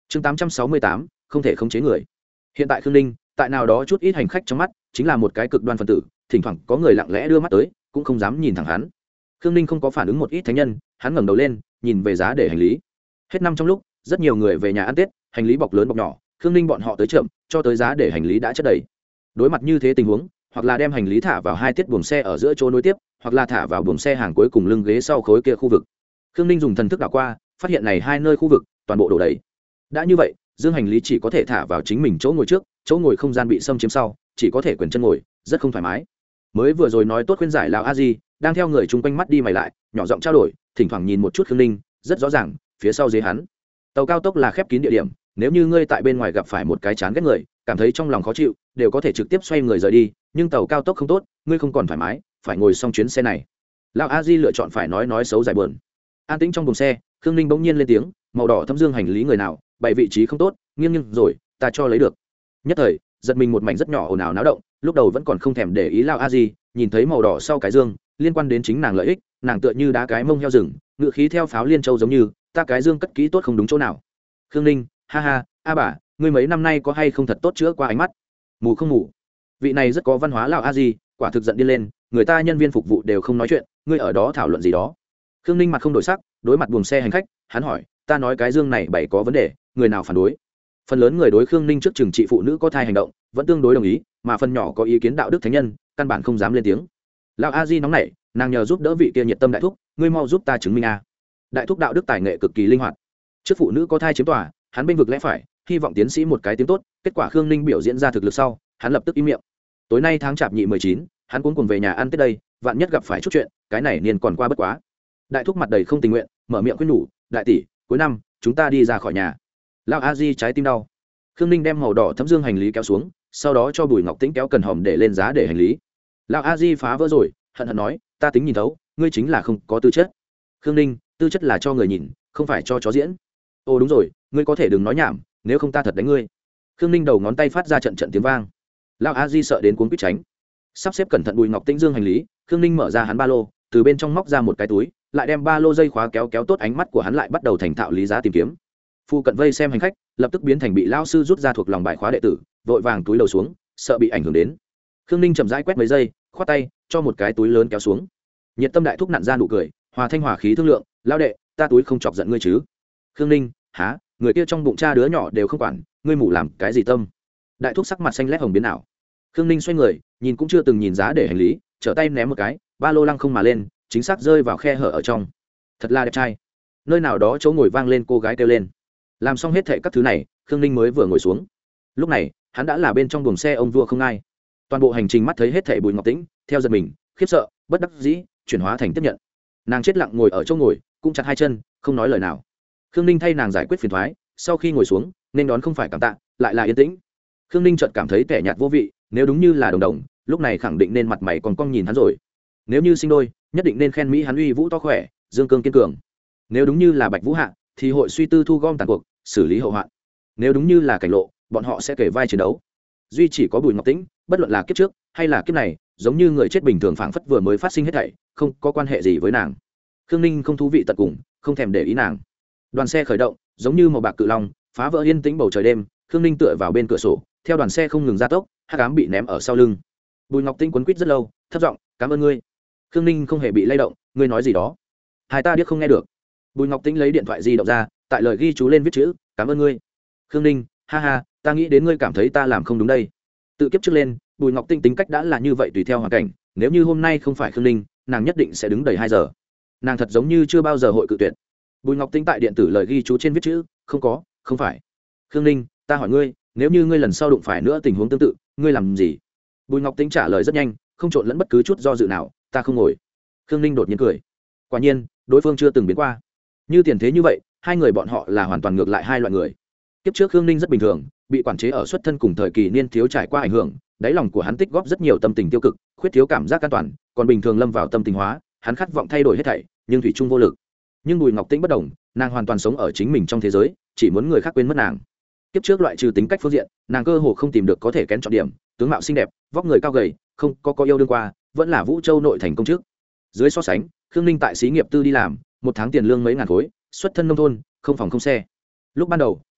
chương 868, không thể khống chế người. Hiện tại Khương Ninh tại nào đó chút ít hành khách trong mắt chính là một cái cực đoan phân tử, thỉnh thoảng có người lặng lẽ đưa mắt tới cũng không dám nhìn thẳng hắn. Khương Ninh không có phản ứng một ít thánh nhân, hắn ngẩng đầu lên nhìn về giá để hành lý. Hết năm trong lúc rất nhiều người về nhà ăn Tết, hành lý bọc lớn bọc nhỏ, Khương Ninh bọn họ tới chậm cho tới giá để hành lý đã chất đầy. Đối mặt như thế tình huống, hoặc là đem hành lý thả vào hai tiết buồng xe ở giữa chỗ nối tiếp, hoặc là thả vào buồng xe hàng cuối cùng lưng ghế sau khối kia khu vực. Khương Ninh dùng thần thức đảo qua, phát hiện này hai nơi khu vực toàn bộ đổ đầy. Đã như vậy, dương hành lý chỉ có thể thả vào chính mình chỗ ngồi trước, chỗ ngồi không gian bị xâm chiếm sau, chỉ có thể quyền chân ngồi, rất không thoải mái. Mới vừa rồi nói tốt khuyên giải lão a di, đang theo người chung quanh mắt đi mày lại, nhỏ giọng trao đổi, thỉnh thoảng nhìn một chút Khương Ninh, rất rõ ràng, phía sau dưới hắn. Tàu cao tốc là khép kín địa điểm, nếu như ngươi tại bên ngoài gặp phải một cái chán ghét người, cảm thấy trong lòng khó chịu, đều có thể trực tiếp xoay người rời đi, nhưng tàu cao tốc không tốt, ngươi không còn thoải mái, phải ngồi xong chuyến xe này. Lão a di lựa chọn phải nói xấu giải buồn. An tĩnh trong buồng xe, Khương Ninh bỗng nhiên lên tiếng, màu đỏ thâm dương hành lý người nào, bày vị trí không tốt, nghiêng rồi, ta cho lấy được. Nhất thời, giật mình một mảnh rất nhỏ ồn ào náo động, lúc đầu vẫn còn không thèm để ý Lão a di, nhìn thấy màu đỏ sau cái dương, liên quan đến chính nàng lợi ích, nàng tựa như đá cái mông heo rừng, ngựa khí theo pháo liên châu giống như, ta cái dương cất kỹ tốt không đúng chỗ nào. Khương Ninh, ha ha, a bà, ngươi mấy năm nay có hay không thật tốt chữa qua ánh mắt? Mù không mù. Vị này rất có văn hóa Lão a di, quả thực giận đi lên, người ta nhân viên phục vụ đều không nói chuyện, ngươi ở đó thảo luận gì đó. Khương Ninh mặt không đổi sắc, đối mặt buồng xe hành khách, hắn hỏi, ta nói cái dương này bày có vấn đề, người nào phản đối? Phần lớn người đối Khương Ninh trước trừng trị phụ nữ có thai hành động vẫn tương đối đồng ý, mà phần nhỏ có ý kiến đạo đức thánh nhân căn bản không dám lên tiếng. Lão a di nóng nảy, nàng nhờ giúp đỡ vị kia nhiệt tâm đại thúc, ngươi mau giúp ta chứng minh a. Đại thúc đạo đức tài nghệ cực kỳ linh hoạt, trước phụ nữ có thai chiếm tòa, hắn bênh vực lẽ phải, hy vọng tiến sĩ một cái tiếng tốt. Kết quả Khương Ninh biểu diễn ra thực lực sau, hắn lập tức im miệng. Tối nay tháng chạp nhị 19, hắn cuống cuồng về nhà ăn Tết đây, vạn nhất gặp phải chút chuyện, cái này niên còn qua bất quá. Đại thúc mặt đầy không tình nguyện, mở miệng khuyên nhủ, đại tỷ, cuối năm chúng ta đi ra khỏi nhà. Lão a di trái tim đau. Khương Ninh đem màu đỏ thấm dương hành lý kéo xuống, sau đó cho Bùi Ngọc Tĩnh kéo cần hòm để lên giá để hành lý. Lão a di phá vỡ rồi, hận hận nói, ta tính nhìn thấu, ngươi chính là không có tư chất. Khương Ninh, tư chất là cho người nhìn, không phải cho chó diễn. Ô đúng rồi, ngươi có thể đừng nói nhảm, nếu không ta thật đánh ngươi. Khương Ninh đầu ngón tay phát ra trận trận tiếng vang. Lão a di sợ đến cuống quýt tránh. Sắp xếp cẩn thận Bùi Ngọc Tĩnh dương hành lý, Khương Ninh mở ra hắn ba lô, từ bên trong móc ra một cái túi, lại đem ba lô dây khóa kéo tốt, ánh mắt của hắn lại bắt đầu thành thạo lý giá tìm kiếm. Phu cận vây xem hành khách lập tức biến thành bị lão sư rút ra thuộc lòng bài khóa đệ tử, vội vàng túi đầu xuống, sợ bị ảnh hưởng đến. Khương Ninh chậm rãi quét mấy giây, khoát tay cho một cái túi lớn kéo xuống. Nhiệt tâm đại thúc nặn ra nụ cười, hòa thanh hòa khí thương lượng, lão đệ, ta túi không chọc giận ngươi chứ? Khương Ninh, há, người kia trong bụng cha đứa nhỏ đều không quản, ngươi mù làm cái gì tâm? Đại thúc sắc mặt xanh lét hồng biến ảo. Khương Ninh xoay người, nhìn cũng chưa từng nhìn giá để hành lý, trở tay ném một cái, ba lô lăng không mà lên, chính xác rơi vào khe hở ở trong. Thật là đẹp trai. Nơi nào đó chỗ ngồi vang lên cô gái kêu lên. Làm xong hết thảy các thứ này, Khương Ninh mới vừa ngồi xuống. Lúc này, hắn đã là bên trong buồng xe ông vua không ai. Toàn bộ hành trình mắt thấy hết thảy Bùi Ngọc Tĩnh, theo giật mình, khiếp sợ, bất đắc dĩ, chuyển hóa thành tiếp nhận. Nàng chết lặng ngồi ở chỗ ngồi, cũng chặt hai chân, không nói lời nào. Khương Ninh thay nàng giải quyết phiền toái, sau khi ngồi xuống, nên đón không phải cảm tạ, lại là yên tĩnh. Khương Ninh chợt cảm thấy kẻ nhạt vô vị, nếu đúng như là đồng đồng, lúc này khẳng định nên mặt mày còn cong nhìn hắn rồi. Nếu như sinh đôi, nhất định nên khen mỹ hắn uy vũ to khỏe, dương cương kiên cường. Nếu đúng như là Bạch Vũ Hạ, thì hội suy tư thu gom tàn cuộc, xử lý hậu hoạn. Nếu đúng như là Cảnh Lộ, bọn họ sẽ kể vai chiến đấu. Duy chỉ có Bùi Ngọc Tĩnh, bất luận là kiếp trước hay là kiếp này, giống như người chết bình thường phảng phất vừa mới phát sinh hết thảy, không có quan hệ gì với nàng. Khương Ninh không thú vị tận cùng, không thèm để ý nàng. Đoàn xe khởi động, giống như màu bạc cự long, phá vỡ yên tĩnh bầu trời đêm. Khương Ninh tựa vào bên cửa sổ, theo đoàn xe không ngừng gia tốc, hắc ám bị ném ở sau lưng. Bùi Ngọc Tĩnh quấn quýt rất lâu, thấp giọng, cảm ơn ngươi. Khương Ninh không hề bị lay động, ngươi nói gì đó? Hai ta biết không nghe được. Bùi Ngọc Tĩnh lấy điện thoại di động ra, tại lời ghi chú lên viết chữ, cảm ơn ngươi. Khương Ninh, ha ha, ta nghĩ đến ngươi cảm thấy ta làm không đúng đây. Tự kiếp trước lên, Bùi Ngọc Tĩnh tính cách đã là như vậy tùy theo hoàn cảnh, nếu như hôm nay không phải Khương Ninh, nàng nhất định sẽ đứng đầy 2 giờ. Nàng thật giống như chưa bao giờ hội cự tuyệt. Bùi Ngọc Tĩnh tại điện tử lời ghi chú trên viết chữ, không có, không phải. Khương Ninh, ta hỏi ngươi, nếu như ngươi lần sau đụng phải nữa tình huống tương tự, ngươi làm gì? Bùi Ngọc Tĩnh trả lời rất nhanh, không trộn lẫn bất cứ chút do dự nào, ta không ngồi. Khương Ninh đột nhiên cười. Quả nhiên, đối phương chưa từng biến qua. Như tiền thế như vậy, hai người bọn họ là hoàn toàn ngược lại hai loại người. Kiếp trước Khương Ninh rất bình thường, bị quản chế ở xuất thân cùng thời kỳ niên thiếu trải qua ảnh hưởng, đáy lòng của hắn tích góp rất nhiều tâm tình tiêu cực, khuyết thiếu cảm giác an toàn, còn bình thường lâm vào tâm tình hóa, hắn khát vọng thay đổi hết thảy, nhưng thủy chung vô lực. Nhưng Bùi Ngọc Tĩnh bất đồng, nàng hoàn toàn sống ở chính mình trong thế giới, chỉ muốn người khác quên mất nàng. Kiếp trước loại trừ tính cách phương diện, nàng cơ hồ không tìm được có thể kén chọn điểm, tướng mạo xinh đẹp, vóc người cao gầy, không có yêu đương qua, vẫn là Vũ Châu nội thành công chức. Dưới so sánh, Khương Ninh tại xí nghiệp tư đi làm, một tháng tiền lương mấy ngàn khối, xuất thân nông thôn, không phòng không xe. Lúc ban đầu,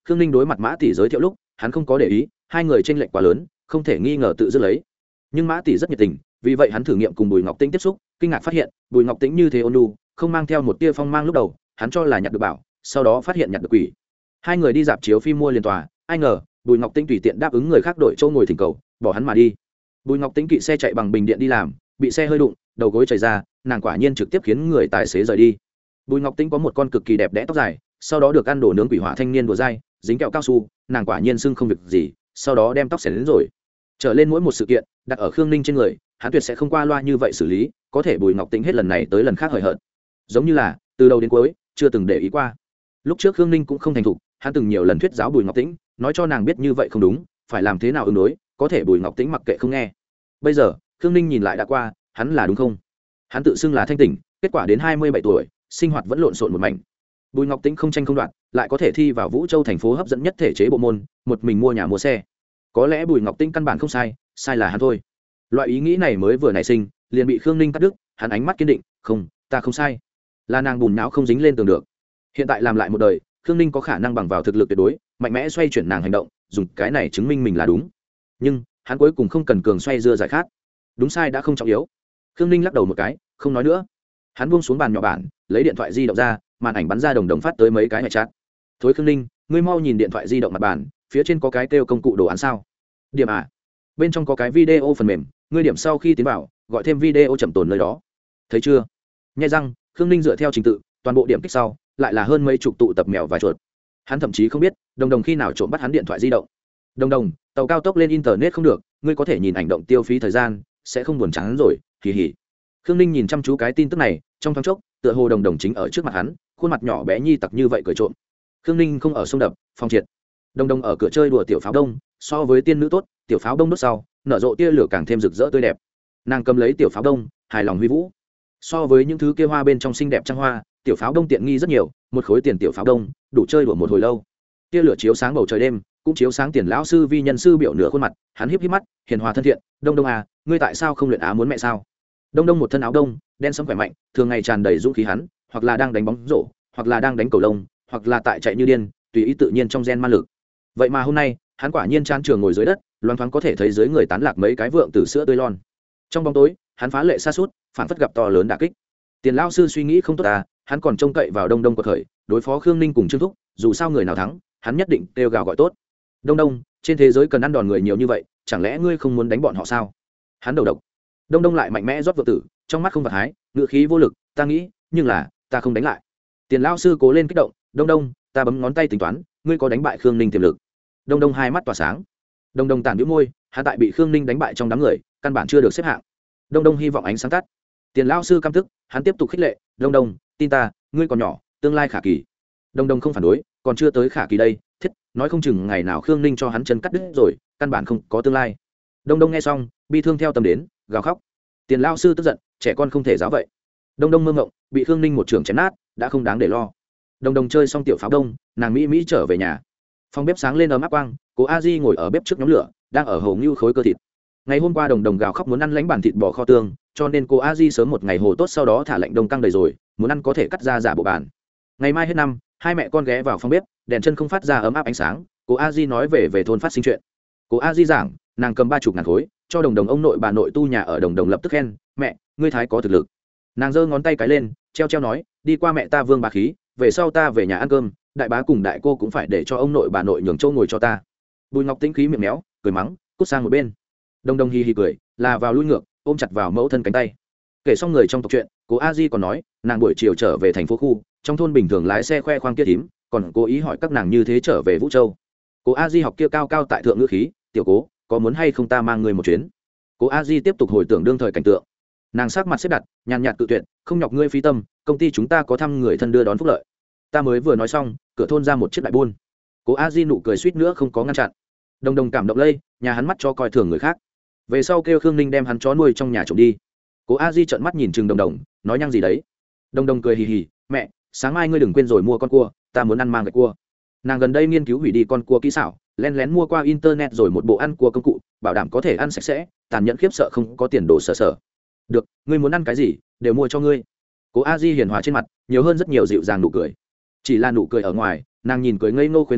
khương ninh đối mặt mã tỷ giới thiệu lúc hắn không có để ý, hai người chênh lệch quá lớn không thể nghi ngờ tự dứt lấy. Nhưng mã tỷ rất nhiệt tình, vì vậy hắn thử nghiệm cùng Bùi Ngọc Tĩnh tiếp xúc, kinh ngạc phát hiện Bùi Ngọc Tĩnh như thế ôn nhu, không mang theo một tia phong mang. Lúc đầu hắn cho là nhặt được bảo, sau đó phát hiện nhặt được quỷ. Hai người đi dạp chiếu phim mua liền tòa, ai ngờ Bùi Ngọc Tĩnh tùy tiện đáp ứng người khác đổi chỗ ngồi thỉnh cầu, bỏ hắn mà đi. Bùi Ngọc Tĩnh kỵ xe chạy bằng bình điện đi làm, bị xe hơi đụng, đầu gối chảy ra, nàng quả nhiên trực tiếp khiến người tài xế rời đi. Bùi Ngọc Tĩnh có một con cực kỳ đẹp đẽ tóc dài, sau đó được ăn đồ nướng quỷ hỏa thanh niên đùa dai, dính kẹo cao su, nàng quả nhiên sưng không việc gì, sau đó đem tóc xẻ đến rồi. Trở lên mỗi một sự kiện đặt ở Khương Ninh trên người, hắn tuyệt sẽ không qua loa như vậy xử lý, có thể Bùi Ngọc Tĩnh hết lần này tới lần khác hời hợt, giống như là từ đầu đến cuối chưa từng để ý qua. Lúc trước Khương Ninh cũng không thành thục, hắn từng nhiều lần thuyết giáo Bùi Ngọc Tĩnh, nói cho nàng biết như vậy không đúng, phải làm thế nào ứng đối, có thể Bùi Ngọc Tĩnh mặc kệ không nghe. Bây giờ Khương Ninh nhìn lại đã qua, hắn là đúng không? Hắn tự xưng là thanh tỉnh, kết quả đến 27 tuổi sinh hoạt vẫn lộn xộn một mảnh. Bùi Ngọc Tĩnh không tranh không đoạt, lại có thể thi vào Vũ Châu thành phố hấp dẫn nhất thể chế bộ môn, một mình mua nhà mua xe. Có lẽ Bùi Ngọc Tĩnh căn bản không sai, sai là hắn thôi. Loại ý nghĩ này mới vừa nảy sinh, liền bị Khương Ninh cắt đứt. Hắn ánh mắt kiên định, không, ta không sai, là nàng bùn não không dính lên tường được. Hiện tại làm lại một đời, Khương Ninh có khả năng bằng vào thực lực tuyệt đối mạnh mẽ xoay chuyển nàng hành động, dùng cái này chứng minh mình là đúng. Nhưng hắn cuối cùng không cần cường xoay dưa giải khát, đúng sai đã không trọng yếu. Khương Ninh lắc đầu một cái, không nói nữa. Hắn buông xuống bàn nhỏ bản, lấy điện thoại di động ra, màn ảnh bắn ra đồng đồng phát tới mấy cái hệ chat. Thối Khương Ninh, ngươi mau nhìn điện thoại di động mặt bàn, phía trên có cái kêu công cụ đồ án sao? Điểm à? Bên trong có cái video phần mềm, ngươi điểm sau khi tiến vào, gọi thêm video chậm tồn nơi đó. Thấy chưa? Nhẹ răng, Khương Ninh dựa theo trình tự, toàn bộ điểm kích sau, lại là hơn mấy chục tụ tập mèo và chuột. Hắn thậm chí không biết, đồng đồng khi nào trộm bắt hắn điện thoại di động. Đồng đồng, tàu cao tốc lên internet không được, ngươi có thể nhìn ảnh động tiêu phí thời gian, sẽ không buồn chán rồi, kỳ hỉ. Khương Ninh nhìn chăm chú cái tin tức này, trong thoáng chốc, tựa hồ đồng đồng chính ở trước mặt hắn, khuôn mặt nhỏ bé nhi tặc như vậy cười trộm. Khương Ninh không ở sông đập, phòng triệt. Đồng đồng ở cửa chơi đùa tiểu pháo đông, so với tiên nữ tốt, tiểu pháo đông đốt sau, nở rộ tia lửa càng thêm rực rỡ tươi đẹp. Nàng cầm lấy tiểu pháo đông, hài lòng huy vũ. So với những thứ kia hoa bên trong xinh đẹp trăng hoa, tiểu pháo đông tiện nghi rất nhiều, một khối tiền tiểu pháo đông, đủ chơi đùa một hồi lâu. Tia lửa chiếu sáng bầu trời đêm, cũng chiếu sáng tiền lão sư vi nhân sư biểu nửa khuôn mặt, hắn híp híp mắt, hiền hòa thân thiện, "Đông Đông à, ngươi tại sao không luyện á muốn mẹ sao?" Đông Đông một thân áo đông, đen sẫm khỏe mạnh, thường ngày tràn đầy dũng khí hắn, hoặc là đang đánh bóng rổ, hoặc là đang đánh cầu lông, hoặc là tại chạy như điên, tùy ý tự nhiên trong gen ma lực. Vậy mà hôm nay, hắn quả nhiên chán trường ngồi dưới đất, loáng thoáng có thể thấy dưới người tán lạc mấy cái vượng từ sữa tươi lon. Trong bóng tối, hắn phá lệ xa suốt, phản phất gặp to lớn đả kích. Tiền lão sư suy nghĩ không tốt à, hắn còn trông cậy vào Đông Đông của khởi, đối phó Khương Ninh cùng Trương Thúc, dù sao người nào thắng, hắn nhất định kêu gào gọi tốt. Đông Đông, trên thế giới cần ăn đòn người nhiều như vậy, chẳng lẽ ngươi không muốn đánh bọn họ sao? Hắn đầu độc. Đông Đông lại mạnh mẽ rót vợ tử, trong mắt không vật hái, ngựa khí vô lực, ta nghĩ, nhưng là, ta không đánh lại. Tiền lão sư cố lên kích động, Đông Đông, ta bấm ngón tay tính toán, ngươi có đánh bại Khương Ninh tiềm lực. Đông Đông hai mắt tỏa sáng. Đông Đông tản nhũ môi, hắn tại bị Khương Ninh đánh bại trong đám người, căn bản chưa được xếp hạng. Đông Đông hy vọng ánh sáng tắt. Tiền lão sư căm tức, hắn tiếp tục khích lệ, Đông Đông, tin ta, ngươi còn nhỏ, tương lai khả kỳ. Đông Đông không phản đối, còn chưa tới khả kỳ đây, thiết, nói không chừng ngày nào Khương Ninh cho hắn chân cắt đứt rồi, căn bản không có tương lai. Đông Đông nghe xong, bi thương theo tâm đến, gào khóc. Tiền lão sư tức giận, trẻ con không thể giáo vậy. Đông Đông mơ ngộng, bị Khương Ninh một trường chém nát, đã không đáng để lo. Đông Đông chơi xong tiểu pháo đông, nàng mỹ mỹ trở về nhà. Phòng bếp sáng lên ấm áp quang, cô A Di ngồi ở bếp trước nhóm lửa, đang ở hầu ngưu khối cơ thịt. Ngày hôm qua Đồng Đồng gào khóc muốn ăn lãnh bản thịt bò kho tương, cho nên cô A Di sớm một ngày hồ tốt sau đó thả lệnh đông căng đầy rồi, muốn ăn có thể cắt ra giả bộ bàn. Ngày mai hết năm, hai mẹ con ghé vào phòng bếp, đèn chân không phát ra ấm áp ánh sáng, cô A Di nói về thôn phát sinh chuyện. Cô A Di giảng, nàng cầm 30.000 khối, cho Đồng Đồng ông nội bà nội tu nhà ở. Đồng Đồng lập tức khen, mẹ, ngươi thái có thực lực. Nàng giơ ngón tay cái lên, treo treo nói, đi qua mẹ ta vương bà khí, về sau ta về nhà ăn cơm, đại bá cùng đại cô cũng phải để cho ông nội bà nội nhường chỗ ngồi cho ta. Bùi Ngọc Tĩnh khí miệng méo, cười mắng, cút sang một bên. Đông Đông hi hi cười, là vào lui ngược, ôm chặt vào mẫu thân cánh tay. Kể xong người trong tộc chuyện, cô A Di còn nói, nàng buổi chiều trở về thành phố khu, trong thôn bình thường lái xe khoe khoang kia thím, còn cố ý hỏi các nàng như thế trở về Vũ Châu. Cô A Di học kia cao cao tại thượng ngữ khí, tiểu cố, có muốn hay không ta mang người một chuyến? Cô A Di tiếp tục hồi tưởng đương thời cảnh tượng. Nàng sắc mặt xếp đặt, nhàn nhạt cự tuyệt, không nhọc ngươi phí tâm, công ty chúng ta có thăm người thân đưa đón phúc lợi. Ta mới vừa nói xong, cửa thôn ra một chiếc đại buôn. Cô A Di nụ cười suýt nữa không có ngăn chặn. Đồng Đồng cảm động lây, nhà hắn mắt cho coi thường người khác. Về sau kêu Khương Ninh đem hắn chó nuôi trong nhà trộm đi. Cô A Di trợn mắt nhìn chừng Đồng Đồng, nói nhăng gì đấy. Đồng Đồng cười hì hì, mẹ, sáng mai ngươi đừng quên rồi mua con cua, ta muốn ăn mang gạch cua. Nàng gần đây nghiên cứu hủy đi con cua kỹ xảo, lén lén mua qua internet rồi một bộ ăn cua công cụ, bảo đảm có thể ăn sạch sẽ, tàn nhẫn khiếp sợ không có tiền đồ sở. Được, ngươi muốn ăn cái gì, đều mua cho ngươi. Cô A Di hiền hòa trên mặt, nhiều hơn rất nhiều dịu dàng nụ cười. Chỉ là nụ cười ở ngoài, nàng nhìn cười ngây ngô khuê nữ,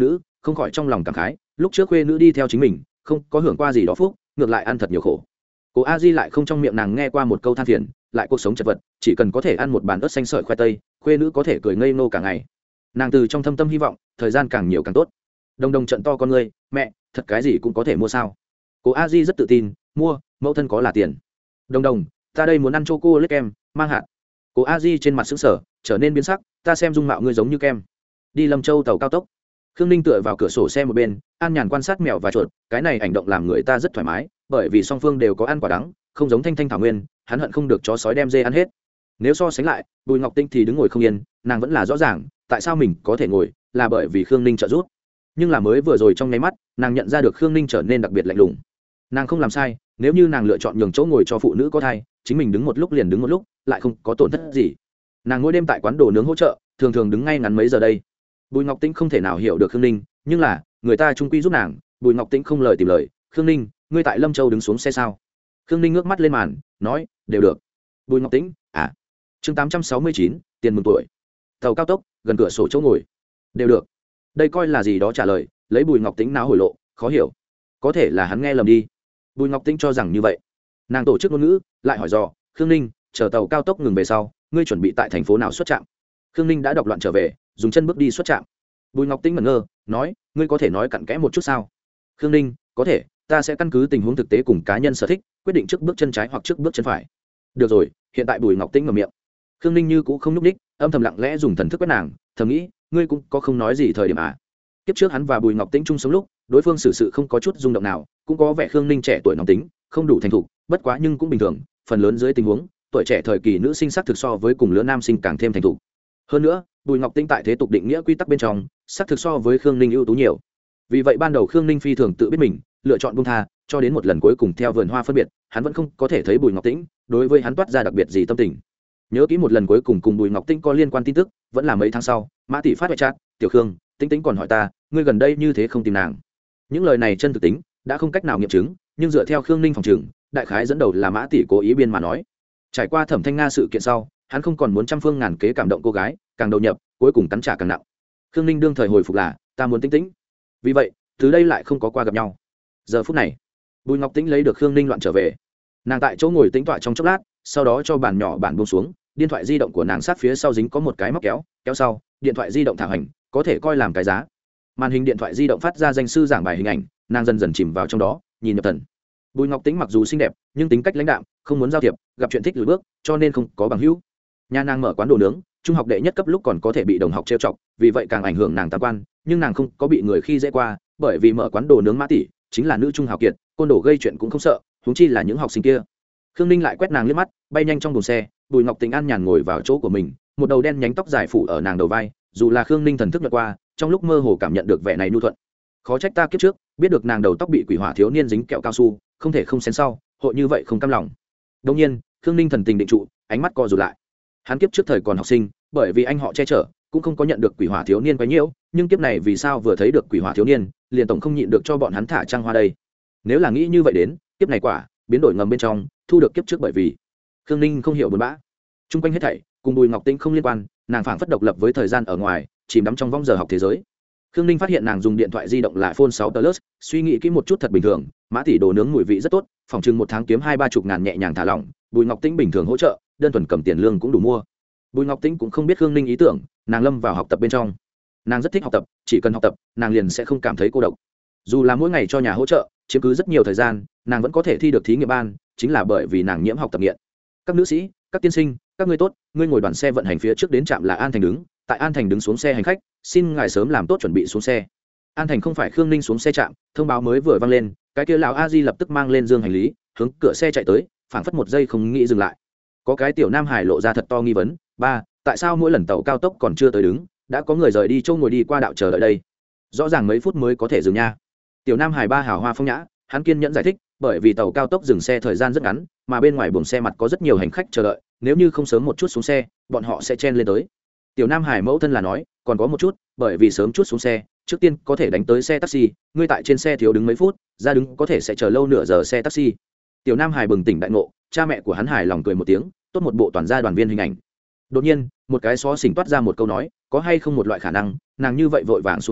không khỏi trong lòng cảm khái, lúc trước khuê nữ đi theo chính mình không có hưởng qua gì đó phúc, ngược lại ăn thật nhiều khổ. Cố A Di lại không trong miệng nàng nghe qua một câu than phiền, lại cuộc sống chật vật, chỉ cần có thể ăn một bàn ớt xanh sợi khoai tây, khuê nữ có thể cười ngây ngô cả ngày. Nàng từ trong thâm tâm hy vọng thời gian càng nhiều càng tốt. Đồng đồng trận to con ngươi, mẹ, thật cái gì cũng có thể mua sao? Cố A Di rất tự tin, mua, mẫu thân có là tiền. Đồng đồng, ta đây muốn ăn choco lết kem, mang hạt. Cố A Di trên mặt sững sờ, trở nên biến sắc, ta xem dung mạo ngươi giống như kem. Đi Lâm Châu tàu cao tốc. Khương Ninh tựa vào cửa sổ xe một bên, an nhàn quan sát mèo và chuột, cái này hành động làm người ta rất thoải mái, bởi vì song phương đều có ăn quả đắng, không giống Thanh Thanh thảo nguyên, hắn hận không được chó sói đem dê ăn hết. Nếu so sánh lại, Bùi Ngọc Tinh thì đứng ngồi không yên, nàng vẫn là rõ ràng, tại sao mình có thể ngồi, là bởi vì Khương Ninh trợ giúp. Nhưng là mới vừa rồi trong nháy mắt, nàng nhận ra được Khương Ninh trở nên đặc biệt lạnh lùng. Nàng không làm sai, nếu như nàng lựa chọn nhường chỗ ngồi cho phụ nữ có thai, chính mình đứng một lúc liền đứng một lúc, lại không có tổn thất gì. Nàng ngồi đêm tại quán đồ nướng hỗ trợ, thường thường đứng ngay ngắn mấy giờ đây. Bùi Ngọc Tĩnh không thể nào hiểu được Khương Ninh, nhưng là người ta trung quy giúp nàng. Bùi Ngọc Tĩnh không lời tìm lời, Khương Ninh, ngươi tại Lâm Châu đứng xuống xe sao? Khương Ninh ngước mắt lên màn, nói, đều được. Bùi Ngọc Tĩnh, à. Chương 869, tiền mừng tuổi. Tàu cao tốc, gần cửa sổ chỗ ngồi. Đều được. Đây coi là gì đó trả lời, lấy Bùi Ngọc Tĩnh não hồi lộ, khó hiểu. Có thể là hắn nghe lầm đi. Bùi Ngọc Tĩnh cho rằng như vậy. Nàng tổ chức ngôn ngữ, lại hỏi dò, Khương Ninh, chờ tàu cao tốc ngừng về sau, ngươi chuẩn bị tại thành phố nào xuất trạm? Khương Ninh đã đọc loạn trở về, dùng chân bước đi xuất trạm. Bùi Ngọc Tĩnh ngẩn ngơ, nói, ngươi có thể nói cặn kẽ một chút sao? Khương Ninh, có thể, ta sẽ căn cứ tình huống thực tế cùng cá nhân sở thích, quyết định trước bước chân trái hoặc trước bước chân phải. Được rồi, hiện tại Bùi Ngọc Tĩnh mở miệng. Khương Ninh như cũng không nhúc ních, âm thầm lặng lẽ dùng thần thức quét nàng, thầm nghĩ, ngươi cũng có không nói gì thời điểm à? Kiếp trước hắn và Bùi Ngọc Tĩnh chung sống lúc, đối phương xử sự không có chút rung động nào, cũng có vẻ Khương Ninh trẻ tuổi nóng tính, không đủ thành thục, bất quá nhưng cũng bình thường, phần lớn dưới tình huống, tuổi trẻ thời kỳ nữ sinh sắc thực so với cùng lứa nam sinh càng thêm thành thục. Hơn nữa, Bùi Ngọc Tĩnh tại thế tục định nghĩa quy tắc bên trong, sắc thực so với Khương Ninh ưu tú nhiều. Vì vậy ban đầu Khương Ninh phi thường tự biết mình, lựa chọn buông tha, cho đến một lần cuối cùng theo vườn hoa phân biệt, hắn vẫn không có thể thấy Bùi Ngọc Tĩnh đối với hắn toát ra đặc biệt gì tâm tình. Nhớ kỹ một lần cuối cùng cùng Bùi Ngọc Tĩnh có liên quan tin tức, vẫn là mấy tháng sau, Mã tỷ phát ngoại chat, "Tiểu Khương, Tĩnh Tĩnh còn hỏi ta, ngươi gần đây như thế không tìm nàng?" Những lời này chân thực tính, đã không cách nào nghiệm chứng, nhưng dựa theo Khương Ninh phòng trừng, đại khái dẫn đầu là Mã tỷ cố ý biên mà nói. Trải qua Thẩm Thanh Nga sự kiện sau, hắn không còn muốn trăm phương ngàn kế cảm động cô gái, càng đầu nhập, cuối cùng cắn trả càng nặng. Khương Ninh đương thời hồi phục là, ta muốn Tĩnh Tĩnh. Vì vậy, từ đây lại không có qua gặp nhau. Giờ phút này, Bùi Ngọc Tĩnh lấy được Khương Ninh loạn trở về. Nàng tại chỗ ngồi tĩnh tọa trong chốc lát, sau đó cho bàn nhỏ bản buông xuống, điện thoại di động của nàng sát phía sau dính có một cái móc kéo, kéo sau, điện thoại di động thả hành, có thể coi làm cái giá. Màn hình điện thoại di động phát ra danh sư giảng bài hình ảnh, nàng dần dần chìm vào trong đó, nhìn nhập thần. Bùi Ngọc Tĩnh mặc dù xinh đẹp, nhưng tính cách lãnh đạm, không muốn giao thiệp, gặp chuyện thích lùi bước, cho nên không có bằng hữu. Nhà nàng mở quán đồ nướng, trung học đệ nhất cấp lúc còn có thể bị đồng học trêu chọc, vì vậy càng ảnh hưởng nàng tam quan, nhưng nàng không có bị người khi dễ qua, bởi vì mở quán đồ nướng Mã tỷ chính là nữ trung hào kiệt, côn đồ gây chuyện cũng không sợ, huống chi là những học sinh kia. Khương Ninh lại quét nàng liếc mắt, bay nhanh trong buồng xe, Bùi Ngọc Tĩnh an nhàn ngồi vào chỗ của mình, một đầu đen nhánh tóc dài phủ ở nàng đầu vai, dù là Khương Ninh thần thức lướt qua, trong lúc mơ hồ cảm nhận được vẻ này nhu thuận. Khó trách ta kiếp trước biết được nàng đầu tóc bị quỷ hỏa thiếu niên dính kẹo cao su, không thể không xén sau, hội như vậy không cam lòng. Đương nhiên, Khương Ninh thần tình định trụ, ánh mắt co rụt lại. Hắn kiếp trước thời còn học sinh, bởi vì anh họ che chở, cũng không có nhận được quỷ hỏa thiếu niên quấy nhiễu, nhưng kiếp này vì sao vừa thấy được quỷ hỏa thiếu niên, liền tổng không nhịn được cho bọn hắn thả trăng hoa đây. Nếu là nghĩ như vậy đến, kiếp này quả biến đổi ngầm bên trong, thu được kiếp trước bởi vì Khương Ninh không hiểu buồn bã. Trung quanh hết thảy cùng Bùi Ngọc Tĩnh không liên quan, nàng phảng phất độc lập với thời gian ở ngoài, chìm đắm trong vòng giờ học thế giới. Khương Ninh phát hiện nàng dùng điện thoại di động là iPhone 6 Plus, suy nghĩ kỹ một chút thật bình thường, Mã tỷ đồ nướng mùi vị rất tốt, phòng trưng một tháng kiếm 20-30 ngàn nhẹ nhàng thả lỏng, Bùi Ngọc Tĩnh bình thường hỗ trợ, đơn thuần cầm tiền lương cũng đủ mua. Bùi Ngọc Tĩnh cũng không biết Khương Ninh ý tưởng, nàng lâm vào học tập bên trong. Nàng rất thích học tập, chỉ cần học tập, nàng liền sẽ không cảm thấy cô độc. Dù là mỗi ngày cho nhà hỗ trợ, chiếm cứ rất nhiều thời gian, nàng vẫn có thể thi được thí nghiệm ban, chính là bởi vì nàng nhiễm học tập nghiện. Các nữ sĩ, các tiên sinh, các ngươi tốt, ngươi ngồi đoàn xe vận hành phía trước đến trạm là An Thành đứng, tại An Thành đứng xuống xe hành khách, xin ngài sớm làm tốt chuẩn bị xuống xe. An Thành không phải Khương Ninh xuống xe trạm, thông báo mới vừa vang lên, cái kia lão a di lập tức mang lên dương hành lý, hướng cửa xe chạy tới, phảng phất một giây không nghĩ dừng lại. Có cái tiểu nam hải lộ ra thật to nghi vấn, ba, tại sao mỗi lần tàu cao tốc còn chưa tới đứng, đã có người rời đi chỗ ngồi đi qua đạo chờ đợi đây, rõ ràng mấy phút mới có thể dừng nha. Tiểu nam hải ba hào hoa phong nhã, hắn kiên nhẫn giải thích, bởi vì tàu cao tốc dừng xe thời gian rất ngắn, mà bên ngoài buồng xe mặt có rất nhiều hành khách chờ đợi, nếu như không sớm một chút xuống xe, bọn họ sẽ chen lên tới. Tiểu nam hải mẫu thân là nói, còn có một chút, bởi vì sớm chút xuống xe, trước tiên có thể đánh tới xe taxi, ngươi tại trên xe thiếu đứng mấy phút, ra đứng có thể sẽ chờ lâu nửa giờ xe taxi. Tiểu nam hải bừng tỉnh đại ngộ, cha mẹ của hắn hài lòng cười một tiếng, tốt một bộ toàn gia đoàn viên hình ảnh. Đột nhiên, một cái xó xỉnh toát ra một câu nói, có hay không một loại khả năng, nàng như vậy vội vàng xuống xe,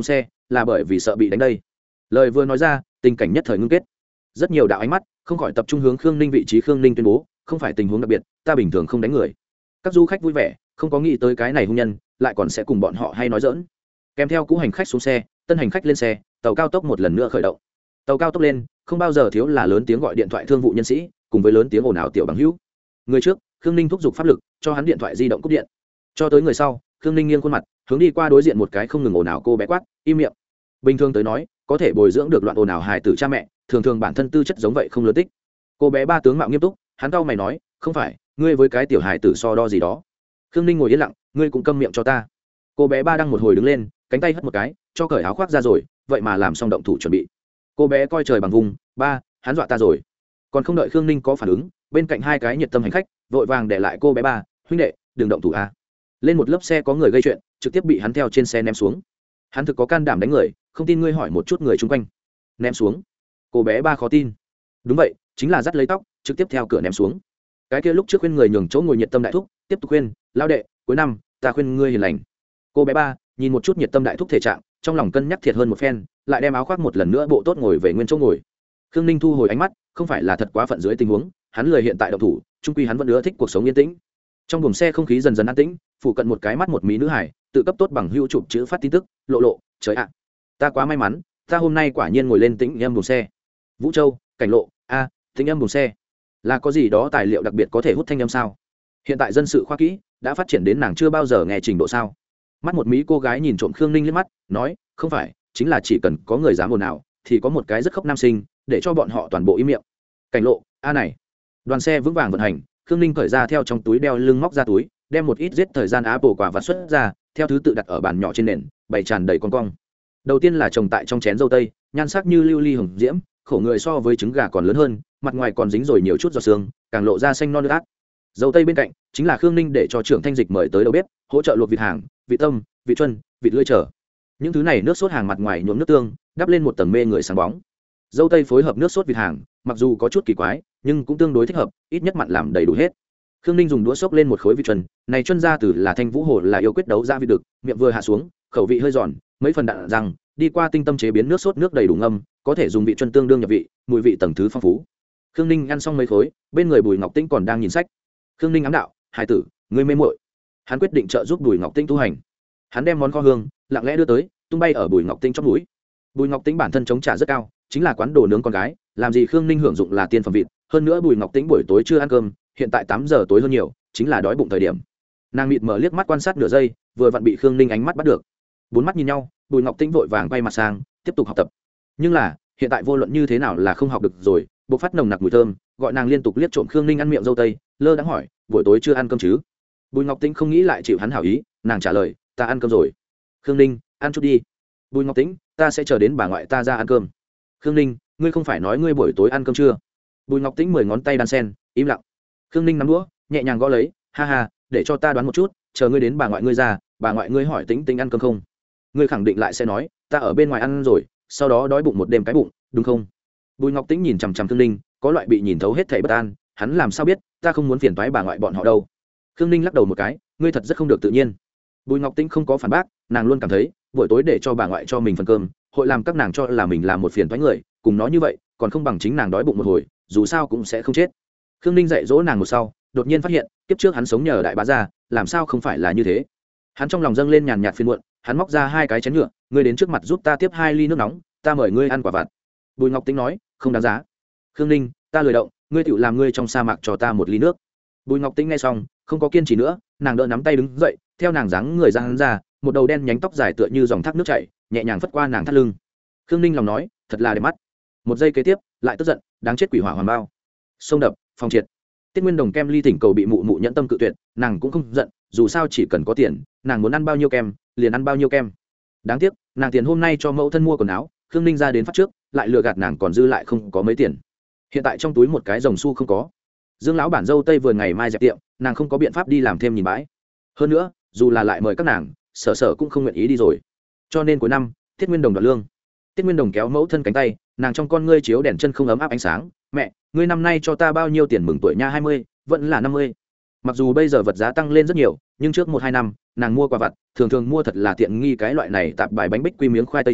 là bởi vì sợ bị đánh đây. Lời vừa nói ra, tình cảnh nhất thời ngưng kết, rất nhiều đạo ánh mắt không khỏi tập trung hướng Khương Ninh vị trí. Khương Ninh tuyên bố, không phải tình huống đặc biệt, ta bình thường không đánh người. Các du khách vui vẻ, không có nghĩ tới cái này hung nhân lại còn sẽ cùng bọn họ hay nói dỡn. Kèm theo cũ hành khách xuống xe, tân hành khách lên xe, tàu cao tốc một lần nữa khởi động. Tàu cao tốc lên, không bao giờ thiếu là lớn tiếng gọi điện thoại thương vụ nhân sĩ, cùng với lớn tiếng ồn ào tiểu bằng hữu. Người trước, Khương Ninh thúc giục pháp lực, cho hắn điện thoại di động cúp điện. Cho tới người sau, Khương Ninh nghiêng khuôn mặt, hướng đi qua đối diện một cái không ngừng ồn ào cô bé quát, im miệng. Bình thường tới nói, có thể bồi dưỡng được loạn ồn ào hài tử cha mẹ, thường thường bản thân tư chất giống vậy không lớn tích. Cô bé ba tướng mạo nghiêm túc, hắn cau mày nói, không phải, ngươi với cái tiểu hài tử so đo gì đó. Khương Ninh ngồi yên lặng, ngươi cũng câm miệng cho ta. Cô bé ba đang một hồi đứng lên, cánh tay hất một cái, cho cởi áo khoác ra rồi, vậy mà làm xong động thủ chuẩn bị. Cô bé coi trời bằng vùng, ba, hắn dọa ta rồi. Còn không đợi Khương Ninh có phản ứng, bên cạnh hai cái nhiệt tâm hành khách vội vàng để lại cô bé ba, huynh đệ, đừng động thủ a. Lên một lớp xe có người gây chuyện, trực tiếp bị hắn theo trên xe ném xuống. Hắn thực có can đảm đánh người, không tin ngươi hỏi một chút người chung quanh. Ném xuống. Cô bé ba khó tin. Đúng vậy, chính là dắt lấy tóc, trực tiếp theo cửa ném xuống. Cái kia lúc trước khuyên người nhường chỗ ngồi nhiệt tâm đại thúc, tiếp tục khuyên, lao đệ, cuối năm ta khuyên ngươi hiền lành. Cô bé ba nhìn một chút nhiệt tâm đại thúc thể trạng, trong lòng cân nhắc thiệt hơn một phen, lại đem áo khoác một lần nữa bộ tốt ngồi về nguyên chỗ ngồi. Khương Ninh thu hồi ánh mắt, không phải là thật quá phận dưới tình huống, hắn lười hiện tại động thủ, chung quy hắn vẫn ưa thích cuộc sống yên tĩnh. Trong buồng xe không khí dần dần an tĩnh, phụ cận một cái mắt một mí nữ hải tự cấp tốt bằng hữu chụp chữ phát tin tức, lộ lộ, trời ạ, ta quá may mắn, ta hôm nay quả nhiên ngồi lên tĩnh âm buồng xe. Vũ Châu, cảnh lộ, a, tĩnh âm buồng xe, là có gì đó tài liệu đặc biệt có thể hút thanh âm sao? Hiện tại dân sự khoa kỹ đã phát triển đến nàng chưa bao giờ nghe trình độ sao? Mắt một mí cô gái nhìn trộm Khương Ninh liếc mắt, nói, không phải, chính là chỉ cần có người dám ồn ào thì có một cái rất khóc nam sinh, để cho bọn họ toàn bộ im miệng. Cảnh lộ, a này. Đoàn xe vững vàng vận hành, Khương Ninh cởi ra theo trong túi đeo lưng móc ra túi, đem một ít giết thời gian apple quả vặt xuất ra, theo thứ tự đặt ở bàn nhỏ trên nền, bày tràn đầy con cong. Đầu tiên là trồng tại trong chén dâu tây, nhan sắc như lưu ly hồng diễm, khổ người so với trứng gà còn lớn hơn, mặt ngoài còn dính rồi nhiều chút giọt sương, càng lộ ra xanh non nước át. Dâu tây bên cạnh chính là Khương Ninh để cho trưởng Thanh Dịch mời tới đầu bếp, hỗ trợ luộc vịt hàng, vịt tâm, vịt chuân, vịt lưỡi trở. Những thứ này nước sốt hàng mặt ngoài nhuộm nước tương, đắp lên một tầng mê người sáng bóng. Dâu tây phối hợp nước sốt vịt hàng, mặc dù có chút kỳ quái, nhưng cũng tương đối thích hợp, ít nhất mặn làm đầy đủ hết. Khương Ninh dùng đũa xốc lên một khối vịt chuân, này chuân ra từ là Thanh Vũ Hồ là yêu quyết đấu ra vịt đực, miệng vừa hạ xuống, khẩu vị hơi giòn, mấy phần đạn răng, đi qua tinh tâm chế biến nước sốt nước đầy đủ ngâm, có thể dùng vị chuân tương đương nhập vị, mùi vị tầng thứ phong phú. Khương Ninh ăn xong mấy khối, bên người Bùi Ngọc Tĩnh còn đang nhìn sách. Khương Ninh ám đạo, hải tử, ngươi mê muội. Hắn quyết định trợ giúp Bùi Ngọc Tĩnh tu hành. Hắn đem món kho hương lặng lẽ đưa tới, tung bay ở Bùi Ngọc Tĩnh trong mũi. Bùi Ngọc Tĩnh bản thân chống trả rất cao, chính là quán đồ nướng con gái, làm gì Khương Ninh hưởng dụng là tiên phẩm vịt, hơn nữa Bùi Ngọc Tĩnh buổi tối chưa ăn cơm, hiện tại 8 giờ tối hơn nhiều, chính là đói bụng thời điểm. Nàng mịt mở liếc mắt quan sát nửa giây, vừa vặn bị Khương Ninh ánh mắt bắt được. Bốn mắt nhìn nhau, Bùi Ngọc Tĩnh vội vàng quay mặt sang, tiếp tục học tập. Nhưng là, hiện tại vô luận như thế nào là không học được rồi, bộc phát nồng nặc mùi thơm, gọi nàng liên tục liếc trộm Khương Ninh ăn miệng dâu tây, lơ đãng hỏi, buổi tối chưa ăn cơm chứ? Bùi Ngọc Tĩnh không nghĩ lại chịu hắn hảo ý, nàng trả lời, ta ăn cơm rồi. Khương Ninh, ăn chút đi. Bùi Ngọc Tĩnh, ta sẽ chờ đến bà ngoại ta ra ăn cơm. Khương Ninh, ngươi không phải nói ngươi buổi tối ăn cơm chưa? Bùi Ngọc Tĩnh 10 ngón tay đan sen, im lặng. Khương Ninh nắm đũa, nhẹ nhàng gõ lấy, ha ha, để cho ta đoán một chút, chờ ngươi đến bà ngoại ngươi ra, bà ngoại ngươi hỏi Tĩnh Tĩnh ăn cơm không? Ngươi khẳng định lại sẽ nói, ta ở bên ngoài ăn rồi, sau đó đói bụng một đêm cái bụng, đúng không? Bùi Ngọc Tĩnh nhìn chằm chằm Khương Ninh, có loại bị nhìn thấu hết thảy bất an, hắn làm sao biết, ta không muốn phiền toái bà ngoại bọn họ đâu. Khương Ninh lắc đầu một cái, ngươi thật rất không được tự nhiên. Bùi Ngọc Tĩnh không có phản bác, nàng luôn cảm thấy, buổi tối để cho bà ngoại cho mình phần cơm, hội làm các nàng cho là mình là một phiền toái người, cùng nói như vậy, còn không bằng chính nàng đói bụng một hồi, dù sao cũng sẽ không chết. Khương Ninh dạy dỗ nàng một sau, đột nhiên phát hiện, kiếp trước hắn sống nhờ đại bá gia, làm sao không phải là như thế. Hắn trong lòng dâng lên nhàn nhạt phiền muộn, hắn móc ra 2 cái chén nhựa, ngươi đến trước mặt giúp ta tiếp 2 ly nước nóng, ta mời ngươi ăn quả vặt. Bùi Ngọc Tĩnh nói, không đáng giá. Khương Ninh, ta lười động, ngươi tự làm ngươi trong sa mạc cho ta 1 ly nước. Bùi Ngọc Tĩnh nghe xong, không có kiên trì nữa, nàng đỡ nắm tay đứng dậy, theo nàng dáng người ra hắn ra, một đầu đen nhánh tóc dài tựa như dòng thác nước chảy, nhẹ nhàng phất qua nàng thắt lưng. Khương Ninh lòng nói, thật là đẹp mắt. Một giây kế tiếp, lại tức giận, đáng chết quỷ hỏa hoàn bao. Sông đập, phòng triệt. Tiết Nguyên Đồng kem ly thỉnh cầu bị mụ mụ nhẫn tâm cự tuyệt, nàng cũng không giận, dù sao chỉ cần có tiền, nàng muốn ăn bao nhiêu kem, liền ăn bao nhiêu kem. Đáng tiếc, nàng tiền hôm nay cho mẫu thân mua quần áo, Khương Ninh ra đến phát trước, lại lừa gạt nàng còn dư lại không có mấy tiền. Hiện tại trong túi một cái rồng xu không có. Dương lão bản dâu tây vườn ngày mai dẹp tiệm, nàng không có biện pháp đi làm thêm nhìn bãi. Hơn nữa, dù là lại mời các nàng, sở cũng không nguyện ý đi rồi. Cho nên cuối năm, Tiết Nguyên Đồng đoạt lương. Tiết Nguyên Đồng kéo mẫu thân cánh tay, nàng trong con ngươi chiếu đèn chân không ấm áp ánh sáng, "Mẹ, ngươi năm nay cho ta bao nhiêu tiền mừng tuổi nha 20, vẫn là 50." Mặc dù bây giờ vật giá tăng lên rất nhiều, nhưng trước 1-2 năm, nàng mua quà vặt, thường thường mua thật là tiện nghi cái loại này tạp bài bánh bích quy miếng khoai tây chiên,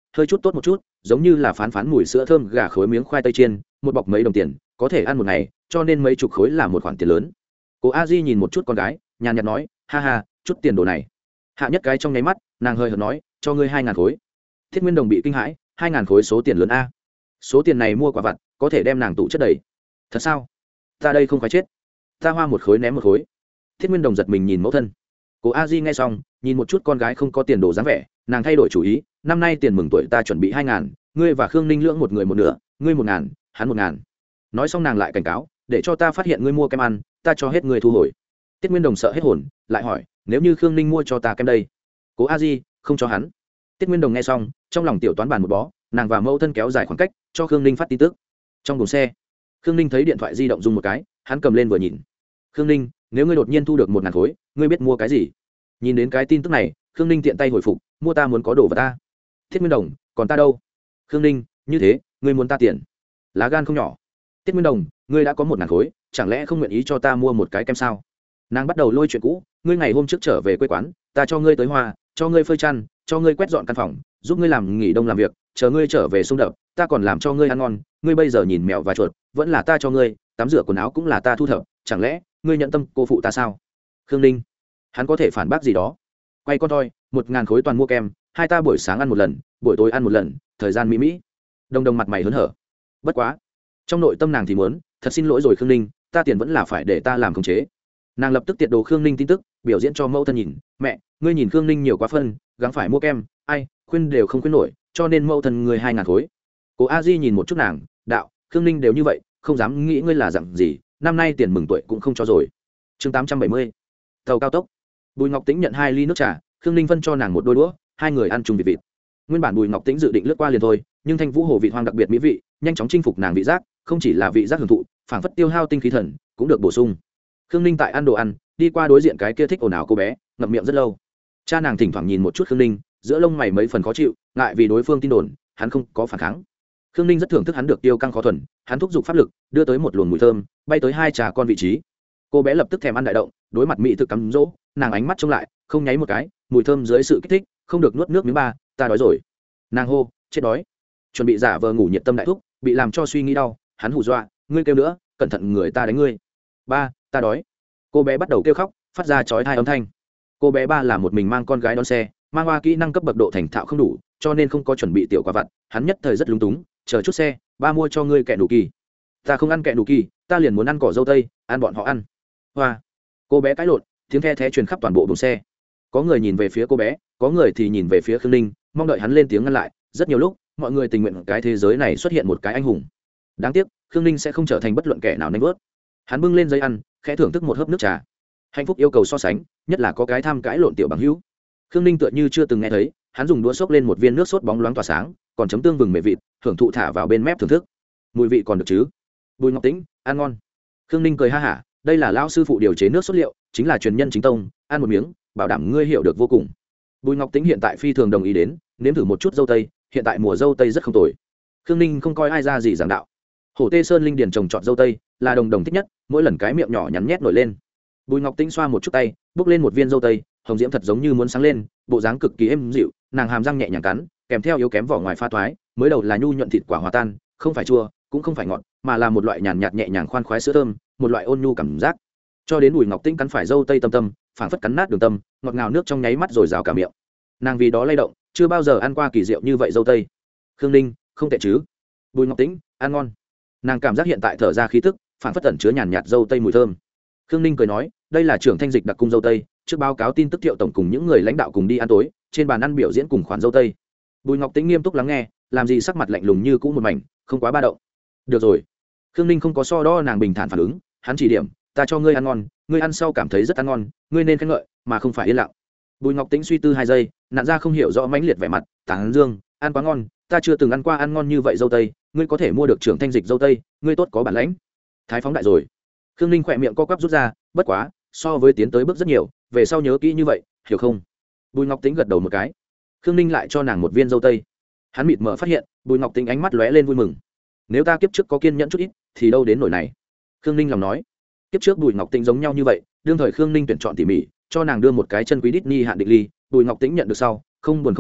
hơi chút tốt một chút, giống như là phán phán mùi sữa thơm gà khối miếng khoai tây chiên, một bọc mấy đồng tiền có thể ăn một ngày, cho nên mấy chục khối là một khoản tiền lớn. Cô a di nhìn một chút con gái, nhàn nhạt nói, ha ha, chút tiền đồ này. Hạ Nhất cái trong nháy mắt, nàng hơi hợt nói, cho ngươi 2.000 khối. Thiết Nguyên Đồng bị kinh hãi, 2.000 khối số tiền lớn a. Số tiền này mua quả vặt có thể đem nàng tụ chất đầy. Thật sao? Ta đây không phải chết, ta hoa một khối ném một khối. Thiết Nguyên Đồng giật mình nhìn mẫu thân. Cô a di nghe xong, nhìn một chút con gái không có tiền đồ dáng vẻ, nàng thay đổi chủ ý, năm nay tiền mừng tuổi ta chuẩn bị 2.000, ngươi và Khương Ninh lưỡng một người một nửa, ngươi 1.000, hắn 1.000. Nói xong nàng lại cảnh cáo, để cho ta phát hiện ngươi mua kem ăn, ta cho hết ngươi thu hồi. Tiết Nguyên Đồng sợ hết hồn, lại hỏi, nếu như Khương Ninh mua cho ta kem đây? Cố a di không cho hắn. Tiết Nguyên Đồng nghe xong, trong lòng tiểu toán bàn một bó, nàng và mẫu thân kéo dài khoảng cách, cho Khương Ninh phát tin tức. Trong buồng xe, Khương Ninh thấy điện thoại di động rung một cái, hắn cầm lên vừa nhìn. Khương Ninh, nếu ngươi đột nhiên thu được 1.000 khối, ngươi biết mua cái gì? Nhìn đến cái tin tức này, Khương Ninh tiện tay hồi phục, mua ta muốn có đồ vật ta. Thiết Nguyên Đồng, còn ta đâu? Khương Ninh, như thế, ngươi muốn ta tiền? Lá gan không nhỏ. Tiết Nguyên Đồng, ngươi đã có 1.000 khối, chẳng lẽ không nguyện ý cho ta mua một cái kem sao? Nàng bắt đầu lôi chuyện cũ, ngươi ngày hôm trước trở về quê quán, ta cho ngươi tới hoa, cho ngươi phơi chăn, cho ngươi quét dọn căn phòng, giúp ngươi làm nghỉ đông làm việc, chờ ngươi trở về xung đập, ta còn làm cho ngươi ăn ngon, ngươi bây giờ nhìn mèo và chuột, vẫn là ta cho ngươi, tắm rửa quần áo cũng là ta thu thập, chẳng lẽ ngươi nhận tâm cô phụ ta sao? Khương Ninh, hắn có thể phản bác gì đó? Quay con thôi, 1.000 khối toàn mua kem, hai ta buổi sáng ăn một lần, buổi tối ăn một lần, thời gian mỹ mỹ. Đồng Đồng mặt mày hớn hở. Bất quá, trong nội tâm nàng thì muốn, thật xin lỗi rồi Khương Ninh, ta tiền vẫn là phải để ta làm khống chế. Nàng lập tức tiệt đồ Khương Ninh tin tức, biểu diễn cho mẫu thân nhìn, mẹ, ngươi nhìn Khương Ninh nhiều quá phân, gắng phải mua kem, ai, khuyên đều không khuyên nổi, cho nên mẫu thân ngươi 2.000 khối. Cô a di nhìn một chút nàng, đạo, Khương Ninh đều như vậy, không dám nghĩ ngươi là dặn gì, năm nay tiền mừng tuổi cũng không cho rồi. Chương 870, tàu cao tốc. Bùi Ngọc Tĩnh nhận 2 ly nước trà, Khương Ninh phân cho nàng một đôi đũa, hai người ăn chung vịt vịt. Nguyên bản Bùi Ngọc Tĩnh dự định lướt qua liền thôi, nhưng Thanh Vũ hồ vị hoang đặc biệt mỹ vị, nhanh chóng chinh phục nàng vị giác, không chỉ là vị giác hưởng thụ, phảng phất tiêu hao tinh khí thần, cũng được bổ sung. Khương Ninh tại ăn đồ ăn, đi qua đối diện cái kia thích ồn ào cô bé, ngậm miệng rất lâu. Cha nàng thỉnh thoảng nhìn một chút Khương Ninh, giữa lông mày mấy phần khó chịu, ngại vì đối phương tin đồn, hắn không có phản kháng. Khương Ninh rất thưởng thức hắn được tiêu căng khó thuần, hắn thúc giục pháp lực, đưa tới một luồng mùi thơm, bay tới 2 trà con vị trí. Cô bé lập tức thèm ăn đại động, đối mặt mỹ thực cắm dỗ, nàng ánh mắt trông lại, không nháy một cái, mùi thơm dưới sự kích thích, không được nuốt nước miếng ba, ta đói rồi. Nàng hô, chết đói. Chuẩn bị giả vờ ngủ nhiệt tâm đại thúc, bị làm cho suy nghĩ đau, hắn hù dọa, ngươi kêu nữa, cẩn thận người ta đánh ngươi. Ba, ta đói. Cô bé bắt đầu kêu khóc, phát ra chói tai âm thanh. Cô bé ba là một mình mang con gái đón xe, mang qua kỹ năng cấp bậc độ thành thạo không đủ, cho nên không có chuẩn bị tiểu quả vặt, hắn nhất thời rất lúng túng, chờ chút xe, ba mua cho ngươi kẹo đủ kỳ. Ta không ăn kẹo đủ kỳ, ta liền muốn ăn cỏ dâu tây, ăn bọn họ ăn. Hoa. Cô bé cãi lộn, tiếng the thé truyền khắp toàn bộ buồng xe. Có người nhìn về phía cô bé, có người thì nhìn về phía Khương Ninh, mong đợi hắn lên tiếng ngăn lại. Rất nhiều lúc, mọi người tình nguyện cái thế giới này xuất hiện một cái anh hùng. Đáng tiếc, Khương Ninh sẽ không trở thành bất luận kẻ nào nanh vớt. Hắn bưng lên giấy ăn, khẽ thưởng thức một hớp nước trà. Hạnh phúc yêu cầu so sánh, nhất là có cái tham cãi lộn tiểu bằng hữu. Khương Ninh tựa như chưa từng nghe thấy, hắn dùng đũa xốc lên một viên nước sốt bóng loáng tỏa sáng, còn chấm tương vừng mề vịt, thưởng thụ thả vào bên mép thưởng thức. Mùi vị còn được chứ? Bùi Ngọc Tĩnh, ăn ngon. Khương Ninh cười ha hả, đây là lão sư phụ điều chế nước sốt liệu, chính là truyền nhân chính tông, ăn một miếng, bảo đảm ngươi hiểu được vô cùng. Bùi Ngọc Tĩnh hiện tại phi thường đồng ý đến, nếm thử một chút dâu tây, hiện tại mùa dâu tây rất không tồi. Khương Ninh không coi ai ra gì giảng đạo. Hổ Tê Sơn linh điền trồng trọt dâu tây, là Đồng Đồng thích nhất, mỗi lần cái miệng nhỏ nhắn nhét nổi lên. Bùi Ngọc Tĩnh xoa một chút tay, bốc lên một viên dâu tây, hồng diễm thật giống như muốn sáng lên, bộ dáng cực kỳ êm dịu, nàng hàm răng nhẹ nhàng cắn, kèm theo yếu kém vỏ ngoài pha thoái, mới đầu là nhu nhuận thịt quả hòa tan, không phải chua, cũng không phải ngọt, mà là một loại nhàn nhạt nhẹ nhàng khoan khoái sữa thơm, một loại ôn nhu cảm giác. Cho đến Bùi Ngọc Tĩnh cắn phải dâu tây tâm tâm, phảng phất cắn nát đường tâm, ngọt ngào nước trong nháy mắt rồi rào cả miệng. Nàng vì đó lay động, chưa bao giờ ăn qua kỳ diệu như vậy dâu tây. Khương Ninh, không tệ chứ? Bùi Ngọc Tĩnh, ăn ngon. Nàng cảm giác hiện tại thở ra khí tức, phảng phất ẩn chứa nhàn nhạt dâu tây mùi thơm. Khương Ninh cười nói, đây là trưởng thanh dịch đặc cung dâu tây, trước báo cáo tin tức Thiệu tổng cùng những người lãnh đạo cùng đi ăn tối, trên bàn ăn biểu diễn cùng khoản dâu tây. Bùi Ngọc Tĩnh nghiêm túc lắng nghe, làm gì sắc mặt lạnh lùng như cũ một mảnh, không quá ba động. Được rồi. Khương Ninh không có so đo nàng bình thản phản ứng, hắn chỉ điểm, ta cho ngươi ăn ngon, ngươi ăn sau cảm thấy rất ăn ngon, ngươi nên khen ngợi, mà không phải yên lặng. Bùi Ngọc Tĩnh suy tư 2 giây, nạn ra không hiểu rõ mãnh liệt vẻ mặt, tán dương, ăn quá ngon, ta chưa từng ăn qua ăn ngon như vậy dâu tây, ngươi có thể mua được trưởng thanh dịch dâu tây, ngươi tốt có bản lãnh. Thái phóng đại rồi. Khương Ninh khỏe miệng co quắp rút ra, bất quá, so với tiến tới bước rất nhiều, về sau nhớ kỹ như vậy, hiểu không? Bùi Ngọc Tĩnh gật đầu một cái. Khương Ninh lại cho nàng một viên dâu tây. Hắn mịt mờ phát hiện, Bùi Ngọc Tĩnh ánh mắt lóe lên vui mừng. Nếu ta kiếp trước có kiên nhẫn chút ít, thì đâu đến nỗi này. Khương Ninh lòng nói. Kiếp trước Bùi Ngọc Tĩnh giống nhau như vậy, đương thời Khương Ninh tuyển chọn tỉ mỉ, cho nàng đưa một cái chân quý Disney hạn định ly, Bùi Ngọc Tĩnh nhận được sau, không buồn không vui,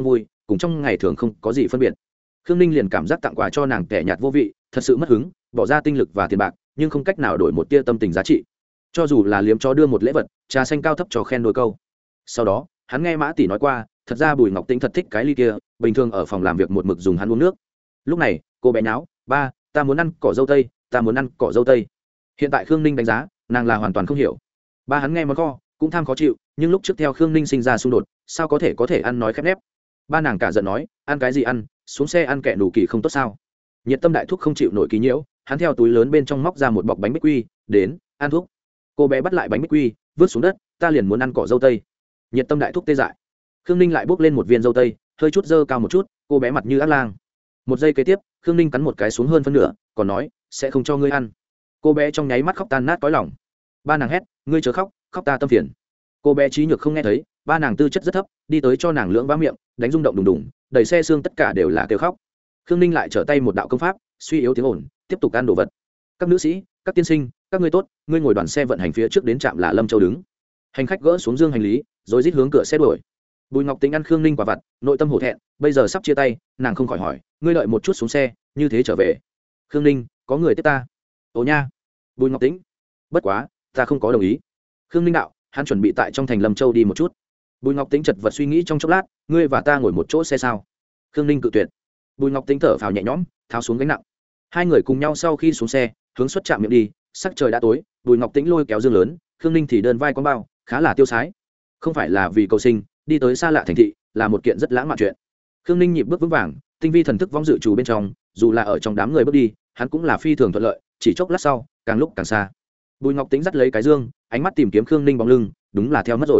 cùng trong ngày thường không có gì phân biệt. Khương Ninh liền cảm giác tặng quà cho nàng kẻ nhạt vô vị, thật sự mất hứng, bỏ ra tinh lực và tiền bạc nhưng không cách nào đổi một tia tâm tình giá trị. Cho dù là liếm chó đưa một lễ vật, trà xanh cao thấp cho khen đôi câu. Sau đó hắn nghe Mã tỷ nói qua, thật ra Bùi Ngọc Tĩnh thật thích cái ly kia, bình thường ở phòng làm việc một mực dùng hắn uống nước. Lúc này cô bé nháo, ba ta muốn ăn cỏ dâu tây, ta muốn ăn cỏ dâu tây. Hiện tại Khương Ninh đánh giá nàng là hoàn toàn không hiểu. Ba hắn nghe món kho cũng tham khó chịu, nhưng lúc trước theo Khương Ninh sinh ra xung đột, sao có thể ăn nói khép nép. Ba nàng cả giận nói, ăn cái gì ăn, xuống xe ăn kẹ nủ kỳ không tốt sao. Nhiệt Tâm đại thúc không chịu nổi ký nhiễu, hắn theo túi lớn bên trong móc ra một bọc bánh bích quy, đến ăn thuốc. Cô bé bắt lại bánh bích quy, vứt xuống đất, ta liền muốn ăn cỏ dâu tây. Nhiệt Tâm đại thúc tê dại. Khương Ninh lại bốc lên một viên dâu tây, hơi chút dơ cao một chút, cô bé mặt như ác lang. Một giây kế tiếp, Khương Ninh cắn một cái xuống hơn phân nửa, còn nói sẽ không cho ngươi ăn. Cô bé trong nháy mắt khóc tan nát cõi lòng. Ba nàng hét, ngươi chớ khóc, khóc ta tâm phiền. Cô bé trí nhược không nghe thấy, ba nàng tư chất rất thấp, đi tới cho nàng lưỡng vá miệng, đánh rung động đùng đùng, đầy xe xương tất cả đều là kêu khóc. Khương Ninh lại trở tay một đạo công pháp, suy yếu tiếng ồn, tiếp tục ăn đồ vật. Các nữ sĩ, các tiên sinh, các ngươi tốt, ngươi ngồi đoàn xe vận hành phía trước đến trạm là Lâm Châu đứng. Hành khách gỡ xuống dương hành lý, rồi rít hướng cửa xe đuổi. Bùi Ngọc Tĩnh ăn Khương Ninh quả vặt, nội tâm hổ thẹn, bây giờ sắp chia tay, nàng không khỏi hỏi, ngươi đợi một chút xuống xe, như thế trở về. Khương Ninh, có người tiếp ta. Ồ nha. Bùi Ngọc Tĩnh, bất quá, ta không có đồng ý. Khương Ninh đạo, hắn chuẩn bị tại trong thành Lâm Châu đi một chút. Bùi Ngọc Tĩnh chật vật suy nghĩ trong chốc lát, ngươi và ta ngồi một chỗ xe sao? Khương Ninh cự tuyệt. Bùi Ngọc Tĩnh thở phào nhẹ nhõm, tháo xuống gánh nặng. Hai người cùng nhau sau khi xuống xe, hướng xuất trạm miệng đi. Sắc trời đã tối, Bùi Ngọc Tĩnh lôi kéo dương lớn, Khương Ninh thì đơn vai con bao, khá là tiêu sái. Không phải là vì cầu sinh, đi tới xa lạ thành thị là một kiện rất lãng mạn chuyện. Khương Ninh nhịp bước vững vàng, tinh vi thần thức vong dự trù bên trong, dù là ở trong đám người bước đi, hắn cũng là phi thường thuận lợi, chỉ chốc lát sau, càng lúc càng xa. Bùi Ngọc Tĩnh dắt lấy cái dương, ánh mắt tìm kiếm Khương Ninh bóng lưng, đúng là theo mất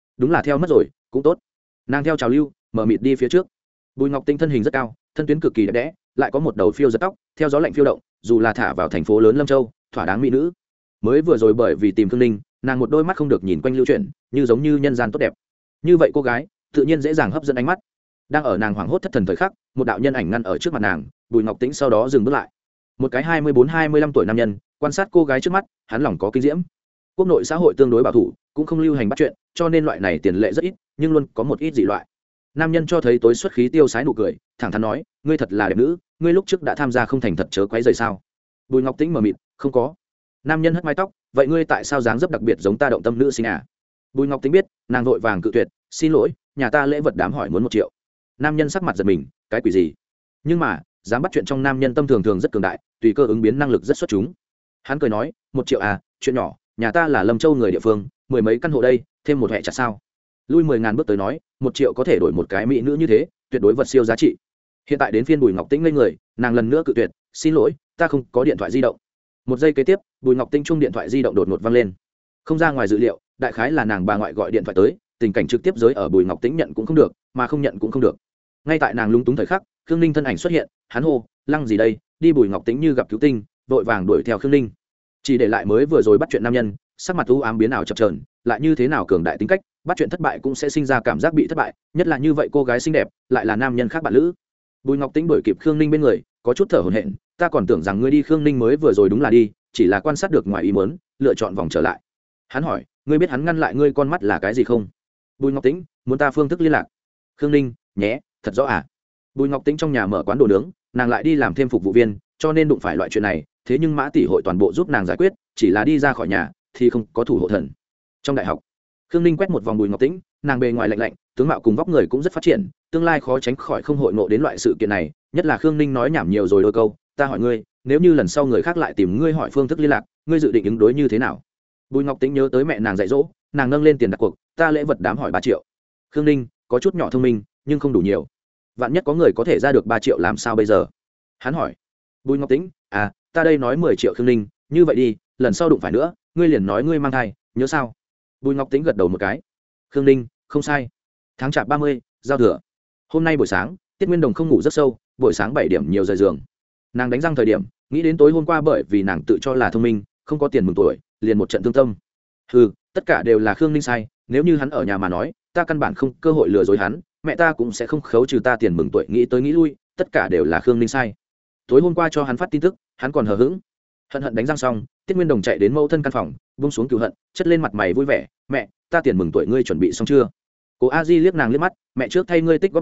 rồi, cũng tốt. Nàng theo trào lưu, mở mịt đi phía trước. Bùi Ngọc Tĩnh thân hình rất cao, thân tuyến cực kỳ đẹp đẽ, lại có một đầu phiêu giật tóc, theo gió lạnh phiêu động, dù là thả vào thành phố lớn Lâm Châu, thỏa đáng mỹ nữ. Mới vừa rồi bởi vì tìm Khương Ninh, nàng một đôi mắt không được nhìn quanh lưu chuyển, như giống như nhân gian tốt đẹp. Như vậy cô gái, tự nhiên dễ dàng hấp dẫn ánh mắt. Đang ở nàng hoảng hốt thất thần thời khắc, một đạo nhân ảnh ngăn ở trước mặt nàng, Bùi Ngọc Tĩnh sau đó dừng bước lại. Một cái 24-25 tuổi nam nhân, quan sát cô gái trước mắt, hắn lòng có kinh diễm. Quốc nội xã hội tương đối bảo thủ, cũng không lưu hành bắt chuyện, cho nên loại này tiền lệ rất ít, nhưng luôn có một ít dị loại. Nam nhân cho thấy tối xuất khí tiêu sái nụ cười, thẳng thắn nói, ngươi thật là đẹp nữ, ngươi lúc trước đã tham gia không thành thật chớ quấy rầy sao? Bùi Ngọc Tĩnh mờ mịt, không có. Nam nhân hất mái tóc, vậy ngươi tại sao dáng dấp đặc biệt giống ta động tâm nữ sinh à? Bùi Ngọc Tĩnh biết, nàng vội vàng cự tuyệt, xin lỗi, nhà ta lễ vật đám hỏi muốn 1 triệu. Nam nhân sắc mặt giật mình, cái quỷ gì? Nhưng mà dám bắt chuyện trong nam nhân tâm thường thường rất cường đại, tùy cơ ứng biến năng lực rất xuất chúng. Hắn cười nói, 1 triệu à, chuyện nhỏ, nhà ta là Lâm Châu người địa phương, 10 mấy căn hộ đây, thêm một hệ chặt sao? Lui 10.000 bước tới nói, 1 triệu có thể đổi một cái mỹ nữ như thế, tuyệt đối vật siêu giá trị. Hiện tại đến phiên Bùi Ngọc Tĩnh lên người, nàng lần nữa cự tuyệt, xin lỗi, ta không có điện thoại di động. Một giây kế tiếp, Bùi Ngọc Tĩnh chung điện thoại di động đột ngột vang lên. Không ra ngoài dự liệu, đại khái là nàng bà ngoại gọi điện thoại tới, tình cảnh trực tiếp giới ở Bùi Ngọc Tĩnh nhận cũng không được, mà không nhận cũng không được. Ngay tại nàng lúng túng thời khắc, Khương Ninh thân ảnh xuất hiện, hắn hô, lăng gì đây? Đi. Bùi Ngọc Tĩnh như gặp cứu tinh, vội vàng đuổi theo Khương Ninh. Chỉ để lại mới vừa rồi bắt chuyện nam nhân, sắc mặt u ám biến ảo chập chờn, lại như thế nào cường đại tính cách, bắt chuyện thất bại cũng sẽ sinh ra cảm giác bị thất bại, nhất là như vậy cô gái xinh đẹp, lại là nam nhân khác bạn lữ. Bùi Ngọc Tĩnh đuổi kịp Khương Ninh bên người, có chút thở hổn hển, ta còn tưởng rằng ngươi đi. Khương Ninh mới vừa rồi đúng là đi, chỉ là quan sát được ngoài ý muốn, lựa chọn vòng trở lại. Hắn hỏi, ngươi biết hắn ngăn lại ngươi con mắt là cái gì không? Bùi Ngọc Tĩnh, muốn ta phương thức liên lạc. Khương Ninh, nhé, thật rõ à? Bùi Ngọc Tĩnh trong nhà mở quán đồ nướng, nàng lại đi làm thêm phục vụ viên, cho nên đụng phải loại chuyện này, thế nhưng Mã tỷ hội toàn bộ giúp nàng giải quyết, chỉ là đi ra khỏi nhà thì không có thủ hộ thần. Trong đại học, Khương Ninh quét một vòng Bùi Ngọc Tĩnh, nàng bề ngoài lạnh lạnh, tướng mạo cùng vóc người cũng rất phát triển, tương lai khó tránh khỏi không hội ngộ đến loại sự kiện này, nhất là Khương Ninh nói nhảm nhiều rồi đôi câu, ta hỏi ngươi, nếu như lần sau người khác lại tìm ngươi hỏi phương thức liên lạc, ngươi dự định ứng đối như thế nào? Bùi Ngọc Tĩnh nhớ tới mẹ nàng dạy dỗ, nàng nâng lên tiền đặt cuộc, ta lễ vật đám hỏi 3 triệu. Khương Ninh có chút nhỏ thông minh, nhưng không đủ nhiều. Vạn nhất có người có thể ra được 3 triệu làm sao bây giờ? Hắn hỏi. Bùi Ngọc Tĩnh, à, ta đây nói 10 triệu. Khương Ninh, như vậy đi, lần sau đụng phải nữa, ngươi liền nói ngươi mang thai, nhớ sao? Bùi Ngọc Tĩnh gật đầu một cái. Khương Ninh, không sai. Tháng chạp 30, giao thừa. Hôm nay buổi sáng, Tiết Nguyên Đồng không ngủ rất sâu, buổi sáng 7 điểm nhiều rời giường. Nàng đánh răng thời điểm, nghĩ đến tối hôm qua bởi vì nàng tự cho là thông minh, không có tiền mừng tuổi, liền một trận thương tâm. Hừ, tất cả đều là Khương Ninh sai, nếu như hắn ở nhà mà nói, ta căn bản không cơ hội lừa dối hắn, mẹ ta cũng sẽ không khấu trừ ta tiền mừng tuổi. Nghĩ tới nghĩ lui, tất cả đều là Khương Ninh sai. Tối hôm qua cho hắn phát tin tức, hắn còn hờ hững. Hận hận đánh răng xong, Tiết Nguyên Đồng chạy đến mẫu thân căn phòng, buông xuống cừu hận, chất lên mặt mày vui vẻ, mẹ, ta tiền mừng tuổi ngươi chuẩn bị xong chưa? Cô A Di liếc nàng liếc mắt, mẹ trước thay ngươi tích góp lấy,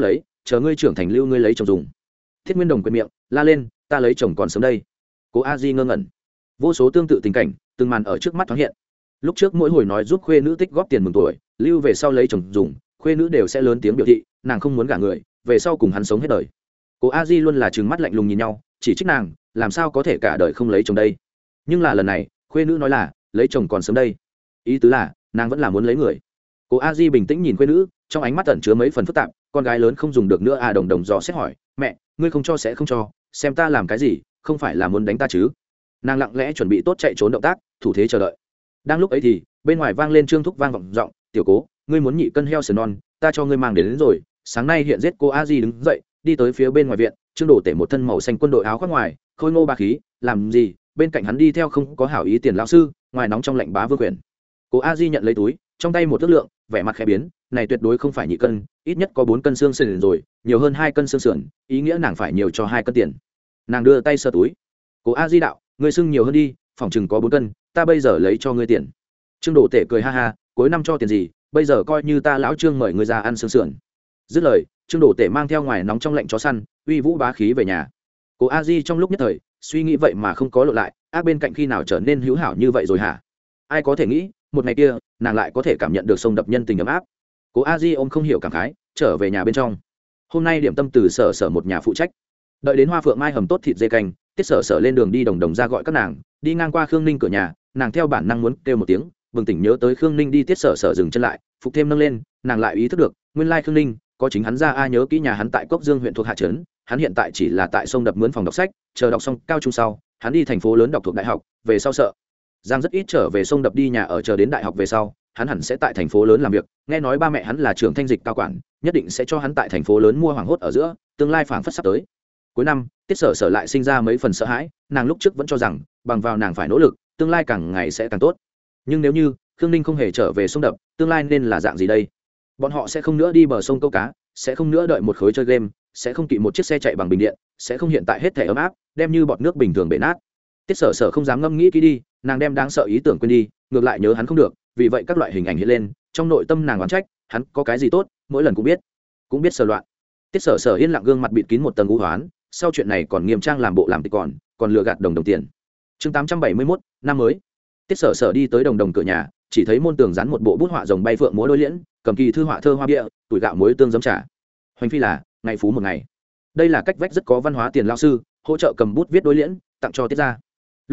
chờ ngươi trưởng thành lưu ngươi lấy chồng dùng. Thiết Nguyên Đồng quệt miệng la lên, ta lấy chồng còn sớm đây. Cố A Di ngơ ngẩn. Vô số tương tự tình cảnh từng màn ở trước mắt thoáng hiện. Lúc trước mỗi hồi nói giúp khuê nữ tích góp tiền mừng tuổi, lưu về sau lấy chồng dùng, khuê nữ đều sẽ lớn tiếng biểu thị nàng không muốn gả người, về sau cùng hắn sống hết đời. Cố A Di luôn là trừng mắt lạnh lùng nhìn nhau, chỉ trích nàng làm sao có thể cả đời không lấy chồng đây. Nhưng là lần này khuê nữ nói là lấy chồng còn sớm đây, ý tứ là nàng vẫn là muốn lấy người. Cố A Di bình tĩnh nhìn khuê nữ, trong ánh mắt ẩn chứa mấy phần phức tạp. Con gái lớn không dùng được nữa à? Đồng Đồng dò xét hỏi, mẹ ngươi không cho sẽ không cho, xem ta làm cái gì, không phải là muốn đánh ta chứ? Nàng lặng lẽ chuẩn bị tốt chạy trốn động tác, thủ thế chờ đợi. Đang lúc ấy thì bên ngoài vang lên Trương Thúc vang vọng giọng, tiểu Cố, ngươi muốn nhị cân heo sườn non, ta cho ngươi mang đến rồi. Sáng nay hiện giết. Cô A Di đứng dậy đi tới phía bên ngoài viện. Trương Đổ Tể một thân màu xanh quân đội áo khoác ngoài, khôi ngô ba khí, làm gì bên cạnh hắn đi theo không có hảo ý Tiền lão sư, ngoài nóng trong lạnh bá vương quyền. Cô A Di nhận lấy túi, trong tay một thước lượng, vẻ mặt khẽ biến, này tuyệt đối không phải nhị cân, ít nhất có 4 cân xương sườn rồi, nhiều hơn 2 cân xương sườn, ý nghĩa nàng phải nhiều cho 2 cân tiền. Nàng đưa tay sờ túi. Cô A Di đạo, ngươi xương nhiều hơn đi, phòng chừng có 4 cân, ta bây giờ lấy cho ngươi tiền. Trương Đổ Tể cười ha ha, cuối năm cho tiền gì, bây giờ coi như ta lão Trương mời ngươi ra ăn xương sườn. Dứt lời, Trương Đổ Tể mang theo ngoài nóng trong lạnh chó săn, uy vũ bá khí về nhà. Cô A Di trong lúc nhất thời suy nghĩ vậy mà không có lộ lại, ác bên cạnh khi nào trở nên hữu hảo như vậy rồi hả? Ai có thể nghĩ một ngày kia nàng lại có thể cảm nhận được sông đập nhân tình ấm áp. Cố A Di ôm không hiểu cảm khái, trở về nhà bên trong. Hôm nay điểm tâm từ sở sở một nhà phụ trách. Đợi đến Hoa Phượng Mai hầm tốt thịt dê canh, Tiết Sở Sở lên đường đi Đồng Đồng ra gọi các nàng, đi ngang qua Khương Ninh cửa nhà, nàng theo bản năng muốn kêu một tiếng, bừng tỉnh nhớ tới Khương Ninh đi. Tiết Sở Sở dừng chân lại, phục thêm nâng lên, nàng lại ý thức được, nguyên lai Khương Ninh có chính hắn ra. A nhớ kỹ nhà hắn tại Cốc Dương huyện thuộc Hạ Trấn, hắn hiện tại chỉ là tại sông đập mướn phòng đọc sách, chờ đọc xong cao trung sau, hắn đi thành phố lớn đọc thuộc đại học, về sau sợ Giang rất ít trở về sông đập đi nhà ở, chờ đến đại học về sau, hắn hẳn sẽ tại thành phố lớn làm việc. Nghe nói ba mẹ hắn là trưởng thanh dịch cao quản, nhất định sẽ cho hắn tại thành phố lớn mua hoàng hốt ở giữa, tương lai phảng phất sắp tới. Cuối năm, Tiết Sở Sở lại sinh ra mấy phần sợ hãi, nàng lúc trước vẫn cho rằng bằng vào nàng phải nỗ lực, tương lai càng ngày sẽ càng tốt. Nhưng nếu như Khương Ninh không hề trở về sông đập, tương lai nên là dạng gì đây? Bọn họ sẽ không nữa đi bờ sông câu cá, sẽ không nữa đợi một khối chơi game, sẽ không kỵ một chiếc xe chạy bằng bình điện, sẽ không hiện tại hết thể ấm áp, đem như bọt nước bình thường bể nát. Tiết Sở Sở không dám ngâm nghĩ kỹ đi, nàng đem đáng sợ ý tưởng quên đi, ngược lại nhớ hắn không được, vì vậy các loại hình ảnh hiện lên, trong nội tâm nàng oán trách, hắn có cái gì tốt, mỗi lần cũng biết sờ loạn. Tiết Sở Sở yên lặng, gương mặt bịt kín một tầng u hoán, sau chuyện này còn nghiêm trang làm bộ làm tịch, còn lừa gạt Đồng tiền. Chương 871, năm mới. Tiết Sở Sở đi tới Đồng cửa nhà, chỉ thấy môn tường dán một bộ bút họa rồng bay phượng múa đôi liễn, cầm kỳ thư họa thơ hoa bia, tuổi gạo muối tương giấm trà. Hoành phi là ngày phú một ngày. Đây là cách vách rất có văn hóa Tiền lão sư, hỗ trợ cầm bút viết đối liễn, tặng cho Tiết gia.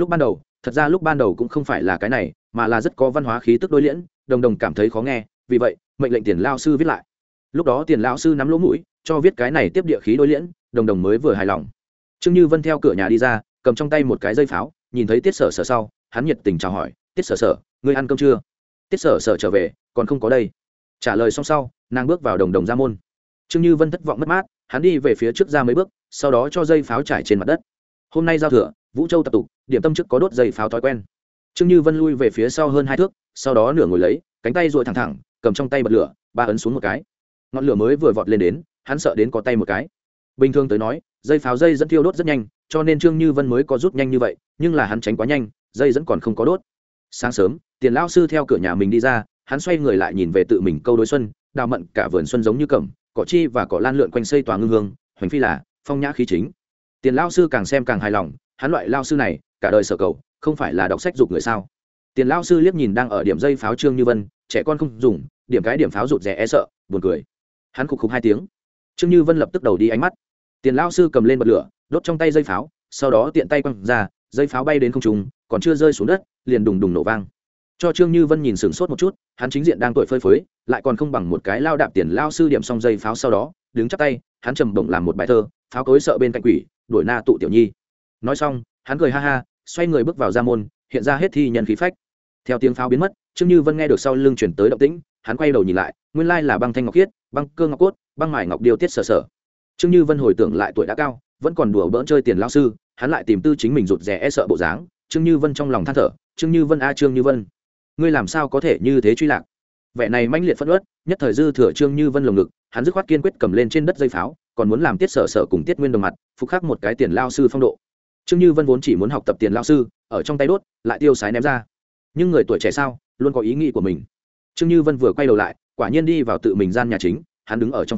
Thật ra lúc ban đầu cũng không phải là cái này, mà là rất có văn hóa khí tức đối liễn. Đồng cảm thấy khó nghe, vì vậy mệnh lệnh Tiền lão sư viết lại. Lúc đó Tiền lão sư nắm lỗ mũi, cho viết cái này tiếp địa khí đối liễn, Đồng mới vừa hài lòng. Trương Như Vân theo cửa nhà đi ra, cầm trong tay một cái dây pháo, nhìn thấy Tiết Sở Sở sau, hắn nhiệt tình chào hỏi, Tiết Sở Sở, ngươi ăn cơm chưa? Tiết Sở Sở trở về, còn không có đây. Trả lời xong sau, nàng bước vào Đồng ra môn. Trương Như Vân thất vọng mất mát, hắn đi về phía trước ra mấy bước, sau đó cho dây pháo trải trên mặt đất. Hôm nay giao thừa, Vũ Châu tập tục, điểm tâm trước có đốt dây pháo thói quen. Trương Như Vân lui về phía sau hơn 2 thước, sau đó nửa ngồi lấy, cánh tay duỗi thẳng thẳng, cầm trong tay bật lửa, ba ấn xuống một cái. Ngọn lửa mới vừa vọt lên đến, hắn sợ đến có tay một cái. Bình thường tới nói, dây pháo dây dẫn thiêu đốt rất nhanh, cho nên Trương Như Vân mới có rút nhanh như vậy, nhưng là hắn tránh quá nhanh, dây dẫn còn không có đốt. Sáng sớm, Tiền lão sư theo cửa nhà mình đi ra, hắn xoay người lại nhìn về tự mình câu đối xuân, đào mận cả vườn xuân giống như cẩm, cỏ chi và cỏ lan lượn quanh xây tòa ngưng hương, hoành phi là phong nhã khí chính. Tiền lão sư càng xem càng hài lòng, hắn loại lão sư này cả đời sở cầu không phải là đọc sách dục người sao? Tiền lão sư liếc nhìn đang ở điểm dây pháo Trương Như Vân, trẻ con không dùng, điểm cái điểm pháo rụt rè e sợ, buồn cười. Hắn khục khục 2 tiếng. Trương Như Vân lập tức đầu đi ánh mắt. Tiền lão sư cầm lên bật lửa, đốt trong tay dây pháo, sau đó tiện tay quăng ra, dây pháo bay đến không trung, còn chưa rơi xuống đất, liền đùng đùng nổ vang. Cho Trương Như Vân nhìn sửng sốt một chút, hắn chính diện đang tuổi phơi phới, lại còn không bằng một cái lao đạp. Tiền lão sư điểm xong dây pháo sau đó, đứng chắp tay, hắn trầm bổng làm một bài thơ, pháo cối sợ bên cạnh quỷ, đuổi na tụ tiểu nhi. Nói xong, hắn cười ha ha, xoay người bước vào ra môn, hiện ra hết thi nhân khí phách. Theo tiếng pháo biến mất, Trương Như Vân nghe được sau lưng chuyển tới động tĩnh, hắn quay đầu nhìn lại, nguyên lai là băng thanh ngọc khiết, băng cơ ngọc cốt, băng mài ngọc điêu Tiết Sở Sở. Trương Như Vân hồi tưởng lại tuổi đã cao, vẫn còn đùa bỡn chơi Tiền lão sư, hắn lại tìm tư chính mình rụt rè e sợ bộ dáng. Trương Như Vân trong lòng than thở, Trương Như Vân a Trương Như Vân, ngươi làm sao có thể như thế truy lạc? Vẻ này mãnh liệt phẫn uất, nhất thời dư thừa Trương Như Vân lồng ngực, hắn dứt khoát kiên quyết cầm lên trên đất dây pháo, còn muốn làm Tiết Sở Sở cùng Tiết Nguyên đồng mặt, phục khắc một cái Tiền lão sư phong độ. Trương Như Vân vốn chỉ muốn học tập Tiền lão sư, ở trong tay đốt, lại tiêu sái ném ra. Nhưng người tuổi trẻ sao, luôn có ý nghĩ của mình. Trương Như Vân vừa quay đầu lại, quả nhiên đi vào tự mình gian nhà chính, hắn đứng ở trong phòng,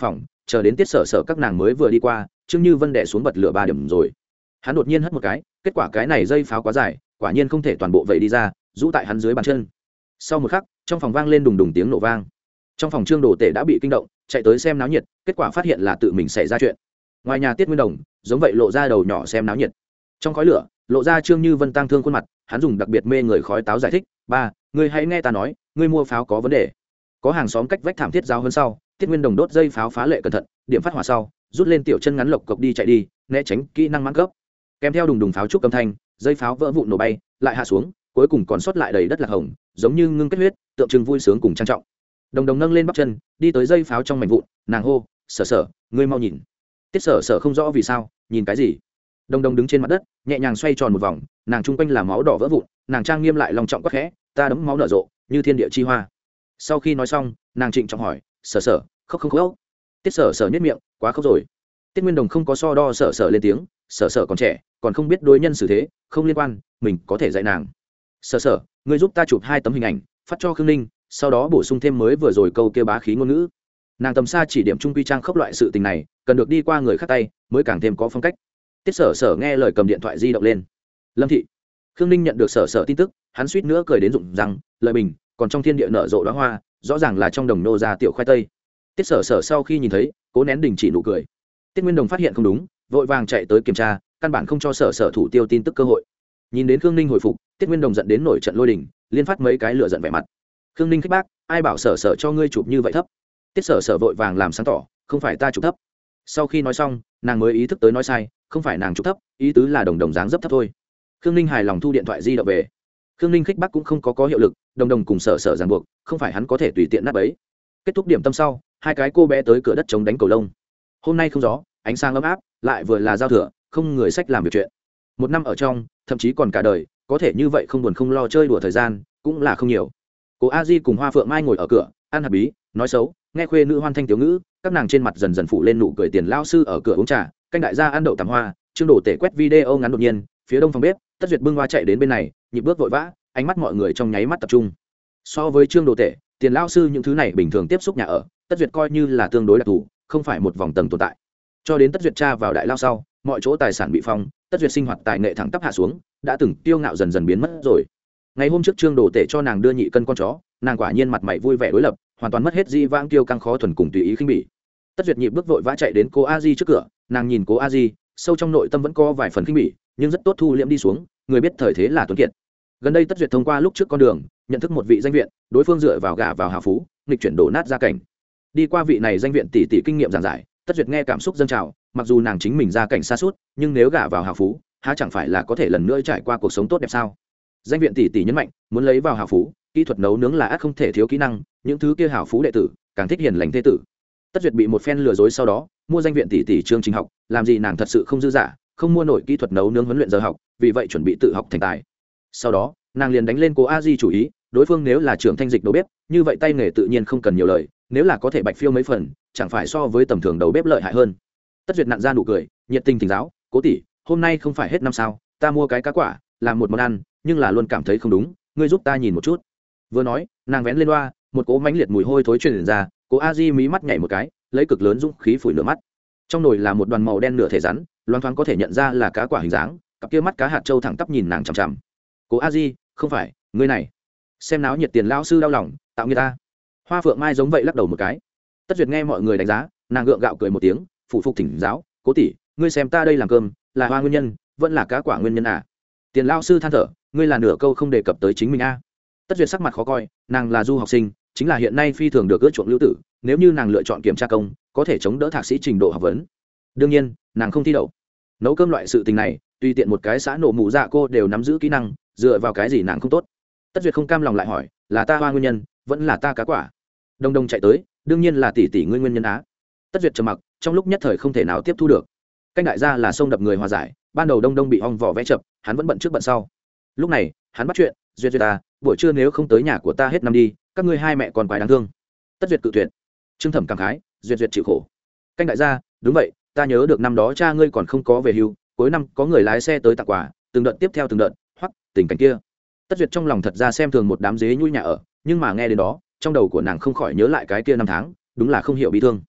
chờ đến tiết sở sở các nàng mới vừa đi qua, Trương Như Vân đè xuống bật lửa 3 điểm rồi. Hắn đột nhiên hất một cái, kết quả cái này dây pháo quá dài, quả nhiên không thể toàn bộ vậy đi ra, rũ tại hắn dưới bàn chân. Sau một khắc, trong phòng vang lên đùng đùng tiếng nổ vang. Trong phòng Trương Đồ Tể đã bị kinh động, chạy tới xem náo nhiệt, kết quả phát hiện là tự mình xảy ra chuyện. Ngoài nhà Tiết Nguyên Đồng, giống vậy lộ ra đầu nhỏ xem náo nhiệt. Trong khói lửa, lộ ra Trương Như Vân tang thương khuôn mặt, hắn dùng đặc biệt mê người khói táo giải thích, "Ba, ngươi hãy nghe ta nói, ngươi mua pháo có vấn đề." Có hàng xóm cách vách thảm thiết giao hơn sau, Tiết Nguyên Đồng đốt dây pháo phá lệ cẩn thận, điểm phát hỏa sau, rút lên tiểu chân ngắn lộc cộc đi chạy đi, né tránh kỹ năng mãn cấp. Kèm theo đùng đùng pháo trúc âm thanh, dây pháo vỡ vụn nổ bay, lại hạ xuống, cuối cùng còn sót lại đầy đất lạc hồng, giống như ngưng kết huyết, tượng trưng vui sướng cùng trang trọng. Đồng Đồng nâng lên bắp chân, đi tới dây pháo trong mảnh vụn, nàng hô, "Sở Sở, ngươi mau nhìn." Tiết Sở Sở không rõ vì sao, nhìn cái gì? Đồng Đồng đứng trên mặt đất, nhẹ nhàng xoay tròn một vòng, nàng trung quanh là máu đỏ vỡ vụn, nàng trang nghiêm lại long trọng quát khẽ, "Ta đấm máu nở rộ, như thiên địa chi hoa." Sau khi nói xong, nàng trịnh trọng hỏi, "Sở Sở, khóc không khóc?" Tiết Sở Sở nhếch miệng, "Quá khóc rồi." Tiết Nguyên Đồng không có so đo Sở Sở lên tiếng, "Sở Sở còn trẻ, còn không biết đối nhân xử thế, không liên quan, mình có thể dạy nàng." "Sở Sở, ngươi giúp ta chụp 2 tấm hình ảnh, phát cho Khương Ninh, sau đó bổ sung thêm mới vừa rồi câu kia bá khí ngôn ngữ." Nàng tầm xa chỉ điểm trung quy trang khốc loại sự tình này, cần được đi qua người khác tay, mới càng thêm có phong cách. Tiết Sở Sở nghe lời cầm điện thoại di động lên. "Lâm thị." Khương Ninh nhận được Sở Sở tin tức, hắn suýt nữa cười đến rụng răng, lời bình, còn trong thiên địa nở rộ đóa hoa, rõ ràng là trong đồng nô ra tiểu khoai tây. Tiết Sở Sở sau khi nhìn thấy, cố nén đình chỉ nụ cười. Tiết Nguyên Đồng phát hiện không đúng, vội vàng chạy tới kiểm tra, căn bản không cho Sở Sở thủ tiêu tin tức cơ hội. Nhìn đến Khương Ninh hồi phục, Tiết Nguyên Đồng giận đến nổi trận lôi đình, liên phát mấy cái lửa giận vẻ mặt. Khương Ninh khích bác, "Ai bảo Sở Sở cho ngươi chụp như vậy thấp?" Tiết Sở Sở vội vàng làm sáng tỏ, "Không phải ta chụp thấp." Sau khi nói xong, nàng mới ý thức tới nói sai, không phải nàng chụp thấp, ý tứ là Đồng Đồng dáng dấp thấp thôi. Khương Ninh hài lòng thu điện thoại di động về. Khương Ninh khích bác cũng không có hiệu lực, Đồng Đồng cùng Sở Sở ràng buộc, không phải hắn có thể tùy tiện nát bấy. Kết thúc điểm tâm sau, hai cái cô bé tới cửa đất chống đánh cầu lông. Hôm nay không gió, ánh sáng ấm áp, lại vừa là giao thừa, không người sách làm việc chuyện. Một năm ở trong, thậm chí còn cả đời, có thể như vậy không buồn không lo chơi đùa thời gian, cũng là không nhiều. Cô A Di cùng Hoa Phượng Mai ngồi ở cửa, ăn hạt bí, nói xấu, nghe khuê nữ hoan thanh tiểu ngữ, các nàng trên mặt dần dần phủ lên nụ cười. Tiền lao sư ở cửa uống trà, canh đại gia ăn đậu tằm hoa, Trương Đồ Tể quét video ngắn đột nhiên, phía đông phòng bếp, Tất Duyệt bưng hoa chạy đến bên này, nhịp bước vội vã, ánh mắt mọi người trong nháy mắt tập trung. So với Trương Đồ Tể, Tiền lao sư những thứ này bình thường tiếp xúc nhà ở, Tất Duyệt coi như là tương đối đặc thù, không phải một vòng tầng tồn tại. Cho đến Tất Duyệt tra vào đại lao sau, mọi chỗ tài sản bị phong, Tất Duyệt sinh hoạt tài nghệ thẳng tắp hạ xuống, đã từng kiêu ngạo dần dần biến mất rồi. Ngày hôm trước Trương Đồ Tể cho nàng đưa nhị cân con chó, nàng quả nhiên mặt mày vui vẻ đối lập, hoàn toàn mất hết di vãng kiêu căng khó thuần cùng tùy ý khinh bỉ. Tất Duyệt nhịp bước vội vã chạy đến cô A Di trước cửa, nàng nhìn cô A Di, sâu trong nội tâm vẫn có vài phần khinh bỉ, nhưng rất tốt thu liễm đi xuống, người biết thời thế là tuấn kiệt. Gần đây Tất Duyệt thông qua lúc trước con đường, nhận thức một vị danh viện, đối phương dựa vào gả vào hào phú, nghịch chuyển đổ nát gia cảnh. Đi qua vị này danh viện tỷ tỷ kinh nghiệm giảng giải, Tất Duyệt nghe cảm xúc dâng trào, mặc dù nàng chính mình gia cảnh xa suốt, nhưng nếu gả vào hào phú, há chẳng phải là có thể lần nữa trải qua cuộc sống tốt đẹp sao? Danh viện tỷ tỷ nhấn mạnh, muốn lấy vào hào phú, kỹ thuật nấu nướng là ắt không thể thiếu kỹ năng, những thứ kia hào phú đệ tử càng thích hiền lành thế tử. Tất Duyệt bị một phen lừa dối sau đó, mua danh viện tỷ tỷ chương trình học, làm gì nàng thật sự không dư giả, không mua nổi kỹ thuật nấu nướng huấn luyện giờ học, vì vậy chuẩn bị tự học thành tài. Sau đó, nàng liền đánh lên cô A Di chủ ý, đối phương nếu là trưởng thanh dịch đầu bếp, như vậy tay nghề tự nhiên không cần nhiều lời, nếu là có thể bạch phiêu mấy phần, chẳng phải so với tầm thường đầu bếp lợi hại hơn. Tất Duyệt nặn ra nụ cười, nhiệt tình thỉnh giáo, "Cố tỷ, hôm nay không phải hết năm sao, ta mua cái cá quả, làm một món ăn, nhưng là luôn cảm thấy không đúng, ngươi giúp ta nhìn một chút." Vừa nói, nàng vén lên loa, một cỗ mãnh liệt mùi hôi thối truyền ra, cô A Di mí mắt nhảy một cái, lấy cực lớn dũng khí phủi nửa mắt. Trong nồi là một đoàn màu đen nửa thể rắn, loáng thoáng có thể nhận ra là cá quả hình dáng, cặp kia mắt cá hạt châu thẳng tắp nhìn nàng chằm chằm. "Cô A Di, không phải, ngươi này." Xem náo nhiệt Tiền lão sư đau lòng, tạo người ta. Hoa Phượng Mai giống vậy lắc đầu một cái. Tất Duyệt nghe mọi người đánh giá, nàng gượng gạo cười một tiếng, phụ phục thỉnh giáo, "Cố tỷ, ngươi xem ta đây làm cơm, là hoa nguyên nhân, vẫn là cá quả nguyên nhân à?" Tiền lão sư than thở, "Ngươi là nửa câu không đề cập tới chính mình a." Tất Duyệt sắc mặt khó coi, nàng là du học sinh, chính là hiện nay phi thường được ưa chuộng lưu tử, nếu như nàng lựa chọn kiểm tra công, có thể chống đỡ thạc sĩ trình độ học vấn. Đương nhiên, nàng không thi đậu. Nấu cơm loại sự tình này, tùy tiện một cái xã nổ mù dạ cô đều nắm giữ kỹ năng, dựa vào cái gì nàng không tốt? Tất Duyệt không cam lòng lại hỏi, "Là ta hoa nguyên nhân, vẫn là ta cá quả?" Đông Đông chạy tới, "Đương nhiên là tỷ tỷ ngươi nguyên nhân á." Tất Duyệt trầm mặc, trong lúc nhất thời không thể nào tiếp thu được. Canh đại gia là sông đập người hòa giải, ban đầu Đông Đông bị ong vỏ vẽ chập, hắn vẫn bận trước bận sau. Lúc này, hắn bắt chuyện, "Duyệt Duyệt ta, buổi trưa nếu không tới nhà của ta hết năm đi, các ngươi hai mẹ còn quái đáng thương." Tất Duyệt cự tuyệt. Trương Thẩm cảm khái, "Duyệt Duyệt chịu khổ." Canh đại gia, "Đúng vậy, ta nhớ được năm đó cha ngươi còn không có về hưu, cuối năm có người lái xe tới tặng quà, từng đợt tiếp theo từng đợt, hoặc tình cảnh kia." Tất Duyệt trong lòng thật ra xem thường một đám dế nhui nhà ở, nhưng mà nghe đến đó, trong đầu của nàng không khỏi nhớ lại cái kia năm tháng, đúng là không hiểu bi thương.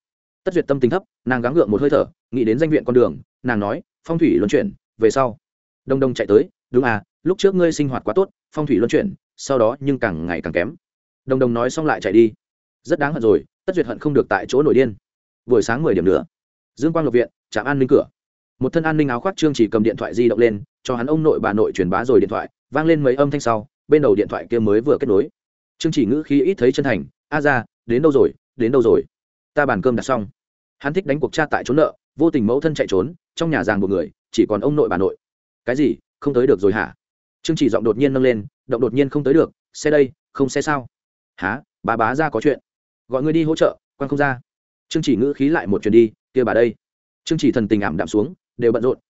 Tất Duyệt tâm tính thấp, nàng gắng gượng một hơi thở, nghĩ đến danh viện con đường, nàng nói phong thủy luân chuyển về sau. Đông Đông chạy tới, đúng à, lúc trước ngươi sinh hoạt quá tốt, phong thủy luân chuyển, sau đó nhưng càng ngày càng kém. Đông Đông nói xong lại chạy đi. Rất đáng hận rồi, Tất Duyệt hận không được tại chỗ nổi điên. Buổi sáng 10 điểm nữa, Dương Quang Lộc viện, trạm an ninh cửa. Một thân an ninh áo khoác Trương Chỉ cầm điện thoại di động lên, cho hắn ông nội bà nội truyền bá rồi điện thoại, vang lên mấy âm thanh sau, bên đầu điện thoại kia mới vừa kết nối. Trương Chỉ ngữ khí ít thấy chân thành, "A gia, đến đâu rồi, đến đâu rồi? Ta bàn cơm đặt xong." Hắn thích đánh cuộc cha tại trốn nợ, vô tình mẫu thân chạy trốn, trong nhà giàng buộc người, chỉ còn ông nội bà nội. "Cái gì? Không tới được rồi hả?" Trương Chỉ giọng đột nhiên nâng lên, động đột nhiên không tới được, "Xe đây, không xe sao?" "Hả? Bá ra có chuyện." "Gọi người đi hỗ trợ, quan không ra." Trương Chỉ ngữ khí lại một chuyện đi, "Kia bà đây." Trương Chỉ thần tình ảm đạm xuống, "Đều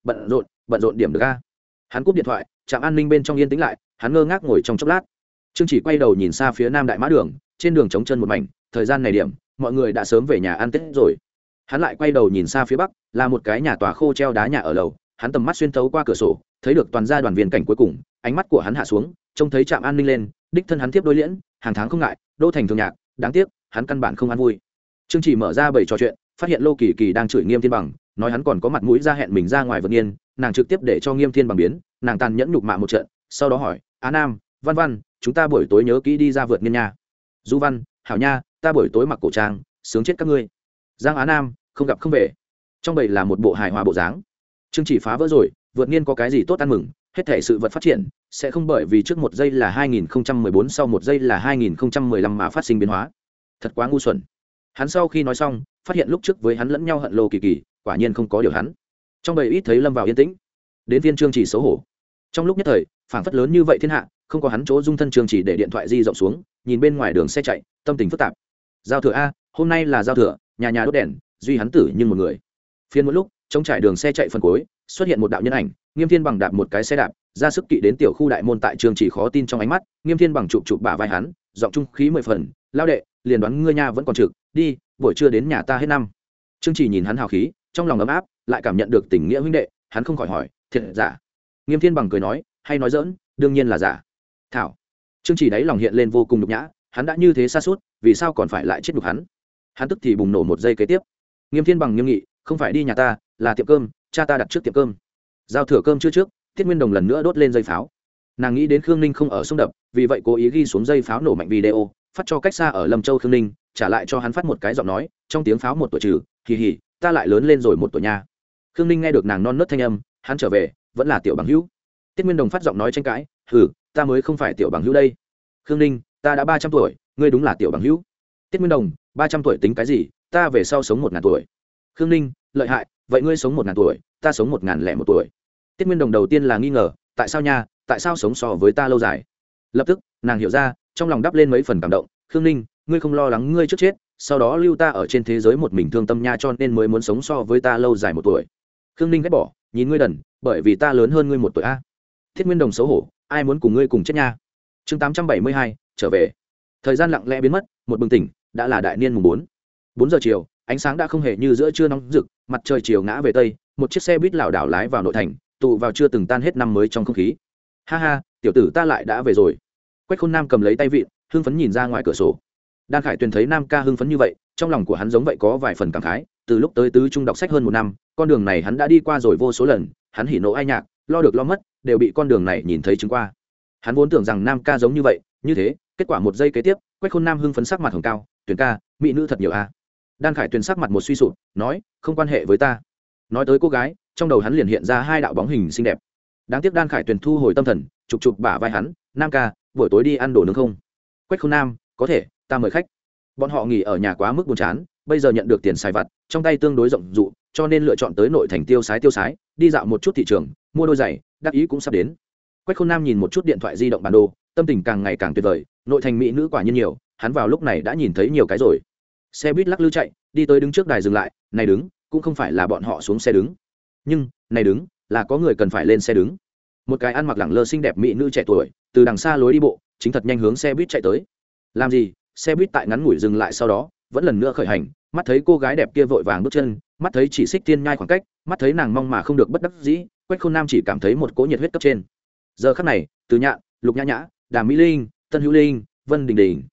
bận rộn điểm được a." Hắn cúp điện thoại, trạm an ninh bên trong yên tĩnh lại, hắn ngơ ngác ngồi trong chốc lát. Trương Chỉ quay đầu nhìn xa phía Nam Đại Mã đường, trên đường trống chân một mảnh, thời gian này điểm, mọi người đã sớm về nhà ăn Tết rồi. Hắn lại quay đầu nhìn xa phía bắc, là một cái nhà tòa khô treo đá nhà ở lầu, hắn tầm mắt xuyên thấu qua cửa sổ, thấy được toàn gia đoàn viên cảnh cuối cùng, ánh mắt của hắn hạ xuống, trông thấy trạm an ninh lên, đích thân hắn tiếp đôi liễn, hàng tháng không ngại, đô thành thường nhạc, đáng tiếc, hắn căn bản không ăn vui. Trương Chỉ mở ra bầy trò chuyện, phát hiện Lô Kỳ Kỳ đang chửi Nghiêm Thiên Bằng, nói hắn còn có mặt mũi ra hẹn mình ra ngoài vượt nghiên, nàng trực tiếp để cho Nghiêm Thiên Bằng biến, nàng tàn nhẫn nhục mạ một trận, sau đó hỏi, "Á Nam, Văn Văn, chúng ta buổi tối nhớ kỹ đi ra vượt nghiên nha." "Du Văn, hảo nha, ta buổi tối mặc cổ trang, sướng chết các ngươi." Giang Á Nam, không gặp không về. Trong bầy là một bộ hài hòa bộ dáng. Trương Chỉ phá vỡ rồi, vượt nghiên có cái gì tốt ăn mừng, hết thể sự vật phát triển sẽ không bởi vì trước một giây là 2014 sau một giây là 2015 mà phát sinh biến hóa. Thật quá ngu xuẩn. Hắn sau khi nói xong, phát hiện lúc trước với hắn lẫn nhau hận Lô Kỳ Kỳ, quả nhiên không có điều hắn. Trong bầy ít thấy lâm vào yên tĩnh. Đến viên Trương Chỉ xấu hổ. Trong lúc nhất thời, phảng phất lớn như vậy thiên hạ, không có hắn chỗ dung thân Trương Chỉ để điện thoại di rộng xuống, nhìn bên ngoài đường xe chạy, tâm tình phức tạp. Giao thừa a, hôm nay là giao thừa, nhà nhà đốt đèn, duy hắn tử nhưng một người. Phiên một lúc, trong trải đường xe chạy phần cuối, xuất hiện một đạo nhân ảnh, Nghiêm Thiên Bằng đạp một cái xe đạp, ra sức kỵ đến tiểu khu đại môn tại Trương Chỉ khó tin trong ánh mắt, Nghiêm Thiên Bằng chụp bả vai hắn, giọng trung khí 10 phần, "Lao đệ, liền đoán ngươi nha vẫn còn trực, đi, buổi trưa đến nhà ta hết năm." Trương Chỉ nhìn hắn hào khí, trong lòng ấm áp, lại cảm nhận được tình nghĩa huynh đệ, hắn không khỏi hỏi, "Thiệt giả?" Nghiêm Thiên Bằng cười nói, "Hay nói giỡn, đương nhiên là giả." Thảo. Trương Chỉ đáy lòng hiện lên vô cùng nhục nhã, hắn đã như thế xa suốt, vì sao còn phải lại chết nhục hắn? Hắn tức thì bùng nổ một giây kế tiếp. Nghiêm Thiên Bằng nghiêm nghị, "Không phải đi nhà ta, là tiệm cơm, cha ta đặt trước tiệm cơm." Giao thừa cơm chưa trước, Tiết Nguyên Đồng lần nữa đốt lên dây pháo. Nàng nghĩ đến Khương Ninh không ở sông đập, vì vậy cố ý ghi xuống dây pháo nổ mạnh video, phát cho cách xa ở Lâm Châu Khương Ninh, trả lại cho hắn phát một cái giọng nói, trong tiếng pháo một tuổi trừ, "Hì hì, ta lại lớn lên rồi một tuổi nha." Khương Ninh nghe được nàng non nớt thanh âm, hắn trở về, vẫn là tiểu bằng hữu. Tiết Nguyên Đồng phát giọng nói tranh cãi, "Hừ, ta mới không phải tiểu bằng hữu đây." Khương Ninh, "Ta đã 300 tuổi, ngươi đúng là tiểu bằng hữu." Tiết Nguyên Đồng, 300 tuổi tính cái gì, ta về sau sống 1000 tuổi. Khương Ninh, "Lợi hại, vậy ngươi sống 1000 tuổi, ta sống 1001 tuổi." Tiết Nguyên Đồng đầu tiên là nghi ngờ, tại sao nha, tại sao sống so với ta lâu dài? Lập tức, nàng hiểu ra, trong lòng đắp lên mấy phần cảm động, "Khương Ninh, ngươi không lo lắng ngươi trước chết, sau đó lưu ta ở trên thế giới một mình thương tâm nha, cho nên mới muốn sống so với ta lâu dài một tuổi." Khương Ninh ghét bỏ, "Nhìn ngươi đần, bởi vì ta lớn hơn ngươi một tuổi a." Thiết Nguyên Đồng xấu hổ, "Ai muốn cùng ngươi cùng chết nha." Chương 872, trở về. Thời gian lặng lẽ biến mất, một bừng tỉnh, đã là đại niên mùng 4 giờ chiều, ánh sáng đã không hề như giữa trưa nóng rực, mặt trời chiều ngã về tây, một chiếc xe buýt lảo đảo lái vào nội thành, tụ vào chưa từng tan hết năm mới trong không khí. "Ha ha, tiểu tử ta lại đã về rồi." Quách Khôn Nam cầm lấy tay vịn, hưng phấn nhìn ra ngoài cửa sổ. Đan Khải Tuyền thấy Nam ca hưng phấn như vậy, trong lòng của hắn giống vậy có vài phần cảm khái, từ lúc tới tứ trung đọc sách hơn 1 năm, con đường này hắn đã đi qua rồi vô số lần, hắn hỉ nộ ai nhạc, lo được lo mất, đều bị con đường này nhìn thấy chứng qua. Hắn vốn tưởng rằng Nam ca giống như vậy, như thế, kết quả một giây kế tiếp, Quách Khôn Nam hưng phấn sắc mặt hồng cao, "Tuyền ca, mỹ nữ thật nhiều a." Đan Khải Tuyền sắc mặt một suy sụp, nói, "Không quan hệ với ta." Nói tới cô gái, trong đầu hắn liền hiện ra 2 đạo bóng hình xinh đẹp. Đáng tiếc Đan Khải Tuyền thu hồi tâm thần, chụp bả vai hắn, "Nam ca, buổi tối đi ăn đồ nướng không?" Quách Khôn Nam, "Có thể, ta mời khách." Bọn họ nghỉ ở nhà quá mức buồn chán, bây giờ nhận được tiền xài vặt, trong tay tương đối rộng rụ, cho nên lựa chọn tới nội thành tiêu sái, đi dạo một chút thị trường, mua đôi giày, đắc ý cũng sắp đến. Quách Khôn Nam nhìn một chút điện thoại di động bản đồ, tâm tình càng ngày càng tuyệt vời, nội thành mỹ nữ quả nhiên nhiều, hắn vào lúc này đã nhìn thấy nhiều cái rồi. Xe buýt lắc lư chạy, đi tới đứng trước đài dừng lại, này đứng, cũng không phải là bọn họ xuống xe đứng, nhưng này đứng, là có người cần phải lên xe đứng. Một cái ăn mặc lẳng lơ xinh đẹp mỹ nữ trẻ tuổi, từ đằng xa lối đi bộ, chính thật nhanh hướng xe buýt chạy tới. Làm gì? Xe buýt tại ngắn ngủi dừng lại sau đó, vẫn lần nữa khởi hành, mắt thấy cô gái đẹp kia vội vàng bước chân, mắt thấy chỉ xích tiên nhai khoảng cách, mắt thấy nàng mong mà không được bất đắc dĩ, Quách Khôn Nam chỉ cảm thấy một cỗ nhiệt huyết cấp trên. Giờ khắc này, Từ Nhạn, Lục Nhã Nhã, Đàm Mỹ Linh, Tân Hữu Linh, Vân Đình Đình,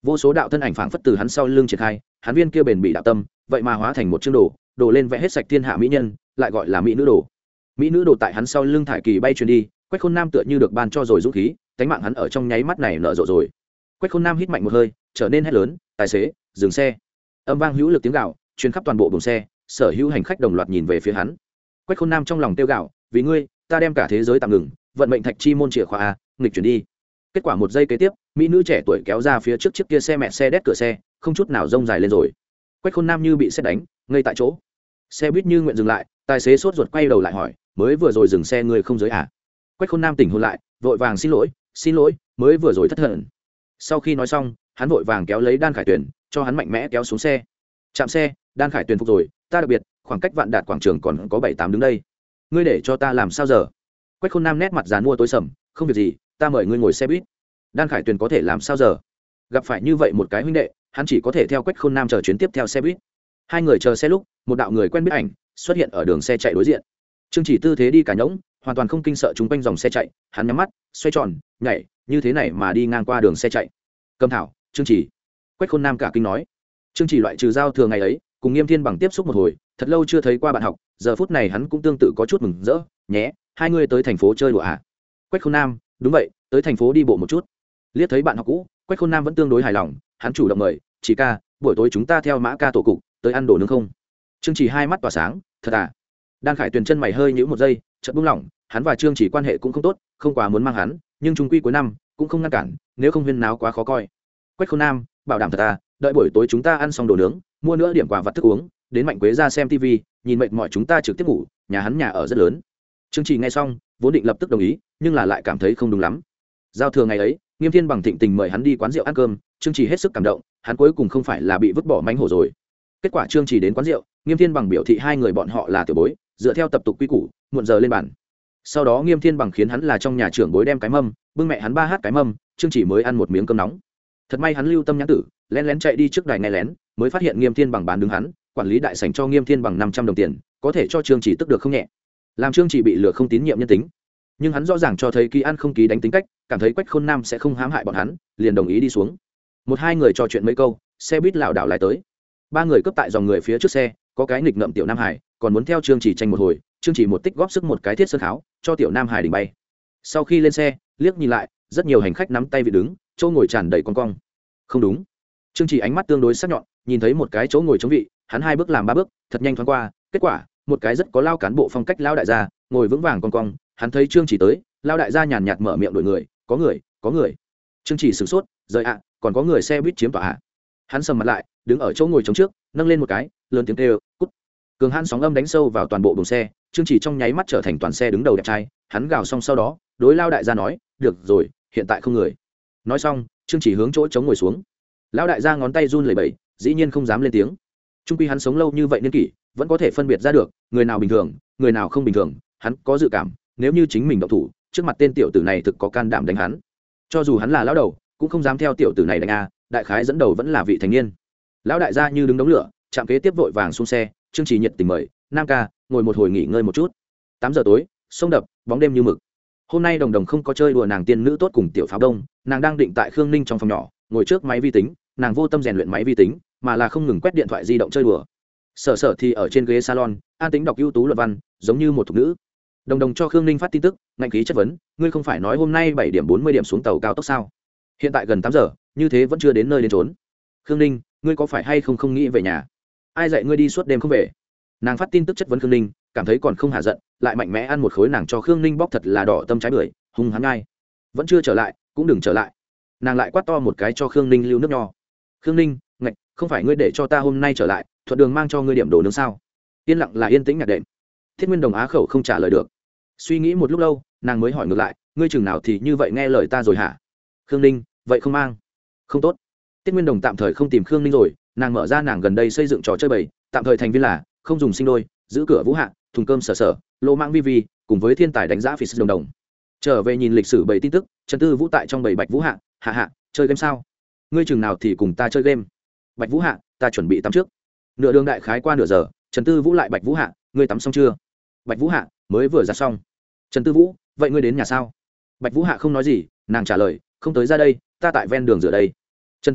vô số đạo thân ảnh phảng phất từ hắn sau lưng triển khai, hắn viên kia bền bị đạo tâm vậy mà hóa thành một chương đồ lên vẽ hết sạch thiên hạ mỹ nhân, lại gọi là mỹ nữ đồ. Mỹ nữ đồ tại hắn sau lưng thải kỳ bay truyền đi, Quách Khôn Nam tựa như được ban cho rồi dũng khí, cánh mạng hắn ở trong nháy mắt này nở rộ rồi. Quách Khôn Nam hít mạnh một hơi, trở nên hét lớn, tài xế dừng xe. Âm vang hữu lực tiếng gào truyền khắp toàn bộ buồng xe, sở hữu hành khách đồng loạt nhìn về phía hắn. Quách Khôn Nam trong lòng tiêu gạo, vì ngươi ta đem cả thế giới tạm ngừng, vận mệnh thạch chi môn chìa khóa a, nghịch chuyển đi. Kết quả một giây kế tiếp, mỹ nữ trẻ tuổi kéo ra phía trước chiếc kia xe mẹ xe đét cửa xe, không chút nào rông dài lên rồi. Quách Khôn Nam như bị sét đánh, ngây tại chỗ. Xe buýt như nguyện dừng lại, tài xế sốt ruột quay đầu lại hỏi, mới vừa rồi dừng xe người không giới à? Quách Khôn Nam tỉnh hồn lại, vội vàng xin lỗi, mới vừa rồi thất thần. Sau khi nói xong, hắn vội vàng kéo lấy Đan Khải Tuyền, cho hắn mạnh mẽ kéo xuống xe. Chạm xe, Đan Khải Tuyền phục rồi, ta đặc biệt, khoảng cách Vạn Đạt quảng trường còn có 7-8 đứng đây. Ngươi để cho ta làm sao giờ? Quách Khôn Nam nét mặt dàn mua tối sầm, không việc gì, ta mời ngươi ngồi xe buýt. Đan Khải Tuyền có thể làm sao giờ? Gặp phải như vậy một cái huynh đệ, hắn chỉ có thể theo Quách Khôn Nam chờ chuyến tiếp theo xe buýt. Hai người chờ xe lúc, một đạo người quen biết ảnh xuất hiện ở đường xe chạy đối diện. Trương Chỉ tư thế đi cả nhõng, hoàn toàn không kinh sợ chúng quanh dòng xe chạy, hắn nhắm mắt, xoay tròn, nhảy, như thế này mà đi ngang qua đường xe chạy. Cầm thảo, Trương Chỉ. Quách Khôn Nam cả kinh nói. Trương Chỉ loại trừ giao thừa ngày ấy, cùng Nghiêm Thiên Bằng tiếp xúc một hồi, thật lâu chưa thấy qua bạn học, giờ phút này hắn cũng tương tự có chút mừng rỡ, nhé, hai người tới thành phố chơi đùa à? Quách Khôn Nam, đúng vậy, tới thành phố đi bộ một chút. Liếc thấy bạn học cũ, Quách Khôn Nam vẫn tương đối hài lòng, hắn chủ động mời, Chỉ ca, buổi tối chúng ta theo Mã ca tổ cục tới ăn đồ nướng không? Trương Chỉ hai mắt tỏa sáng, thật à? Đan Khải Tuyền chân mày hơi nhíu một giây, chợt buông lỏng, hắn và Trương Chỉ quan hệ cũng không tốt, không quá muốn mang hắn, nhưng chung quy cuối năm cũng không ngăn cản, nếu không huyên náo quá khó coi. Quách Khôn Nam, bảo đảm thật à, đợi buổi tối chúng ta ăn xong đồ nướng, mua nữa điểm quà vặt thức uống, đến Mạnh Quế ra xem TV, nhìn mệt mỏi chúng ta trực tiếp ngủ, nhà hắn nhà ở rất lớn. Trương Chỉ nghe xong, vốn định lập tức đồng ý, nhưng là lại cảm thấy không đúng lắm. Giao thừa ngày ấy, Nghiêm Thiên Bằng thịnh tình mời hắn đi quán rượu ăn cơm, Trương Chỉ hết sức cảm động, hắn cuối cùng không phải là bị vứt bỏ mánh hổ rồi. Kết quả Trương Chỉ đến quán rượu, Nghiêm Thiên Bằng biểu thị hai người bọn họ là tiểu bối, dựa theo tập tục quy củ, muộn giờ lên bàn. Sau đó Nghiêm Thiên Bằng khiến hắn là trong nhà trưởng bối đem cái mâm, bưng mẹ hắn 3 cái mâm, Trương Chỉ mới ăn một miếng cơm nóng. Thật may hắn lưu tâm nhãn tử, lén lén chạy đi trước đài nghe lén, mới phát hiện Nghiêm Thiên Bằng bán đứng hắn, quản lý đại sảnh cho Nghiêm Thiên Bằng 500 đồng tiền, có thể cho Trương Chỉ tức được không nhẹ. Làm Trương Chỉ bị lừa không tín nhiệm nhân tính, nhưng hắn rõ ràng cho thấy ký ăn không ký đánh tính cách, cảm thấy Quách Khôn Nam sẽ không hãm hại bọn hắn, liền đồng ý đi xuống. Một hai người trò chuyện mấy câu, xe buýt lảo đảo lại tới. 3 người cướp tại dòng người phía trước xe, có cái nghịch ngợm tiểu Nam Hải, còn muốn theo Trương Chỉ tranh một hồi, Trương Chỉ một tích góp sức một cái thiết sơn kháo, cho tiểu Nam Hải đỉnh bay. Sau khi lên xe, liếc nhìn lại, rất nhiều hành khách nắm tay vị đứng, chỗ ngồi tràn đầy con cong. Không đúng. Trương Chỉ ánh mắt tương đối sắc nhọn, nhìn thấy một cái chỗ ngồi chống vị, hắn 2 bước làm 3 bước, thật nhanh thoáng qua, kết quả, một cái rất có lao cán bộ phong cách lao đại gia, ngồi vững vàng con cong, hắn thấy Trương Chỉ tới, lao đại gia nhàn nhạt mở miệng đội người, có người. Trương Chỉ sửng sốt, rời ạ, còn có người xe buýt chiếm tọa ạ. Hắn sầm mặt lại, đứng ở chỗ ngồi chống trước, nâng lên một cái, lớn tiếng kêu, cút. Cường hãn sóng âm đánh sâu vào toàn bộ buồng xe, Trương Chỉ trong nháy mắt trở thành toàn xe đứng đầu đẹp trai, hắn gào xong sau đó, đối lao đại gia nói, được rồi, hiện tại không người. Nói xong, Trương Chỉ hướng chỗ chống ngồi xuống. Lão đại gia ngón tay run lẩy bẩy, dĩ nhiên không dám lên tiếng. Trung quy hắn sống lâu như vậy niên kỷ, vẫn có thể phân biệt ra được, người nào bình thường, người nào không bình thường, hắn có dự cảm, nếu như chính mình động thủ, trước mặt tên tiểu tử này thực có can đảm đánh hắn. Cho dù hắn là lão đầu, cũng không dám theo tiểu tử này đánh a, đại khái dẫn đầu vẫn là vị thành niên. Lão đại gia như đứng đống lửa, chạm kế tiếp vội vàng xuống xe, Trương Chỉ nhiệt tình mời, Nam ca, ngồi một hồi nghỉ ngơi một chút. 8 giờ tối, sông đập, bóng đêm như mực. Hôm nay Đồng Đồng không có chơi đùa nàng tiên nữ tốt cùng tiểu pháo đông, nàng đang định tại Khương Ninh trong phòng nhỏ, ngồi trước máy vi tính, nàng vô tâm rèn luyện máy vi tính, mà là không ngừng quét điện thoại di động chơi đùa. Sở Sở thì ở trên ghế salon, an tĩnh đọc ưu tú luận văn, giống như một thục nữ. Đồng Đồng cho Khương Ninh phát tin tức, ngạnh khí chất vấn, ngươi không phải nói hôm nay 7 điểm 40 điểm xuống tàu cao tốc sao? Hiện tại gần 8 giờ, như thế vẫn chưa đến nơi đến trốn. Khương Ninh, ngươi có phải hay không nghĩ về nhà? Ai dạy ngươi đi suốt đêm không về? Nàng phát tin tức chất vấn Khương Ninh, cảm thấy còn không hạ giận, lại mạnh mẽ ăn một khối nàng cho Khương Ninh bóc thật là đỏ tâm trái bưởi, hung hăng ngay. Vẫn chưa trở lại, cũng đừng trở lại. Nàng lại quát to một cái cho Khương Ninh lưu nước nho. Khương Ninh, ngạch, không phải ngươi để cho ta hôm nay trở lại, thuận đường mang cho ngươi điểm đồ nướng sao? Yên lặng là yên tĩnh nhạc đệm. Thiết Nguyên Đồng á khẩu không trả lời được. Suy nghĩ một lúc lâu, nàng mới hỏi ngược lại, ngươi chừng nào thì như vậy nghe lời ta rồi hả? Khương Ninh, vậy không mang. Không tốt. Tiết Nguyên Đồng tạm thời không tìm Khương Ninh rồi, nàng mở ra nàng gần đây xây dựng trò chơi bầy, tạm thời thành viên là không dùng sinh đôi, giữ cửa Vũ Hạ, thùng cơm Sở Sở, lô mạng vi vi, cùng với thiên tài đánh giá phỉ Đồng Đồng. Trở về nhìn lịch sử bầy tin tức, Trần Tư Vũ tại trong bầy Bạch Vũ Hạ, hạ, chơi game sao? Ngươi chừng nào thì cùng ta chơi game? Bạch Vũ Hạ, ta chuẩn bị tắm trước. Nửa đường đại khái qua nửa giờ, Trần Tư Vũ lại Bạch Vũ Hạ, ngươi tắm xong chưa? Bạch Vũ Hạ, mới vừa ra xong. Trần Tư Vũ, vậy ngươi đến nhà sao? Bạch Vũ Hạ không nói gì, nàng trả lời, không tới ra đây, ta tại ven đường rửa đây. Trần Tư Vũ,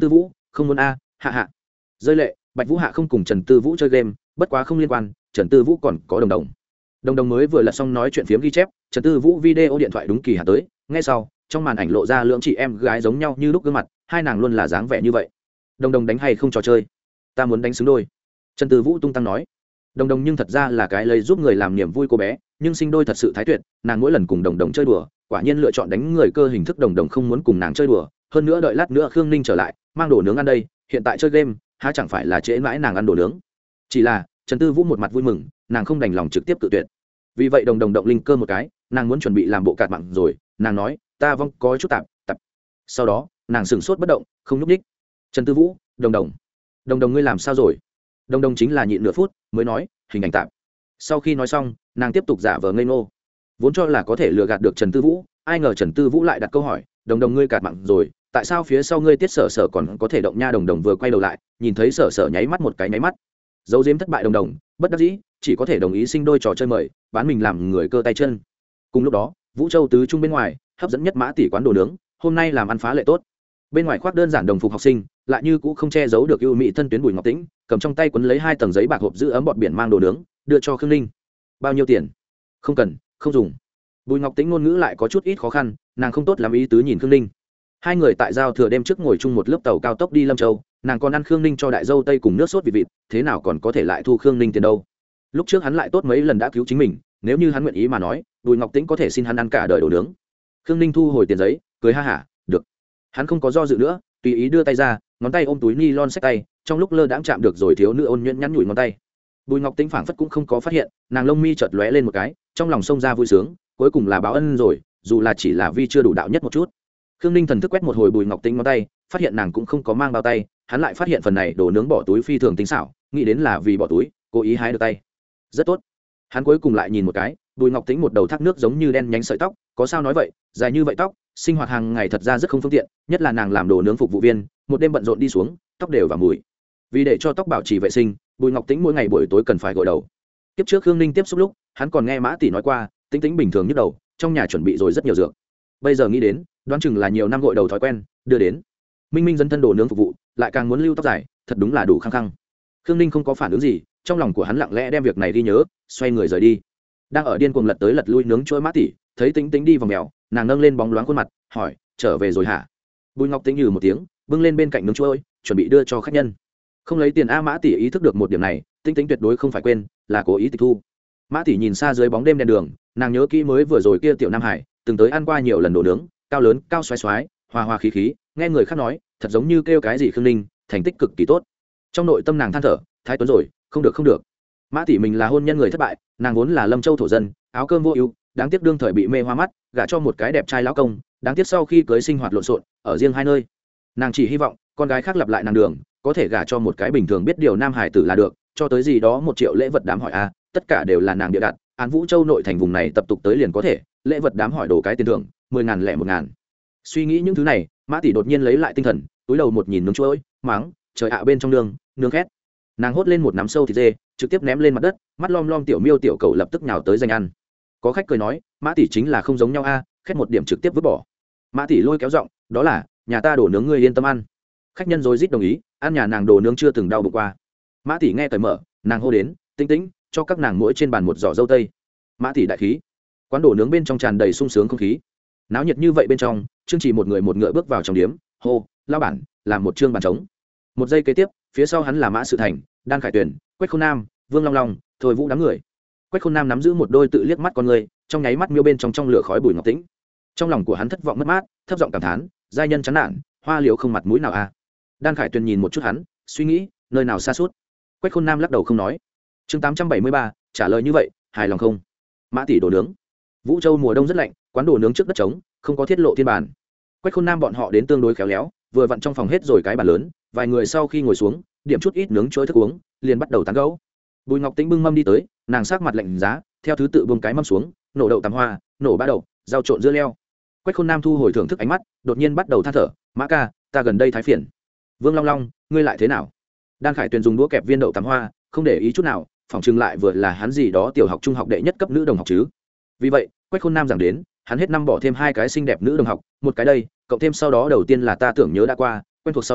không muốn a, hạ hạ. Rơi lệ, Bạch Vũ Hạ không cùng Trần Tư Vũ chơi game, bất quá không liên quan, Trần Tư Vũ còn có Đồng Đồng. Đồng Đồng mới vừa lật xong nói chuyện phiếm ghi chép, Trần Tư Vũ video điện thoại đúng kỳ hạ tới, nghe sau, trong màn ảnh lộ ra lưỡng chị em gái giống nhau như lúc gương mặt, hai nàng luôn là dáng vẻ như vậy. Đồng Đồng đánh hay không trò chơi? Ta muốn đánh xứng đôi. Trần Tư Vũ tung tăng nói. Đồng Đồng nhưng thật ra là cái lấy giúp người làm niềm vui cô bé, nhưng sinh đôi thật sự thái tuyệt, nàng mỗi lần cùng Đồng Đồng chơi đùa, quả nhiên lựa chọn đánh người cơ hình thức. Đồng Đồng không muốn cùng nàng chơi đùa, hơn nữa đợi lát nữa Khương Ninh trở lại, mang đồ nướng ăn đây, hiện tại chơi game, há chẳng phải là trễ mãi nàng ăn đồ nướng. Chỉ là, Trần Tư Vũ một mặt vui mừng, nàng không đành lòng trực tiếp cự tuyệt. Vì vậy Đồng Đồng động linh cơ một cái, nàng muốn chuẩn bị làm bộ cạt mặn rồi, nàng nói, ta vong có chút tạp. Sau đó, nàng sững sốt bất động, không nhúc nhích. Trần Tư Vũ, Đồng Đồng ngươi làm sao rồi? Đồng Đồng chính là nhịn nửa phút mới nói, hình ảnh tạm. Sau khi nói xong, nàng tiếp tục giả vờ ngây ngô, vốn cho là có thể lừa gạt được Trần Tư Vũ, ai ngờ Trần Tư Vũ lại đặt câu hỏi, Đồng Đồng ngươi cạt mặn rồi, tại sao phía sau ngươi Tiết Sở Sở còn có thể động nha? Đồng Đồng vừa quay đầu lại, nhìn thấy Sở Sở nháy mắt một cái nháy mắt, dấu diếm thất bại. Đồng Đồng bất đắc dĩ, chỉ có thể đồng ý sinh đôi trò chơi mời, bán mình làm người cơ tay chân. Cùng lúc đó, Vũ Châu tứ trung bên ngoài, hấp dẫn nhất Mã tỷ quán đồ nướng, hôm nay làm ăn phá lệ tốt. Bên ngoài khoác đơn giản đồng phục học sinh, lại như cũ không che giấu được ưu mỹ thân tuyến Bùi Ngọc Tĩnh, cầm trong tay quấn lấy 2 tầng giấy bạc hộp giữ ấm bọt biển mang đồ nướng, đưa cho Khương Ninh. Bao nhiêu tiền? Không cần, không dùng. Bùi Ngọc Tĩnh ngôn ngữ lại có chút ít khó khăn, nàng không tốt làm ý tứ nhìn Khương Ninh. Hai người tại giao thừa đêm trước ngồi chung một lớp tàu cao tốc đi Lâm Châu, nàng còn ăn Khương Ninh cho đại dâu tây cùng nước sốt vịt, thế nào còn có thể lại thu Khương Ninh tiền đâu? Lúc trước hắn lại tốt mấy lần đã cứu chính mình, nếu như hắn nguyện ý mà nói, Bùi Ngọc Tĩnh có thể xin hắn ăn cả đời đồ nướng. Khương Ninh thu hồi tiền giấy, cười ha hả, được. Hắn không có do dự nữa, tùy ý đưa tay ra, ngón tay ôm túi ni lon xách tay, trong lúc lơ đãng chạm được rồi thiếu nữ ôn nhuyễn nhắn nhủi ngón tay. Bùi Ngọc Tĩnh phảng phất cũng không có phát hiện, nàng lông mi chợt lóe lên một cái, trong lòng xông ra vui sướng, cuối cùng là báo ân rồi, dù là chỉ là vi chưa đủ đạo nhất một chút. Khương Ninh thần thức quét một hồi Bùi Ngọc Tĩnh ngón tay, phát hiện nàng cũng không có mang bao tay, hắn lại phát hiện phần này đồ nướng bỏ túi phi thường tinh xảo, nghĩ đến là vì bỏ túi, cố ý hái được tay. Rất tốt. Hắn cuối cùng lại nhìn một cái, Bùi Ngọc Tĩnh một đầu thác nước giống như đen nhánh sợi tóc, có sao nói vậy, dài như vậy tóc, sinh hoạt hàng ngày thật ra rất không phương tiện, nhất là nàng làm đồ nướng phục vụ viên, một đêm bận rộn đi xuống, tóc đều và mùi. Vì để cho tóc bảo trì vệ sinh, Bùi Ngọc Tĩnh mỗi ngày buổi tối cần phải gội đầu. Tiếp trước Khương Ninh tiếp xúc lúc, hắn còn nghe Mã tỷ nói qua, Tĩnh Tĩnh bình thường nhức đầu, trong nhà chuẩn bị rồi rất nhiều dược. Bây giờ nghĩ đến, đoán chừng là nhiều năm gội đầu thói quen đưa đến. Minh Minh dẫn thân đồ nướng phục vụ, lại càng muốn lưu tóc dài, thật đúng là đủ khăng khăng. Khương Ninh không có phản ứng gì, trong lòng của hắn lặng lẽ đem việc này ghi nhớ, xoay người rời đi. Đang ở điên cuồng lật tới lật lui nướng chuỗi Mã tỷ, thấy Tĩnh Tĩnh đi vòng mèo, nàng nâng lên bóng loáng khuôn mặt, hỏi, trở về rồi hả? Bùi Ngọc Tĩnh nhừ một tiếng, bưng lên bên cạnh nướng chuỗi, chuẩn bị đưa cho khách nhân. Không lấy tiền a. Mã tỷ ý thức được một điểm này, Tĩnh Tĩnh tuyệt đối không phải quên, là cố ý tịch thu. Mã tỷ nhìn xa dưới bóng đêm đèn đường, nàng nhớ kỹ mới vừa rồi kia tiểu Nam Hải từng tới ăn qua nhiều lần đồ nướng, cao lớn, cao xoái xoái, hòa hòa khí khí, nghe người khác nói, thật giống như kêu cái gì Khương Ninh, thành tích cực kỳ tốt. Trong nội tâm nàng than thở, thái tuấn rồi, không được không được. Mã tỷ mình là hôn nhân người thất bại, nàng vốn là Lâm Châu thổ dân, áo cơm vô ưu, đáng tiếc đương thời bị mê hoa mắt, gả cho một cái đẹp trai lão công, đáng tiếc sau khi cưới sinh hoạt lộn xộn, ở riêng hai nơi. Nàng chỉ hy vọng con gái khác lặp lại nàng đường, có thể gả cho một cái bình thường biết điều nam hải tử là được, cho tới gì đó 1 triệu lễ vật đám hỏi a, tất cả đều là nàng địa đặt, án Vũ Châu nội thành vùng này tập tục tới liền có thể, lễ vật đám hỏi đồ cái tiền thưởng, 10.000 lẻ 1.000. Suy nghĩ những thứ này, Mã tỷ đột nhiên lấy lại tinh thần, túi đầu một nhìn nướng chuối, mắng, trời ạ, bên trong nướng khét. Nàng hốt lên một nắm sâu thịt dê, trực tiếp ném lên mặt đất, mắt lom lom tiểu miêu tiểu cầu lập tức nhào tới giành ăn. Có khách cười nói, Mã tỷ chính là không giống nhau a, khét một điểm trực tiếp vứt bỏ. Mã tỷ lôi kéo giọng, đó là, nhà ta đổ nướng ngươi yên tâm ăn. Khách nhân rối rít đồng ý, ăn nhà nàng đồ nướng chưa từng đau bụng qua. Mã tỷ nghe cởi mở, nàng hô đến, Tĩnh Tĩnh, cho các nàng mỗi trên bàn một giỏ dâu tây. Mã tỷ đại khí. Quán đồ nướng bên trong tràn đầy sung sướng không khí. Náo nhiệt như vậy bên trong, Trương Chỉ một người một ngựa bước vào trong điếm, hô, lao bản, làm một trương bàn trống. Một giây kế tiếp, phía sau hắn là Mã Sự Thành, Đan Khải Tuyền, Quách Khôn Nam, Vương Long Long, Thôi Vũ đám người. Quách Khôn Nam nắm giữ một đôi tự liếc mắt con người, trong nháy mắt miêu bên trong lửa khói Bùi Ngọc Tĩnh. Trong lòng của hắn thất vọng mất mát, thấp giọng cảm thán, giai nhân chán nản, hoa liễu không mặt mũi nào a. Đan Khải Tuyền nhìn một chút hắn, suy nghĩ, nơi nào xa suốt. Quách Khôn Nam lắc đầu không nói. Chương 873, trả lời như vậy, hài lòng không? Mã tỷ đồ nướng. Vũ Châu mùa đông rất lạnh, quán đồ nướng trước đất trống, không có thiết lộ thiên bàn. Quách Khôn Nam bọn họ đến tương đối khéo léo, vừa vặn trong phòng hết rồi cái bàn lớn, vài người sau khi ngồi xuống, điểm chút ít nướng chuối thức uống, liền bắt đầu tán gẫu. Bùi Ngọc Tĩnh bưng mâm đi tới, nàng sắc mặt lạnh giá, theo thứ tự buông cái mâm xuống, nổ đậu tằm hoa, nổ bã đậu, rau trộn dưa leo. Quách Khôn Nam thu hồi thưởng thức ánh mắt, đột nhiên bắt đầu than thở, Mã ca, ta gần đây thái phiền. Vương Long Long, ngươi lại thế nào? Đan Khải Tuyền dùng đũa kẹp viên đậu tằm hoa, không để ý chút nào, phỏng chừng lại vừa là hắn gì đó tiểu học trung học đệ nhất cấp nữ đồng học chứ. Vì vậy, Quách Khôn Nam giảng đến, hắn hết năm bỏ thêm 2 cái xinh đẹp nữ đồng học, một cái đây, cộng thêm sau đó đầu tiên là ta tưởng nhớ đã qua, quen thuộc sau đó,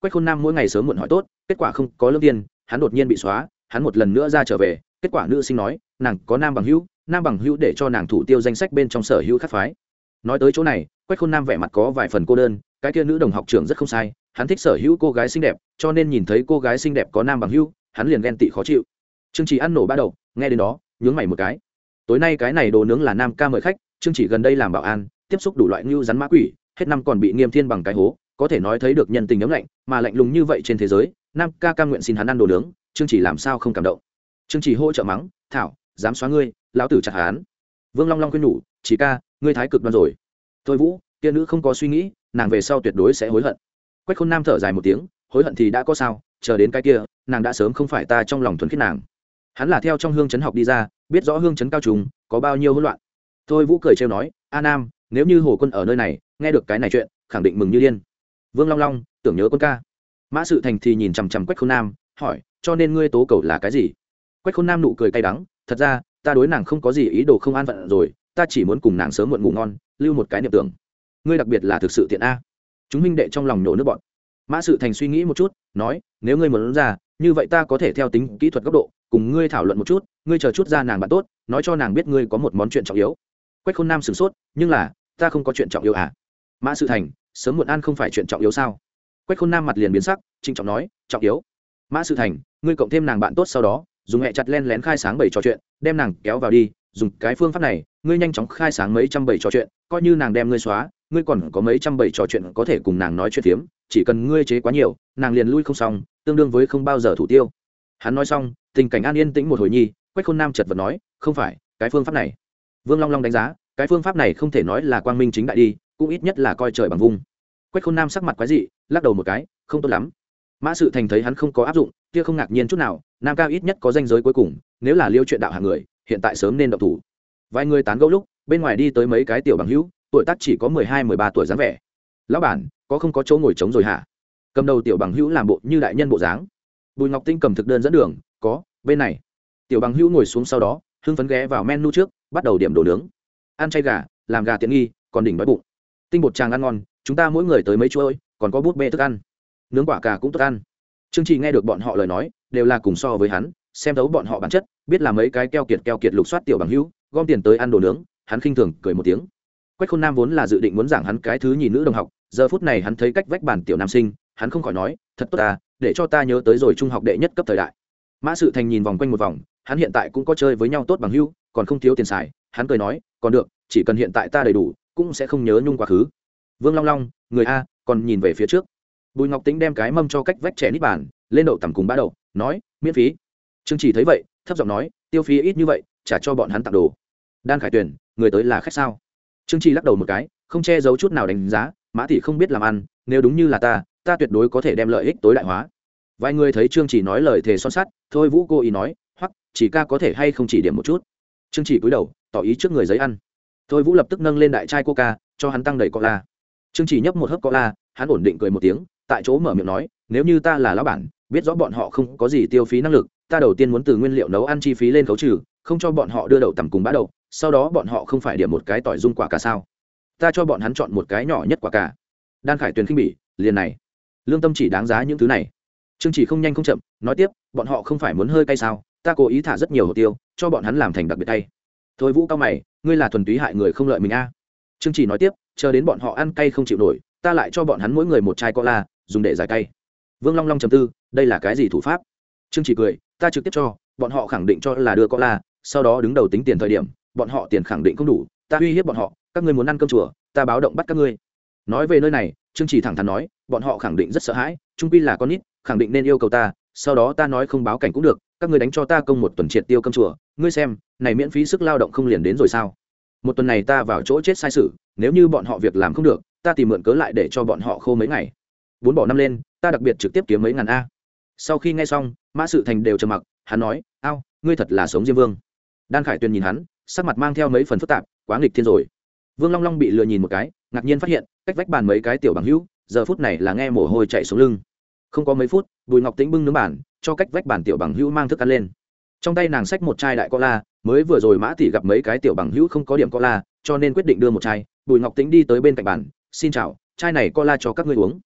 Quách Khôn Nam mỗi ngày sớm muộn hỏi tốt, kết quả không có lương tiền, hắn đột nhiên bị xóa, hắn một lần nữa ra trở về, kết quả nữ sinh nói nàng có nam bằng hữu để cho nàng thủ tiêu danh sách bên trong sở hữu khác phái. Nói tới chỗ này, Quách Khôn Nam vẻ mặt có vài phần cô đơn, cái kia nữ đồng học trưởng rất không sai, hắn thích sở hữu cô gái xinh đẹp, cho nên nhìn thấy cô gái xinh đẹp có nam bằng hữu, hắn liền ghen tị khó chịu. Trương Chỉ ăn nổ ba đầu, nghe đến đó nhướng mày một cái. Tối nay cái này đồ nướng là nam ca mời khách, Trương Chỉ gần đây làm bảo an, tiếp xúc đủ loại ngưu rắn mã quỷ, hết năm còn bị Nghiêm Thiên bằng cái hố, có thể nói thấy được nhân tình ấm lạnh, mà lạnh lùng như vậy trên thế giới, nam ca cam nguyện xin hắn ăn đồ nướng, Trương Chỉ làm sao không cảm động. Trương Chỉ hỗ trợ mắng, thảo, dám xóa ngươi, lão tử chặt hắn. Vương Long Long khuyên nhủ, Chỉ ca, ngươi thái cực đoan rồi. Thôi Vũ, kia nữ không có suy nghĩ, nàng về sau tuyệt đối sẽ hối hận. Quách Khôn Nam thở dài một tiếng, hối hận thì đã có sao, chờ đến cái kia, nàng đã sớm không phải ta trong lòng thuần khiết nàng. Hắn là theo trong hương chấn học đi ra, biết rõ hương chấn cao trùng có bao nhiêu hỗn loạn. Thôi Vũ cười trêu nói, a Nam, nếu như Hồ Quân ở nơi này, nghe được cái này chuyện, khẳng định mừng như điên. Vương Long Long tưởng nhớ Quân ca. Mã Sự Thành thì nhìn chằm chằm Quách Khôn Nam, hỏi, cho nên ngươi tố cầu là cái gì? Quách Khôn Nam nụ cười cay đắng, thật ra ta đối nàng không có gì ý đồ không an phận rồi, ta chỉ muốn cùng nàng sớm muộn ngủ ngon, lưu một cái niệm tưởng. Ngươi đặc biệt là thực sự tiện a. Chúng minh đệ trong lòng nhổ nước bọn. Mã Sự Thành suy nghĩ một chút, nói, nếu ngươi muốn ra, như vậy ta có thể theo tính kỹ thuật góc độ cùng ngươi thảo luận một chút, ngươi chờ chút ra nàng bạn tốt, nói cho nàng biết ngươi có một món chuyện trọng yếu. Quách Khôn Nam sửng sốt, nhưng là ta không có chuyện trọng yếu à? Mã Sự Thành, sớm muộn ăn không phải chuyện trọng yếu sao? Quách Khôn Nam mặt liền biến sắc, trịnh trọng nói, trọng yếu. Mã Sự Thành, ngươi cộng thêm nàng bạn tốt sau đó, dùng hẹ chặt len lén khai sáng bảy trò chuyện, đem nàng kéo vào đi, dùng cái phương pháp này, ngươi nhanh chóng khai sáng mấy trăm bảy trò chuyện, coi như nàng đem ngươi xóa, ngươi còn có mấy trăm bảy trò chuyện có thể cùng nàng nói chuyện phiếm, chỉ cần ngươi chế quá nhiều, nàng liền lui không xong, tương đương với không bao giờ thủ tiêu. Hắn nói xong, tình cảnh an yên tĩnh một hồi nhi, Quách Khôn Nam chợt vật nói, không phải, cái phương pháp này. Vương Long Long đánh giá, cái phương pháp này không thể nói là quang minh chính đại đi, cũng ít nhất là coi trời bằng vung. Quách Khôn Nam sắc mặt quái dị, lắc đầu một cái, không tốt lắm. Mã Sự Thành thấy hắn không có áp dụng, kia không ngạc nhiên chút nào, nam ca ít nhất có danh giới cuối cùng, nếu là liêu chuyện đạo hạng người, hiện tại sớm nên động thủ. Vài người tán gẫu lúc, bên ngoài đi tới mấy cái tiểu bằng hữu, tuổi tác chỉ có 12-13 tuổi dáng vẻ. Lão bản, có không có chỗ ngồi trống rồi hả? Cầm đầu tiểu bằng hữu làm bộ như đại nhân bộ dáng. Bùi Ngọc Tinh cầm thực đơn dẫn đường, có, bên này. Tiểu bằng hữu ngồi xuống sau đó, hưng phấn ghé vào menu trước, bắt đầu điểm đồ nướng. Ăn chay gà, làm gà tiện nghi, còn đỉnh đói bụng. Tinh bột tràng ăn ngon, chúng ta mỗi người tới mấy chuôi, còn có bút bê thức ăn. Nướng quả cà cũng tốt ăn. Trương Chỉ nghe được bọn họ lời nói, đều là cùng so với hắn, xem thấu bọn họ bản chất, biết là mấy cái keo kiệt lục soát tiểu bằng hữu, gom tiền tới ăn đồ nướng, hắn khinh thường cười một tiếng. Quách Khôn Nam vốn là dự định muốn giảng hắn cái thứ nhì nữ đồng học, giờ phút này hắn thấy cách vách bàn tiểu nam sinh, hắn không khỏi nói, thật tốt ta, để cho ta nhớ tới rồi trung học đệ nhất cấp thời đại. Mã Sự Thành nhìn vòng quanh một vòng, hắn hiện tại cũng có chơi với nhau tốt bằng hữu, còn không thiếu tiền xài, hắn cười nói, còn được, chỉ cần hiện tại ta đầy đủ, cũng sẽ không nhớ nhung quá khứ. Vương Long Long, người a, còn nhìn về phía trước. Bùi Ngọc Tĩnh đem cái mâm cho cách vách trẻ nít bàn, lên đậu tầm cùng bã đậu, nói, miễn phí. Trương Chỉ thấy vậy, thấp giọng nói, tiêu phí ít như vậy, trả cho bọn hắn tặng đồ. Đan Khải Tuyền, người tới là khách sao? Trương Chỉ lắc đầu một cái, không che giấu chút nào đánh giá, Mã tỷ không biết làm ăn, nếu đúng như là ta tuyệt đối có thể đem lợi ích tối đại hóa. Vài người thấy Trương Chỉ nói lời thề son sắt, thôi Vũ cô ý nói, hoặc chỉ ca có thể hay không chỉ điểm một chút. Trương Chỉ cúi đầu, tỏ ý trước người giấy ăn. Thôi Vũ lập tức nâng lên đại chai coca, cho hắn tăng đầy cola. Trương Chỉ nhấp một hớp cola, hắn ổn định cười một tiếng, tại chỗ mở miệng nói, nếu như ta là lão bản, biết rõ bọn họ không có gì tiêu phí năng lực, ta đầu tiên muốn từ nguyên liệu nấu ăn chi phí lên khấu trừ, không cho bọn họ đưa đậu tầm cùng bã đậu, sau đó bọn họ không phải điểm một cái tỏi dung quả cà sao? Ta cho bọn hắn chọn một cái nhỏ nhất quả cà. Đan Khải Tuyền khinh bỉ, liền này, lương tâm chỉ đáng giá những thứ này. Trương Chỉ không nhanh không chậm, nói tiếp, bọn họ không phải muốn hơi cay sao? Ta cố ý thả rất nhiều hột tiêu, cho bọn hắn làm thành đặc biệt cay. Thôi Vũ cao mày, ngươi là thuần túy hại người không lợi mình a. Trương Chỉ nói tiếp, chờ đến bọn họ ăn cay không chịu nổi, ta lại cho bọn hắn mỗi người một chai cola, dùng để giải cay. Vương Long Long trầm tư, đây là cái gì thủ pháp? Trương Chỉ cười, ta trực tiếp cho, bọn họ khẳng định cho là đưa cola, sau đó đứng đầu tính tiền thời điểm, bọn họ tiền khẳng định không đủ, ta uy hiếp bọn họ, các ngươi muốn ăn cơm chùa, ta báo động bắt các ngươi. Nói về nơi này, Trương Chỉ thẳng thắn nói, bọn họ khẳng định rất sợ hãi, trung quy là con nít, khẳng định nên yêu cầu ta, sau đó ta nói không báo cảnh cũng được, các ngươi đánh cho ta công một tuần triệt tiêu cơm chùa, ngươi xem, này miễn phí sức lao động không liền đến rồi sao? Một tuần này ta vào chỗ chết sai sự, nếu như bọn họ việc làm không được, ta tìm mượn cớ lại để cho bọn họ khô mấy ngày. 4 bỏ 5 lên, ta đặc biệt trực tiếp kiếm mấy ngàn a. Sau khi nghe xong, Mã Sự Thành đều trầm mặc, hắn nói, "Ao, ngươi thật là sống Diêm Vương." Đan Khải Tuyền nhìn hắn, sắc mặt mang theo mấy phần phức tạp, quá nghịch thiên rồi. Vương Long Long bị lừa nhìn một cái, ngạc nhiên phát hiện, cách vách bàn mấy cái tiểu bằng hữu, giờ phút này là nghe mồ hôi chảy xuống lưng. Không có mấy phút, Bùi Ngọc Tĩnh bưng nướng bàn, cho cách vách bàn tiểu bằng hữu mang thức ăn lên. Trong tay nàng xách một chai đại cola, mới vừa rồi Mã tỷ gặp mấy cái tiểu bằng hữu không có điểm cola, cho nên quyết định đưa một chai. Bùi Ngọc Tĩnh đi tới bên cạnh bàn, "Xin chào, chai này cola cho các ngươi uống."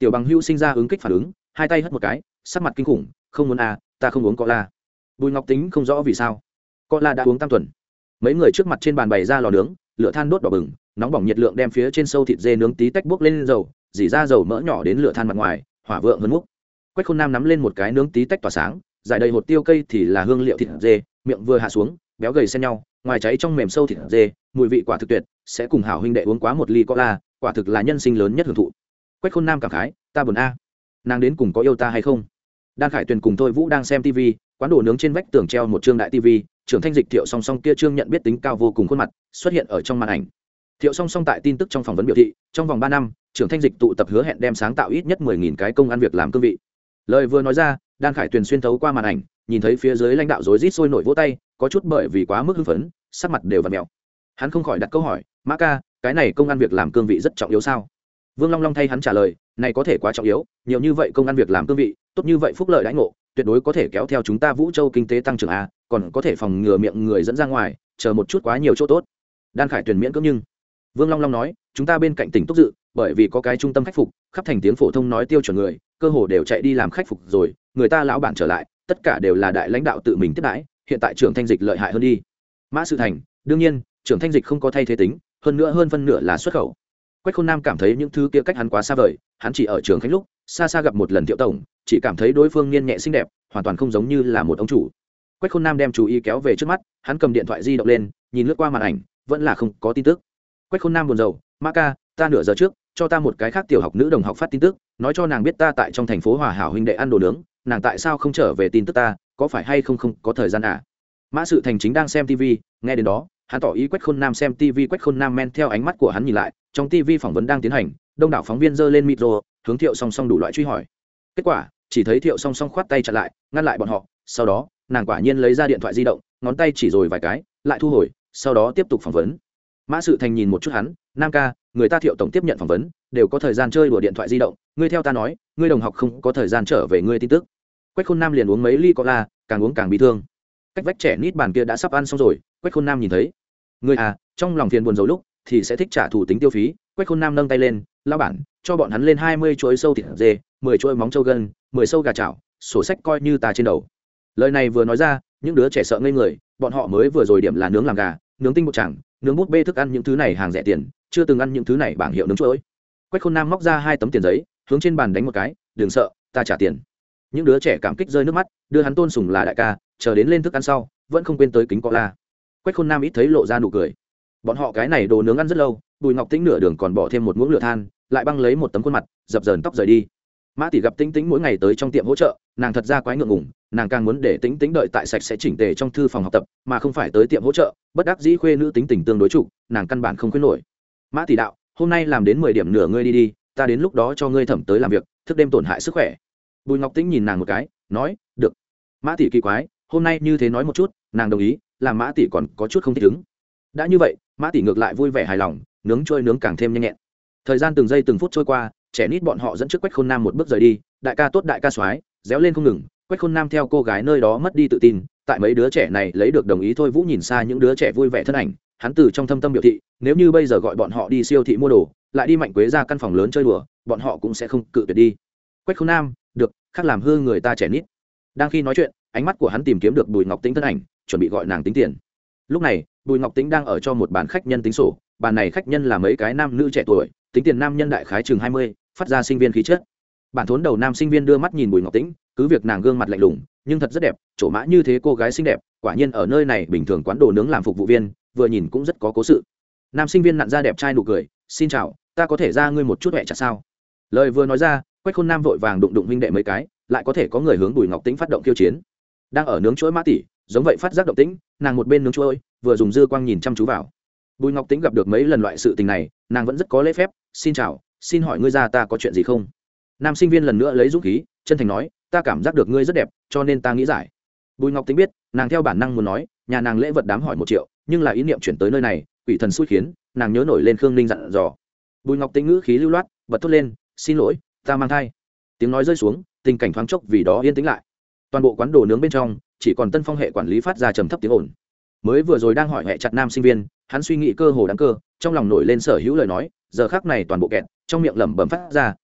Tiểu bằng hưu sinh ra ứng kích phản ứng, hai tay hất một cái, sắc mặt kinh khủng, không muốn à, ta không uống cola. Bùi Ngọc Tính không rõ vì sao, cola đã uống tam tuần. Mấy người trước mặt trên bàn bày ra lò nướng, lửa than đốt đỏ bừng, nóng bỏng nhiệt lượng đem phía trên sâu thịt dê nướng tí tách bốc lên dầu, dỉ ra dầu mỡ nhỏ đến lửa than mặt ngoài, hỏa vượng hơn múc. Quách Khôn Nam nắm lên một cái nướng tí tách tỏa sáng, giải đầy hột tiêu cây thì là hương liệu thịt dê, miệng vừa hạ xuống, béo gầy xen nhau, ngoài cháy trong mềm sâu thịt dê, mùi vị quả thực tuyệt, sẽ cùng hảo huynh đệ uống quá một ly cola, quả thực là nhân sinh lớn nhất hưởng thụ. Quách Khôn Nam cảm khái, ta buồn a, nàng đến cùng có yêu ta hay không? Đan Khải Tuyền cùng Thôi Vũ đang xem TV, quán đồ nướng trên vách tường treo một trương đại TV, trưởng thanh dịch Thiệu Song Song kia trương nhận biết tính cao vô cùng khuôn mặt xuất hiện ở trong màn ảnh. Thiệu Song Song tại tin tức trong phỏng vấn biểu thị, trong vòng 3 năm, trưởng thanh dịch tụ tập hứa hẹn đem sáng tạo ít nhất 10.000 cái công ăn việc làm cương vị. Lời vừa nói ra, Đan Khải Tuyền xuyên thấu qua màn ảnh, nhìn thấy phía dưới lãnh đạo rối rít sôi nổi vỗ tay, có chút bởi vì quá mức hưng phấn, sắc mặt đều vặn mèo. Hắn không khỏi đặt câu hỏi, Mã ca, cái này công ăn việc làm cương vị rất trọng yếu sao? Vương Long Long thay hắn trả lời, này có thể quá trọng yếu, nhiều như vậy công ăn việc làm cương vị, tốt như vậy phúc lợi đãi ngộ, tuyệt đối có thể kéo theo chúng ta Vũ Châu kinh tế tăng trưởng a, còn có thể phòng ngừa miệng người dẫn ra ngoài, chờ một chút quá nhiều chỗ tốt. Đan Khải Tuyền miễn cưỡng nhưng Vương Long Long nói, chúng ta bên cạnh tỉnh Túc Dự, bởi vì có cái trung tâm khách phục, khắp thành tiếng phổ thông nói tiêu chuẩn người, cơ hồ đều chạy đi làm khách phục rồi, người ta lão bản trở lại, tất cả đều là đại lãnh đạo tự mình tiếp đãi, hiện tại trưởng thanh dịch lợi hại hơn đi. Mã Sự Thành, đương nhiên, trưởng thanh dịch không có thay thế tính, hơn nữa hơn phân nửa là xuất khẩu. Quách Khôn Nam cảm thấy những thứ kia cách hắn quá xa vời, hắn chỉ ở trường khánh lúc xa xa gặp một lần Thiệu tổng, chỉ cảm thấy đối phương niên nhẹ xinh đẹp, hoàn toàn không giống như là một ông chủ. Quách Khôn Nam đem chú ý kéo về trước mắt, hắn cầm điện thoại di động lên, nhìn lướt qua màn ảnh, vẫn là không có tin tức. Quách Khôn Nam buồn rầu, Mã ca, ta nửa giờ trước cho ta một cái khác tiểu học nữ đồng học phát tin tức, nói cho nàng biết ta tại trong thành phố Hòa Hảo huynh đệ ăn đồ nướng, nàng tại sao không trở về tin tức ta, có phải hay không có thời gian à? Mã Sự Thành chính đang xem TV, nghe đến đó, hắn tỏ ý Quách Khôn Nam xem TV. Quách Khôn Nam men theo ánh mắt của hắn nhìn lại, trong TV phỏng vấn đang tiến hành, đông đảo phóng viên giơ lên micro, hướng Thiệu Song Song đủ loại truy hỏi. Kết quả, chỉ thấy Thiệu Song Song khoát tay chặn lại, ngăn lại bọn họ, sau đó, nàng quả nhiên lấy ra điện thoại di động, ngón tay chỉ rồi vài cái, lại thu hồi, sau đó tiếp tục phỏng vấn. Mã Sự Thành nhìn một chút hắn, Nam ca, người ta Thiệu tổng tiếp nhận phỏng vấn, đều có thời gian chơi đùa điện thoại di động, ngươi theo ta nói, ngươi đồng học không có thời gian trở về ngươi tin tức. Quách Khôn Nam liền uống mấy ly cola, càng uống càng bị thương. Cách vách trẻ nít bàn kia đã sắp ăn xong rồi, Quách Khôn Nam nhìn thấy, ngươi à, trong lòng phiền buồn rầu lúc thì sẽ thích trả thù tính tiêu phí. Quách Khôn Nam nâng tay lên, lao bản, cho bọn hắn lên 20 chuỗi sâu thịt dê, 10 chuỗi móng trâu gân, 10 sâu gà chảo, sổ sách coi như ta trên đầu. Lời này vừa nói ra, những đứa trẻ sợ ngây người, bọn họ mới vừa rồi điểm là nướng làm gà, nướng tinh bột chẳng, nướng bút bê thức ăn những thứ này hàng rẻ tiền, chưa từng ăn những thứ này bảng hiệu nướng chuỗi. Quách Khôn Nam móc ra 2 tấm tiền giấy, hướng trên bàn đánh một cái, đừng sợ, ta trả tiền. Những đứa trẻ cảm kích rơi nước mắt, đưa hắn tôn sùng là đại ca, chờ đến lên thức ăn sau, vẫn không quên tới kính cola. Quách Khôn Nam ít thấy lộ ra nụ cười. Bọn họ cái này đồ nướng ăn rất lâu, Bùi Ngọc Tĩnh nửa đường còn bỏ thêm một muỗng lửa than, lại băng lấy một tấm khuôn mặt, dập dờn tóc rời đi. Mã tỷ gặp Tĩnh Tĩnh mỗi ngày tới trong tiệm hỗ trợ, nàng thật ra quái ngượng ngùng, nàng càng muốn để Tĩnh Tĩnh đợi tại sạch sẽ chỉnh tề trong thư phòng học tập, mà không phải tới tiệm hỗ trợ, bất đắc dĩ khuê nữ tính tình tương đối chủ, nàng căn bản không khuyến nổi. Mã tỷ đạo, hôm nay làm đến 10 điểm nửa ngươi đi đi, ta đến lúc đó cho ngươi thẩm tới làm việc, thức đêm tổn hại sức khỏe. Bùi Ngọc Tĩnh nhìn nàng một cái, nói, được. Mã tỷ kỳ quái, hôm nay như thế nói một chút, nàng đồng ý, làm Mã tỷ còn có chút không thích ứng. Đã như vậy, Mã tỷ ngược lại vui vẻ hài lòng, nướng trôi nướng càng thêm nhanh nhẹn. Thời gian từng giây từng phút trôi qua, trẻ nít bọn họ dẫn trước Quách Khôn Nam một bước rời đi, đại ca tốt đại ca soái, réo lên không ngừng. Quách Khôn Nam theo cô gái nơi đó mất đi tự tin, tại mấy đứa trẻ này lấy được đồng ý thôi. Vũ nhìn xa những đứa trẻ vui vẻ thân ảnh, hắn từ trong thâm tâm biểu thị, nếu như bây giờ gọi bọn họ đi siêu thị mua đồ, lại đi Mạnh Quế ra căn phòng lớn chơi đùa, bọn họ cũng sẽ không cự tuyệt đi. Quách Khôn Nam, được, khác làm hư người ta trẻ nít. Đang khi nói chuyện, ánh mắt của hắn tìm kiếm được Bùi Ngọc Tĩnh thân ảnh, chuẩn bị gọi nàng tính tiền. Lúc này, Bùi Ngọc Tĩnh đang ở cho một bàn khách nhân tính sổ, bàn này khách nhân là mấy cái nam nữ trẻ tuổi, tính tiền nam nhân đại khái chừng 20, phát ra sinh viên khí chất. Bản thốn đầu nam sinh viên đưa mắt nhìn Bùi Ngọc Tĩnh, cứ việc nàng gương mặt lạnh lùng, nhưng thật rất đẹp, chỗ mã như thế cô gái xinh đẹp, quả nhiên ở nơi này bình thường quán đồ nướng làm phục vụ viên, vừa nhìn cũng rất có cố sự. Nam sinh viên nặn ra đẹp trai nụ cười, xin chào, ta có thể ra ngươi một chút hẹ chả sao? Lời vừa nói ra, Quách Khôn Nam vội vàng đụng huynh đệ mấy cái, lại có thể có người hướng Bùi Ngọc Tĩnh phát động khiêu chiến. Đang ở nướng chuỗi Mã tỷ, giống vậy phát giác động tĩnh, nàng một bên nướng chuỗi, vừa dùng dư quang nhìn chăm chú vào. Bùi Ngọc Tĩnh gặp được mấy lần loại sự tình này, nàng vẫn rất có lễ phép, xin chào, xin hỏi ngươi ra ta có chuyện gì không? Nam sinh viên lần nữa lấy dũng khí, chân thành nói, ta cảm giác được ngươi rất đẹp, cho nên ta nghĩ giải. Bùi Ngọc Tĩnh biết, nàng theo bản năng muốn nói, nhà nàng lễ vật đám hỏi 1 triệu, nhưng là ý niệm chuyển tới nơi này, quỷ thần xui khiến, nàng nhớ nổi lên Khương Ninh dặn dò. Bùi Ngọc Tĩnh ngữ khí lưu loát, bật thốt lên, xin lỗi, ta mang thai. Tiếng nói rơi xuống, tình cảnh thoáng chốc vì đó yên tĩnh lại. Toàn bộ quán đồ nướng bên trong, chỉ còn Tân Phong hệ quản lý phát ra trầm thấp tiếng ồn. Mới vừa rồi đang hỏi hẹ chặt nam sinh viên, hắn suy nghĩ cơ hồ đáng cơ, trong lòng nổi lên sở hữu lời nói, giờ khắc này toàn bộ kẹt, trong miệng lẩm bẩm phát ra,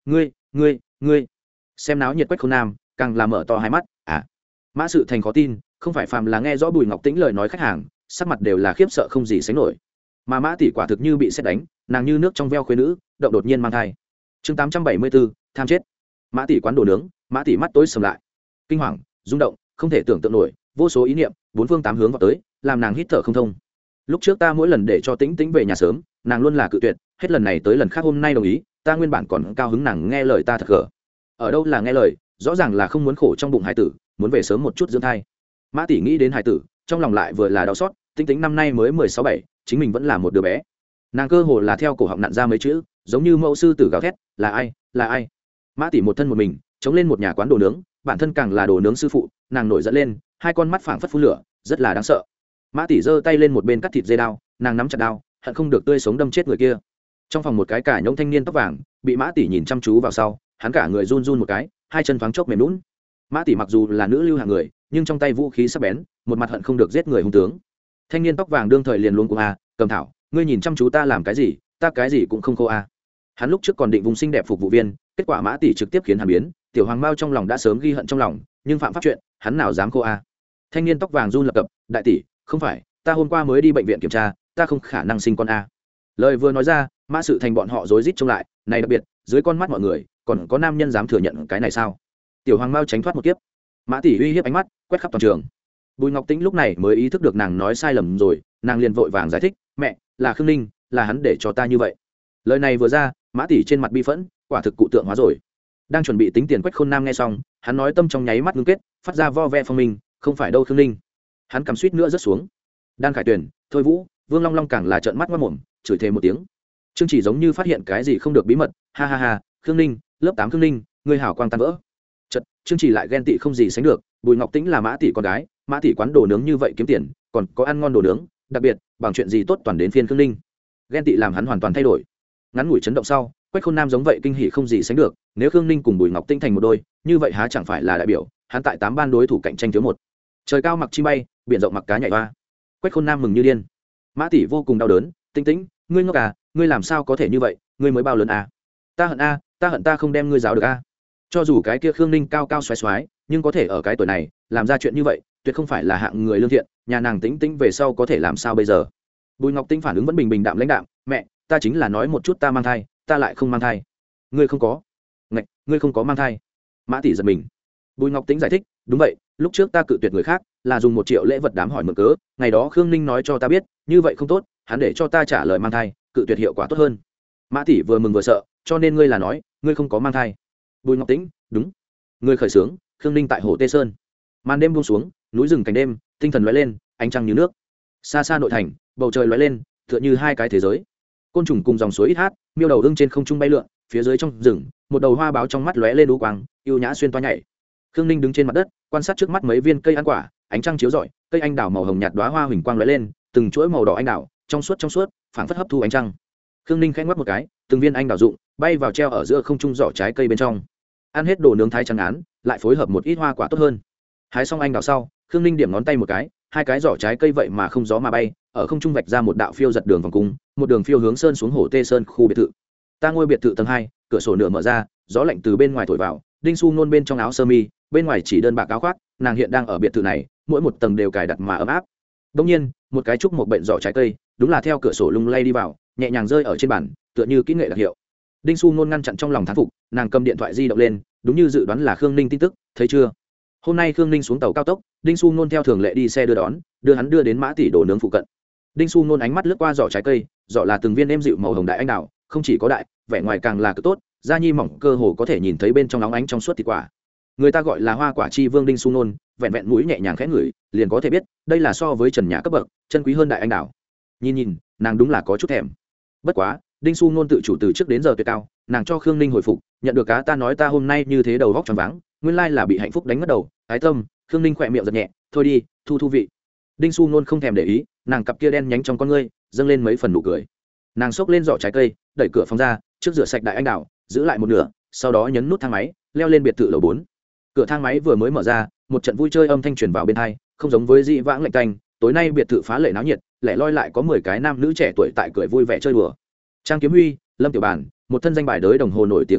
ngươi xem náo nhiệt Quách Khôn Nam càng làm mở to hai mắt. Mã Sự Thành khó tin, không phải phàm là nghe rõ Bùi Ngọc Tĩnh lời nói khách hàng, sắc mặt đều là khiếp sợ không gì sánh nổi. Mà Mã tỷ quả thực như bị sét đánh, nàng như nước trong veo khuê nữ, động đột nhiên mang thai. Chương 874, tham chết. Mã tỷ quán đồ nướng, Mã tỷ mắt tối sầm lại. Kinh hoàng, rung động, không thể tưởng tượng nổi, vô số ý niệm, bốn phương tám hướng vào tới, làm nàng hít thở không thông. Lúc trước ta mỗi lần để cho Tĩnh Tĩnh về nhà sớm, nàng luôn là cự tuyệt, hết lần này tới lần khác hôm nay đồng ý, ta nguyên bản còn cao hứng nàng nghe lời ta thật gở. Ở đâu là nghe lời, rõ ràng là không muốn khổ trong bụng hải tử, muốn về sớm một chút dưỡng thai. Mã tỷ nghĩ đến hải tử, trong lòng lại vừa là đau xót, Tĩnh Tĩnh năm nay mới 16-17, chính mình vẫn là một đứa bé. Nàng cơ hồ là theo cổ họng nặn ra mấy chữ, giống như mẫu sư tử gào thét, là ai, là ai. Mã tỷ một thân một mình chống lên một nhà quán đồ nướng, bản thân càng là đồ nướng sư phụ, nàng nổi giận lên, hai con mắt phảng phất phun lửa, rất là đáng sợ. Mã tỷ giơ tay lên một bên cắt thịt dê đao, nàng nắm chặt đao, hận không được tươi sống đâm chết người kia. Trong phòng một cái cả nhông thanh niên tóc vàng bị Mã tỷ nhìn chăm chú vào sau, hắn cả người run run một cái, hai chân thoáng chốc mềm nhũn. Mã tỷ mặc dù là nữ lưu hạng người, nhưng trong tay vũ khí sắc bén, một mặt hận không được giết người hung tướng. Thanh niên tóc vàng đương thời liền luống cuống Cầm Thảo, ngươi nhìn chăm chú ta làm cái gì, ta cái gì cũng không khô Hắn lúc trước còn định vùng xinh đẹp phục vụ viên, kết quả Mã tỷ trực tiếp khiến hắn biến, tiểu hoàng mao trong lòng đã sớm ghi hận trong lòng, nhưng phạm pháp chuyện, hắn nào dám khô Thanh niên tóc vàng run lập cập, đại tỷ, không phải, ta hôm qua mới đi bệnh viện kiểm tra, ta không khả năng sinh con Lời vừa nói ra, Mã Sự Thành bọn họ rối rít trông lại, này đặc biệt, dưới con mắt mọi người, còn có nam nhân dám thừa nhận cái này sao? Tiểu hoàng mao tránh thoát một kiếp. Mã tỷ uy hiếp ánh mắt quét khắp toàn trường. Bùi Ngọc Tĩnh lúc này mới ý thức được nàng nói sai lầm rồi, nàng liền vội vàng giải thích, mẹ, là Khương Ninh, là hắn để cho ta như vậy. Lời này vừa ra, Mã tỷ trên mặt bi phẫn, quả thực cụ tượng hóa rồi. Đang chuẩn bị tính tiền Quách Khôn Nam nghe xong, hắn nói tâm trong nháy mắt ngưng kết, phát ra vo ve phong minh, không phải đâu Khương Ninh. Hắn cầm suýt nữa rớt xuống. Đan Khải Tuyền, Thôi Vũ, Vương Long Long càng là trợn mắt ngoác mồm, chửi thề một tiếng. Trương Chỉ giống như phát hiện cái gì không được bí mật, ha ha ha, Khương Ninh, lớp 8 Khương Ninh, ngươi hảo quang tan vỡ. Chợt, Trương Chỉ lại ghen tị không gì sánh được, Bùi Ngọc Tĩnh là Mã tỷ con gái, Mã tỷ quán đồ nướng như vậy kiếm tiền, còn có ăn ngon đồ nướng, đặc biệt, bằng chuyện gì tốt toàn đến phiên Khương Ninh. Ghen tị làm hắn hoàn toàn thay đổi. Ngắn ngủi chấn động sau, Quách Khôn Nam giống vậy kinh hỉ không gì sánh được, nếu Khương Ninh cùng Bùi Ngọc Tĩnh thành một đôi, như vậy há chẳng phải là đại biểu, hắn tại 8 ban đối thủ cạnh tranh thiếu một. Trời cao mặc chim bay, biển rộng mặc cá nhảy hoa. Quách Khôn Nam mừng như điên. Mã tỷ vô cùng đau đớn, Tĩnh Tĩnh, ngươi ngốc ngươi làm sao có thể như vậy, ngươi mới bao lớn ta hận ta hận ta không đem ngươi giáo được cho dù cái kia Khương Ninh cao cao xoái xoái, nhưng có thể ở cái tuổi này làm ra chuyện như vậy, tuyệt không phải là hạng người lương thiện, nhà nàng Tĩnh Tĩnh về sau có thể làm sao bây giờ. Bùi Ngọc Tĩnh phản ứng vẫn bình bình đạm lãnh đạm, mẹ, ta chính là nói một chút ta mang thai, ta lại không mang thai. Ngươi không có. Ngạch, ngươi không có mang thai. Mã tỷ giật mình. Bùi Ngọc Tĩnh giải thích, đúng vậy, lúc trước ta cự tuyệt người khác là dùng 1 triệu lễ vật đám hỏi mượn cớ, ngày đó Khương Ninh nói cho ta biết, như vậy không tốt, hắn để cho ta trả lời mang thai, cự tuyệt hiệu quả tốt hơn. Mã tỷ vừa mừng vừa sợ, cho nên ngươi là nói, ngươi không có mang thai. Bùi Ngọc Tĩnh, đúng. Ngươi khởi sướng, Khương Ninh tại Hồ Tê Sơn. Màn đêm buông xuống, núi rừng cảnh đêm, tinh thần lóe lên, ánh trăng như nước. Xa xa nội thành, bầu trời lóe lên, tựa như hai cái thế giới. Côn trùng cùng dòng suối ít hát, miêu đầu ưng trên không trung bay lượn, phía dưới trong rừng, một đầu hoa báo trong mắt lóe lên u quang, yêu nhã xuyên toa nhảy. Khương Ninh đứng trên mặt đất, quan sát trước mắt mấy viên cây ăn quả, ánh trăng chiếu rọi, cây anh đào màu hồng nhạt đóa hoa huỳnh quang lóe lên, từng chuỗi màu đỏ anh đào, trong suốt, phảng phất hấp thu ánh trăng. Khương Ninh khẽ ngoắc một cái, từng viên anh đào rụng, bay vào treo ở giữa không trung giỏ trái cây bên trong. Ăn hết đồ nướng thái trắng án, lại phối hợp một ít hoa quả tốt hơn. Hái xong anh đào sau, Khương Ninh điểm ngón tay một cái, hai cái giỏ trái cây vậy mà không gió mà bay, ở không trung vạch ra một đạo phiêu giật đường vòng cung, một đường phiêu hướng sơn xuống Hồ Tê Sơn khu biệt thự. Ta ngôi biệt thự tầng 2, cửa sổ nửa mở ra, gió lạnh từ bên ngoài thổi vào, Đinh Xu Nôn bên trong áo sơ mi, bên ngoài chỉ đơn bạc áo khoác, nàng hiện đang ở biệt thự này, mỗi một tầng đều cài đặt mà ấm áp. Đương nhiên, một cái trúc một bệnh giỏ trái cây, đúng là theo cửa sổ lung lay đi vào, nhẹ nhàng rơi ở trên bàn, tựa như kỹ nghệ đặc hiệu. Đinh Xu Nôn ngăn chặn trong lòng thán phục, nàng cầm điện thoại di động lên, đúng như dự đoán là Khương Ninh tin tức, thấy chưa? Hôm nay Khương Ninh xuống tàu cao tốc, Đinh Xu Nôn theo thường lệ đi xe đưa đón, đưa hắn đưa đến Mã tỷ đồ nướng phụ cận. Đinh Xu Nôn ánh mắt lướt qua giỏ trái cây, giỏ là từng viên êm dịu màu hồng đại anh đào, không chỉ có đại, vẻ ngoài càng là cực tốt, da nhi mỏng cơ hồ có thể nhìn thấy bên trong nóng ánh trong suốt thịt quả. Người ta gọi là hoa quả chi vương Đinh Xu Nôn, vẹn vẹn mũi nhẹ nhàng khẽ ngửi, liền có thể biết, đây là so với trần nhà cấp bậc, chân quý hơn đại anh đào. Nhìn, nàng đúng là có chút thèm. Bất quá, Đinh Xu Nôn tự chủ từ trước đến giờ tuyệt cao, nàng cho Khương Ninh hồi phục, nhận được cá ta nói ta hôm nay như thế đầu vóc tròn váng, nguyên lai là bị hạnh phúc đánh mất đầu, ái tâm. Khương Ninh khỏe miệng giật nhẹ, thôi đi, thu vị. Đinh Xu Nôn không thèm để ý, nàng cặp kia đen nhánh trong con ngươi dâng lên mấy phần nụ cười. Nàng xốc lên giỏ trái cây, đẩy cửa phòng ra, trước rửa sạch đại anh đào, giữ lại một nửa, sau đó nhấn nút thang máy, leo lên biệt thự lầu 4. Cửa thang máy vừa mới mở ra, một trận vui chơi âm thanh truyền vào bên tai, không giống với dị vãng lạnh tanh, tối nay biệt thự phá lệ náo nhiệt, lẻ loi lại có 10 cái nam nữ trẻ tuổi tại cười vui vẻ chơi đùa. Trang Kiếm Huy, Lâm Tiểu Bản, một thân danh bài đới đồng hồ nổi tiếng Vi Lâm,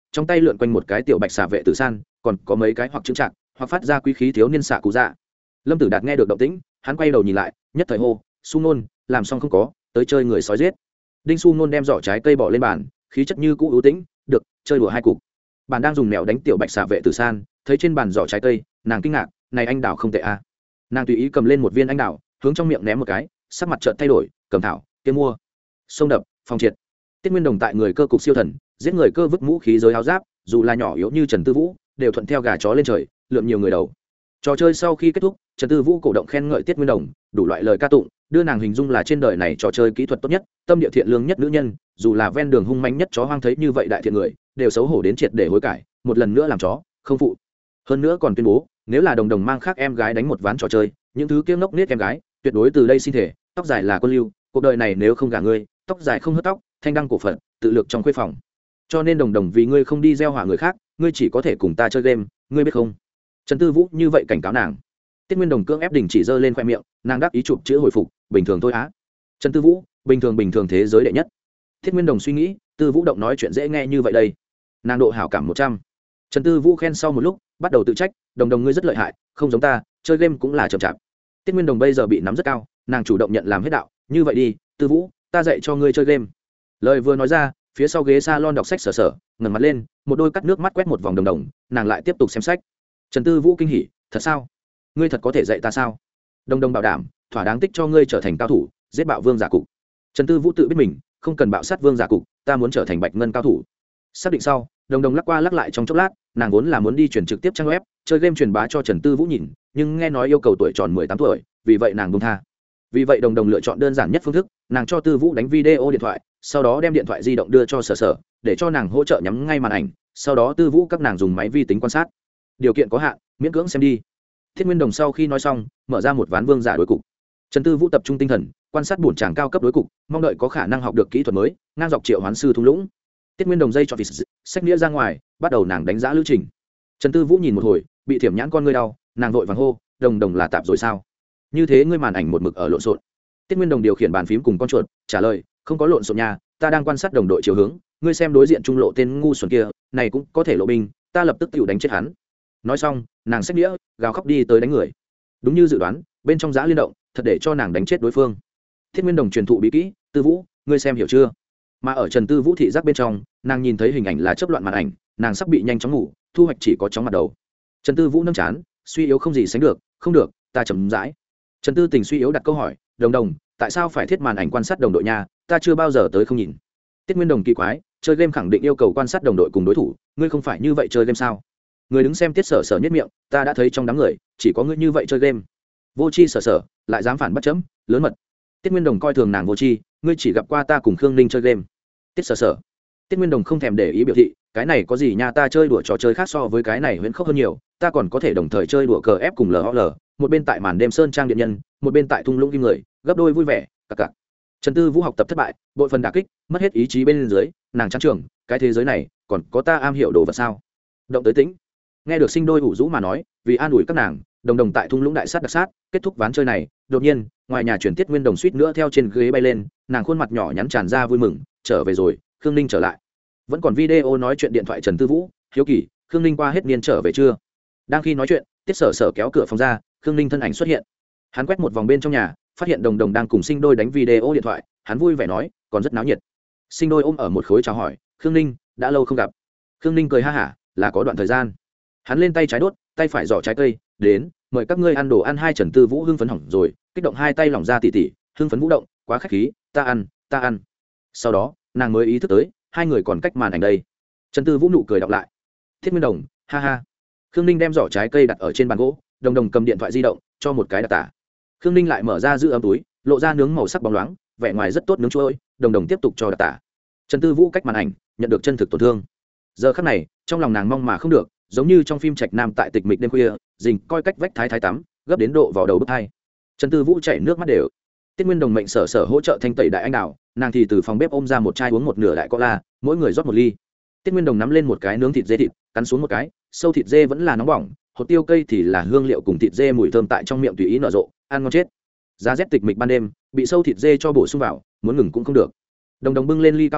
trong tay lượn quanh một cái tiểu bạch xà vệ tử san, còn có mấy cái hoặc trưng trạng hoặc phát ra quý khí thiếu niên xạ cụ dạ. Lâm Tử Đạt nghe được động tĩnh, hắn quay đầu nhìn lại, nhất thời hô, "Su Nôn, làm xong không có, tới chơi người sói giết." Đinh Su Nôn đem giỏ trái cây bỏ lên bàn, khí chất như cũ ưu tĩnh, "Được, chơi đùa hai cục." Bàn đang dùng mèo đánh tiểu bạch xà vệ tử san, thấy trên bàn giỏ trái cây, nàng kinh ngạc, "Này anh đào không tệ a." Nàng tùy ý cầm lên một viên anh đào, hướng trong miệng ném một cái, sắc mặt chợt thay đổi, "Cầm thảo, kia mua." Sông đập, phòng triệt. Tiết Nguyên Đồng tại người cơ cục siêu thần, giết người cơ vứt mũ khí giới áo giáp, dù là nhỏ yếu như Trần Tư Vũ, đều thuận theo gà chó lên trời, lượm nhiều người đầu. Trò chơi sau khi kết thúc, Trần Tư Vũ cổ động khen ngợi Tiết Nguyên Đồng, đủ loại lời ca tụng, đưa nàng hình dung là trên đời này trò chơi kỹ thuật tốt nhất, tâm địa thiện lương nhất nữ nhân, dù là ven đường hung manh nhất chó hoang thấy như vậy đại thiện người, đều xấu hổ đến triệt để hối cải, một lần nữa làm chó, không phụ. Hơn nữa còn tuyên bố, nếu là Đồng Đồng mang khác em gái đánh một ván trò chơi, những thứ kia ngốc nghếch em gái, tuyệt đối từ đây xin thể, tóc dài là quân lưu, cuộc đời này nếu không gả ngươi, tóc dài không hớt tóc, thanh đăng cổ phận, tự lực trong khuê phòng. Cho nên Đồng Đồng vì ngươi không đi gieo họa người khác, ngươi chỉ có thể cùng ta chơi game, ngươi biết không? Trần Tư Vũ như vậy cảnh cáo nàng. Tiết Nguyên Đồng cưỡng ép đình chỉ giơ lên khoe miệng, nàng đáp ý chụp chữ hồi phục, bình thường thôi á. Trần Tư Vũ, bình thường thế giới đệ nhất. Tiết Nguyên Đồng suy nghĩ, Tư Vũ động nói chuyện dễ nghe như vậy đây. Nàng độ hảo cảm 100. Trần Tư Vũ khen sau một lúc, bắt đầu tự trách, Đồng Đồng ngươi rất lợi hại, không giống ta, chơi game cũng là chậm chạp. Tiết Nguyên Đồng bây giờ bị nắm rất cao, nàng chủ động nhận làm hết đạo, như vậy đi, Tư Vũ, ta dạy cho ngươi chơi game. Lời vừa nói ra, phía sau ghế salon đọc sách sở ngẩng mặt lên, một đôi cắt nước mắt quét một vòng Đồng Đồng, nàng lại tiếp tục xem sách. Trần Tư Vũ kinh hỉ, thật sao? Ngươi thật có thể dạy ta sao? Đồng Đồng bảo đảm, thỏa đáng tích cho ngươi trở thành cao thủ, giết bạo vương giả cục. Trần Tư Vũ tự biết mình không cần bạo sát vương giả cục, ta muốn trở thành bạch ngân cao thủ. Xác định sau, Đồng Đồng lắc qua lắc lại trong chốc lát, nàng vốn là muốn đi truyền trực tiếp trang web chơi game truyền bá cho Trần Tư Vũ nhìn, nhưng nghe nói yêu cầu tuổi tròn 18 tuổi, vì vậy nàng buông tha. Vì vậy Đồng Đồng lựa chọn đơn giản nhất phương thức, nàng cho Tư Vũ đánh video điện thoại, sau đó đem điện thoại di động đưa cho sở để cho nàng hỗ trợ nhắm ngay màn ảnh, sau đó Tư Vũ các nàng dùng máy vi tính quan sát. Điều kiện có hạn, miễn cưỡng xem đi. Thiết Nguyên Đồng sau khi nói xong, mở ra một ván vương giả đối cục. Trần Tư Vũ tập trung tinh thần, quan sát bổn tràng cao cấp đối cục, mong đợi có khả năng học được kỹ thuật mới, ngang dọc triệu hoán sư thung lũng. Tiết Nguyên Đồng dây cho vịt, sách nghĩa ra ngoài, bắt đầu nàng đánh giá lữ trình. Trần Tư Vũ nhìn một hồi, bị thiểm nhãn con ngươi đau, nàng vội vàng hô, Đồng Đồng là tạp rồi sao? Như thế ngươi màn ảnh một mực ở lộn xộn. Tiết Nguyên Đồng điều khiển bàn phím cùng con chuột, trả lời, không có lộn xộn nha, ta đang quan sát đồng đội chiều hướng, ngươi xem đối diện trung lộ tên ngu xuẩn kia, này cũng có thể lộ binh, ta lập tức tiểu đánh chết hắn. Nói xong, nàng sách nghĩa, gào khóc đi tới đánh người. Đúng như dự đoán, bên trong giã liên động, thật để cho nàng đánh chết đối phương. Thiết Nguyên Đồng truyền thụ bí kỹ, Tư Vũ, ngươi xem hiểu chưa? Mà ở Trần Tư Vũ thị giác bên trong, nàng nhìn thấy hình ảnh là chớp loạn màn ảnh, nàng sắp bị nhanh chóng ngủ, thu hoạch chỉ có chóng mặt đầu. Trần Tư Vũ nâng chán, suy yếu không gì sánh được, không được, ta chậm rãi. Trần Tư Tình suy yếu đặt câu hỏi, Đồng Đồng, tại sao phải thiết màn ảnh quan sát đồng đội nha, ta chưa bao giờ tới không nhìn. Tiết Nguyên Đồng kỳ quái, chơi game khẳng định yêu cầu quan sát đồng đội cùng đối thủ, ngươi không phải như vậy chơi game sao? Người đứng xem Tiết Sở nhất miệng, ta đã thấy trong đám người chỉ có ngươi như vậy chơi game. Vô chi Sở lại dám phản bất chấm, lớn mật. Tiết Nguyên Đồng coi thường nàng vô chi, ngươi chỉ gặp qua ta cùng Khương Ninh chơi game. Tiết Sở Tiết Nguyên Đồng không thèm để ý biểu thị, cái này có gì nha, ta chơi đùa trò chơi khác so với cái này huyễn khốc hơn nhiều, ta còn có thể đồng thời chơi đùa cờ ép cùng LOL, một bên tại màn đêm sơn trang điện nhân, một bên tại thung lũng kim người, gấp đôi vui vẻ, cặc cặc. Trần Tư Vũ học tập thất bại, bội phần đả kích, mất hết ý chí bên dưới, nàng chán trường, cái thế giới này còn có ta am hiểu đồ vật sao? Động tới tĩnh. Nghe được sinh đôi ủ rũ mà nói, vì an ủi các nàng, Đồng Đồng tại thung lũng đại sát đặc sát, kết thúc ván chơi này, đột nhiên, ngoài nhà chuyển Tiết Nguyên Đồng suýt nữa theo trên ghế bay lên, nàng khuôn mặt nhỏ nhắn tràn ra vui mừng, trở về rồi, Khương Ninh trở lại. Vẫn còn video nói chuyện điện thoại Trần Tư Vũ, hiếu kỳ, Khương Ninh qua hết niên trở về chưa? Đang khi nói chuyện, Tiết Sở kéo cửa phòng ra, Khương Ninh thân ảnh xuất hiện. Hắn quét một vòng bên trong nhà, phát hiện Đồng Đồng đang cùng sinh đôi đánh video điện thoại, hắn vui vẻ nói, còn rất náo nhiệt. Sinh đôi ôm ở một khối chào hỏi, Khương Ninh, đã lâu không gặp. Khương Ninh cười ha hả, là có đoạn thời gian. Hắn lên tay trái đốt, tay phải giỏ trái cây, đến, mời các ngươi ăn đồ ăn. Hai Trần Tư Vũ hưng phấn hỏng rồi, kích động hai tay lỏng ra tỉ, hưng phấn vũ động, quá khách khí, ta ăn. Sau đó, nàng mới ý thức tới, hai người còn cách màn ảnh đây. Trần Tư Vũ nụ cười đọc lại. Thiết Nguyên Đồng, ha ha. Khương Ninh đem giỏ trái cây đặt ở trên bàn gỗ, Đồng Đồng cầm điện thoại di động, cho một cái đặc tả. Khương Ninh lại mở ra giữ ấm túi, lộ ra nướng màu sắc bóng loáng, vẻ ngoài rất tốt nướng trôi, Đồng Đồng tiếp tục cho đặc tả. Trần Tư Vũ cách màn ảnh, nhận được chân thực tổn thương. Giờ khắc này, trong lòng nàng mong mà không được, giống như trong phim Trạch Nam tại tịch mịch đêm khuya, dình coi cách vách thái tắm, gấp đến độ vào đầu bức hai. Trần Tư Vũ chảy nước mắt đều. Tiết Nguyên Đồng mệnh Sở hỗ trợ thanh tẩy đại anh đào, nàng thì từ phòng bếp ôm ra một chai uống một nửa đại cola, mỗi người rót một ly. Tiết Nguyên Đồng nắm lên một cái nướng thịt dê thịt, cắn xuống một cái, sâu thịt dê vẫn là nóng bỏng, hột tiêu cây thì là hương liệu cùng thịt dê mùi thơm tại trong miệng tùy ý nở rộ, ăn ngon chết. Giá rét tịch mịch ban đêm, bị sâu thịt dê cho bổ sung vào, muốn ngừng cũng không được. Đồng Đồng bưng lên ly cao cổ,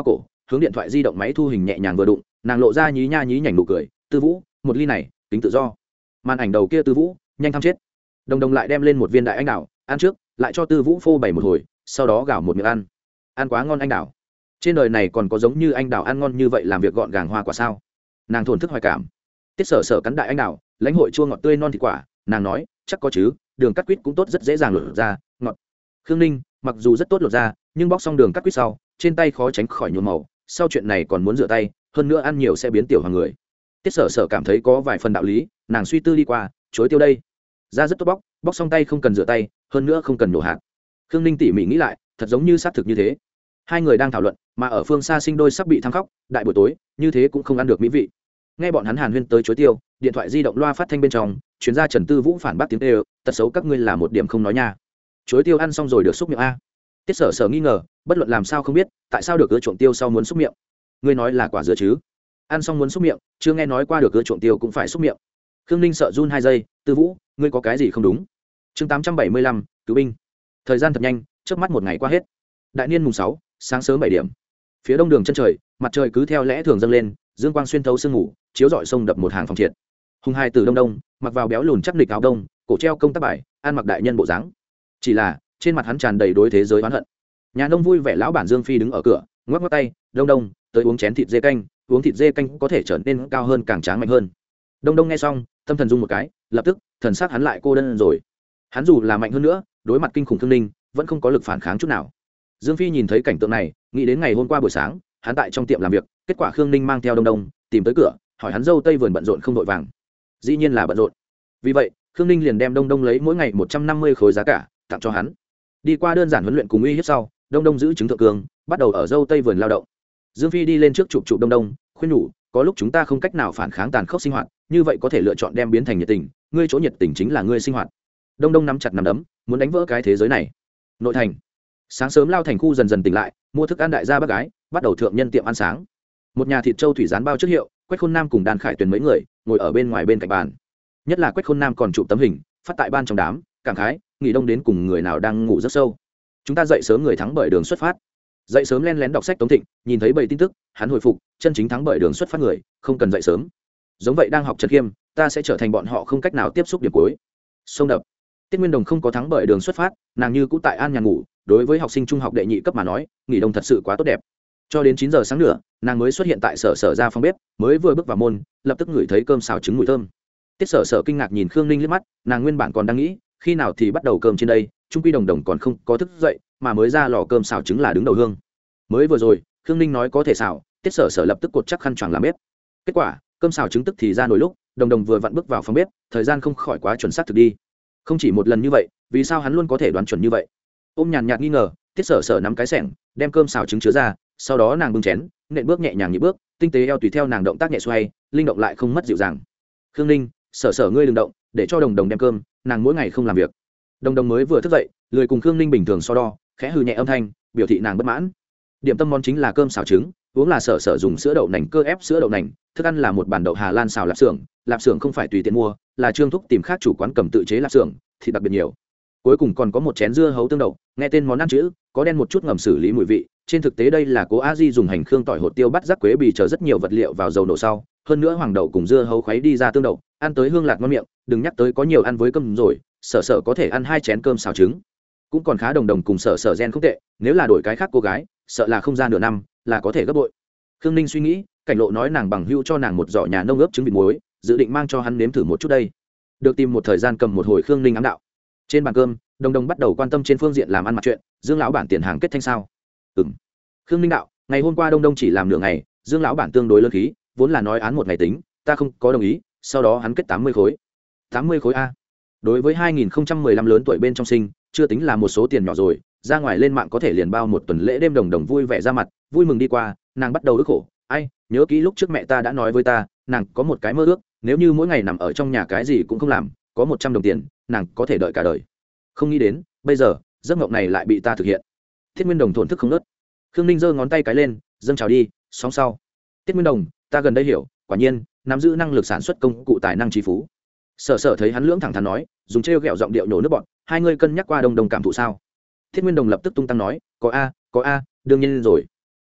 hướng điện thoại di động máy thu hình nhẹ nhàng vừa đụng, nàng lộ ra nhí nha nhí nhảnh nụ cười. Tư Vũ, một ly này tính tự do. Màn ảnh đầu kia Tư Vũ nhanh tham chết. Đồng Đồng lại đem lên một viên đại anh đào, ăn trước, lại cho Tư Vũ phô bày một hồi, sau đó gào một miệng ăn. Ăn quá ngon anh đào. Trên đời này còn có giống như anh đào ăn ngon như vậy, làm việc gọn gàng hoa quả sao? Nàng thổn thức hoài cảm. Tiết Sở Sở cắn đại anh đào, lãnh hội chua ngọt tươi non thịt quả, nàng nói, chắc có chứ, đường cắt quýt cũng tốt, rất dễ dàng lột ra, ngọt. Khương Ninh mặc dù rất tốt lột ra, nhưng bóc xong đường cắt quýt sau, trên tay khó tránh khỏi nhuộm màu, sau chuyện này còn muốn rửa tay, hơn nữa ăn nhiều sẽ biến tiểu hoàng người. Tiết Sở Sở cảm thấy có vài phần đạo lý, nàng suy tư đi qua, chối tiêu đây ra rất tốt, bóc xong tay không cần rửa tay, hơn nữa không cần nổ hạt. Khương Ninh tỉ mỉ nghĩ lại, thật giống như xác thực như thế. Hai người đang thảo luận, mà ở phương xa sinh đôi sắp bị thăng khóc, đại buổi tối như thế cũng không ăn được mỹ vị. Nghe bọn hắn hàn huyên tới chối tiêu, điện thoại di động loa phát thanh bên trong chuyên gia Trần Tư Vũ phản bác tiếng đều, tật xấu các ngươi là một điểm không nói nha. Chối tiêu ăn xong rồi được xúc miệng a? Tiết Sở Sở nghi ngờ, bất luận làm sao không biết tại sao được ưa chuộng tiêu sau muốn xúc miệng. Ngươi nói là quả dứa chứ? Ăn xong muốn xúc miệng, chưa nghe nói qua được ưa chuộng tiêu cũng phải xúc miệng. Khương Ninh sợ run 2 giây. Tư Vũ, ngươi có cái gì không đúng? Chương 875, cứu binh. Thời gian thật nhanh, trước mắt một ngày qua hết. Đại niên mùng 6, sáng sớm 7 điểm. Phía đông đường chân trời, mặt trời cứ theo lẽ thường dâng lên, dương quang xuyên thấu sương ngủ, chiếu rọi sông đập một hàng phòng triệt. Hùng hai từ đông mặc vào béo lùn chắc nịch áo đông, cổ treo công tác bài, ăn mặc đại nhân bộ dáng. Chỉ là trên mặt hắn tràn đầy đối thế giới oán hận. Nhà nông vui vẻ lão bản Dương Phi đứng ở cửa, ngoắc ngoắc tay, đông tới uống chén thịt dê canh, uống thịt dê canh có thể trở nên cao hơn càng tráng mạnh hơn. Đông nghe xong, tâm thần rung một cái, lập tức thần sắc hắn lại cô đơn rồi. Hắn dù là mạnh hơn nữa, đối mặt kinh khủng Thương Ninh, vẫn không có lực phản kháng chút nào. Dương Phi nhìn thấy cảnh tượng này, nghĩ đến ngày hôm qua buổi sáng, hắn tại trong tiệm làm việc, kết quả Khương Ninh mang theo Đông tìm tới cửa, hỏi hắn dâu tây vườn bận rộn không vội vàng. Dĩ nhiên là bận rộn. Vì vậy, Khương Ninh liền đem Đông lấy mỗi ngày 150 khối giá cả tặng cho hắn. Đi qua đơn giản huấn luyện cùng uy hiếp sau, Đông giữ chứng thượng cường, bắt đầu ở dâu tây vườn lao động. Dương Phi đi lên trước chụp Đông, khuyên nhủ, có lúc chúng ta không cách nào phản kháng tàn khốc sinh hoạt, như vậy có thể lựa chọn đem biến thành nhiệt tình, ngươi chỗ nhiệt tình chính là ngươi sinh hoạt. Đông nắm chặt nắm đấm, muốn đánh vỡ cái thế giới này. Nội thành. Sáng sớm Lao Thành khu dần dần tỉnh lại, mua thức ăn đại gia bác gái, bắt đầu thượng nhân tiệm ăn sáng. Một nhà thịt trâu thủy rán bao trước hiệu, Quách Khôn Nam cùng Đan Khải Tuyền mấy người ngồi ở bên ngoài bên cạnh bàn. Nhất là Quách Khôn Nam còn chụp tấm hình, phát tại ban trong đám, cảm khái, nghỉ đông đến cùng người nào đang ngủ rất sâu. Chúng ta dậy sớm người thắng bởi đường xuất phát. Dậy sớm len lén đọc sách Tống Thịnh, nhìn thấy bầy tin tức, hắn hồi phục, chân chính thắng bởi đường xuất phát người, không cần dậy sớm. Giống vậy đang học Trần Khiêm, ta sẽ trở thành bọn họ không cách nào tiếp xúc điểm cuối. Sông đập. Tiết Nguyên Đồng không có thắng bởi đường xuất phát, nàng như cũ tại an nhà ngủ, đối với học sinh trung học đệ nhị cấp mà nói, nghỉ đông thật sự quá tốt đẹp. Cho đến 9 giờ sáng nữa, nàng mới xuất hiện tại sở ra phòng bếp, mới vừa bước vào môn, lập tức ngửi thấy cơm xào trứng mùi thơm. Tiết Sở kinh ngạc nhìn Khương Ninh liếc mắt, nàng nguyên bản còn đang nghĩ, khi nào thì bắt đầu cơm trên đây, trung quy Đồng còn không có thức dậy, mà mới ra lò cơm xào trứng là đứng đầu hương. Mới vừa rồi, Khương Ninh nói có thể xào, Tiết Sở lập tức cột chắc khăn choàng làm bếp. Kết quả, cơm xào trứng tức thì ra nồi lúc, Đồng vừa vặn bước vào phòng bếp, thời gian không khỏi quá chuẩn xác thực đi. Không chỉ một lần như vậy, vì sao hắn luôn có thể đoán chuẩn như vậy? Ôm nhàn nhạt nghi ngờ, Tiết Sở nắm cái xẻng, đem cơm xào trứng chứa ra, sau đó nàng bưng chén, nện bước nhẹ nhàng nhịp bước, tinh tế eo tùy theo nàng động tác nhẹ xoay, linh động lại không mất dịu dàng. Khương Ninh, Sở ngươi đừng động, để cho Đồng đem cơm, nàng mỗi ngày không làm việc. Đồng mới vừa thức dậy, lười cùng Khương Ninh bình thường so đo, khẽ hừ nhẹ âm thanh, biểu thị nàng bất mãn. Điểm tâm món chính là cơm xào trứng, uống là Sở dùng sữa đậu nành cơ ép sữa đậu nành, thức ăn là một bàn đậu Hà Lan xào lạp xưởng không phải tùy tiện mua, là Trương Thúc tìm khác chủ quán cầm tự chế lạp xưởng, thịt đặc biệt nhiều. Cuối cùng còn có một chén dưa hấu tương đậu, nghe tên món ăn chữ, có đen một chút ngầm xử lý mùi vị, trên thực tế đây là cố a di dùng hành khương tỏi hột tiêu bắt rắc quế bì chờ rất nhiều vật liệu vào dầu nổ sau, hơn nữa hoàng đậu cùng dưa hấu khuấy đi ra tương đậu, ăn tới hương lạc ngon miệng, đừng nhắc tới có nhiều ăn với cơm rồi, Sở có thể ăn 2 chén cơm xào trứng, cũng còn khá. Đồng cùng Sở gen không tệ, nếu là đổi cái khác cô gái, sợ là không ra nửa năm là có thể gấp bội. Khương Ninh suy nghĩ, Cảnh Lộ nói nàng bằng hữu cho nàng một giỏ nhà nông ướp trứng vịt muối, dự định mang cho hắn nếm thử một chút đây. Được tìm một thời gian cầm một hồi Khương Ninh ám đạo. Trên bàn cơm, Đồng bắt đầu quan tâm trên phương diện làm ăn mặt chuyện, Dương lão bản tiền hàng kết thanh sao? Khương Ninh đạo, ngày hôm qua Đông chỉ làm nửa ngày, Dương lão bản tương đối lớn khí, vốn là nói án một ngày tính, ta không có đồng ý, sau đó hắn kết 80 khối. 80 khối a. Đối với 2015 lớn tuổi bên trong sinh, chưa tính là một số tiền nhỏ rồi, ra ngoài lên mạng có thể liền bao một tuần lễ đêm. Đồng vui vẻ ra mặt, vui mừng đi qua, nàng bắt đầu ước khổ, ai, nhớ kỹ lúc trước mẹ ta đã nói với ta, nàng có một cái mơ ước, nếu như mỗi ngày nằm ở trong nhà cái gì cũng không làm, có 100 đồng tiền, nàng có thể đợi cả đời. Không nghĩ đến, bây giờ, giấc mộng này lại bị ta thực hiện. Thiết Nguyên Đồng thổn thức không ngớt. Khương Ninh giơ ngón tay cái lên, dâng chào đi, sóng sau. Tiết Nguyên Đồng, ta gần đây hiểu, quả nhiên, nắm giữ năng lực sản xuất công cụ tài năng trí phú. Sở thấy hắn lưỡng thẳng thắn nói, dùng trêu ghẹo giọng điệu nhổ nước bọn, hai người cân nhắc qua Đồng cảm thụ sao? Thiết Nguyên Đồng lập tức tung tăng nói, có a, đương nhiên rồi.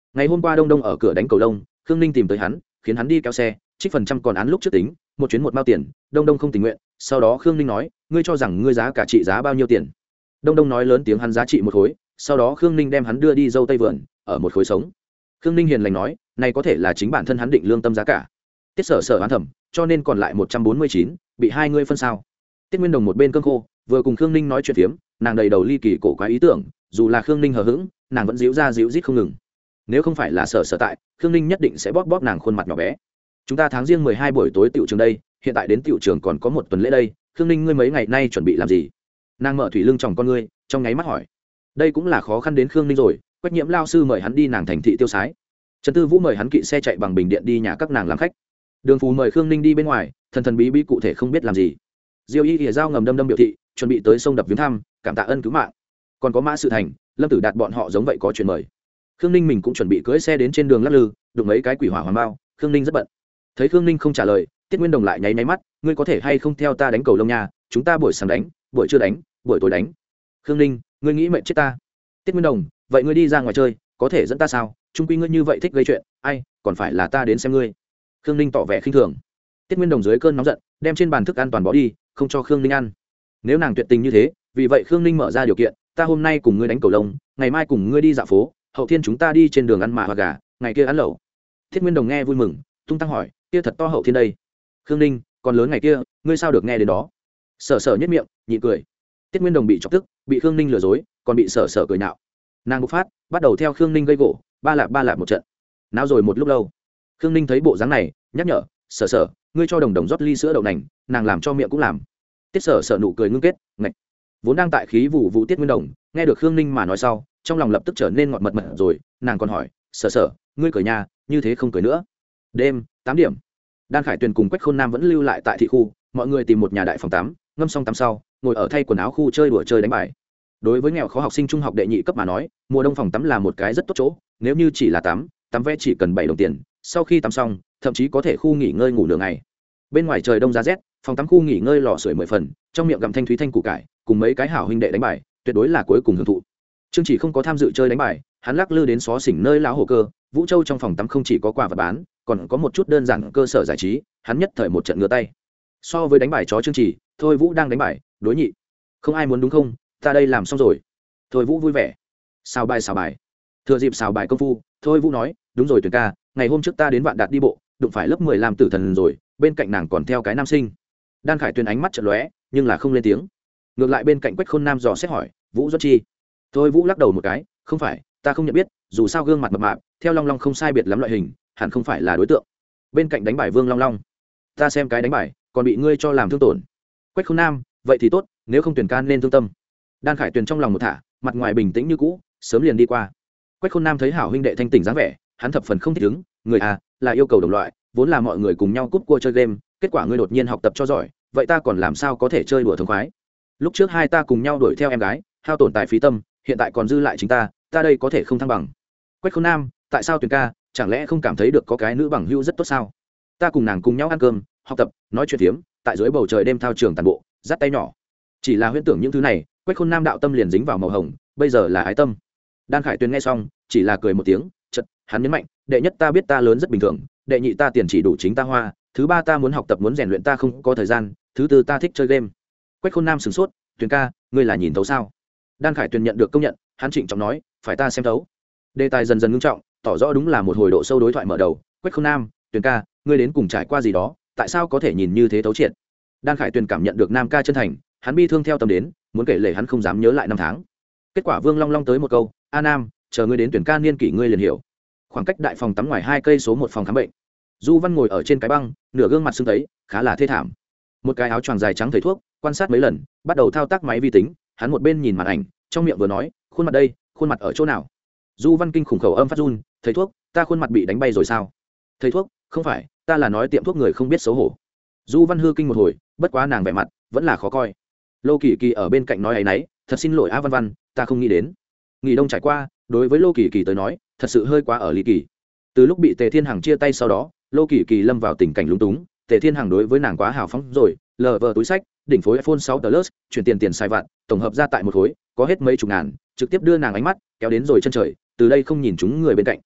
Ngày hôm qua Đông Đông ở cửa đánh cầu lông, Khương Ninh tìm tới hắn, khiến hắn đi kéo xe, trích phần trăm còn án lúc trước tính, một chuyến một mao tiền. Đông Đông không tình nguyện, sau đó Khương Ninh nói, ngươi cho rằng ngươi giá cả trị giá bao nhiêu tiền? Đông Đông nói lớn tiếng hắn giá trị một khối, sau đó Khương Ninh đem hắn đưa đi dâu tây vườn, ở một khối sống. Khương Ninh hiền lành nói, này có thể là chính bản thân hắn định lương tâm giá cả. Tiết Sở Sở oán thầm, cho nên còn lại 149, bị hai ngươi phân sao? Tiết Nguyên Đồng một bên cơm khô, vừa cùng Khương Ninh nói chuyện phiếm, nàng đầy đầu ly kỳ cổ quái ý tưởng, dù là Khương Ninh hờ hững, nàng vẫn díu ra díu rít không ngừng. Nếu không phải là Sở Sở tại, Khương Ninh nhất định sẽ bóp bóp nàng khuôn mặt nhỏ bé. Chúng ta tháng riêng 12 buổi tối tiểu trường đây, hiện tại đến tiểu trường còn có một tuần lễ đây, Khương Ninh ngươi mấy ngày nay chuẩn bị làm gì? Nàng mở thủy lưng chồng con ngươi, trong ngáy mắt hỏi. Đây cũng là khó khăn đến Khương Ninh rồi, Quách Nhiễm lao sư mời hắn đi nàng thành thị tiêu sái, Trần Tư Vũ mời hắn kỵ xe chạy bằng bình điện đi nhà các nàng làm khách, Đường Phù mời Khương Ninh đi bên ngoài, thần thần bí bí cụ thể không biết làm gì. Diêu Y ỉa dao ngầm đâm đâm biểu thị, chuẩn bị tới sông đập viếng thăm, cảm tạ ân cứu mạng. Còn có Mã Sự Thành, Lâm Tử Đạt bọn họ giống vậy có chuyện mời. Khương Ninh mình cũng chuẩn bị cưỡi xe đến trên đường lắc lư, đụng mấy cái quỷ hỏa hoàng bao, Khương Ninh rất bận. Thấy Khương Ninh không trả lời, Tiết Nguyên Đồng lại nháy nháy mắt, ngươi có thể hay không theo ta đánh cầu lông nha, chúng ta buổi sáng đánh, buổi trưa đánh, buổi tối đánh. Khương Ninh, ngươi nghĩ mệt chết ta. Tiết Nguyên Đồng, vậy ngươi đi ra ngoài chơi, có thể dẫn ta sao? Trung quy ngươi như vậy thích gây chuyện, ai, còn phải là ta đến xem ngươi. Khương Ninh tỏ vẻ khinh thường. Tiết Nguyên Đồng dưới cơn nóng giận, đem trên bàn thức ăn toàn bỏ đi, không cho Khương Ninh ăn. Nếu nàng tuyệt tình như thế, vì vậy Khương Ninh mở ra điều kiện, ta hôm nay cùng ngươi đánh cầu lông, ngày mai cùng ngươi đi dạo phố, hậu thiên chúng ta đi trên đường ăn mạ hoặc gà, ngày kia ăn lẩu. Thiết Nguyên Đồng nghe vui mừng, tung tăng hỏi, kia thật to hậu thiên đây. Khương Ninh, còn lớn ngày kia, ngươi sao được nghe đến đó? Sở Sở nhất miệng, nhịn cười. Tiết Nguyên Đồng bị chọc tức, bị Khương Ninh lừa dối, còn bị Sở Sở cười nhạo. Nàng bộc phát, bắt đầu theo Khương Ninh gây gỗ, ba lạp một trận. Náo rồi một lúc lâu. Khương Ninh thấy bộ dáng này, nhắc nhở, Sở Sở, ngươi cho Đồng Đồng rót ly sữa đậu nành, nàng làm cho miệng cũng làm. Tiết Sở Sở nụ cười ngưng kết, ngạch. Vốn đang tại khí vụ vụ Tiết Nguyên Đồng, nghe được Khương Ninh mà nói sau, trong lòng lập tức trở nên ngọt mật rồi, nàng còn hỏi, Sở Sở, ngươi cười nhà, như thế không cười nữa. Đêm, 8 điểm. Đan Khải Tuyền cùng Quách Khôn Nam vẫn lưu lại tại thị khu, mọi người tìm một nhà đại phòng tắm, ngâm xong tắm sau, ngồi ở thay quần áo khu chơi đùa chơi đánh bài. Đối với nghèo khó học sinh trung học đệ nhị cấp mà nói, mùa đông phòng tắm là một cái rất tốt chỗ, nếu như chỉ là tắm vé chỉ cần 7 đồng tiền, sau khi tắm xong, thậm chí có thể khu nghỉ ngơi ngủ nửa ngày. Bên ngoài trời đông giá rét, phòng tắm khu nghỉ ngơi lò sưởi 10 phần, trong miệng gặm thanh thúy thanh củ cải, cùng mấy cái hảo huynh đệ đánh bài, tuyệt đối là cuối cùng hưởng thụ. Trương Chỉ không có tham dự chơi đánh bài, hắn lắc lư đến xó xỉnh nơi lão hồ cơ, Vũ Châu trong phòng tắm không chỉ có quà vật bán, còn có một chút đơn giản cơ sở giải trí, hắn nhất thời một trận ngửa tay. So với đánh bài chó Trương Chỉ, Thôi Vũ đang đánh bài, đối nhị. Không ai muốn đúng không? Ta đây làm xong rồi. Thôi Vũ vui vẻ. Xào bài. Thừa dịp xào bài công phu, Thôi Vũ nói, đúng rồi Tuyền ca, ngày hôm trước ta đến Vạn Đạt đi bộ, đụng phải lớp 10 làm tử thần rồi, bên cạnh nàng còn theo cái nam sinh. Đan Khải Tuyền ánh mắt chợt lóe, nhưng là không lên tiếng. Ngược lại bên cạnh Quách Khôn Nam dò xét hỏi, Vũ Duất Chi. Thôi Vũ lắc đầu một cái, không phải, ta không nhận biết, dù sao gương mặt mập mạp, theo Long Long không sai biệt lắm loại hình, hẳn không phải là đối tượng. Bên cạnh đánh bài Vương Long Long, ta xem cái đánh bài, còn bị ngươi cho làm thương tổn. Quách Khôn Nam, vậy thì tốt, nếu không Tuyền ca nên thương tâm. Đan Khải Tuyền trong lòng một thả, mặt ngoài bình tĩnh như cũ, sớm liền đi qua. Quách Khôn Nam thấy hảo huynh đệ thanh tỉnh dáng vẻ, hắn thập phần không thích ứng, người à, là yêu cầu đồng loại, vốn là mọi người cùng nhau cúp cua chơi game, kết quả ngươi đột nhiên học tập cho giỏi, vậy ta còn làm sao có thể chơi đùa thống khoái. Lúc trước hai ta cùng nhau đuổi theo em gái, hao tổn tài phí tâm, hiện tại còn dư lại chính ta đây có thể không thăng bằng. Quách Khôn Nam, tại sao Tuyền ca, chẳng lẽ không cảm thấy được có cái nữ bằng hữu rất tốt sao? Ta cùng nàng cùng nhau ăn cơm, học tập, nói chuyện thiếm, tại dưới bầu trời đêm thao trường tàn bộ, dắt tay nhỏ. Chỉ là huyễn tưởng những thứ này, Quách Khôn Nam đạo tâm liền dính vào màu hồng, bây giờ là ái tâm. Đan Khải Tuyền nghe xong, chỉ là cười một tiếng, chợt, hắn nhấn mạnh, đệ nhất ta biết ta lớn rất bình thường, đệ nhị ta tiền chỉ đủ chính ta hoa, thứ ba ta muốn học tập muốn rèn luyện ta không có thời gian, thứ tư ta thích chơi game. Quách Khôn Nam sửng sốt, Tuyền ca, ngươi là nhìn thấu sao? Đan Khải Tuyền nhận được công nhận, hắn trịnh trọng nói, phải ta xem thấu. Đề tài dần dần ngưng trọng, tỏ rõ đúng là một hồi độ sâu đối thoại mở đầu. Quách Khôn Nam, Tuyền ca, ngươi đến cùng trải qua gì đó, tại sao có thể nhìn như thế thấu triệt? Đan Khải Tuyền cảm nhận được Nam ca chân thành, hắn bi thương theo tâm đến, muốn kể lể hắn không dám nhớ lại năm tháng. Kết quả Vương Long Long tới một câu, a Nam, chờ ngươi đến Tuyền ca niên kỷ ngươi liền hiểu. Khoảng cách đại phòng tắm ngoài 2 cây số một phòng khám bệnh. Du Văn ngồi ở trên cái băng, nửa gương mặt sưng tấy, khá là thê thảm. Một cái áo choàng dài trắng thầy thuốc, quan sát mấy lần, bắt đầu thao tác máy vi tính, hắn một bên nhìn màn ảnh, trong miệng vừa nói, khuôn mặt đây, khuôn mặt ở chỗ nào? Du Văn kinh khủng khẩu âm phát run, thầy thuốc, ta khuôn mặt bị đánh bay rồi sao? Thầy thuốc, không phải, ta là nói tiệm thuốc người không biết xấu hổ. Du Văn hư kinh một hồi, bất quá nàng vẻ mặt vẫn là khó coi. Lô Kỳ Kỳ ở bên cạnh nói ấy nấy, thật xin lỗi A Văn Văn, ta không nghĩ đến. Nghỉ đông trải qua, đối với Lô Kỳ Kỳ tới nói, thật sự hơi quá ở ly kỳ. Từ lúc bị Tề Thiên Hằng chia tay sau đó, Lô Kỳ Kỳ lâm vào tình cảnh lúng túng, Tề Thiên Hằng đối với nàng quá hào phóng rồi, lờ vờ túi sách, đỉnh phối iPhone 6 Plus, chuyển tiền xài vặt, tổng hợp ra tại một khối, có hết mấy chục ngàn, trực tiếp đưa nàng ánh mắt kéo đến rồi chân trời, từ đây không nhìn chúng người bên cạnh.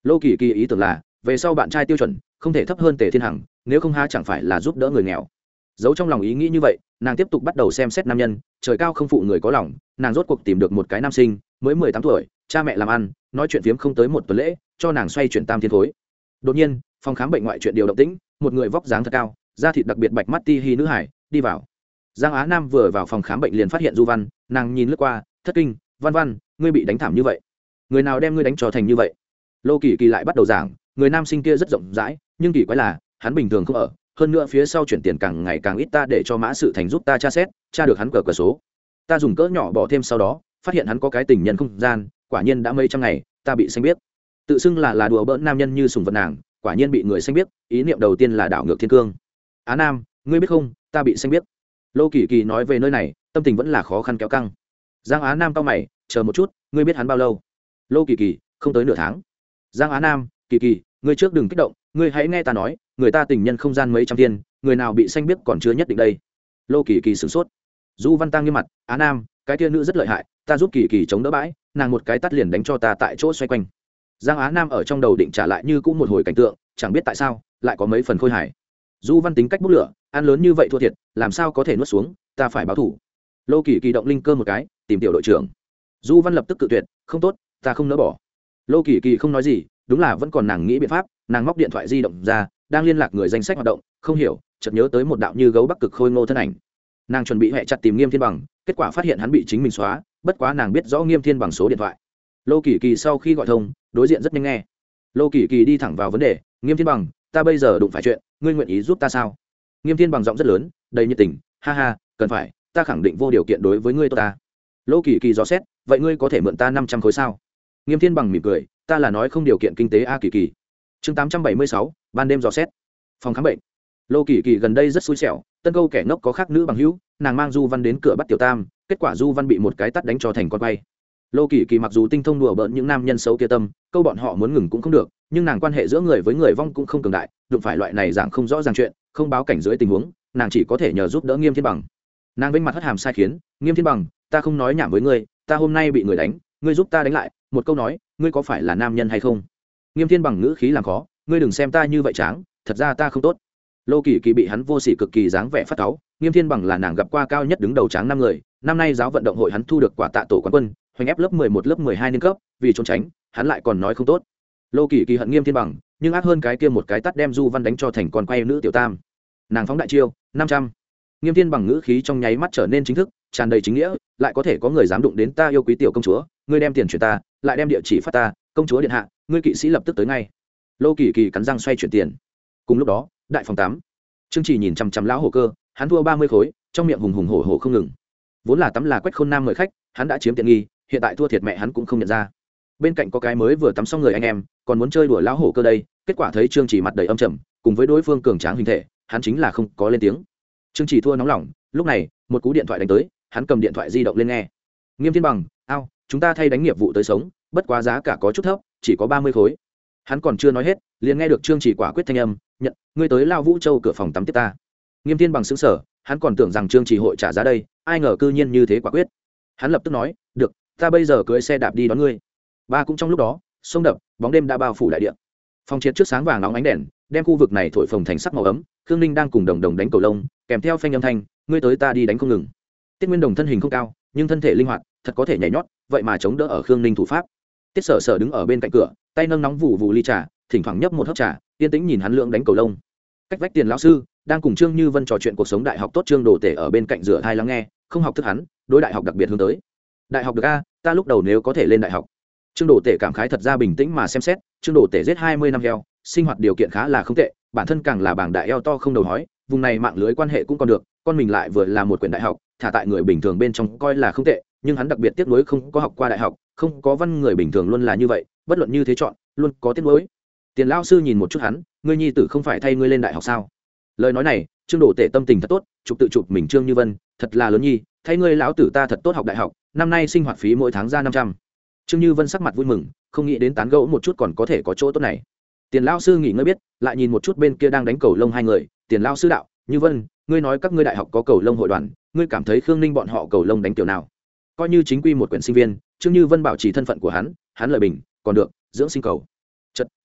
Lô Kỳ Kỳ ý tưởng là về sau bạn trai tiêu chuẩn không thể thấp hơn Tề Thiên Hằng, nếu không ha chẳng phải là giúp đỡ người nghèo. Giấu trong lòng ý nghĩ như vậy, nàng tiếp tục bắt đầu xem xét nam nhân. Trời cao không phụ người có lòng, nàng rốt cuộc tìm được một cái nam sinh mới 18 tuổi, cha mẹ làm ăn, nói chuyện phiếm không tới một tuần lễ, cho nàng xoay chuyển tam thiên khối. Đột nhiên, phòng khám bệnh ngoại chuyện điều động tĩnh, một người vóc dáng thật cao, da thịt đặc biệt bạch mắt ti hi nữ hải đi vào. Giang Á Nam vừa vào phòng khám bệnh liền phát hiện Du Văn, nàng nhìn lướt qua, thất kinh, Văn Văn, ngươi bị đánh thảm như vậy, người nào đem ngươi đánh cho thành như vậy? Lô Kỳ Kỳ lại bắt đầu giảng, người nam sinh kia rất rộng rãi, nhưng kỳ quái là hắn bình thường không ở, hơn nữa phía sau chuyển tiền càng ngày càng ít, ta để cho Mã Sự Thành giúp ta tra xét, tra được hắn cờ số, ta dùng cỡ nhỏ bỏ thêm sau đó, phát hiện hắn có cái tình nhân không gian, quả nhiên đã mấy trăm ngày, ta bị xanh biết. Tự xưng là đùa bỡn nam nhân như sùng vật nàng, quả nhiên bị người xanh biết, ý niệm đầu tiên là đảo ngược thiên cương. Á Nam, ngươi biết không, ta bị xanh biết. Lô Kỳ Kỳ nói về nơi này, tâm tình vẫn là khó khăn kéo căng. Giang Á Nam cau mày, chờ một chút, ngươi biết hắn bao lâu? Lô Kỳ Kỳ, không tới nửa tháng. Giang Á Nam, Kỳ Kỳ, ngươi trước đừng kích động, ngươi hãy nghe ta nói, người ta tình nhân không gian mấy trăm thiên, người nào bị xanh biết còn chưa nhất định đây. Lô Kỳ Kỳ sửng sốt. Du Văn Tăng nghiêm mặt, Á Nam, cái kia nữ rất lợi hại, ta giúp Kỳ Kỳ chống đỡ bãi, nàng một cái tắt liền đánh cho ta tại chỗ xoay quanh. Giang Á Nam ở trong đầu định trả lại như cũng một hồi cảnh tượng, chẳng biết tại sao lại có mấy phần khôi hài. Du Văn tính cách bốc lửa, ăn lớn như vậy thua thiệt, làm sao có thể nuốt xuống, ta phải báo thủ. Lô Kỳ Kỳ động linh cơ một cái, tìm tiểu đội trưởng. Du Văn lập tức cự tuyệt, không tốt, ta không nỡ bỏ. Lô Kỳ Kỳ không nói gì, đúng là vẫn còn nàng nghĩ biện pháp. Nàng móc điện thoại di động ra, đang liên lạc người danh sách hoạt động, không hiểu, chợt nhớ tới một đạo như gấu bắc cực khôi ngô thân ảnh. Nàng chuẩn bị hẹ chặt tìm Nghiêm Thiên Bằng, kết quả phát hiện hắn bị chính mình xóa, bất quá nàng biết rõ Nghiêm Thiên Bằng số điện thoại. Lô Kỳ Kỳ sau khi gọi thông, đối diện rất nhanh nghe. Lô Kỳ Kỳ đi thẳng vào vấn đề, Nghiêm Thiên Bằng, ta bây giờ đụng phải chuyện, ngươi nguyện ý giúp ta sao? Nghiêm Thiên Bằng giọng rất lớn, đầy nhiệt tình, ha ha, cần phải, ta khẳng định vô điều kiện đối với ngươi tốt ta. Lô Kỳ Kỳ dò xét, vậy ngươi có thể mượn ta 500 khối sao? Nghiêm Thiên Bằng mỉm cười, ta là nói không điều kiện kinh tế a Kỳ Kỳ. Chương 876, ban đêm dò xét. Phòng khám bệnh. Lô Kỳ Kỳ gần đây rất xui xẻo, tân câu kẻ ngốc có khác nữ bằng hữu, nàng mang Du Văn đến cửa bắt tiểu tam, kết quả Du Văn bị một cái tát đánh cho thành con quay. Lô Kỳ Kỳ mặc dù tinh thông đùa bỡn những nam nhân xấu kia tâm, câu bọn họ muốn ngừng cũng không được, nhưng nàng quan hệ giữa người với người vong cũng không cường đại, đụng phải loại này dạng không rõ ràng chuyện, không báo cảnh dưới tình huống, nàng chỉ có thể nhờ giúp đỡ Nghiêm Thiên Bằng. Nàng vênh mặt hất hàm sai khiến, Nghiêm Thiên Bằng, ta không nói nhảm với ngươi, ta hôm nay bị người đánh, ngươi giúp ta đánh lại, một câu nói, ngươi có phải là nam nhân hay không? Nghiêm Thiên Bằng ngữ khí làm khó, ngươi đừng xem ta như vậy tráng, thật ra ta không tốt. Lô Kỳ Kỳ bị hắn vô sỉ cực kỳ dáng vẻ phát cáu, Nghiêm Thiên Bằng là nàng gặp qua cao nhất đứng đầu tráng năm người, năm nay giáo vận động hội hắn thu được quả tạ tổ quán quân, hoành ép lớp 11 lớp 12 niên cấp, vì trốn tránh, hắn lại còn nói không tốt. Lô Kỳ Kỳ hận Nghiêm Thiên Bằng, nhưng ác hơn cái kia một cái tát đem Du Văn đánh cho thành con quay nữ tiểu tam. Nàng phóng đại chiêu, 500. Nghiêm Thiên Bằng ngữ khí trong nháy mắt trở nên chính thức, tràn đầy chính nghĩa, lại có thể có người dám đụng đến ta yêu quý tiểu công chúa, ngươi đem tiền chuyển ta, lại đem địa chỉ phát ta, công chúa điện hạ, ngươi kỵ sĩ lập tức tới ngay. Lô Kỳ Kỳ cắn răng xoay chuyển tiền. Cùng lúc đó, đại phòng 8. Trương Chỉ nhìn chằm chằm lão hổ cơ, hắn thua 30 khối, trong miệng hùng hùng hổ hổ không ngừng. Vốn là tắm là Quách Khôn Nam mời khách, hắn đã chiếm tiện nghi, hiện tại thua thiệt mẹ hắn cũng không nhận ra. Bên cạnh có cái mới vừa tắm xong người anh em, còn muốn chơi đùa lão hổ cơ đây, kết quả thấy Trương Chỉ mặt đầy âm trầm, cùng với đối phương cường tráng hình thể, hắn chính là không có lên tiếng. Trương Chỉ thua nóng lòng, lúc này, một cú điện thoại đánh tới, hắn cầm điện thoại di động lên nghe. Nghiêm Thiên Bằng, ao, chúng ta thay đánh nghiệp vụ tới sống, bất quá giá cả có chút thấp, chỉ có 30 khối. Hắn còn chưa nói hết, liền nghe được Trương Chỉ quả quyết thanh âm, nhận, ngươi tới Lao Vũ Châu cửa phòng tắm tiếp ta. Nghiêm Thiên Bằng sững sờ, hắn còn tưởng rằng Trương Chỉ hội trả giá đây, ai ngờ cư nhiên như thế quả quyết. Hắn lập tức nói, được, ta bây giờ cưỡi xe đạp đi đón ngươi. Ba cũng trong lúc đó, sông đập, bóng đêm đã bao phủ đại địa. Phòng triệt trước sáng vàng nóng ánh đèn, đem khu vực này thổi phồng thành sắc màu ấm. Khương Ninh đang cùng Đồng Đồng đánh cầu lông, kèm theo phanh âm thanh, ngươi tới ta đi đánh không ngừng. Tiết Nguyên Đồng thân hình không cao, nhưng thân thể linh hoạt, thật có thể nhảy nhót, vậy mà chống đỡ ở Khương Ninh thủ pháp. Tiết Sở Sở đứng ở bên cạnh cửa, tay nâng nóng vụ vụ ly trà, thỉnh thoảng nhấp một hớp trà, yên tĩnh nhìn hắn lượng đánh cầu lông. Cách vách Tiền lão sư đang cùng Trương Như Vân trò chuyện cuộc sống đại học tốt, Trương Đồ Tể ở bên cạnh rửa thai lắng nghe, không học thức hắn, đối đại học đặc biệt hướng tới. Đại học được a, ta lúc đầu nếu có thể lên đại học. Trương Đồ Tể cảm khái thật ra bình tĩnh mà xem xét, Trương Đồ Tể giết 20 năm heo, sinh hoạt điều kiện khá là không tệ, bản thân càng là bảng đại eo to không đầu hói, vùng này mạng lưới quan hệ cũng còn được, con mình lại vừa là một quyển đại học, thả tại người bình thường bên trong coi là không tệ, nhưng hắn đặc biệt tiếc nuối không có học qua đại học, không có văn, người bình thường luôn là như vậy, bất luận như thế chọn, luôn có tiếc nuối. Tiền lão sư nhìn một chút hắn, ngươi nhi tử không phải thay ngươi lên đại học sao? Lời nói này, Trương Đồ Tể tâm tình thật tốt, chụp tự chụp mình Trương Như Vân, thật là lớn nhi, thay ngươi lão tử ta thật tốt học đại học, năm nay sinh hoạt phí mỗi tháng ra 500. Trương Như Vân sắc mặt vui mừng, không nghĩ đến tán gẫu một chút còn có thể có chỗ tốt này. Tiền lão sư nghỉ ngơi biết, lại nhìn một chút bên kia đang đánh cầu lông hai người, Tiền lão sư đạo, Như Vân, ngươi nói các ngươi đại học có cầu lông hội đoàn, ngươi cảm thấy Khương Ninh bọn họ cầu lông đánh kiểu nào? Coi như chính quy một quyển sinh viên, Trương Như Vân bảo trì thân phận của hắn lời bình, còn được, dưỡng sinh cầu. Chật,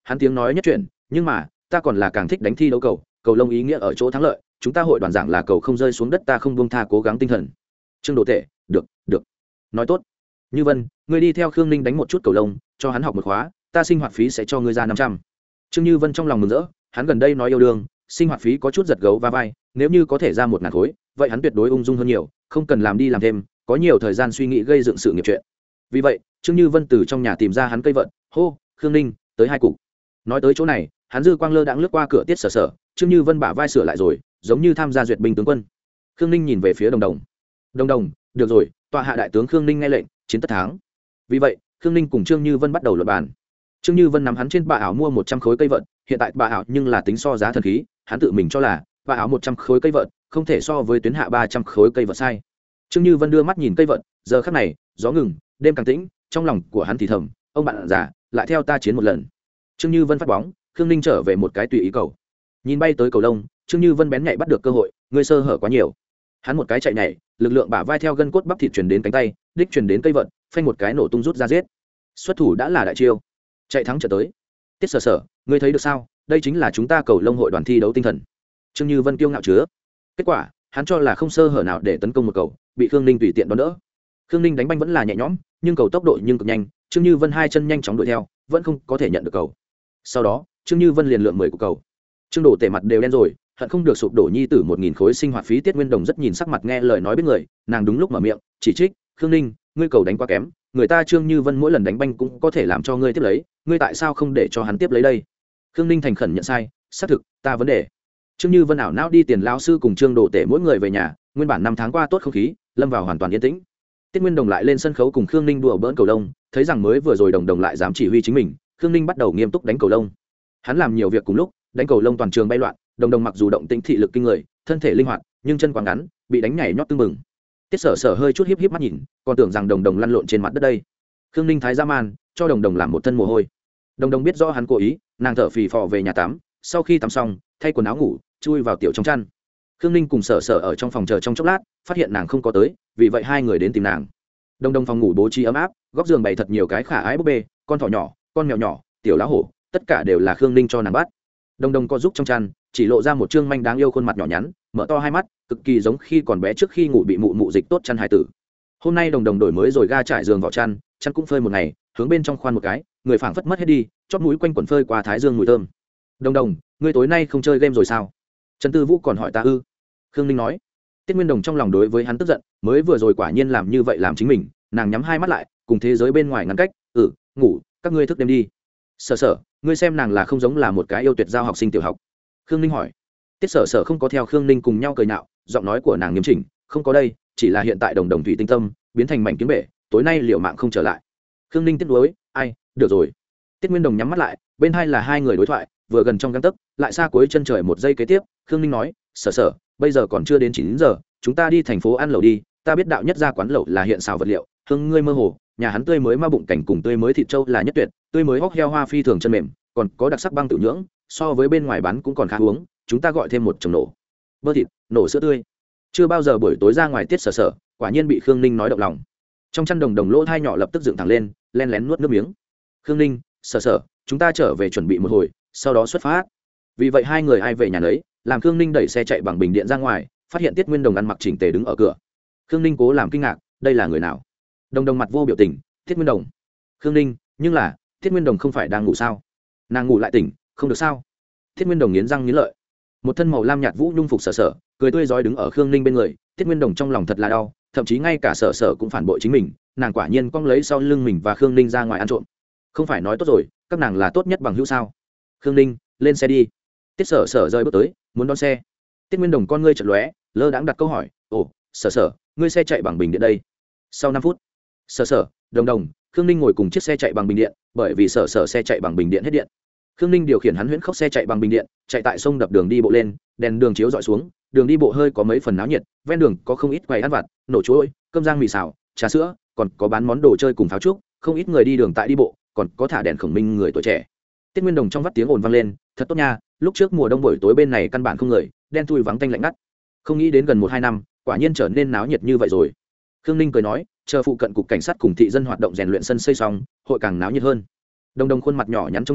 hắn tiếng nói nhất chuyển, nhưng mà ta còn là càng thích đánh thi đấu cầu, cầu lông ý nghĩa ở chỗ thắng lợi, chúng ta hội đoàn giảng là cầu không rơi xuống đất, ta không buông tha cố gắng tinh thần. Trương Đồ Tể, được được, nói tốt. Như Vân, ngươi đi theo Khương Ninh đánh một chút cầu lông, cho hắn học một khóa, ta sinh hoạt phí sẽ cho ngươi ra 500. Trương Như Vân trong lòng mừng rỡ, hắn gần đây nói yêu đương, sinh hoạt phí có chút giật gấu va vai, nếu như có thể ra 1.000 khối, vậy hắn tuyệt đối ung dung hơn nhiều, không cần làm đi làm thêm, có nhiều thời gian suy nghĩ gây dựng sự nghiệp chuyện. Vì vậy, Trương Như Vân từ trong nhà tìm ra hắn cây vợt, hô, Khương Ninh, tới 2 cục. Nói tới chỗ này, hắn dư quang lơ đãng lướt qua cửa Tiết Sở Sở, Trương Như Vân bả vai sửa lại rồi, giống như tham gia duyệt binh tướng quân. Khương Ninh nhìn về phía Đồng Đồng. Đồng Đồng, được rồi, tọa hạ đại tướng Khương Ninh nghe lệnh, chiến tất thắng. Vì vậy, Khương Ninh cùng Trương Như Vân bắt đầu luận bàn. Trương Như Vân nắm hắn trên bạ ảo mua 100 khối cây vợt, hiện tại bạ ảo nhưng là tính so giá thần khí, hắn tự mình cho là bạ ảo 100 khối cây vợt, không thể so với tuyến hạ 300 khối cây vợt sai. Trương Như Vân đưa mắt nhìn cây vợt, giờ khắc này, gió ngừng, đêm càng tĩnh, trong lòng của hắn thì thầm, ông bạn già, lại theo ta chiến một lần. Trương Như Vân phát bóng, Khương Ninh trở về một cái tùy ý cầu. Nhìn bay tới cầu lông, Trương Như Vân bén nhạy bắt được cơ hội, người sơ hở quá nhiều. Hắn một cái chạy nhảy, lực lượng bả vai theo gân cốt bắp thịt truyền đến cánh tay, đích truyền đến cây vợt, phanh một cái nổ tung rút ra giết. Xuất thủ đã là đại chiêu. Chạy thắng trở tới. Tiết Sở Sở, ngươi thấy được sao? Đây chính là chúng ta cầu lông hội đoàn thi đấu tinh thần. Trương Như Vân kiêu ngạo chứa. Kết quả, hắn cho là không sơ hở nào để tấn công một cầu, bị Khương Ninh tùy tiện đón đỡ. Khương Ninh đánh banh vẫn là nhẹ nhõm, nhưng cầu tốc độ nhưng cực nhanh, Trương Như Vân hai chân nhanh chóng đuổi theo, vẫn không có thể nhận được cầu. Sau đó, Trương Như Vân liền lượm 10 của cầu. Trương Đổ Tể mặt đều đen rồi, hận không được sụp đổ nhi tử 1.000 khối sinh hoạt phí. Tiết Nguyên Đồng rất nhìn sắc mặt nghe lời nói biết người, nàng đúng lúc mở miệng, chỉ trích, Khương Ninh, ngươi cầu đánh quá kém, người ta Trương Như Vân mỗi lần đánh banh cũng có thể làm cho ngươi tiếp lấy, ngươi tại sao không để cho hắn tiếp lấy đây? Khương Ninh thành khẩn nhận sai, xác thực, ta vấn đề. Trương Như Vân ảo não đi tiền lão sư cùng Trương Đổ Tể mỗi người về nhà, nguyên bản 5 tháng qua tốt không khí, lâm vào hoàn toàn yên tĩnh. Tiết Nguyên Đồng lại lên sân khấu cùng Khương Ninh đùa bỡn cầu lông, thấy rằng mới vừa rồi Đồng Đồng lại dám chỉ huy chính mình, Khương Ninh bắt đầu nghiêm túc đánh cầu lông. Hắn làm nhiều việc cùng lúc, đánh cầu lông toàn trường bay loạn, Đồng Đồng mặc dù động tĩnh thị lực kinh người, thân thể linh hoạt, nhưng chân quá ngắn, bị đánh nhảy nhót tưng bừng. Tiết Sở Sở hơi chút hiếp hiếp mắt nhìn, còn tưởng rằng Đồng Đồng lăn lộn trên mặt đất đây. Khương Ninh thái ra man, cho Đồng Đồng làm một thân mồ hôi. Đồng Đồng biết rõ hắn cố ý, nàng thở phì phò về nhà tắm, sau khi tắm xong, thay quần áo ngủ, chui vào tiểu trong chăn. Khương Ninh cùng Sở Sở ở trong phòng chờ trong chốc lát, phát hiện nàng không có tới, vì vậy hai người đến tìm nàng. Đồng Đồng phòng ngủ bố trí ấm áp, góc giường bày thật nhiều cái khả ái búp bê, con thỏ nhỏ, con mèo nhỏ, tiểu lá hổ, tất cả đều là Khương Ninh cho nàng bắt. Đồng Đồng co giúp trong chăn, chỉ lộ ra một trương manh đáng yêu khuôn mặt nhỏ nhắn, mở to hai mắt, cực kỳ giống khi còn bé trước khi ngủ bị mụ mụ dịch tốt chăn hài tử. Hôm nay Đồng Đồng đổi mới rồi ga trải giường vào chăn, chăn cũng phơi một ngày, hướng bên trong khoan một cái, người phảng phất mất hết đi, chóp mũi quanh quẩn phơi qua thái dương mùi thơm. Đồng Đồng, ngươi tối nay không chơi game rồi sao? Trần Tư Vũ còn hỏi ta ư? Khương Ninh nói. Tiết Nguyên Đồng trong lòng đối với hắn tức giận, mới vừa rồi quả nhiên làm như vậy làm chính mình, nàng nhắm hai mắt lại, cùng thế giới bên ngoài ngăn cách, ngủ, các ngươi thức đêm đi. Sở Sở, ngươi xem nàng là không giống là một cái yêu tuyệt giao học sinh tiểu học. Khương Ninh hỏi. Tiết Sở Sở không có theo Khương Ninh cùng nhau cười nhạo, giọng nói của nàng nghiêm chỉnh, không có đây, chỉ là hiện tại Đồng Đồng thủy tinh tâm biến thành mảnh kiếm bể, tối nay liệu mạng không trở lại. Khương Ninh tiếc nuối, ai, được rồi. Tiết Nguyên Đồng nhắm mắt lại, bên hai là hai người đối thoại, vừa gần trong gang tấc, lại xa cuối chân trời một giây kế tiếp. Khương Ninh nói, Sở Sở, bây giờ còn chưa đến 9 giờ, chúng ta đi thành phố ăn lẩu đi, ta biết đạo nhất ra quán lẩu là hiện xào vật liệu, hương ngươi mơ hồ, nhà hắn tươi mới ma bụng cảnh cùng tươi mới thịt trâu là nhất tuyệt, tươi mới hóc heo hoa phi thường chân mềm, còn có đặc sắc băng tự nhưỡng, so với bên ngoài bán cũng còn khá uống, chúng ta gọi thêm một chồng nổ bơ thịt, nổ sữa tươi. Chưa bao giờ buổi tối ra ngoài Tiết Sở Sở, quả nhiên bị Khương Ninh nói động lòng. Trong chăn Đồng Đồng lỗ thai nhỏ lập tức dựng thẳng lên, len lén nuốt nước miếng. Khương Ninh, Sở Sở, chúng ta trở về chuẩn bị một hồi, sau đó xuất phát. Vì vậy hai người ai về nhà nấy, làm Khương Ninh đẩy xe chạy bằng bình điện ra ngoài, phát hiện Tiết Nguyên Đồng ăn mặc chỉnh tề đứng ở cửa. Khương Ninh cố làm kinh ngạc, đây là người nào? Đồng Đồng mặt vô biểu tình, Tiết Nguyên Đồng. Khương Ninh, nhưng là Tiết Nguyên Đồng không phải đang ngủ sao? Nàng ngủ lại tỉnh, không được sao? Tiết Nguyên Đồng nghiến răng nghiến lợi. Một thân màu lam nhạt vũ nhung phục Sở Sở, cười tươi rói đứng ở Khương Ninh bên người. Tiết Nguyên Đồng trong lòng thật là đau, thậm chí ngay cả Sở Sở cũng phản bội chính mình, nàng quả nhiên cong lấy sau lưng mình và Khương Ninh ra ngoài ăn trộm. Không phải nói tốt rồi, các nàng là tốt nhất bằng hữu sao? Khương Ninh, lên xe đi. Tiết Sở Sở rơi bước tới, muốn đón xe. Tiết Nguyên Đồng con ngươi chợt lóe, lơ đãng đặt câu hỏi, ồ, Sở Sở, ngươi xe chạy bằng bình điện đây? Sau 5 phút. Sở Sở, Đồng Đồng, Khương Ninh ngồi cùng chiếc xe chạy bằng bình điện, bởi vì Sở Sở xe chạy bằng bình điện hết điện. Khương Ninh điều khiển hắn huyễn khốc xe chạy bằng bình điện, chạy tại sông đập đường đi bộ lên, đèn đường chiếu dọi xuống, đường đi bộ hơi có mấy phần náo nhiệt, ven đường có không ít quầy ăn vặt, nổ chuối, cơm rang mì xào, trà sữa, còn có bán món đồ chơi cùng pháo trúc, không ít người đi đường tại đi bộ, còn có thả đèn khổng minh người tuổi trẻ. Tiết Nguyên Đồng trong vắt tiếng ồn vang lên, thật tốt nha, lúc trước mùa đông buổi tối bên này căn bản không người, đen thui vắng tanh lạnh ngắt. Không nghĩ đến gần 1-2 năm, quả nhiên trở nên náo nhiệt như vậy rồi. Khương Ninh cười nói, chờ phụ cận cục cảnh sát cùng thị dân hoạt động rèn luyện sân xây xong, hội càng náo nhiệt hơn. Đồng Đồng khuôn mặt nhỏ nhắn trông đợi,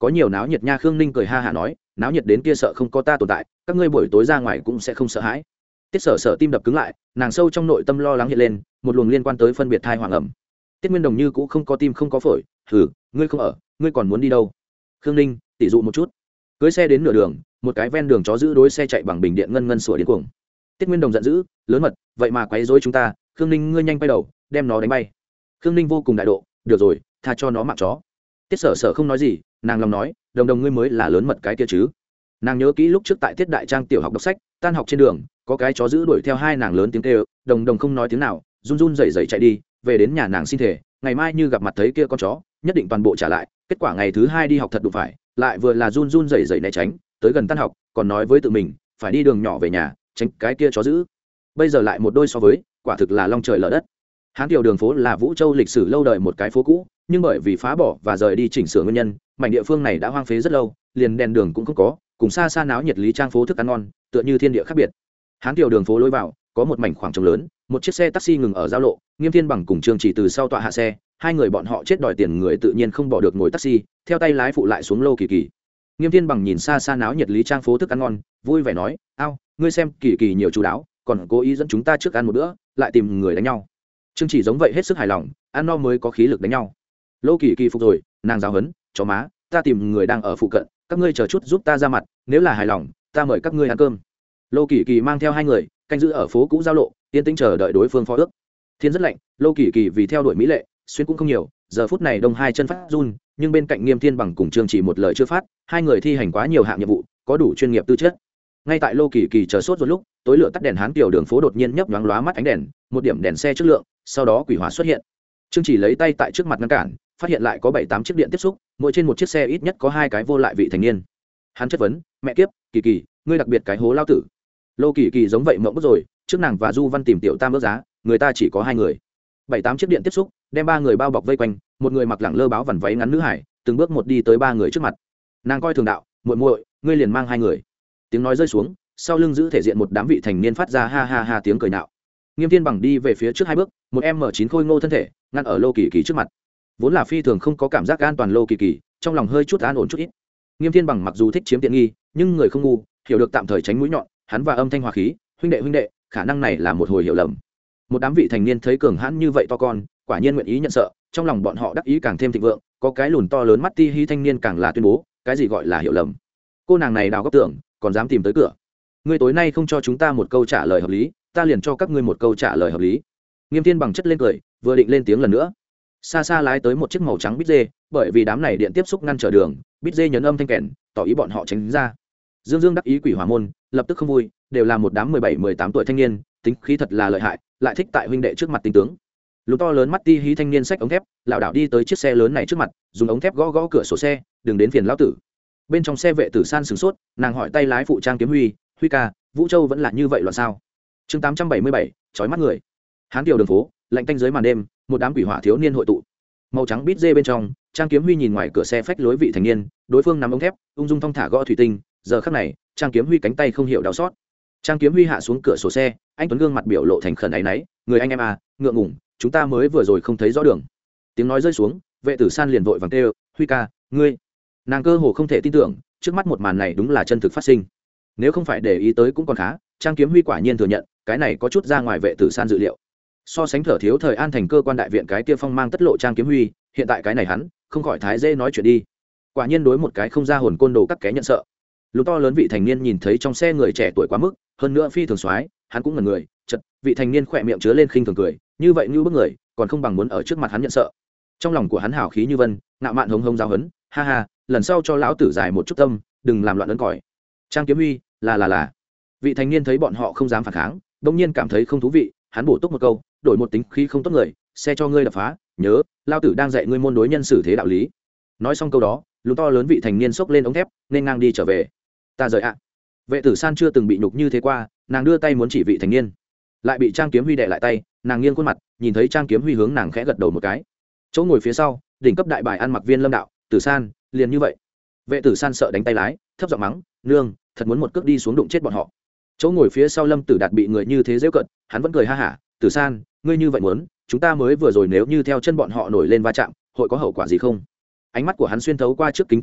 có nhiều náo nhiệt nha. Khương Ninh cười ha hả nói, náo nhiệt đến kia sợ không có ta tồn tại, các ngươi buổi tối ra ngoài cũng sẽ không sợ hãi. Tiết Sở Sở tim đập cứng lại, nàng sâu trong nội tâm lo lắng hiện lên, một luồng liên quan tới phân biệt thai hoàng ẩm. Tiết Nguyên Đồng như cũng không có tim không có phổi, thử, ngươi không ở, ngươi còn muốn đi đâu? Khương Ninh tỉ dụ một chút, cưới xe đến nửa đường, một cái ven đường chó giữ đối xe chạy bằng bình điện ngân ngân sủa điên cuồng. Tiết Nguyên Đồng giận dữ, lớn mật, vậy mà quấy rối chúng ta. Khương Ninh ngươi nhanh quay đầu, đem nó đánh bay. Khương Ninh vô cùng đại độ, được rồi, tha cho nó mạng chó. Tiết Sở Sở không nói gì, nàng lòng nói, Đồng Đồng ngươi mới là lớn mật cái kia chứ. Nàng nhớ kỹ lúc trước tại Tiết Đại Trang tiểu học đọc sách, tan học trên đường có cái chó giữ đuổi theo hai nàng lớn tiếng kêu, Đồng Đồng không nói tiếng nào, run run rẩy rẩy chạy đi. Về đến nhà nàng xin thề, ngày mai như gặp mặt thấy kia con chó nhất định toàn bộ trả lại. Kết quả ngày thứ hai đi học thật đụng phải, lại vừa là run run rẩy rẩy né tránh, tới gần tan học còn nói với tự mình phải đi đường nhỏ về nhà tránh cái kia chó giữ. Bây giờ lại một đôi so với, quả thực là long trời lở đất. Hán Tiểu đường phố là Vũ Châu lịch sử lâu đời một cái phố cũ, nhưng bởi vì phá bỏ và rời đi chỉnh sửa nguyên nhân, mảnh địa phương này đã hoang phế rất lâu, liền đèn đường cũng không có, cùng xa xa náo nhiệt lý trang phố thức ăn ngon, tựa như thiên địa khác biệt. Hán Tiểu đường phố lối vào có một mảnh khoảng trống lớn, một chiếc xe taxi ngừng ở giao lộ, Nghiêm Thiên Bằng cùng Trương Chỉ từ sau tọa hạ xe, hai người bọn họ chết đòi tiền người tự nhiên không bỏ được ngồi taxi, theo tay lái phụ lại xuống Lô Kỳ Kỳ. Nghiêm Thiên Bằng nhìn xa xa náo nhiệt lý trang phố thức ăn ngon, vui vẻ nói, ao, ngươi xem Kỳ Kỳ nhiều chú đáo, còn cố ý dẫn chúng ta trước ăn một bữa, lại tìm người đánh nhau. Trương Chỉ giống vậy hết sức hài lòng, ăn no mới có khí lực đánh nhau. Lô Kỳ Kỳ phục rồi, nàng giáo huấn, chó má, ta tìm người đang ở phụ cận, các ngươi chờ chút giúp ta ra mặt, nếu là hài lòng, ta mời các ngươi ăn cơm. Lô Kỳ Kỳ mang theo hai người, canh giữ ở phố cũ giao lộ, yên tĩnh chờ đợi đối phương phó ước. Thiên rất lạnh, Lô Kỳ Kỳ vì theo đuổi mỹ lệ, xuyên cũng không nhiều, giờ phút này đông hai chân phát run, nhưng bên cạnh Nghiêm Thiên Bằng cùng Trương Chỉ một lời chưa phát, hai người thi hành quá nhiều hạng nhiệm vụ, có đủ chuyên nghiệp tư chất. Ngay tại Lô Kỳ Kỳ chờ sốt rồi lúc, tối lửa tắt đèn Hán Tiểu đường phố đột nhiên nhấp nhoáng lóa mắt ánh đèn, một điểm đèn xe chất lượng, sau đó quỷ hỏa xuất hiện. Trương Chỉ lấy tay tại trước mặt ngăn cản, phát hiện lại có 7-8 chiếc điện tiếp xúc, mỗi trên một chiếc xe ít nhất có 2 cái vô lại vị thành niên. Hắn chất vấn, mẹ kiếp, Kỳ Kỳ, ngươi đặc biệt cái hố lao tử. Lô Kỳ Kỳ giống vậy mộng bức rồi, trước nàng và Du Văn tìm Tiểu Tam ước giá, người ta chỉ có 2 người. 7-8 chiếc điện tiếp xúc, đem 3 người bao bọc vây quanh, một người mặc lẳng lơ báo vằn váy ngắn nữ hải, từng bước một đi tới 3 người trước mặt. Nàng coi thường đạo, muội muội, ngươi liền mang 2 người. Tiếng nói rơi xuống, sau lưng giữ thể diện một đám vị thành niên phát ra ha ha ha tiếng cười nạo. Nghiêm Thiên Bằng đi về phía trước 2 bước, một M9 khôi ngô thân thể ngăn ở Lô Kỳ Kỳ trước mặt. Vốn là phi thường không có cảm giác an toàn Lô Kỳ Kỳ, trong lòng hơi chút an ổn chút ít. Nghiêm Thiên Bằng mặc dù thích chiếm tiện nghi, nhưng người không ngu, hiểu được tạm thời tránh mũi nhọn, hắn và âm thanh hòa khí, huynh đệ, khả năng này là một hồi hiểu lầm. Một đám vị thành niên thấy cường hãn như vậy to con, quả nhiên nguyện ý nhận sợ, trong lòng bọn họ đắc ý càng thêm thịnh vượng, có cái lùn to lớn mắt ti hi thanh niên càng là tuyên bố, cái gì gọi là hiểu lầm. Cô nàng này đào góc tưởng, còn dám tìm tới cửa. Ngươi tối nay không cho chúng ta một câu trả lời hợp lý, ta liền cho các ngươi một câu trả lời hợp lý. Nghiêm Thiên Bằng chất lên cười, vừa định lên tiếng lần nữa, xa xa lái tới một chiếc màu trắng bít dê, bởi vì đám này điện tiếp xúc ngăn trở đường, bít dê nhấn âm thanh kèn, tỏ ý bọn họ tránh ra. Dương Dương đắc ý quỷ hỏa môn, lập tức không vui, đều là một đám 17-18 tuổi thanh niên, tính khí thật là lợi hại, lại thích tại huynh đệ trước mặt tinh tướng. Lũ to lớn mắt ti hí thanh niên xách ống thép, lảo đảo đi tới chiếc xe lớn này trước mặt, dùng ống thép gõ gõ cửa sổ xe, đừng đến phiền lão tử. Bên trong xe vệ tử san sửng sốt, nàng hỏi tay lái phụ Trang Kiếm Huy, Huy ca, Vũ Châu vẫn là như vậy loạn sao? Chương 877, chói mắt người. Hán Tiểu đường phố, lạnh tanh dưới màn đêm, một đám quỷ hỏa thiếu niên hội tụ. Màu trắng bít dê bên trong, Trang Kiếm Huy nhìn ngoài cửa xe phách lối vị thành niên, đối phương nắm ống thép, ung dung thong thả gõ thủy tinh, giờ khắc này, Trang Kiếm Huy cánh tay không hiểu đau xót. Trang Kiếm Huy hạ xuống cửa sổ xe, anh tuấn gương mặt biểu lộ thành khẩn áy náy, người anh em à, ngượng ngùng, chúng ta mới vừa rồi không thấy rõ đường. Tiếng nói rơi xuống, vệ tử san liền vội vàng kêu, Huy ca, ngươi. Nàng cơ hồ không thể tin tưởng, trước mắt một màn này đúng là chân thực phát sinh. Nếu không phải để ý tới cũng còn khá, Trang Kiếm Huy quả nhiên thừa nhận, cái này có chút ra ngoài vệ tử san dự liệu. So sánh thở thiếu thời an thành cơ quan đại viện cái kia phong mang tất lộ Trang Kiếm Huy, hiện tại cái này hắn không khỏi thái dễ nói chuyện đi. Quả nhiên đối một cái không ra hồn côn đồ các ké nhận sợ. Lúc to lớn vị thành niên nhìn thấy trong xe người trẻ tuổi quá mức, hơn nữa phi thường soái, hắn cũng ngẩn người, chợt vị thành niên khỏe miệng chứa lên khinh thường cười, như vậy như bức người, còn không bằng muốn ở trước mặt hắn nhận sợ. Trong lòng của hắn hào khí như vân, ngạo mạn hống hống giáo hấn, ha ha, lần sau cho lão tử giải một chút tâm, đừng làm loạn ấn còi. Trang Kiếm Huy, là. Vị thành niên thấy bọn họ không dám phản kháng, đột nhiên cảm thấy không thú vị, hắn bổ túc một câu, đổi một tính khí không tốt người, xe cho ngươi đập phá, nhớ, lão tử đang dạy ngươi môn đối nhân xử thế đạo lý. Nói xong câu đó, lúc to lớn vị thành niên xốc lên ống thép, nên ngang đi trở về. Ta rời ạ. Vệ tử san chưa từng bị nhục như thế qua, nàng đưa tay muốn chỉ vị thành niên, lại bị Trang Kiếm Huy đè lại tay, nàng nghiêng khuôn mặt, nhìn thấy Trang Kiếm Huy hướng nàng khẽ gật đầu một cái. Chỗ ngồi phía sau, đỉnh cấp đại bài ăn mặc viên Lâm đạo, Tử San, liền như vậy. Vệ tử san sợ đánh tay lái, thấp giọng mắng, nương, thật muốn một cước đi xuống đụng chết bọn họ. Chỗ ngồi phía sau Lâm Tử Đạt bị người như thế giễu cợt, hắn vẫn cười ha hả, Tử San, ngươi như vậy muốn, chúng ta mới vừa rồi nếu như theo chân bọn họ nổi lên va chạm, hội có hậu quả gì không? Ánh mắt của hắn xuyên thấu qua trước kính chắn gió,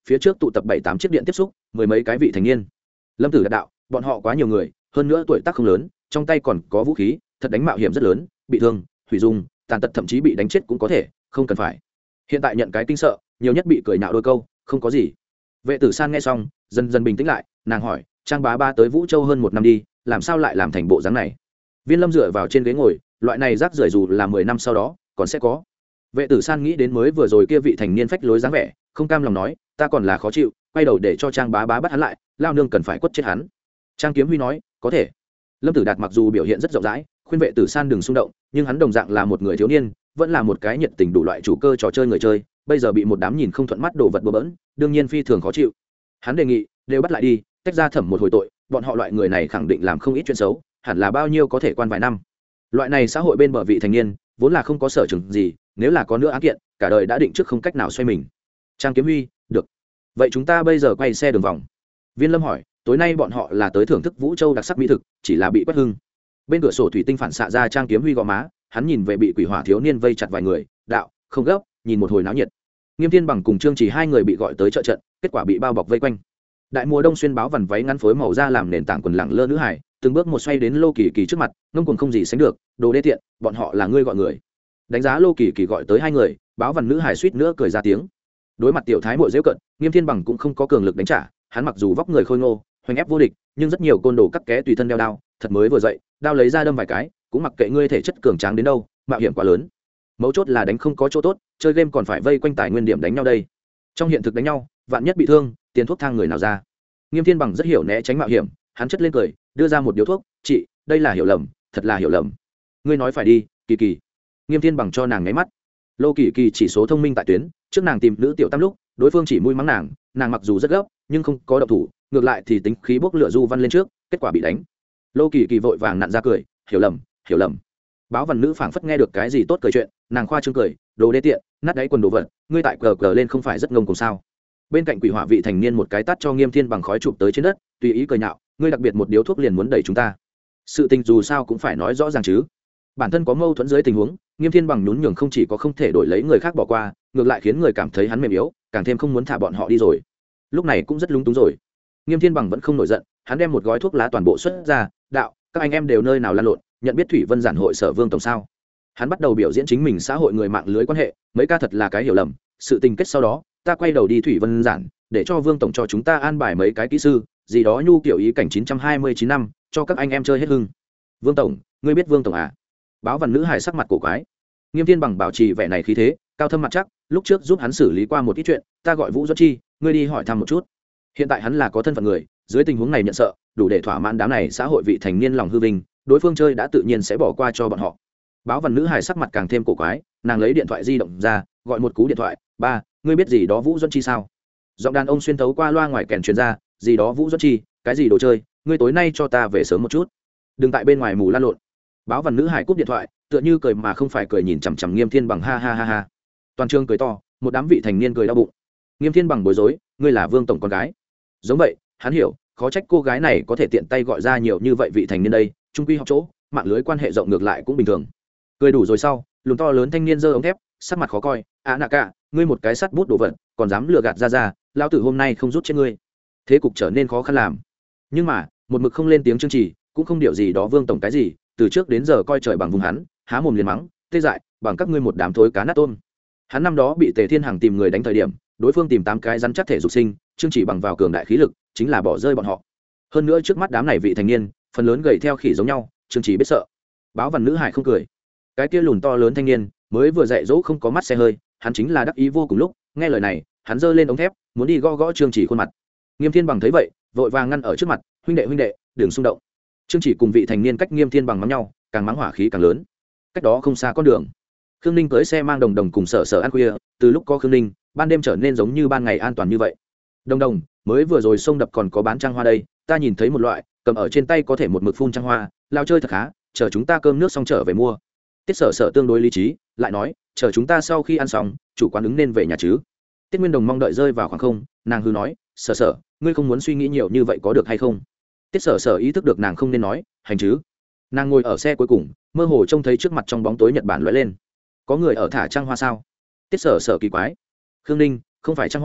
phía trước tụ tập 7-8 chiếc điện tiếp xúc, mười mấy cái vị thành niên. Lâm Tử Đạt đạo, bọn họ quá nhiều người, hơn nữa tuổi tác không lớn, trong tay còn có vũ khí, thật đánh mạo hiểm rất lớn, bị thương, hủy dung, tàn tật thậm chí bị đánh chết cũng có thể, không cần phải. Hiện tại nhận cái kinh sợ, nhiều nhất bị cười nhạo đôi câu, không có gì. Vệ Tử San nghe xong, dần dần bình tĩnh lại, nàng hỏi, Trang Bá Bá tới Vũ Châu hơn 1 năm đi, làm sao lại làm thành bộ dáng này? Viên Lâm dựa vào trên ghế ngồi, loại này rác rưởi dù là 10 năm sau đó, còn sẽ có. Vệ Tử San nghĩ đến mới vừa rồi kia vị thành niên phách lối dáng vẻ, không cam lòng nói, ta còn là khó chịu, quay đầu để cho Trang Bá Bá bắt hắn lại, lao nương cần phải quất chết hắn. Trang Kiếm Huy nói, có thể. Lâm Tử Đạt mặc dù biểu hiện rất rộng rãi, khuyên Vệ Tử San đừng xung động, nhưng hắn đồng dạng là một người thiếu niên, vẫn là một cái nhiệt tình đủ loại chủ cơ trò chơi người chơi, bây giờ bị một đám nhìn không thuận mắt đồ vật bừa bỡn, đương nhiên phi thường khó chịu. Hắn đề nghị, đều bắt lại đi, tách ra thẩm một hồi tội, bọn họ loại người này khẳng định làm không ít chuyện xấu, hẳn là bao nhiêu có thể quan vài năm. Loại này xã hội bên bờ vị thành niên, vốn là không có sở trường gì, nếu là có nữa án kiện, cả đời đã định trước không cách nào xoay mình. Trang Kiếm Huy, được. Vậy chúng ta bây giờ quay xe đường vòng. Viên Lâm hỏi, tối nay bọn họ là tới thưởng thức Vũ Châu đặc sắc mỹ thực, chỉ là bị quét hưng. Bên cửa sổ thủy tinh phản xạ ra Trang Kiếm Huy gò má, hắn nhìn về bị quỷ hỏa thiếu niên vây chặt vài người, đạo, không gấp, nhìn một hồi náo nhiệt. Nghiêm Thiên Bằng cùng Trương Chỉ hai người bị gọi tới trợ trận, kết quả bị bao bọc vây quanh. Đại mùa đông xuyên báo vằn váy ngắn phối màu da làm nền tảng quần lẳng lơ nữ hải, từng bước một xoay đến Lô Kỳ Kỳ trước mặt, ngông cuồng không gì sánh được, đồ đê tiện, bọn họ là ngươi gọi người. Đánh giá Lô Kỳ Kỳ gọi tới hai người, báo vằn nữ hải suýt nữa cười ra tiếng. Đối mặt tiểu thái muội giễu cận, Nghiêm Thiên Bằng cũng không có cường lực đánh trả, hắn mặc dù vóc người khôi ngô, hoành ép vô địch, nhưng rất nhiều côn đồ cắt ké tùy thân đeo đao, thật mới vừa dậy, đao lấy ra đâm vài cái, cũng mặc kệ ngươi thể chất cường tráng đến đâu, mạo hiểm quá lớn. Mấu chốt là đánh không có chỗ tốt, chơi game còn phải vây quanh tài nguyên điểm đánh nhau đây. Trong hiện thực đánh nhau, vạn nhất bị thương, tiền thuốc thang người nào ra. Nghiêm Thiên Bằng rất hiểu né tránh mạo hiểm, hắn chất lên cười, đưa ra một điếu thuốc, chị, đây là hiểu lầm, thật là hiểu lầm. Ngươi nói phải đi, Kỳ Kỳ. Nghiêm Thiên Bằng cho nàng nháy mắt. Lô Kỳ Kỳ chỉ số thông minh tại tuyến, trước nàng tìm nữ tiểu tam lúc, đối phương chỉ mũi mắng nàng, nàng mặc dù rất gấp, nhưng không có động thủ, ngược lại thì tính khí bốc lửa du văn lên trước, kết quả bị đánh. Lô Kỳ Kỳ vội vàng nặn ra cười, hiểu lầm, hiểu lầm. Báo văn nữ phảng phất nghe được cái gì tốt cười chuyện, nàng khoa trương cười, đồ đê tiện, nát đáy quần đồ vật, ngươi tại cờ lên không phải rất ngông cùng sao? Bên cạnh quỷ hỏa vị thành niên một cái tát cho Nghiêm Thiên Bằng khói chụp tới trên đất, tùy ý cười nhạo, ngươi đặc biệt một điếu thuốc liền muốn đẩy chúng ta. Sự tình dù sao cũng phải nói rõ ràng chứ. Bản thân có mâu thuẫn dưới tình huống, Nghiêm Thiên Bằng nhún nhường không chỉ có không thể đổi lấy người khác bỏ qua, ngược lại khiến người cảm thấy hắn mềm yếu, càng thêm không muốn thả bọn họ đi rồi. Lúc này cũng rất lúng túng rồi. Nghiêm Thiên Bằng vẫn không nổi giận, hắn đem một gói thuốc lá toàn bộ xuất ra, đạo, các anh em đều nơi nào lan lộn, nhận biết Thủy Vân Giản hội sở Vương tổng sao? Hắn bắt đầu biểu diễn chính mình xã hội người mạng lưới quan hệ, mấy ca thật là cái hiểu lầm, sự tình kết sau đó, ta quay đầu đi Thủy Vân Giản, để cho Vương tổng cho chúng ta an bài mấy cái kỹ sư, gì đó nhu kiểu ý cảnh 929 năm, cho các anh em chơi hết hưng. Vương tổng, ngươi biết Vương tổng à? Báo văn nữ hài sắc mặt cổ quái. Nghiêm Thiên Bằng bảo trì vẻ này khí thế, cao thâm mặt chắc, lúc trước giúp hắn xử lý qua một ít chuyện, ta gọi Vũ Duẫn Chi, ngươi đi hỏi thăm một chút. Hiện tại hắn là có thân phận người, dưới tình huống này nhận sợ, đủ để thỏa mãn đám này xã hội vị thành niên lòng hư vinh, đối phương chơi đã tự nhiên sẽ bỏ qua cho bọn họ. Báo văn nữ hài sắc mặt càng thêm cổ quái, nàng lấy điện thoại di động ra, gọi một cú điện thoại, ba, ngươi biết gì đó Vũ Duẫn Chi sao? Giọng đàn ông xuyên thấu qua loa ngoài kèn truyền ra, gì đó Vũ Duẫn Chi, cái gì đồ chơi, ngươi tối nay cho ta về sớm một chút, đừng tại bên ngoài mù lan lộn. Báo văn nữ hài cúp điện thoại, tựa như cười mà không phải cười, nhìn chằm chằm Nghiêm Thiên Bằng, ha ha ha ha. Toàn trường cười to, một đám vị thành niên cười đau bụng. Nghiêm Thiên Bằng bối rối, ngươi là Vương tổng con gái? Giống vậy, hắn hiểu, khó trách cô gái này có thể tiện tay gọi ra nhiều như vậy vị thành niên đây, trung quy học chỗ, mạng lưới quan hệ rộng ngược lại cũng bình thường. Cười đủ rồi sau, lùn to lớn thanh niên giơ ống thép, sắc mặt khó coi, nạ cả, ngươi một cái sắt bút đồ vật, còn dám lừa gạt ra, lao tử hôm nay không rút chết ngươi. Thế cục trở nên khó khăn làm. Nhưng mà, một mực không lên tiếng chương trì, cũng không điều gì đó Vương tổng cái gì, từ trước đến giờ coi trời bằng vùng hắn, há mồm liền mắng, tê dại, bằng các ngươi một đám thối cá nát tôm. Hắn năm đó bị Tề Thiên Hằng tìm người đánh thời điểm, đối phương tìm 8 cái rắn chắc thể dục sinh, chương chỉ bằng vào cường đại khí lực, chính là bỏ rơi bọn họ. Hơn nữa trước mắt đám này vị thành niên, phần lớn gầy theo khỉ giống nhau, chương chỉ biết sợ. Báo văn nữ hải không cười. Cái kia lùn to lớn thanh niên, mới vừa dạy dỗ không có mắt xe hơi, hắn chính là đắc ý vô cùng lúc, nghe lời này, hắn giơ lên ống thép, muốn đi gõ gõ chương chỉ khuôn mặt. Nghiêm Thiên Bằng thấy vậy, vội vàng ngăn ở trước mặt, huynh đệ, đừng xung động. Chương chỉ cùng vị thành niên cách Nghiêm Thiên Bằng mắng nhau, càng mắng hỏa khí càng lớn. Cách đó không xa con đường, Khương Ninh cưỡi xe mang Đồng Đồng cùng Sở Sở ăn khuya, từ lúc có Khương Ninh, ban đêm trở nên giống như ban ngày an toàn như vậy. Đồng Đồng, mới vừa rồi sông đập còn có bán trang hoa đây, ta nhìn thấy một loại, cầm ở trên tay có thể một mực phun trang hoa, lao chơi thật khá, chờ chúng ta cơm nước xong trở về mua. Tiết Sở Sở tương đối lý trí, lại nói, chờ chúng ta sau khi ăn xong, chủ quán ứng nên về nhà chứ. Tiết Nguyên Đồng mong đợi rơi vào khoảng không, nàng hừ nói, Sở Sở, ngươi không muốn suy nghĩ nhiều như vậy có được hay không? Tiết Sở Sở ý thức được nàng không nên nói, hành chứ. Nàng ngồi ở xe cuối cùng, mơ hồ trông thấy trước mặt trong bóng tối Nhật Bản lóe lên, có người ở thả trang hoa sao? Tiết Sở Sở kỳ quái. Khương Ninh, không phải trang hoa,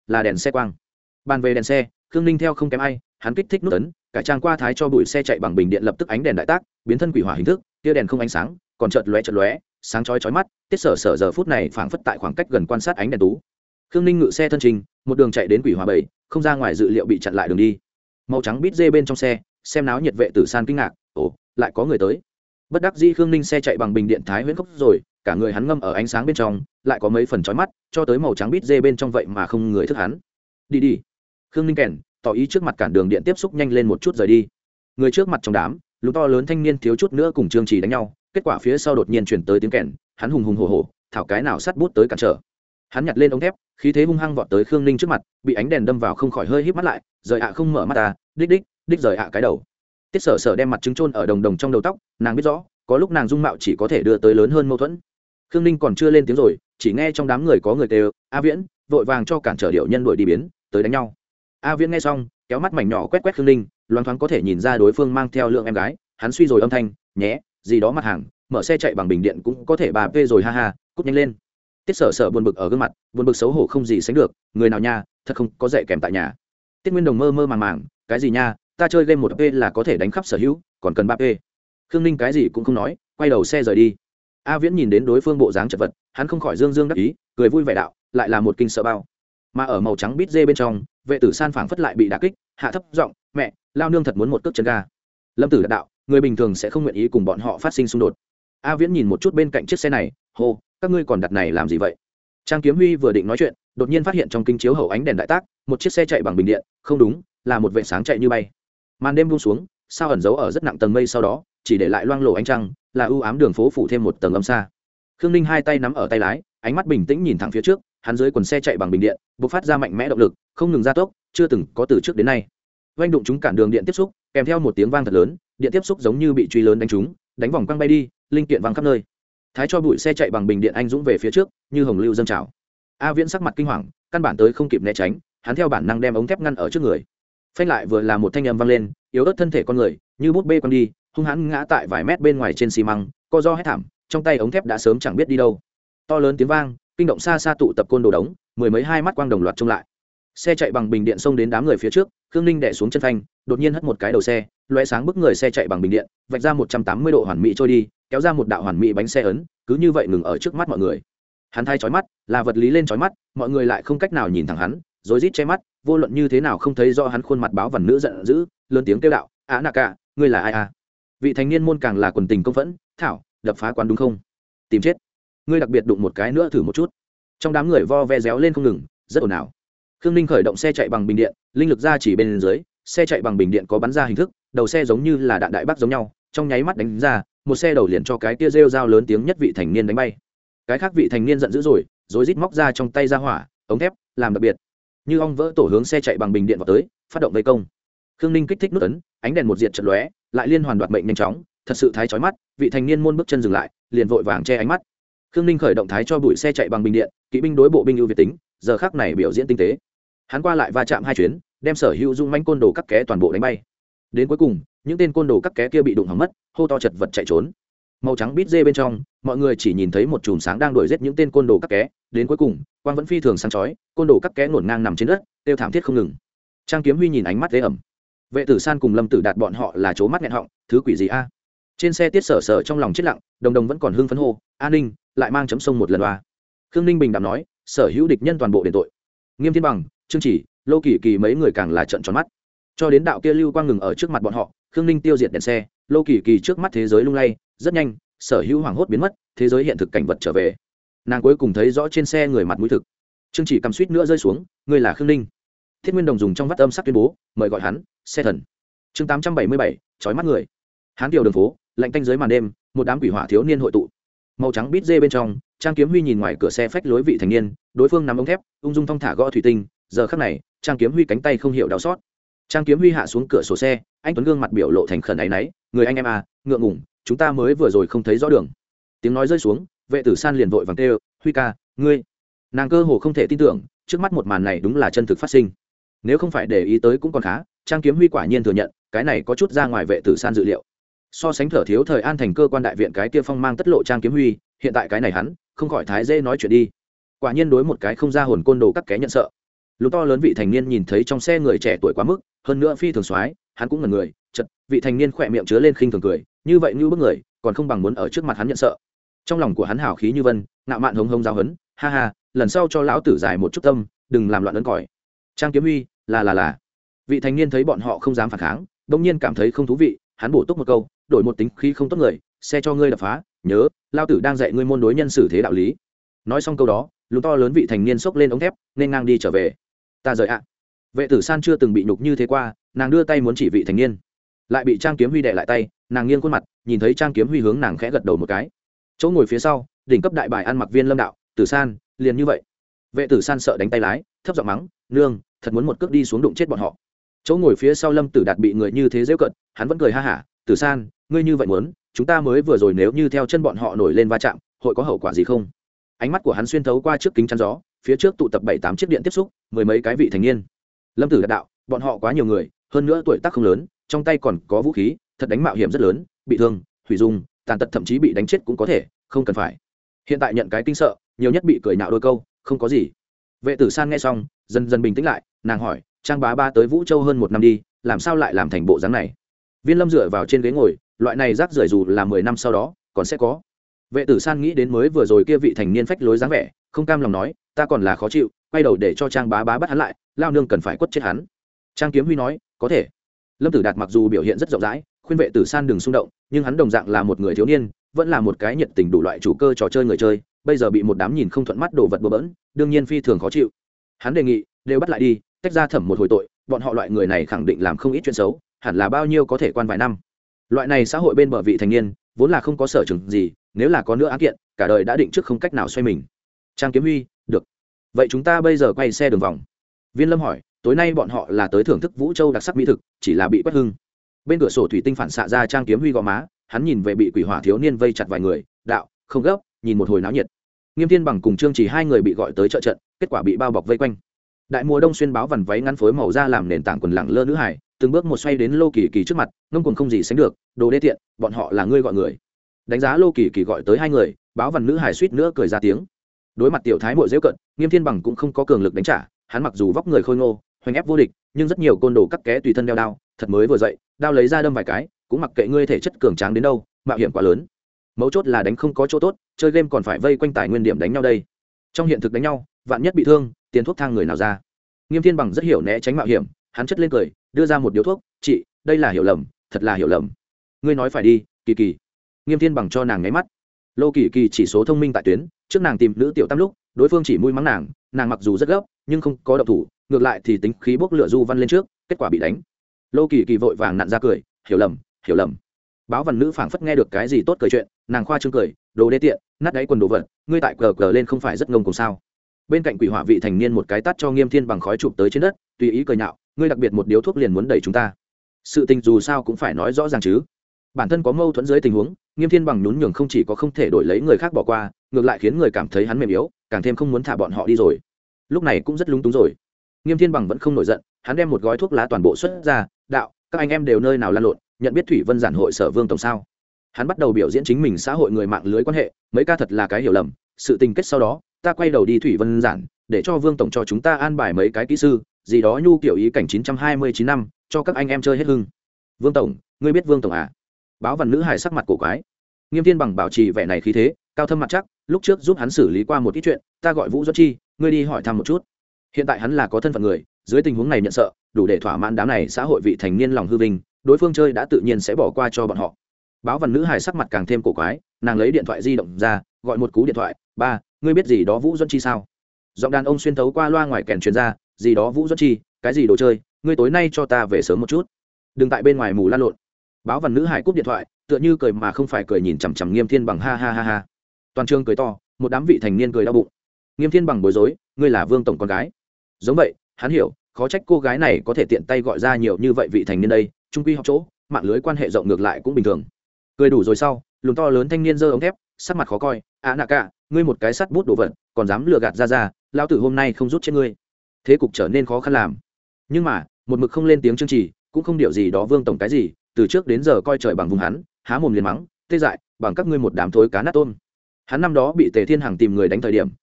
là đèn xe quang. Bàn về đèn xe, khương ninh theo không kém ai, hắn kích thích nút ấn, cải trang qua thái cho bụi xe chạy bằng bình điện lập tức ánh đèn đại tác, biến thân quỷ hỏa hình thức, tia đèn không ánh sáng, còn chợt lóe, sáng chói mắt. Tiết sở sở giờ phút này phảng phất tại khoảng cách gần quan sát ánh đèn tú. Khương ninh ngự xe thân trình, một đường chạy đến quỷ hỏa bảy, không ra ngoài dự liệu bị chặn lại đường đi. Màu trắng bít dê bên trong xe, xem náo nhiệt vệ tử san kinh ngạc, ồ, lại có người tới. Bất đắc dĩ khương ninh xe chạy bằng bình điện thái huyễn khốc rồi, cả người hắn ngâm ở ánh sáng bên trong, lại có mấy phần chói mắt, cho tới màu trắng bít dê bên trong vậy mà không người thức hắn. Đi. Khương ninh kèn tỏ ý trước mặt cản đường điện tiếp xúc nhanh lên một chút rời đi. Người trước mặt trong đám lũ to lớn thanh niên thiếu chút nữa cùng Trương Chỉ đánh nhau, kết quả phía sau đột nhiên chuyển tới tiếng kèn, hắn hùng hổ thảo cái nào sắt bút tới cản trở. Hắn nhặt lên ống thép, khí thế hung hăng vọt tới Khương ninh trước mặt, bị ánh đèn đâm vào không khỏi hơi híp mắt lại, rời ạ không mở mắt ta, đích rời ạ cái đầu. Tiết sở sở đem mặt trứng trôn ở đồng trong đầu tóc, nàng biết rõ có lúc nàng dung mạo chỉ có thể đưa tới lớn hơn mâu thuẫn. Khương ninh còn chưa lên tiếng rồi, chỉ nghe trong đám người có người kêu A Viễn, vội vàng cho cản trở điệu nhân đuổi đi biến tới đánh nhau. A Viễn nghe xong kéo mắt mảnh nhỏ quét Khương ninh, loáng thoáng có thể nhìn ra đối phương mang theo lượng em gái. Hắn suy rồi âm thanh nhé gì đó mặt hàng, mở xe chạy bằng bình điện cũng có thể bà p rồi, ha ha, cút nhanh lên. Tiết sở sở buồn bực ở gương mặt, buồn bực xấu hổ không gì sánh được, người nào nha, thật không có dạy kèm tại nhà. Tiết Nguyên Đồng mơ màng, cái gì nha, ta chơi game 1 p là có thể đánh khắp sở hữu, còn cần 3 p. Khương ninh cái gì cũng không nói, quay đầu xe rời đi. A Viễn nhìn đến đối phương bộ dáng chật vật, hắn không khỏi dương đắc ý, cười vui vẻ đạo, lại là một kinh sợ bao. Mà ở màu trắng bít dê bên trong, vệ tử san phảng phất lại bị đả kích, hạ thấp giọng, mẹ, lao nương thật muốn một cước chân ga. Lâm Tử đạo, người bình thường sẽ không nguyện ý cùng bọn họ phát sinh xung đột. A Viễn nhìn một chút bên cạnh chiếc xe này, hô, các ngươi còn đặt này làm gì vậy? Trang Kiếm Huy vừa định nói chuyện, đột nhiên phát hiện trong kính chiếu hậu ánh đèn đại tác, một chiếc xe chạy bằng bình điện, không đúng, là một vệ sáng chạy như bay. Màn đêm buông xuống, sao ẩn giấu ở rất nặng tầng mây, sau đó chỉ để lại loang lổ ánh trăng, là ưu ám đường phố phủ thêm một tầng âm xa. Khương ninh hai tay nắm ở tay lái, ánh mắt bình tĩnh nhìn thẳng phía trước, hắn dưới quần xe chạy bằng bình điện bộc phát ra mạnh mẽ động lực, không ngừng gia tốc, chưa từng có từ trước đến nay. Oanh đụng chúng cản đường điện tiếp xúc, kèm theo một tiếng vang thật lớn, điện tiếp xúc giống như bị truy lớn đánh trúng, đánh vòng quăng bay đi, linh kiện văng khắp nơi. Thái cho bụi xe chạy bằng bình điện anh dũng về phía trước, như hồng lưu dâng trào. A Viễn sắc mặt kinh hoàng, căn bản tới không kịp né tránh, hắn theo bản năng đem ống thép ngăn ở trước người. Phanh lại vừa là một thanh âm vang lên, yếu ớt thân thể con người như bút bê quăng đi, hung hãn ngã tại vài mét bên ngoài trên xi măng, co do hét thảm, trong tay ống thép đã sớm chẳng biết đi đâu. To lớn tiếng vang kinh động xa xa tụ tập côn đồ đống, mười mấy hai mắt quang đồng loạt trông lại. Xe chạy bằng bình điện xông đến đám người phía trước, Khương ninh đè xuống chân phanh, đột nhiên hất một cái đầu xe, loé sáng bức người xe chạy bằng bình điện vạch ra 180 độ hoàn mỹ trôi đi, kéo ra một đạo hoàn mỹ bánh xe ấn, cứ như vậy ngừng ở trước mắt mọi người. Hắn thay chói mắt, là vật lý lên chói mắt, mọi người lại không cách nào nhìn thẳng hắn, rối rít che mắt, vô luận như thế nào không thấy rõ hắn khuôn mặt báo vằn nữ giận dữ, lớn tiếng kêu đạo, á nạ cả, ngươi là ai à? Vị thành niên môn càng là quần tình công phẫn, thảo, đập phá quán đúng không? Tìm chết. Ngươi đặc biệt đụng một cái nữa thử một chút. Trong đám người vo ve réo lên không ngừng, rất ồn ào. Khương ninh khởi động xe chạy bằng bình điện, linh lực ra chỉ bên dưới, xe chạy bằng bình điện có bắn ra hình thức, đầu xe giống như là đạn đại bác giống nhau, trong nháy mắt đánh ra, một xe đầu liền cho cái kia rêu dao lớn tiếng nhất vị thành niên đánh bay. Cái khác vị thành niên giận dữ rồi, rối rít móc ra trong tay ra hỏa, ống thép, làm đặc biệt. Như ong vỡ tổ hướng xe chạy bằng bình điện vào tới, phát động vây công. Khương ninh kích thích nút ấn, ánh đèn một diệt chật lóe, lại liên hoàn đoạt mệnh nhanh chóng, thật sự thái chói mắt, vị thành niên môn bước chân dừng lại, liền vội vàng che ánh mắt. Khương ninh khởi động thái cho bụi xe chạy bằng bình điện, kỵ binh đối bộ binh ưu việt tính, giờ khắc này biểu diễn tinh tế. Hắn qua lại va chạm hai chuyến, đem sở hữu dung manh côn đồ cắt ké toàn bộ đánh bay. Đến cuối cùng, những tên côn đồ cắt ké kia bị đụng hỏng mất, hô to chật vật chạy trốn. Màu trắng bít dê bên trong, mọi người chỉ nhìn thấy một chùm sáng đang đuổi giết những tên côn đồ cắt ké, đến cuối cùng, quang vẫn phi thường sáng chói, côn đồ cắt ké ngổn ngang nằm trên đất, kêu thảm thiết không ngừng. Trang Kiếm Huy nhìn ánh mắt ghê ẩm. Vệ tử san cùng Lâm Tử Đạt bọn họ là chố mắt nghẹn họng, thứ quỷ gì a? Trên xe Tiết sở sở trong lòng chết lặng, đồng vẫn còn hưng phấn hô, an ninh, lại mang chấm sông một lần oa. Khương ninh bình đạm nói, sở hữu địch nhân toàn bộ đền tội. Nghiêm Thiên Bằng, Trương Chỉ, Lô Kỳ Kỳ mấy người càng là trợn tròn mắt. Cho đến đạo kia lưu quang ngừng ở trước mặt bọn họ, Khương ninh tiêu diệt đèn xe, Lô Kỳ Kỳ trước mắt thế giới lung lay, rất nhanh, sở hữu hoảng hốt biến mất, thế giới hiện thực cảnh vật trở về. Nàng cuối cùng thấy rõ trên xe người mặt mũi thực. Trương Chỉ cầm suýt nữa rơi xuống, ngươi là Khương ninh. Thiết Nguyên Đồng dùng trong vắt âm sắc tuyên bố, mời gọi hắn, xe thần. Chương 877, chói mắt người. Hán tiểu đường phố, lạnh tanh dưới màn đêm, một đám quỷ hỏa thiếu niên hội tụ. Màu trắng bít dê bên trong, Trang Kiếm Huy nhìn ngoài cửa xe phách lối vị thành niên, đối phương nắm ống thép, ung dung thong thả gõ thủy tinh, giờ khắc này, Trang Kiếm Huy cánh tay không hiểu đau xót. Trang Kiếm Huy hạ xuống cửa sổ xe, anh tuấn gương mặt biểu lộ thành khẩn áy náy, người anh em à, ngượng ngùng, chúng ta mới vừa rồi không thấy rõ đường. Tiếng nói rơi xuống, vệ tử san liền vội vàng kêu, Huy ca, ngươi. Nàng cơ hồ không thể tin tưởng, trước mắt một màn này đúng là chân thực phát sinh. Nếu không phải để ý tới cũng còn khá, Trang Kiếm Huy quả nhiên thừa nhận, cái này có chút ra ngoài vệ tử san dự liệu. So sánh thở thiếu thời an thành cơ quan đại viện cái kia phong mang tất lộ Trang Kiếm Huy, hiện tại cái này hắn không khỏi thái dễ nói chuyện đi. Quả nhiên đối một cái không ra hồn côn đồ cắt ké nhận sợ. Lùn to lớn vị thành niên nhìn thấy trong xe người trẻ tuổi quá mức, hơn nữa phi thường soái, hắn cũng ngẩn người, chợt vị thành niên khỏe miệng chứa lên khinh thường cười, như vậy như bức người, còn không bằng muốn ở trước mặt hắn nhận sợ. Trong lòng của hắn hào khí như vân, ngạo mạn hống hống giáo hấn, ha ha, lần sau cho lão tử giải một chút tâm, đừng làm loạn ấn còi. Trang Kiếm Huy, là. Vị thành niên thấy bọn họ không dám phản kháng, bỗng nhiên cảm thấy không thú vị, hắn bổ túc một câu, đổi một tính khí không tốt người, xe cho ngươi đập phá, nhớ, lão tử đang dạy ngươi môn đối nhân xử thế đạo lý. Nói xong câu đó, lùn to lớn vị thành niên xốc lên ống thép, nên ngang đi trở về. Ta rời ạ. Vệ tử san chưa từng bị nhục như thế qua, nàng đưa tay muốn chỉ vị thành niên, lại bị Trang Kiếm Huy đè lại tay, nàng nghiêng khuôn mặt, nhìn thấy Trang Kiếm Huy hướng nàng khẽ gật đầu một cái. Chỗ ngồi phía sau, đỉnh cấp đại bài ăn mặc viên Lâm đạo, Tử San, liền như vậy. Vệ tử san sợ đánh tay lái, thấp giọng mắng, nương, thật muốn một cước đi xuống đụng chết bọn họ. Chỗ ngồi phía sau Lâm Tử Đạt bị người như thế giễu cợt, hắn vẫn cười ha hả, Tử San, ngươi như vậy muốn, chúng ta mới vừa rồi nếu như theo chân bọn họ nổi lên va chạm, hội có hậu quả gì không? Ánh mắt của hắn xuyên thấu qua trước kính chắn gió, phía trước tụ tập 7-8 chiếc điện tiếp xúc, mười mấy cái vị thành niên. Lâm Tử Đạt đạo, bọn họ quá nhiều người, hơn nữa tuổi tác không lớn, trong tay còn có vũ khí, thật đánh mạo hiểm rất lớn, bị thương, hủy dung, tàn tật thậm chí bị đánh chết cũng có thể, không cần phải. Hiện tại nhận cái kinh sợ, nhiều nhất bị cười nhạo đôi câu, không có gì. Vệ tử san nghe xong, dần dần bình tĩnh lại, nàng hỏi, Trang bá ba tới Vũ Châu hơn 1 năm đi, làm sao lại làm thành bộ dáng này? Viên Lâm dựa vào trên ghế ngồi, loại này rác rưởi dù là 10 năm sau đó còn sẽ có. Vệ tử san nghĩ đến mới vừa rồi kia vị thành niên phách lối dáng vẻ, không cam lòng nói, ta còn là khó chịu, quay đầu để cho Trang bá bá bắt hắn lại, lao nương cần phải quất chết hắn. Trang Kiếm Huy nói, có thể. Lâm Tử Đạt mặc dù biểu hiện rất rộng rãi, khuyên vệ tử san đừng xung động, nhưng hắn đồng dạng là một người thiếu niên, vẫn là một cái nhiệt tình đủ loại chủ cơ trò chơi người chơi, bây giờ bị một đám nhìn không thuận mắt đồ vật bừa bỡn, đương nhiên phi thường khó chịu. Hắn đề nghị đều bắt lại đi, tách ra thẩm một hồi tội, bọn họ loại người này khẳng định làm không ít chuyện xấu, hẳn là bao nhiêu có thể quan vài năm. Loại này xã hội bên bờ vị thành niên vốn là không có sở trường gì, nếu là có nữa án kiện, cả đời đã định trước không cách nào xoay mình. Trang Kiếm Huy, được. Vậy chúng ta bây giờ quay xe đường vòng. Viên Lâm hỏi, tối nay bọn họ là tới thưởng thức Vũ Châu đặc sắc mỹ thực, chỉ là bị quét hưng. Bên cửa sổ thủy tinh phản xạ ra Trang Kiếm Huy gò má, hắn nhìn về bị quỷ hỏa thiếu niên vây chặt vài người, đạo, không gấp, nhìn một hồi náo nhiệt. Nghiêm Thiên Bằng cùng Trương Chỉ hai người bị gọi tới trợ trận, kết quả bị bao bọc vây quanh. Đại mùa đông xuyên báo vằn váy ngắn phối màu da làm nền tảng quần lẳng lơ nữ hải, từng bước một xoay đến Lô Kỳ Kỳ trước mặt, ngông cuồng không gì sánh được, đồ đê tiện, bọn họ là ngươi gọi người. Đánh giá Lô Kỳ Kỳ gọi tới hai người, báo vằn nữ hải suýt nữa cười ra tiếng. Đối mặt tiểu thái muội giễu cận, Nghiêm Thiên Bằng cũng không có cường lực đánh trả, hắn mặc dù vóc người khôi ngô, hoành ép vô địch, nhưng rất nhiều côn đồ cắt ké tùy thân đeo đao, thật mới vừa dậy, đao lấy ra đâm vài cái, cũng mặc kệ ngươi thể chất cường tráng đến đâu, mạo hiểm quá lớn. Mấu chốt là đánh không có chỗ tốt, chơi game còn phải vây quanh tài nguyên điểm đánh nhau đây. Trong hiện thực đánh nhau, vạn nhất bị thương, tiền thuốc thang người nào ra? Nghiêm Thiên Bằng rất hiểu né tránh mạo hiểm, hắn chất lên cười, đưa ra một điếu thuốc, chị, đây là hiểu lầm, thật là hiểu lầm. Ngươi nói phải đi, Kỳ Kỳ. Nghiêm Thiên Bằng cho nàng nháy mắt. Lô Kỳ Kỳ chỉ số thông minh tại tuyến, trước nàng tìm nữ tiểu tam lúc, đối phương chỉ mũi mắng nàng, nàng mặc dù rất gấp, nhưng không có động thủ, ngược lại thì tính khí bốc lửa du văn lên trước, kết quả bị đánh. Lô Kỳ Kỳ vội vàng nặn ra cười, hiểu lầm, hiểu lầm. Báo văn nữ phảng phất nghe được cái gì tốt cười chuyện, nàng khoa trương cười, đồ đê tiện, nát đáy quần đồ vật, ngươi tại cờ lên không phải rất ngông cùng sao? Bên cạnh quỷ hỏa vị thành niên một cái tát cho Nghiêm Thiên Bằng khói chụp tới trên đất, tùy ý cười nhạo, ngươi đặc biệt một điếu thuốc liền muốn đẩy chúng ta. Sự tình dù sao cũng phải nói rõ ràng chứ. Bản thân có mâu thuẫn dưới tình huống, Nghiêm Thiên Bằng nhún nhường không chỉ có không thể đổi lấy người khác bỏ qua, ngược lại khiến người cảm thấy hắn mềm yếu, càng thêm không muốn thả bọn họ đi rồi. Lúc này cũng rất lúng túng rồi. Nghiêm Thiên Bằng vẫn không nổi giận, hắn đem một gói thuốc lá toàn bộ xuất ra, đạo, các anh em đều nơi nào lan lộn, nhận biết Thủy Vân Giản hội sở Vương tổng sao? Hắn bắt đầu biểu diễn chính mình xã hội người mạng lưới quan hệ, mấy ca thật là cái hiểu lầm, sự tình kết sau đó, ta quay đầu đi Thủy Vân Giản, để cho Vương tổng cho chúng ta an bài mấy cái kỹ sư, gì đó nhu kiểu ý cảnh 929 năm, cho các anh em chơi hết hưng. Vương tổng, ngươi biết Vương tổng à? Báo văn nữ hài sắc mặt cổ quái. Nghiêm Thiên Bằng bảo trì vẻ này khí thế, cao thâm mặt chắc, lúc trước giúp hắn xử lý qua một ít chuyện, ta gọi Vũ Duẫn Chi, ngươi đi hỏi thăm một chút. Hiện tại hắn là có thân phận người, dưới tình huống này nhận sợ, đủ để thỏa mãn đám này xã hội vị thành niên lòng hư vinh, đối phương chơi đã tự nhiên sẽ bỏ qua cho bọn họ. Báo văn nữ hài sắc mặt càng thêm cổ quái, nàng lấy điện thoại di động ra, gọi một cú điện thoại, ba, ngươi biết gì đó Vũ Duẫn Chi sao? Giọng đàn ông xuyên thấu qua loa ngoài kèn truyền ra, gì đó Vũ Duẫn Chi, cái gì đồ chơi, ngươi tối nay cho ta về sớm một chút, đừng tại bên ngoài mù lan lộn. Báo văn nữ hài cúp điện thoại, tựa như cười mà không phải cười nhìn chằm chằm Nghiêm Thiên Bằng, ha ha ha ha. Toàn trường cười to, một đám vị thành niên cười đau bụng. Nghiêm Thiên Bằng bối rối, ngươi là Vương tổng con gái? Giống vậy, hắn hiểu, khó trách cô gái này có thể tiện tay gọi ra nhiều như vậy vị thành niên đây, trung quy học chỗ, mạng lưới quan hệ rộng ngược lại cũng bình thường. Cười đủ rồi sau, lùn to lớn thanh niên giơ ống thép, sắc mặt khó coi, nạ cả, ngươi một cái sắt bút đồ vật, còn dám lừa gạt ra, lão tử hôm nay không rút chết ngươi. Thế cục trở nên khó khăn làm. Nhưng mà, một mực không lên tiếng chương trì, cũng không điều gì đó Vương tổng cái gì, từ trước đến giờ coi trời bằng vùng hắn, há mồm liền mắng, tê dại, bằng các ngươi một đám thối cá nát tôm. Hắn năm đó bị Tề Thiên Hằng tìm người đánh thời điểm,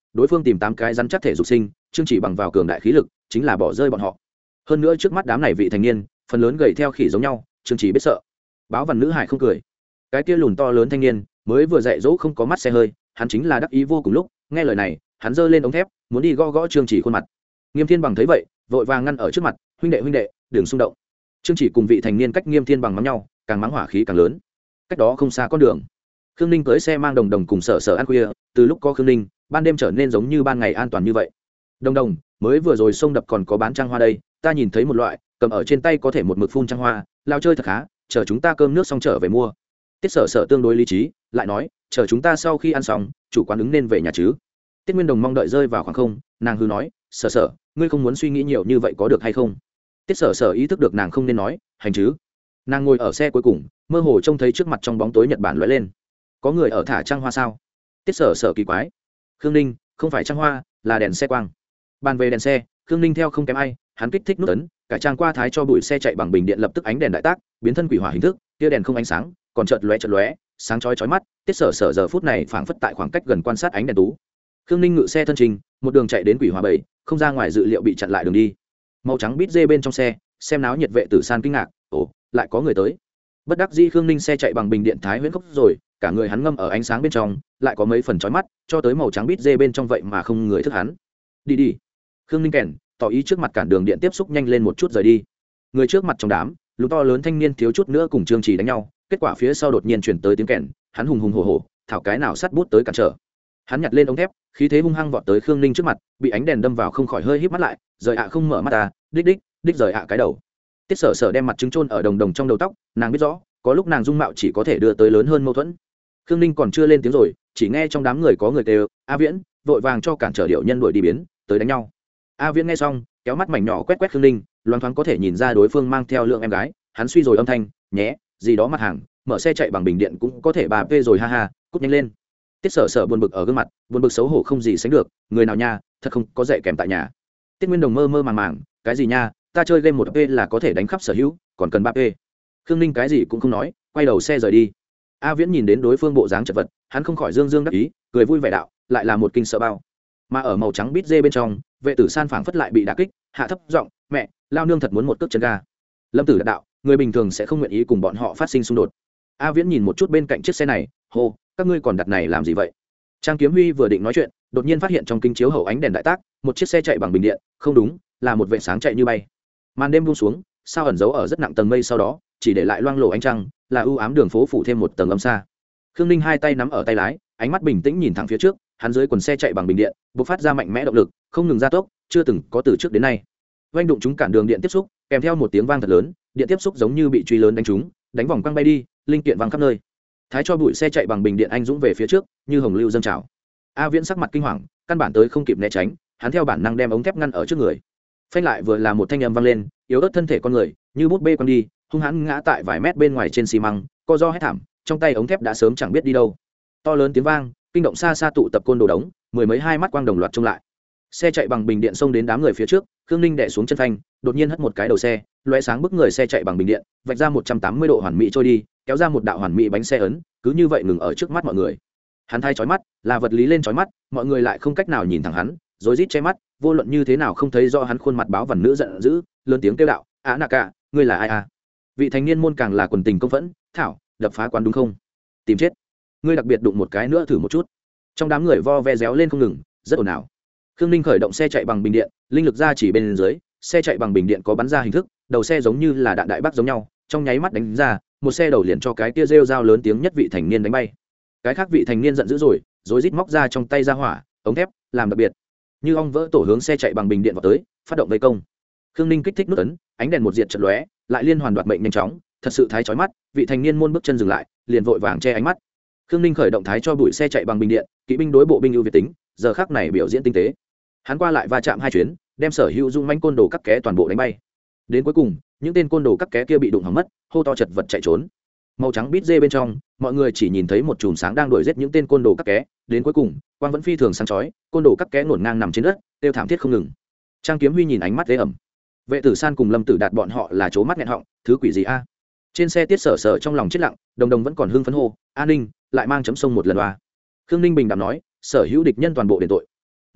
đối phương tìm 8 cái rắn chắc thể dục sinh, Trương Chỉ bằng vào cường đại khí lực chính là bỏ rơi bọn họ. Hơn nữa trước mắt đám này vị thành niên phần lớn gầy theo khỉ giống nhau, Trương Chỉ biết sợ. Báo văn nữ hải không cười. Cái kia lùn to lớn thanh niên mới vừa dạy dỗ không có mắt xe hơi, hắn chính là đắc ý vô cùng lúc nghe lời này, hắn giơ lên ống thép muốn đi gõ gõ Trương Chỉ khuôn mặt. Nghiêm Thiên Bằng thấy vậy vội vàng ngăn ở trước mặt, huynh đệ đừng xung động. Trương Chỉ cùng vị thành niên cách Nghiêm Thiên Bằng mắng nhau, càng mắng hỏa khí càng lớn. Cách đó không xa con đường, Khương Ninh cưỡi xe mang Đồng Đồng cùng Sở Sở ăn khuya, từ lúc có Khương Ninh ban đêm trở nên giống như ban ngày an toàn như vậy. Đồng Đồng, mới vừa rồi sông đập còn có bán trang hoa đây, ta nhìn thấy một loại cầm ở trên tay có thể một mực phun trang hoa, lao chơi thật khá, chờ chúng ta cơm nước xong trở về mua. Tiết Sở Sở tương đối lý trí lại nói, chờ chúng ta sau khi ăn xong chủ quán ứng nên về nhà chứ. Tiết Nguyên Đồng mong đợi rơi vào khoảng không, nàng hư nói, Sở Sở, ngươi không muốn suy nghĩ nhiều như vậy có được hay không? Tiết Sở Sở ý thức được nàng không nên nói hành chứ. Nàng ngồi ở xe cuối cùng, mơ hồ trông thấy trước mặt trong bóng tối Nhật Bản lóe lên, có người ở thả trang hoa sao? Tiết Sở Sở kỳ quái. Khương Ninh, không phải trang hoa, là đèn xe quang. Bàn về đèn xe, Khương Ninh theo không kém ai, hắn kích thích nút ấn, cải trang qua thái cho bụi xe chạy bằng bình điện lập tức ánh đèn đại tác, biến thân quỷ hỏa hình thức, tia đèn không ánh sáng, còn chợt lóe, sáng chói mắt. Tiết Sở Sở giờ phút này phảng phất tại khoảng cách gần quan sát ánh đèn tú. Khương Ninh ngự xe thân trình, một đường chạy đến quỷ hỏa bảy, không ra ngoài dự liệu bị chặn lại đường đi. Màu trắng bít dê bên trong xe, xem náo nhiệt vệ tử san kinh ngạc, ồ, lại có người tới. Bất đắc dĩ Khương Ninh xe chạy bằng bình điện thái huyễn khốc rồi, cả người hắn ngâm ở ánh sáng bên trong, lại có mấy phần chói mắt, cho tới màu trắng bít dê bên trong vậy mà không người thức hắn. Đi. Khương Ninh kèn, tỏ ý trước mặt cản đường điện tiếp xúc nhanh lên một chút rời đi. Người trước mặt trong đám, lũ to lớn thanh niên thiếu chút nữa cùng Trương Chỉ đánh nhau, kết quả phía sau đột nhiên chuyển tới tiếng kèn, hắn hùng hổ, thảo cái nào sắt bút tới cản trở. Hắn nhặt lên ống thép, khí thế hung hăng vọt tới Khương Ninh trước mặt, bị ánh đèn đâm vào không khỏi hơi híp mắt lại, rời ạ không mở mắt ta, đích rời ạ cái đầu. Tiết Sở Sở đem mặt trứng chôn ở Đồng Đồng trong đầu tóc, nàng biết rõ, có lúc nàng dung mạo chỉ có thể đưa tới lớn hơn mâu thuẫn. Khương Ninh còn chưa lên tiếng rồi, chỉ nghe trong đám người có người kêu, "A Viễn!" vội vàng cho cản trở điệu nhân đuổi đi biến, tới đánh nhau. A Viễn nghe xong, kéo mắt mảnh nhỏ quét Khương Ninh, loáng thoáng có thể nhìn ra đối phương mang theo lượng em gái, hắn suy rồi âm thanh, "Nhé, gì đó mặt hàng, mở xe chạy bằng bình điện cũng có thể bà p rồi ha ha, cút nhanh lên." Tiết Sở Sở buồn bực ở gương mặt, buồn bực xấu hổ không gì sánh được, người nào nha, thật không có dạy kèm tại nhà. Tiết Nguyên Đồng mơ màng, cái gì nha, ta chơi game 1 p là có thể đánh khắp sở hữu, còn cần 3 p. Khương Ninh cái gì cũng không nói, quay đầu xe rời đi. A Viễn nhìn đến đối phương bộ dáng chật vật, hắn không khỏi dương đắc ý, cười vui vẻ đạo, lại là một kinh sợ bao. Mà ở màu trắng bít dê bên trong, vệ tử san phảng phất lại bị đả kích, hạ thấp giọng, "Mẹ, lao nương thật muốn một cước chân ga." Lâm Tử đạo, người bình thường sẽ không nguyện ý cùng bọn họ phát sinh xung đột. A Viễn nhìn một chút bên cạnh chiếc xe này, hô, các ngươi còn đặt này làm gì vậy? Trang Kiếm Huy vừa định nói chuyện, đột nhiên phát hiện trong kính chiếu hậu ánh đèn đại tác, một chiếc xe chạy bằng bình điện, không đúng, là một vệ sáng chạy như bay. Màn đêm buông xuống, sao ẩn giấu ở rất nặng tầng mây sau đó, chỉ để lại loang lổ ánh trăng, là ưu ám đường phố phủ thêm một tầng âm xa. Khương Ninh hai tay nắm ở tay lái, ánh mắt bình tĩnh nhìn thẳng phía trước, hắn dưới quần xe chạy bằng bình điện, bộc phát ra mạnh mẽ động lực, không ngừng gia tốc, chưa từng có từ trước đến nay. Vành đụng chúng cản đường điện tiếp xúc, kèm theo một tiếng vang thật lớn, điện tiếp xúc giống như bị truy lớn đánh trúng, đánh vòng quăng bay đi, linh kiện văng khắp nơi. Thái cho bụi xe chạy bằng bình điện anh dũng về phía trước, như hồng lưu dâng trào. A Viễn sắc mặt kinh hoàng, căn bản tới không kịp né tránh, hắn theo bản năng đem ống thép ngăn ở trước người. Phanh lại vừa là một thanh âm vang lên, yếu ớt thân thể con người, như bút bê quăng đi, hung hãn ngã tại vài mét bên ngoài trên xi măng, co ro hét thảm, trong tay ống thép đã sớm chẳng biết đi đâu. To lớn tiếng vang, kinh động xa xa tụ tập côn đồ đống, mười mấy hai mắt quang đồng loạt trông lại. Xe chạy bằng bình điện xông đến đám người phía trước, Khương Ninh đè xuống chân phanh, đột nhiên hất một cái đầu xe, lóe sáng bức người xe chạy bằng bình điện, vạch ra 180 độ hoàn mỹ trôi đi, kéo ra một đạo hoàn mỹ bánh xe ấn, cứ như vậy ngừng ở trước mắt mọi người. Hắn thay chói mắt, là vật lý lên chói mắt, mọi người lại không cách nào nhìn thẳng hắn, rối rít che mắt, vô luận như thế nào không thấy rõ hắn khuôn mặt báo vằn nữ giận dữ, lớn tiếng kêu đạo, "Á nạ cả, ngươi là ai à?" Vị thanh niên môn càng là quần tình công phẫn, "Thảo, đập phá quán đúng không? Tìm chết. Ngươi đặc biệt đụng một cái nữa thử một chút." Trong đám người vo ve réo lên không ngừng, rất ồn ào. Khương Ninh khởi động xe chạy bằng bình điện, linh lực ra chỉ bên dưới, xe chạy bằng bình điện có bắn ra hình thức, đầu xe giống như là đạn đại bác giống nhau, trong nháy mắt đánh ra, một xe đầu liền cho cái kia rêu dao lớn tiếng nhất vị thành niên đánh bay. Cái khác vị thành niên giận dữ rồi, rối rít móc ra trong tay ra hỏa, ống thép, làm đặc biệt. Như ong vỡ tổ hướng xe chạy bằng bình điện vào tới, phát động vây công. Khương Ninh kích thích nút ấn, ánh đèn một diệt chợt lóe, lại liên hoàn đoạt mệnh nhanh chóng, thật sự thái chói mắt, vị thành niên môn bước chân dừng lại, liền vội vàng che ánh mắt. Khương Ninh khởi động thái cho bụi xe chạy bằng bình điện, kỵ binh đối bộ binh ưu việt tính, giờ khắc này biểu diễn tinh tế. Hắn qua lại va chạm hai chuyến, đem sở hữu dung manh côn đồ cắt ké toàn bộ đánh bay. Đến cuối cùng, những tên côn đồ cắt ké kia bị đụng hỏng mất, hô to chật vật chạy trốn. Màu trắng bít dê bên trong, mọi người chỉ nhìn thấy một chùm sáng đang đuổi giết những tên côn đồ cắt ké, đến cuối cùng, quang vẫn phi thường sáng chói, côn đồ cắt ké ngổn ngang nằm trên đất, kêu thảm thiết không ngừng. Trang Kiếm Huy nhìn ánh mắt ghê ẩm. Vệ tử san cùng Lâm Tử Đạt bọn họ là chố mắt nghẹn họng, thứ quỷ gì a? Trên xe Tiết Sở Sở trong lòng chết lặng, Đồng Đồng vẫn còn hưng phấn hô, "An ninh, lại mang chấm sông một lần oa." Khương Ninh bình đạm nói, "Sở hữu địch nhân toàn bộ đền tội."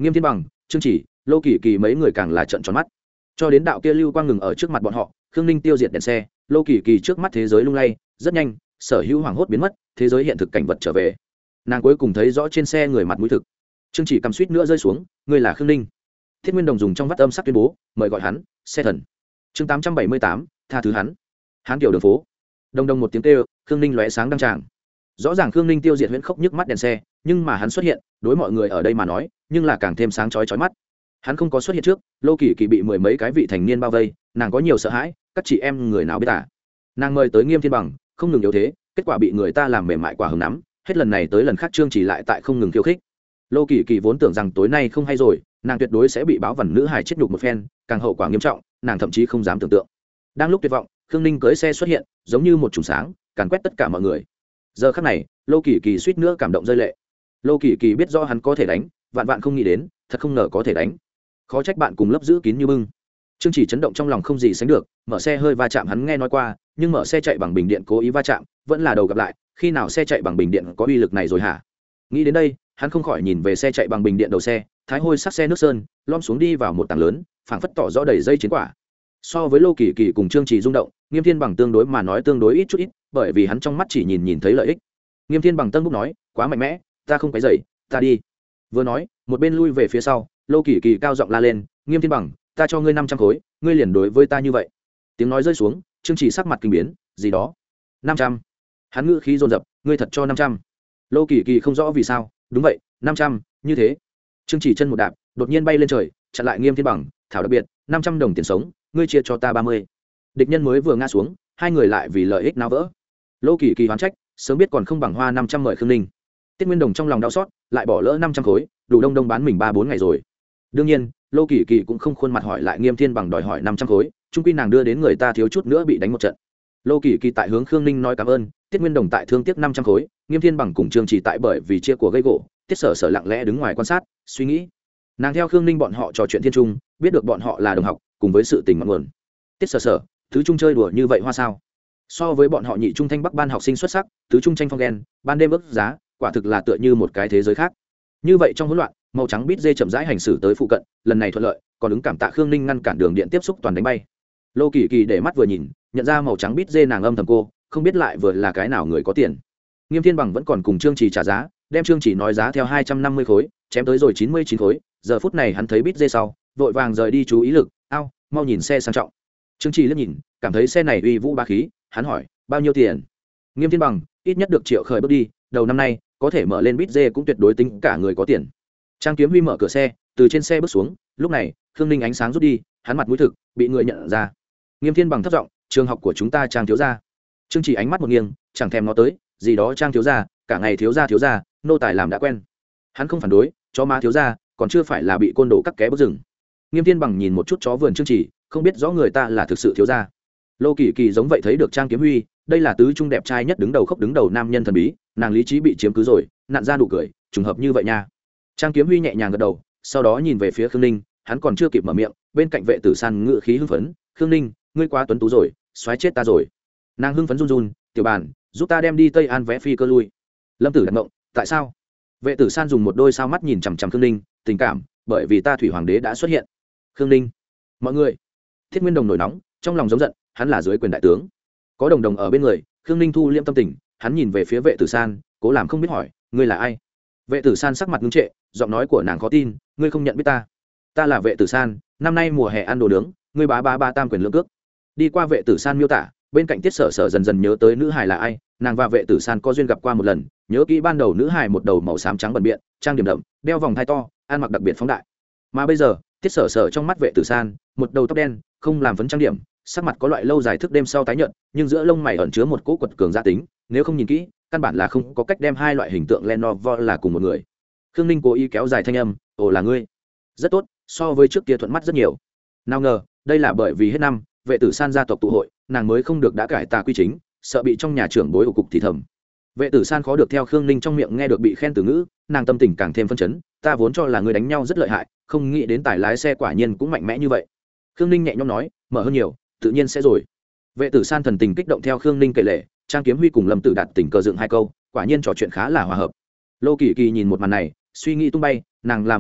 Nghiêm Thiên Bằng, Trương Chỉ, Lô Kỳ Kỳ mấy người càng là trợn tròn mắt. Cho đến đạo kia lưu quang ngừng ở trước mặt bọn họ, Khương Ninh tiêu diệt đèn xe, Lô Kỳ Kỳ trước mắt thế giới lung lay, rất nhanh, sở hữu hoàng hốt biến mất, thế giới hiện thực cảnh vật trở về. Nàng cuối cùng thấy rõ trên xe người mặt mũi thực. Trương Chỉ cầm suýt nữa rơi xuống, ngươi là Khương Ninh. Thiết Nguyên Đồng dùng trong vắt âm sắc tuyên bố, mời gọi hắn, xe thần. Chương 878, tha thứ hắn. Hán tiểu đường phố. Đồng đồng một tiếng kêu, Khương Ninh lóe sáng đăng tràng. Rõ ràng Khương Ninh tiêu diệt huyễn khốc nhức mắt đèn xe, nhưng mà hắn xuất hiện, đối mọi người ở đây mà nói, nhưng là càng thêm sáng chói chói mắt. Hắn không có xuất hiện trước, Lô Kỳ Kỳ bị mười mấy cái vị thành niên bao vây, nàng có nhiều sợ hãi, các chị em người nào biết à? Nàng mời tới Nghiêm Thiên Bằng, không ngừng yếu thế, kết quả bị người ta làm mềm mại quả hứng nắm, hết lần này tới lần khác Trương Chỉ lại tại không ngừng khiêu khích. Lô Kỳ Kỳ vốn tưởng rằng tối nay không hay rồi, nàng tuyệt đối sẽ bị báo vằn nữ hài chết nhục một phen, càng hậu quả nghiêm trọng, nàng thậm chí không dám tưởng tượng. Đang lúc tuyệt vọng, Khương Ninh cưỡi xe xuất hiện, giống như một chùm sáng, càn quét tất cả mọi người. Giờ khắc này, Lô Kỳ Kỳ suýt nữa cảm động rơi lệ. Lô Kỳ Kỳ biết rõ hắn có thể đánh, vạn vạn không nghĩ đến, thật không ngờ có thể đánh. Khó trách bạn cùng lớp giữ kín như bưng. Trương Chỉ chấn động trong lòng không gì sánh được, mở xe hơi va chạm hắn nghe nói qua, nhưng mở xe chạy bằng bình điện cố ý va chạm, vẫn là đầu gặp lại, khi nào xe chạy bằng bình điện có uy lực này rồi hả? Nghĩ đến đây, hắn không khỏi nhìn về xe chạy bằng bình điện đầu xe, thái hôi sắc xe nước sơn, lom xuống đi vào một tảng lớn, phảng phất tỏ rõ đầy dây chiến quả. So với Lô Kỳ Kỳ cùng Trương Chỉ rung động, Nghiêm Thiên Bằng tương đối mà nói tương đối ít chút ít, bởi vì hắn trong mắt chỉ nhìn thấy lợi ích. Nghiêm Thiên Bằng tân bốc nói, quá mạnh mẽ, ta không phải dậy, ta đi. Vừa nói, một bên lui về phía sau, Lô Kỳ Kỳ cao giọng la lên, Nghiêm Thiên Bằng, ta cho ngươi 500 khối, ngươi liền đối với ta như vậy. Tiếng nói rơi xuống, Trương Chỉ sắc mặt kinh biến, gì đó? 500? Hắn ngữ khí dồn dập, ngươi thật cho 500? Lô Kỳ Kỳ không rõ vì sao, đúng vậy, 500, như thế. Trương Chỉ chân một đạp, đột nhiên bay lên trời, chặn lại Nghiêm Thiên Bằng, thảo đặc biệt, 500 đồng tiền sống, ngươi chia cho ta 30. Địch nhân mới vừa ngã xuống, hai người lại vì lợi ích náo vỡ. Lô Kỳ Kỳ hoán trách, sớm biết còn không bằng hoa 500 mời Khương Ninh. Tiết Nguyên Đồng trong lòng đau xót, lại bỏ lỡ 500 khối, đủ đông đông bán mình 3-4 ngày rồi. Đương nhiên, Lô Kỳ Kỳ cũng không khuôn mặt hỏi lại Nghiêm Thiên Bằng đòi hỏi 500 khối, chung quy nàng đưa đến người ta thiếu chút nữa bị đánh một trận. Lô Kỳ Kỳ tại hướng Khương Ninh nói cảm ơn, Tiết Nguyên Đồng tại thương tiếc 500 khối, Nghiêm Thiên Bằng cùng Trương Chỉ tại bởi vì chia của gây gỗ, Tiết Sở Sở lặng lẽ đứng ngoài quan sát, suy nghĩ. Nàng theo Khương Ninh bọn họ trò chuyện thiên trung, biết được bọn họ là đồng học, cùng với sự tình ngọn nguồn. Tiết Sở Sở, thứ trung chơi đùa như vậy hoa sao? So với bọn họ nhị trung thanh bắc ban học sinh xuất sắc, tứ trung tranh phong ghen, ban đêm ức giá, quả thực là tựa như một cái thế giới khác. Như vậy trong hỗn loạn, màu trắng bít dê chậm rãi hành xử tới phụ cận, lần này thuận lợi, còn ứng cảm tạ Khương Ninh ngăn cản đường điện tiếp xúc toàn đánh bay. Lô Kỳ Kỳ để mắt vừa nhìn, nhận ra màu trắng bít dê nàng âm thầm cô, không biết lại vừa là cái nào người có tiền. Nghiêm Thiên Bằng vẫn còn cùng Trương Chỉ trả giá, đem Trương Chỉ nói giá theo 250 khối, chém tới rồi 99 khối, giờ phút này hắn thấy bít dê sau, vội vàng rời đi chú ý lực, ao, mau nhìn xe sang trọng. Trương Chỉ liếc nhìn, cảm thấy xe này uy vũ bá khí, hắn hỏi, bao nhiêu tiền? Nghiêm Thiên Bằng, ít nhất được triệu khởi bước đi, đầu năm nay, có thể mở lên bít dê cũng tuyệt đối tính cả người có tiền. Trang Kiếm Huy mở cửa xe, từ trên xe bước xuống, lúc này, Khương Ninh ánh sáng rút đi, hắn mặt mũi thực, bị người nhận ra. Nghiêm Thiên Bằng thấp giọng, trường học của chúng ta Trang thiếu gia. Trương Chỉ ánh mắt một nghiêng, chẳng thèm nó tới, gì đó Trang thiếu gia, cả ngày thiếu gia, nô tài làm đã quen. Hắn không phản đối, chó má thiếu gia, còn chưa phải là bị côn đồ cắt ké bước rừng. Nghiêm Thiên Bằng nhìn một chút chó vườn Trương Chỉ, không biết rõ người ta là thực sự thiếu gia. Lô Kỳ Kỳ giống vậy thấy được Trang Kiếm Huy, đây là tứ trung đẹp trai nhất đứng đầu nam nhân thần bí, nàng lý trí bị chiếm cứ rồi, nặn ra nụ cười, trùng hợp như vậy nha. Trang Kiếm Huy nhẹ nhàng gật đầu, sau đó nhìn về phía Khương Ninh, hắn còn chưa kịp mở miệng, bên cạnh Vệ Tử San ngự khí hưng phấn, Khương Ninh, ngươi quá tuấn tú rồi, xoáy chết ta rồi. Nàng hưng phấn run run, tiểu bản, giúp ta đem đi Tây An vé phi cơ lui. Lâm Tử đặt ngộng, tại sao? Vệ Tử San dùng một đôi sao mắt nhìn chằm chằm Khương Ninh, tình cảm, bởi vì ta thủy hoàng đế đã xuất hiện. Khương Ninh, mọi người. Thiết Nguyên Đồng nổi nóng, trong lòng giống giận, hắn là dưới quyền đại tướng, có đồng đồng ở bên người. Khương Ninh thu liêm tâm tình, hắn nhìn về phía Vệ Tử San, cố làm không biết hỏi, ngươi là ai? Vệ Tử San sắc mặt ngưng trệ, giọng nói của nàng khó tin, ngươi không nhận biết ta? Ta là Vệ Tử San, năm nay mùa hè ăn đồ nướng, ngươi bá tam quyền lưỡng cước. Đi qua Vệ Tử San miêu tả, bên cạnh Tiết Sở Sở dần dần nhớ tới nữ hài là ai, nàng và Vệ Tử San có duyên gặp qua một lần, nhớ kỹ ban đầu nữ hài một đầu màu xám trắng bẩn biện, trang điểm đậm, đeo vòng thai to, ăn mặc đặc biệt phóng đại. Mà bây giờ, Tiết Sở Sở trong mắt Vệ Tử San, một đầu tóc đen, không làm phấn trang điểm, sắc mặt có loại lâu dài thức đêm sau tái nhợt, nhưng giữa lông mày ẩn chứa một cỗ quật cường gia tính, nếu không nhìn kỹ, căn bản là không có cách đem hai loại hình tượng Lenovo là cùng một người. Khương Ninh cố ý kéo dài thanh âm, ồ là ngươi, rất tốt, so với trước kia thuận mắt rất nhiều. Nào ngờ, đây là bởi vì hết năm, Vệ Tử San gia tộc tụ hội, nàng mới không được đã cải tà quy chính, sợ bị trong nhà trưởng bối ổ cục thì thầm. Vệ Tử San khó được theo Khương Ninh trong miệng nghe được bị khen từ ngữ, nàng tâm tình càng thêm phân chấn, ta vốn cho là người đánh nhau rất lợi hại, không nghĩ đến tài lái xe quả nhiên cũng mạnh mẽ như vậy. Khương Ninh nhẹ nhõm nói, mở hơn nhiều, tự nhiên sẽ rồi. Vệ Tử San thần tình kích động theo Khương Ninh kể lể, Trang Kiếm Huy cùng Lâm Tử Đạt tình cờ dựng hai câu, quả nhiên trò chuyện khá là hòa hợp. Lô Kỳ Kỳ nhìn một màn này, suy nghĩ tung bay, nàng là mò nữ,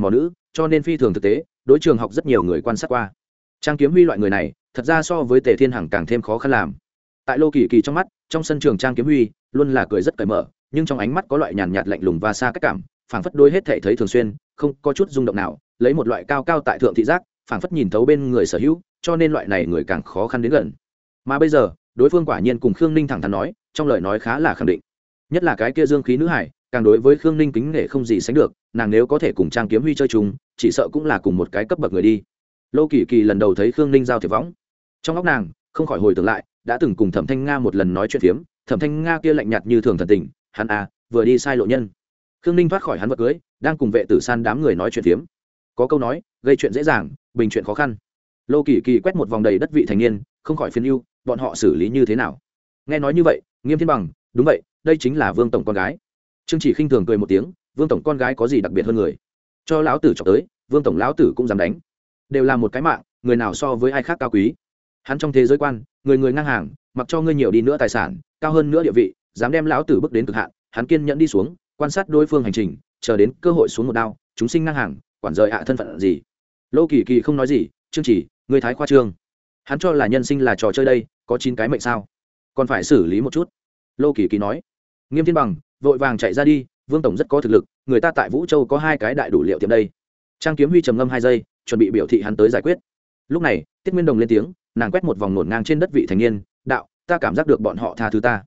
cho nên phi thường thực tế, đối trường học rất nhiều người quan sát qua. Trang Kiếm Huy loại người này thật ra so với Tề Thiên Hằng càng thêm khó khăn làm. Tại Lô Kỳ Kỳ trong mắt, trong sân trường Trang Kiếm Huy luôn là cười rất cởi mở, nhưng trong ánh mắt có loại nhàn nhạt lạnh lùng và xa cách cảm, phảng phất đôi hết thể thấy thường xuyên, không có chút rung động nào, lấy một loại cao cao tại thượng thị giác, phảng phất nhìn thấu bên người sở hữu, cho nên loại này người càng khó khăn đến gần. Mà bây giờ, đối phương quả nhiên cùng Khương Ninh thẳng thắn nói, trong lời nói khá là khẳng định. Nhất là cái kia dương khí nữ hải, càng đối với Khương Ninh kính nể không gì sánh được, nàng nếu có thể cùng Trang Kiếm Huy chơi chung, chỉ sợ cũng là cùng một cái cấp bậc người đi. Lô Kỳ Kỳ lần đầu thấy Khương Ninh giao thiệp võng, trong óc nàng không khỏi hồi tưởng lại, đã từng cùng Thẩm Thanh Nga một lần nói chuyện phiếm, Thẩm Thanh Nga kia lạnh nhạt như thường thần tình, hắn vừa đi sai lộ nhân. Khương Ninh thoát khỏi hắn vật cưới, đang cùng Vệ Tử San đám người nói chuyện phiếm. Có câu nói, gây chuyện dễ dàng, bình chuyện khó khăn. Lô Kỳ Kỳ quét một vòng đầy đất vị thành niên, không khỏi phiền ưu, bọn họ xử lý như thế nào? Nghe nói như vậy, Nghiêm Thiên Bằng, đúng vậy, đây chính là Vương tổng con gái. Trương Chỉ khinh thường cười một tiếng, Vương tổng con gái có gì đặc biệt hơn người? Cho lão tử chọc tới, Vương tổng lão tử cũng dám đánh. Đều là một cái mạng, người nào so với ai khác cao quý. Hắn trong thế giới quan, người người ngang hàng, mặc cho ngươi nhiều đi nữa tài sản, cao hơn nữa địa vị, dám đem lão tử bước đến cực hạn, hắn kiên nhẫn đi xuống, quan sát đối phương hành trình, chờ đến cơ hội xuống một đao, chúng sinh ngang hàng, quản rời thân phận gì. Lô Kỳ Kỳ không nói gì, Trương Chỉ, ngươi thái khoa trương. Hắn cho là nhân sinh là trò chơi đây, có 9 cái mệnh sao? Còn phải xử lý một chút. Lô Kỳ Kỳ nói. Nghiêm Thiên Bằng vội vàng chạy ra đi, Vương tổng rất có thực lực, người ta tại Vũ Châu có 2 cái đại đủ liệu tiệm đây. Trang Kiếm Huy trầm ngâm 2 giây, chuẩn bị biểu thị hắn tới giải quyết. Lúc này, Tiết Nguyên Đồng lên tiếng, nàng quét một vòng nổn ngang trên đất vị thành niên, đạo, ta cảm giác được bọn họ tha thứ ta.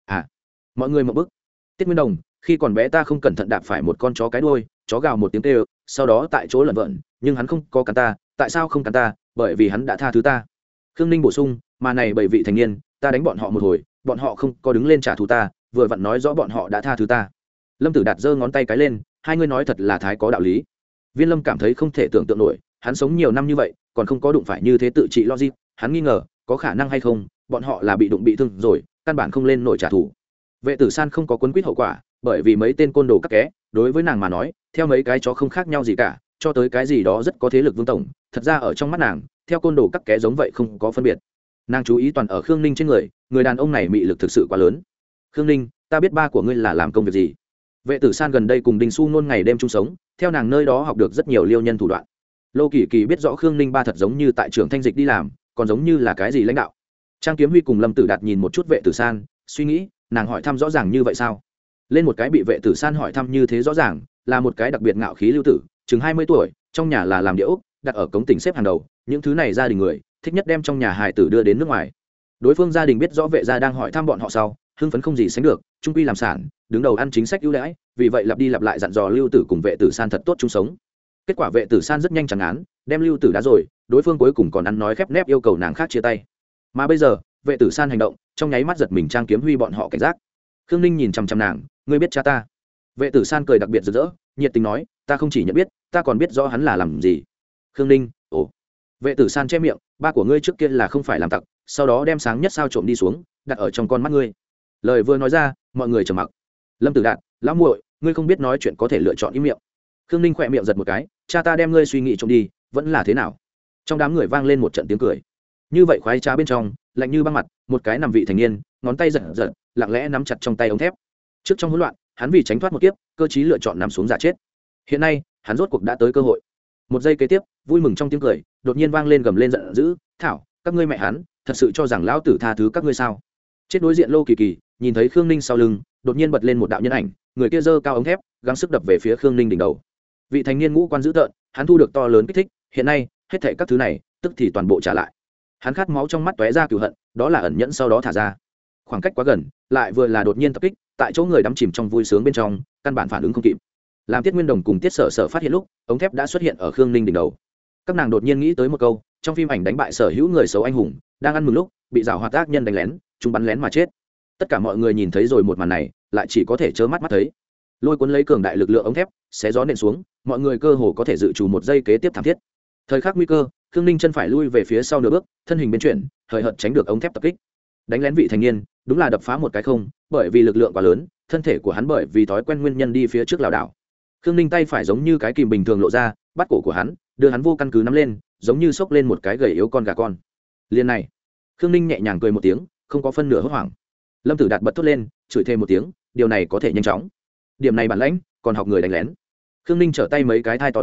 Mọi người một bức. Tiết Nguyên Đồng, khi còn bé ta không cẩn thận đạp phải một con chó cái đuôi, chó gào một tiếng kêu, sau đó tại chỗ lẩn vợn, nhưng hắn không có cắn ta, tại sao không cắn ta? Bởi vì hắn đã tha thứ ta. Khương Ninh bổ sung, mà này bảy vị thành niên, ta đánh bọn họ một hồi, bọn họ không có đứng lên trả thù ta, vừa vặn nói rõ bọn họ đã tha thứ ta. Lâm Tử Đạt giơ ngón tay cái lên, hai người nói thật là thái có đạo lý. Viên Lâm cảm thấy không thể tưởng tượng nổi, hắn sống nhiều năm như vậy, còn không có đụng phải như thế tự trị logic, hắn nghi ngờ, có khả năng hay không, bọn họ là bị đụng bị thương rồi, căn bản không lên nổi trả thù. Vệ Tử San không có cuốn quýt hậu quả, bởi vì mấy tên côn đồ các ké, đối với nàng mà nói, theo mấy cái chó không khác nhau gì cả, cho tới cái gì đó rất có thế lực vương tổng, thật ra ở trong mắt nàng, theo côn đồ các ké giống vậy không có phân biệt. Nàng chú ý toàn ở Khương Ninh trên người, người đàn ông này mị lực thực sự quá lớn. Khương Ninh, ta biết ba của ngươi là làm công việc gì. Vệ Tử San gần đây cùng Đinh Xu Nôn ngày đêm chung sống, theo nàng nơi đó học được rất nhiều liêu nhân thủ đoạn. Lô Kỳ Kỳ biết rõ Khương Ninh ba thật giống như tại trường Thanh Dịch đi làm, còn giống như là cái gì lãnh đạo. Trang Kiếm Huy cùng Lâm Tử Đạt nhìn một chút Vệ Tử San, suy nghĩ, nàng hỏi thăm rõ ràng như vậy sao? Lên một cái bị Vệ Tử San hỏi thăm như thế rõ ràng, là một cái đặc biệt ngạo khí lưu tử, chừng 20 tuổi, trong nhà là làm địa ốc, đặt ở cống tỉnh xếp hàng đầu, những thứ này gia đình người thích nhất đem trong nhà hài tử đưa đến nước ngoài. Đối phương gia đình biết rõ Vệ gia đang hỏi thăm bọn họ sau, hưng phấn không gì sánh được, trung quy làm sản, đứng đầu ăn chính sách ưu đãi, vì vậy lặp đi lặp lại dặn dò lưu tử cùng Vệ Tử San thật tốt chung sống. Kết quả Vệ Tử San rất nhanh chẳng án, đem lưu tử đá rồi, đối phương cuối cùng còn ăn nói khép nép yêu cầu nàng khác chia tay. Mà bây giờ, Vệ Tử San hành động, trong nháy mắt giật mình Trang Kiếm Huy bọn họ cảnh giác. Khương Ninh nhìn chằm chằm nàng, ngươi biết cha ta? Vệ Tử San cười đặc biệt rực rỡ, nhiệt tình nói, ta không chỉ nhận biết, ta còn biết rõ hắn là làm gì. Khương Ninh, ồ. Vệ Tử San che miệng, ba của ngươi trước kia là không phải làm tặc, sau đó đem sáng nhất sao trộm đi xuống, đặt ở trong con mắt ngươi. Lời vừa nói ra, mọi người trầm mặc. Lâm Tử Đạt, lão muội, ngươi không biết nói chuyện có thể lựa chọn im miệng. Khương Ninh khỏe miệng giật một cái, cha ta đem ngươi suy nghĩ trộm đi, vẫn là thế nào? Trong đám người vang lên một trận tiếng cười. Như vậy khoái trá bên trong, lạnh như băng mặt, một cái nằm vị thành niên, ngón tay giật giật, lặng lẽ nắm chặt trong tay ống thép. Trước trong hỗn loạn, hắn vì tránh thoát một kiếp, cơ chí lựa chọn nằm xuống giả chết. Hiện nay, hắn rốt cuộc đã tới cơ hội. Một giây kế tiếp, vui mừng trong tiếng cười, đột nhiên vang lên gầm lên giận dữ, "Thảo, các ngươi mẹ hắn, thật sự cho rằng lão tử tha thứ các ngươi sao?" Chết đối diện Lô Kỳ Kỳ, nhìn thấy Khương Ninh sau lưng, đột nhiên bật lên một đạo nhân ảnh, người kia giơ cao ống thép, gắng sức đập về phía Khương Ninh đỉnh đầu. Vị thành niên ngũ quan dữ tợn, hắn thu được to lớn kích thích, hiện nay, hết thảy các thứ này, tức thì toàn bộ trả lại. Hắn khát máu trong mắt tóe ra cừu hận, đó là ẩn nhẫn sau đó thả ra. Khoảng cách quá gần, lại vừa là đột nhiên tập kích, tại chỗ người đắm chìm trong vui sướng bên trong, căn bản phản ứng không kịp. Làm Tiết Nguyên Đồng cùng Tiết Sở Sở phát hiện lúc, ống thép đã xuất hiện ở Khương Ninh đỉnh đầu. Các nàng đột nhiên nghĩ tới một câu, trong phim ảnh đánh bại sở hữu người xấu anh hùng, đang ăn mừng lúc, bị giảo hoạt ác nhân đánh lén, chúng bắn lén mà chết. Tất cả mọi người nhìn thấy rồi một màn này, lại chỉ có thể trơ mắt thấy. Lôi cuốn lấy cường đại lực lượng ống thép, xé gió nện xuống, mọi người cơ hồ có thể dự trù một giây kế tiếp thảm thiết. Thời khắc nguy cơ, Khương Ninh chân phải lui về phía sau nửa bước, thân hình biến chuyển, hời hợt tránh được ống thép tập kích. Đánh lén vị thành niên, đúng là đập phá một cái không, bởi vì lực lượng quá lớn, thân thể của hắn bởi vì thói quen nguyên nhân đi phía trước lảo đảo. Khương Ninh tay phải giống như cái kìm bình thường lộ ra, bắt cổ của hắn, đưa hắn vô căn cứ nắm lên, giống như xốc lên một cái gầy yếu con gà con. Liên này, Khương Ninh nhẹ nhàng cười một tiếng, không có phân nửa hốt hoảng. Lâm Tử Đạt bật thốt lên, chửi thêm một tiếng, điều này có thể nhanh chóng. Điểm này bản lãnh, còn học người đánh lén. Khương Ninh trở tay mấy cái thai to đánh,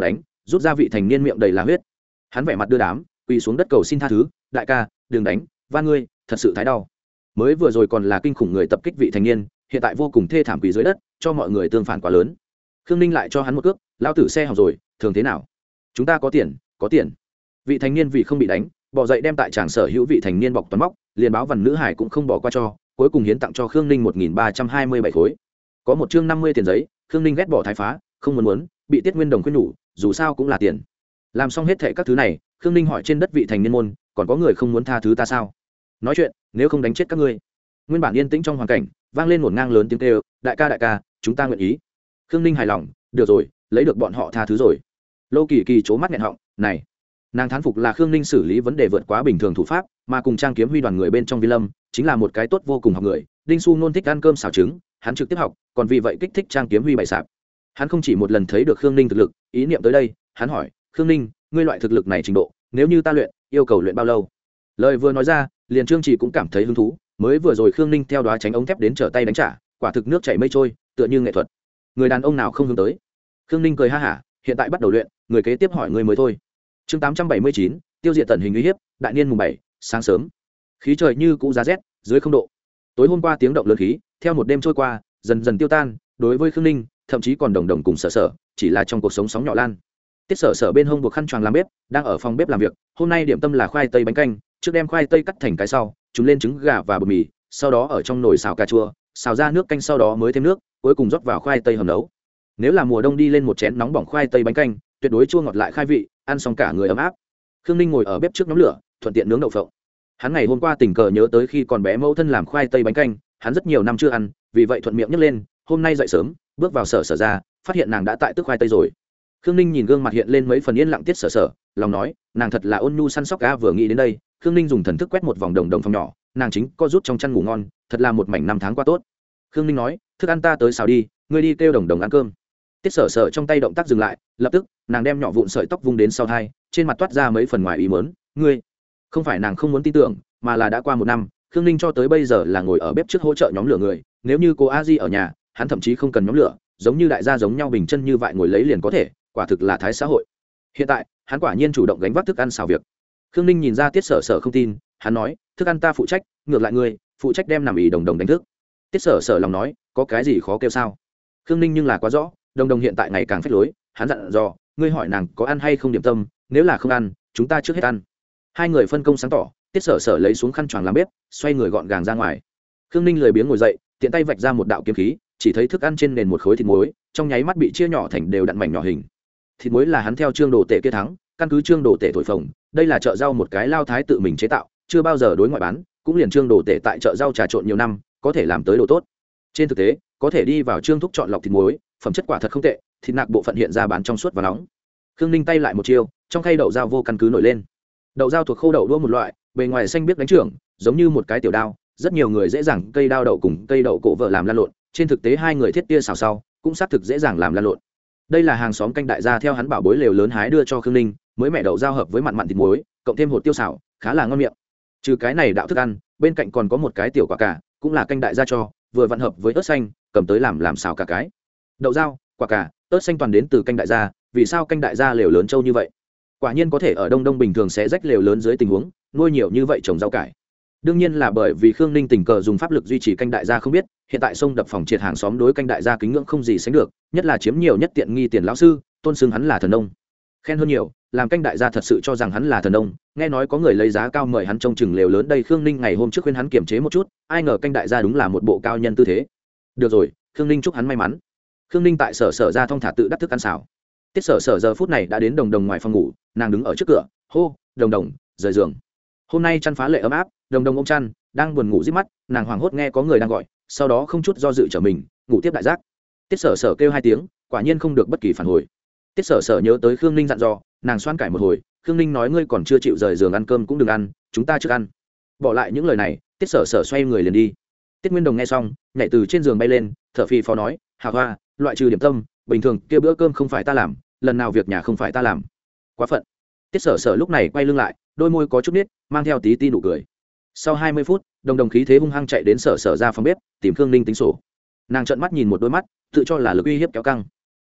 rút ra vị thành niên miệng đầy là huyết. Hắn vẻ mặt đưa đám, quỳ xuống đất cầu xin tha thứ, đại ca đừng đánh, van ngươi, thật sự thái đau. Mới vừa rồi còn là kinh khủng người tập kích vị thành niên, hiện tại vô cùng thê thảm quỳ dưới đất, cho mọi người tương phản quá lớn. Khương Ninh lại cho hắn một cước, lao tử xe hỏng rồi, thường thế nào? Chúng ta có tiền, có tiền. Vị thành niên vì không bị đánh, bỏ dậy đem tại tràng sở hữu vị thành niên bọc toàn móc, liền báo vằn nữ hải cũng không bỏ qua cho, cuối cùng hiến tặng cho Khương Ninh 1327 khối. Có một chương 50 tiền giấy, Khương Ninh ghét bỏ thái phá, không muốn, bị Tiết Nguyên Đồng khuyên nhủ, dù sao cũng là tiền. Làm xong hết thảy các thứ này, Khương Ninh hỏi trên đất vị thành niên môn, còn có người không muốn tha thứ ta sao? Nói chuyện, nếu không đánh chết các ngươi. Nguyên bản yên tĩnh trong hoàn cảnh, vang lên một ngang lớn tiếng kêu, đại ca, chúng ta nguyện ý. Khương Ninh hài lòng, được rồi, lấy được bọn họ tha thứ rồi. Lô Kỳ Kỳ trố mắt nghẹn họng, này, nàng thán phục là Khương Ninh xử lý vấn đề vượt quá bình thường thủ pháp, mà cùng Trang Kiếm Huy đoàn người bên trong Vi Lâm, chính là một cái tốt vô cùng học người. Đinh Xu Nôn thích ăn cơm xào trứng, hắn trực tiếp học, còn vì vậy kích thích Trang Kiếm Huy bày sạp. Hắn không chỉ một lần thấy được Khương Ninh thực lực, ý niệm tới đây, hắn hỏi, Khương Ninh, ngươi loại thực lực này trình độ, nếu như ta luyện, yêu cầu luyện bao lâu? Lời vừa nói ra, liền Trương Chỉ cũng cảm thấy hứng thú, mới vừa rồi Khương Ninh theo đóa tránh ống thép đến trở tay đánh trả, quả thực nước chảy mây trôi, tựa như nghệ thuật. Người đàn ông nào không hướng tới? Khương Ninh cười ha hả, hiện tại bắt đầu luyện, người kế tiếp hỏi ngươi mới thôi. Chương 879, tiêu diệt tận hình uy hiếp, đại niên mùng 7, sáng sớm. Khí trời như cũ giá rét, dưới 0 độ. Tối hôm qua tiếng động lớn khí, theo một đêm trôi qua, dần dần tiêu tan, đối với Khương Ninh, thậm chí còn đồng đồng cùng Sở Sở, chỉ là trong cuộc sống sóng nhỏ lan. Tiết Sở Sở bên hông buộc khăn choàng làm bếp, đang ở phòng bếp làm việc, hôm nay điểm tâm là khoai tây bánh canh, trước đem khoai tây cắt thành cái sau, chúng lên trứng gà và bột mì, sau đó ở trong nồi xào cà chua, xào ra nước canh sau đó mới thêm nước, cuối cùng rót vào khoai tây hầm nấu. Nếu là mùa đông đi lên một chén nóng bỏng khoai tây bánh canh, tuyệt đối chua ngọt lại khai vị, ăn xong cả người ấm áp. Khương Ninh ngồi ở bếp trước nhóm lửa, thuận tiện nướng đậu phộng. Hắn ngày hôm qua tình cờ nhớ tới khi còn bé mẫu thân làm khoai tây bánh canh, hắn rất nhiều năm chưa ăn, vì vậy thuận miệng nhấc lên, hôm nay dậy sớm, bước vào Sở Sở ra, phát hiện nàng đã tại tước khoai tây rồi. Khương Ninh nhìn gương mặt hiện lên mấy phần yên lặng Tiết Sở Sở, lòng nói, nàng thật là ôn nhu săn sóc cá. Vừa nghĩ đến đây, Khương Ninh dùng thần thức quét một vòng đồng phòng nhỏ, nàng chính co rút trong chăn ngủ ngon, thật là một mảnh năm tháng qua tốt. Khương Ninh nói, thức ăn ta tới xào đi, ngươi đi kêu đồng ăn cơm. Tiết Sở Sở trong tay động tác dừng lại, lập tức nàng đem nhỏ vụn sợi tóc vung đến sau thai, trên mặt toát ra mấy phần ngoài ý mớn. Ngươi, không phải nàng không muốn tin tưởng, mà là đã qua một năm, Khương Ninh cho tới bây giờ là ngồi ở bếp trước hỗ trợ nhóm lửa người. Nếu như cô A Di ở nhà, hắn thậm chí không cần nhóm lửa, giống như đại gia giống nhau bình chân như vậy ngồi lấy liền có thể, quả thực là thái xã hội. Hiện tại hắn quả nhiên chủ động gánh vác thức ăn xào việc. Khương Ninh nhìn ra Tiết Sở Sở không tin, hắn nói, thức ăn ta phụ trách, ngược lại ngươi phụ trách đem nằm ỉ đồng đánh thức. Tiết Sở Sở lòng nói, có cái gì khó kêu sao? Khương Ninh nhưng là quá rõ, đồng hiện tại ngày càng phách lối, hắn dặn dò, ngươi hỏi nàng có ăn hay không điểm tâm, nếu là không ăn, chúng ta trước hết ăn. Hai người phân công sáng tỏ, Tiết Sở Sở lấy xuống khăn choàng làm bếp, xoay người gọn gàng ra ngoài. Khương Ninh lười biếng ngồi dậy, tiện tay vạch ra một đạo kiếm khí, chỉ thấy thức ăn trên nền một khối thịt muối, trong nháy mắt bị chia nhỏ thành đều đặn mảnh nhỏ hình. Thịt muối là hắn theo Trương Đồ Tể kia thắng, căn cứ Trương Đồ Tể thổi phồng, đây là chợ rau một cái lao thái tự mình chế tạo, chưa bao giờ đối ngoại bán, cũng liền Trương Đồ Tể tại chợ rau trà trộn nhiều năm, có thể làm tới đồ tốt. Trên thực tế, có thể đi vào Trương thúc chọn lọc thịt muối, phẩm chất quả thật không tệ, thịt nạc bộ phận hiện ra bán trong suốt và nóng. Khương Ninh tay lại một chiêu, trong khay đậu rau vô căn cứ nổi lên. Đậu rau thuộc khô đậu đũa một loại, bề ngoài xanh biếc đánh trưởng, giống như một cái tiểu đao, rất nhiều người dễ dàng cây đao đậu cùng cây đậu cổ vợ làm lan lộn, trên thực tế hai người thiết tia xào sau, cũng xác thực dễ dàng làm lan lộn. Đây là hàng xóm canh đại gia theo hắn bảo bối lều lớn hái đưa cho Khương Ninh, mới mẹ đậu giao hợp với mặn thịt muối, cộng thêm hột tiêu xào, khá là ngon miệng. Trừ cái này đạo thức ăn, bên cạnh còn có một cái tiểu quả cà, cũng là canh đại gia cho, vừa vận hợp với ớt xanh, cầm tới làm xào cả cái. Đậu rau, quả cà, ớt xanh toàn đến từ canh đại gia, vì sao canh đại gia lều lớn trâu như vậy? Quả nhiên có thể ở Đông Đông bình thường sẽ rách lều lớn dưới tình huống, nuôi nhiều như vậy trồng rau cải. Đương nhiên là bởi vì Khương Ninh tình cờ dùng pháp lực duy trì canh đại gia không biết, hiện tại sông đập phòng triệt hàng xóm đối canh đại gia kính ngưỡng không gì sánh được, nhất là chiếm nhiều nhất tiện nghi tiền lão sư, tôn xưng hắn là thần nông. Khen hơn nhiều, làm canh đại gia thật sự cho rằng hắn là thần nông, nghe nói có người lấy giá cao mời hắn trông chừng lều lớn đây. Khương Ninh ngày hôm trước khuyên hắn kiềm chế một chút, ai ngờ canh đại gia đúng là một bộ cao nhân tư thế. Được rồi, Khương Ninh chúc hắn may mắn. Khương Ninh tại Sở ra thong thả tự đắc thức ăn xào. Tiết Sở giờ phút này đã đến đồng ngoài phòng ngủ, nàng đứng ở trước cửa, hô, đồng, rời giường. Hôm nay chăn phá lệ ấm áp, đồng ôm chăn, đang buồn ngủ rít mắt, nàng hoảng hốt nghe có người đang gọi, sau đó không chút do dự trở mình, ngủ tiếp đại giác. Tiết Sở kêu 2 tiếng, quả nhiên không được bất kỳ phản hồi. Tiết Sở nhớ tới Khương Ninh dặn dò, nàng xoan cải một hồi, Khương Ninh nói ngươi còn chưa chịu rời giường ăn cơm cũng đừng ăn, chúng ta trước ăn. Bỏ lại những lời này, Tiết Sở xoay người liền đi. Tiết Nguyên Đồng nghe xong, nhảy từ trên giường bay lên, thở phì phò nói, Hà Hoa, loại trừ điểm tâm, bình thường kia bữa cơm không phải ta làm, lần nào việc nhà không phải ta làm. Quá phận. Tiết Sở lúc này quay lưng lại, đôi môi có chút nít, mang theo tí nụ cười. Sau 20 phút, đồng khí thế hung hăng chạy đến Sở ra phòng bếp, tìm Khương Ninh tính sổ. Nàng trợn mắt nhìn một đôi mắt, tự cho là lực uy hiếp kéo căng.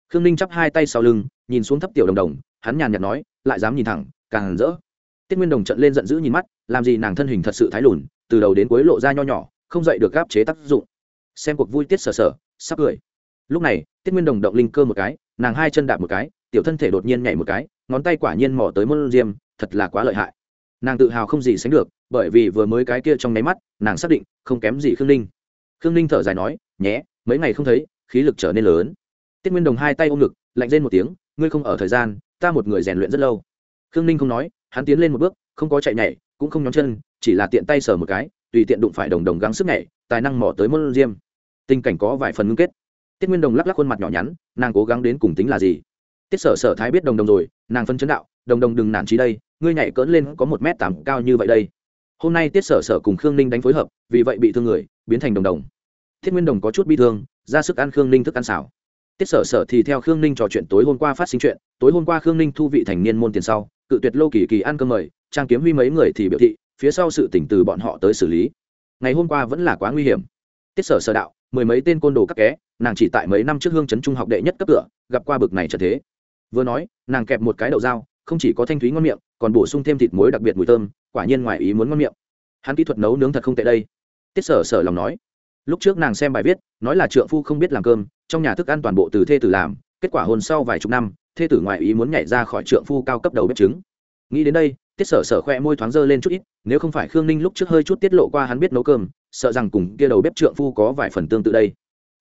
Khương Ninh chắp hai tay sau lưng nhìn xuống thấp tiểu đồng đồng, hắn nhàn nhạt nói, lại dám nhìn thẳng càng hẳn rỡ. Tiết Nguyên Đồng trợn lên giận dữ nhìn mắt, làm gì nàng thân hình thật sự thái lùn, từ đầu đến cuối lộ ra nho nhỏ, không dậy được gáp chế tác dụng. Xem cuộc vui Tiết Sở Sở sắp cười. Lúc này Tiết Nguyên Đồng động linh cơ một cái, nàng hai chân đạp một cái, tiểu thân thể đột nhiên nhảy một cái, ngón tay quả nhiên mò tới môn diêm, thật là quá lợi hại. Nàng tự hào không gì sánh được, bởi vì vừa mới cái kia trong nháy mắt nàng xác định không kém gì Khương Ninh. Khương Ninh thở dài nói, nhé, mấy ngày không thấy khí lực trở nên lớn. Tiết Nguyên Đồng hai tay ôm ngực, lạnh rên một tiếng, ngươi không ở thời gian, ta một người rèn luyện rất lâu. Khương Ninh không nói, hắn tiến lên một bước, không có chạy nhảy, cũng không nhón chân, chỉ là tiện tay sờ một cái, tùy tiện đụng phải đồng đồng gắng sức nhảy, tài năng mò tới môn diêm. Tình cảnh có vài phần ngưng kết. Tiết Nguyên Đồng lắc lắc khuôn mặt nhỏ nhắn, nàng cố gắng đến cùng tính là gì? Tiết Sở Sở thái biết đồng đồng rồi, nàng phân chấn đạo, đồng đồng đừng nản chí đây, ngươi nhảy cỡn lên có 1m8 cao như vậy đây. Hôm nay Tiết Sở Sở cùng Khương Ninh đánh phối hợp, vì vậy bị thương người, biến thành đồng đồng. Thiết Nguyên Đồng có chút bi thương, ra sức ăn Khương Ninh thức ăn xảo. Tiết Sở Sở thì theo Khương Ninh trò chuyện tối hôm qua phát sinh chuyện, tối hôm qua Khương Ninh thu vị thành niên môn tiền sau, cự tuyệt Lô Kỳ Kỳ ăn cơm mời, Trang Kiếm Huy mấy người thì biểu thị, phía sau sự tỉnh từ bọn họ tới xử lý. Ngày hôm qua vẫn là quá nguy hiểm. Tiết Sở Sở đạo, mười mấy tên côn đồ các ké, nàng chỉ tại mấy năm trước hương trấn trung học đệ nhất cấp cửa, gặp qua bực này trận thế. Vừa nói, nàng kẹp một cái đậu dao, không chỉ có thanh thúy ngon miệng, còn bổ sung thêm thịt muối đặc biệt mùi thơm, quả nhiên ngoài ý muốn ngon miệng. Hắn kỹ thuật nấu nướng thật không tệ đây. Tiết Sở Sở lòng nói. Lúc trước nàng xem bài viết, nói là trượng phu không biết làm cơm, trong nhà thức ăn toàn bộ từ thê tử làm, kết quả hôn sau vài chục năm, thê tử ngoài ý muốn nhảy ra khỏi trượng phu cao cấp đầu bếp trứng. Nghĩ đến đây, Tiết Sở Sở khoe môi thoáng dơ lên chút ít, nếu không phải Khương Ninh lúc trước hơi chút tiết lộ qua hắn biết nấu cơm, sợ rằng cùng kia đầu bếp trượng phu có vài phần tương tự đây.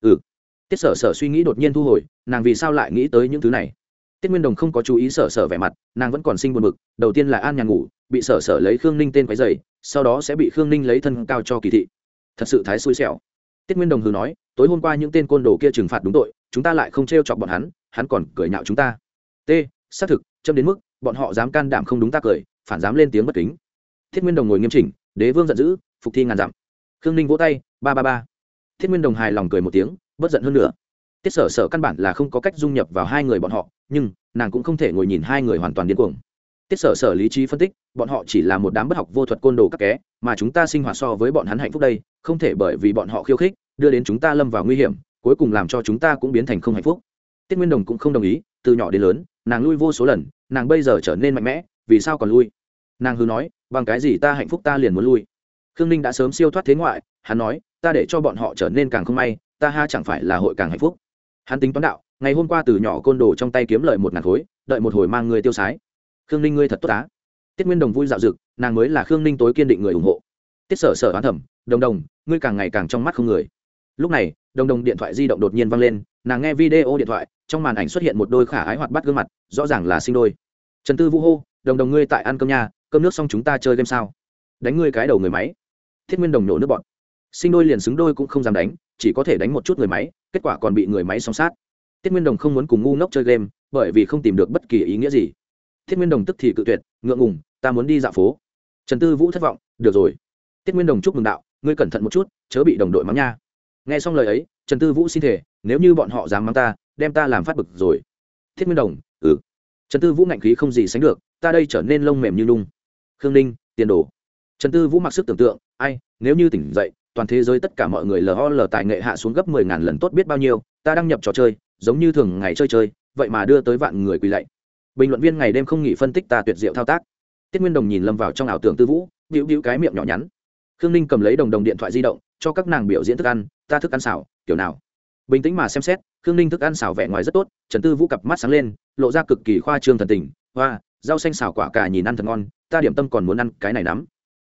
Tiết Sở Sở suy nghĩ đột nhiên thu hồi, nàng vì sao lại nghĩ tới những thứ này? Tiết Nguyên Đồng không có chú ý Sở Sở vẻ mặt, nàng vẫn còn sinh buồn bực, đầu tiên là An Nhàn ngủ, bị Sở Sở lấy Khương Ninh tên quấy rầy, sau đó sẽ bị Khương Ninh lấy thân cao cho kỳ thị. Thật sự thái xui xẻo. Tiết Nguyên Đồng hừ nói, tối hôm qua những tên côn đồ kia trừng phạt đúng tội, chúng ta lại không trêu chọc bọn hắn còn cười nhạo chúng ta. Xác thực, châm đến mức bọn họ dám can đảm không đúng ta cười, phản dám lên tiếng bất kính. Tiết Nguyên Đồng ngồi nghiêm chỉnh, đế vương giận dữ, phục thi ngàn dặm. Khương Ninh vỗ tay, ba ba ba. Tiết Nguyên Đồng hài lòng cười một tiếng, bất giận hơn nữa. Tiết Sở Sở căn bản là không có cách dung nhập vào hai người bọn họ, nhưng nàng cũng không thể ngồi nhìn hai người hoàn toàn điên cuồng. Tiết Sở Sở lý trí phân tích, bọn họ chỉ là một đám bất học vô thuật côn đồ các ké, mà chúng ta sinh hoạt so với bọn hắn hạnh phúc đây, không thể bởi vì bọn họ khiêu khích, đưa đến chúng ta lâm vào nguy hiểm, cuối cùng làm cho chúng ta cũng biến thành không hạnh phúc. Tiết Nguyên Đồng cũng không đồng ý, từ nhỏ đến lớn, nàng lui vô số lần, nàng bây giờ trở nên mạnh mẽ, vì sao còn lui? Nàng hừ nói, bằng cái gì ta hạnh phúc ta liền muốn lui? Khương Ninh đã sớm siêu thoát thế ngoại, hắn nói, ta để cho bọn họ trở nên càng không may, ta ha chẳng phải là hội càng hạnh phúc. Hắn tính toán đạo, ngày hôm qua từ nhỏ côn đồ trong tay kiếm lợi 1.000 khối, đợi một hồi mang người tiêu sái. Khương Ninh ngươi thật tốt á. Tiết Nguyên Đồng vui dạo dực, nàng mới là Khương Ninh tối kiên định người ủng hộ. Tiết Sở Sở oán thầm, đồng đồng, ngươi càng ngày càng trong mắt không người. Lúc này, đồng đồng điện thoại di động đột nhiên vang lên, nàng nghe video điện thoại, trong màn ảnh xuất hiện một đôi khả ái hoạt bát gương mặt, rõ ràng là sinh đôi. Trần Tư Vũ hô, đồng đồng ngươi tại ăn cơm nha, cơm nước xong chúng ta chơi game sao? Đánh ngươi cái đầu người máy. Thiết Nguyên Đồng nổ nước bọn. Sinh đôi liền xứng đôi cũng không dám đánh, chỉ có thể đánh một chút người máy, kết quả còn bị người máy song sát. Tiết Nguyên Đồng không muốn cùng ngu ngốc chơi game, bởi vì không tìm được bất kỳ ý nghĩa gì. Thiết Nguyên Đồng tức thì cự tuyệt, ngượng ngùng, ta muốn đi dạo phố. Trần Tư Vũ thất vọng, được rồi. Tiết Nguyên Đồng chúc mừng đạo, ngươi cẩn thận một chút, chớ bị đồng đội mắng nha. Nghe xong lời ấy, Trần Tư Vũ xin thể, nếu như bọn họ dám mắng ta, đem ta làm phát bực rồi. Thiết Nguyên Đồng, Trần Tư Vũ ngạnh khí không gì sánh được, ta đây trở nên lông mềm như nung. Khương Ninh, tiền đồ. Trần Tư Vũ mặc sức tưởng tượng, ai, nếu như tỉnh dậy, toàn thế giới tất cả mọi người LOL tài nghệ hạ xuống gấp 10.000 lần tốt biết bao nhiêu, ta đăng nhập trò chơi, giống như thường ngày chơi, vậy mà đưa tới vạn người quỳ lạy. Bình luận viên ngày đêm không nghỉ phân tích ta tuyệt diệu thao tác. Tiết Nguyên Đồng nhìn lâm vào trong ảo tưởng Tư Vũ, bĩu cái miệng nhỏ nhắn. Khương Ninh cầm lấy đồng đồng điện thoại di động, cho các nàng biểu diễn thức ăn, ta thức ăn xảo, kiểu nào? Bình tĩnh mà xem xét, Khương Ninh thức ăn xảo vẻ ngoài rất tốt, Trần Tư Vũ cặp mắt sáng lên, lộ ra cực kỳ khoa trương thần tình, hoa, rau xanh xào quả cà nhìn ăn thật ngon, ta điểm tâm còn muốn ăn cái này nắm.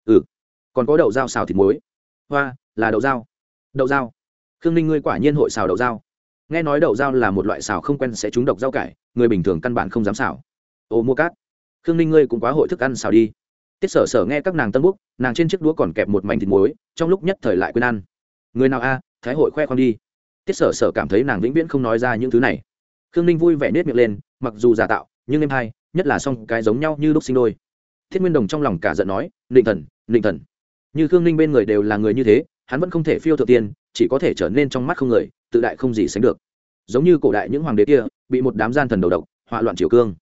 Còn có đậu rau xào thịt muối. Hoa, là đậu rau. Đậu rau. Khương Ninh ngươi quả nhiên hội xào đậu rau. Nghe nói đậu rau là một loại xào không quen sẽ trúng độc rau cải, người bình thường căn bản không dám xào. Ô mua cát. Khương Ninh ngươi cũng quá hội thức ăn xào đi. Tiết Sở Sở nghe các nàng tân búc, nàng trên chiếc đũa còn kẹp một mảnh thịt muối, trong lúc nhất thời lại quên ăn. Người nào a, thái hội khoe khoang đi. Tiết Sở Sở cảm thấy nàng vĩnh viễn không nói ra những thứ này. Khương Ninh vui vẻ nết miệng lên, mặc dù giả tạo, nhưng em hay, nhất là song cái giống nhau như lúc sinh đôi. Thiết Nguyên Đồng trong lòng cả giận nói, Ninh thần. Như Khương Ninh bên người đều là người như thế, hắn vẫn không thể phiêu thượng tiên, chỉ có thể trở nên trong mắt không người, tự đại không gì sánh được. Giống như cổ đại những hoàng đế kia, bị một đám gian thần đầu độc, họa loạn triều cương.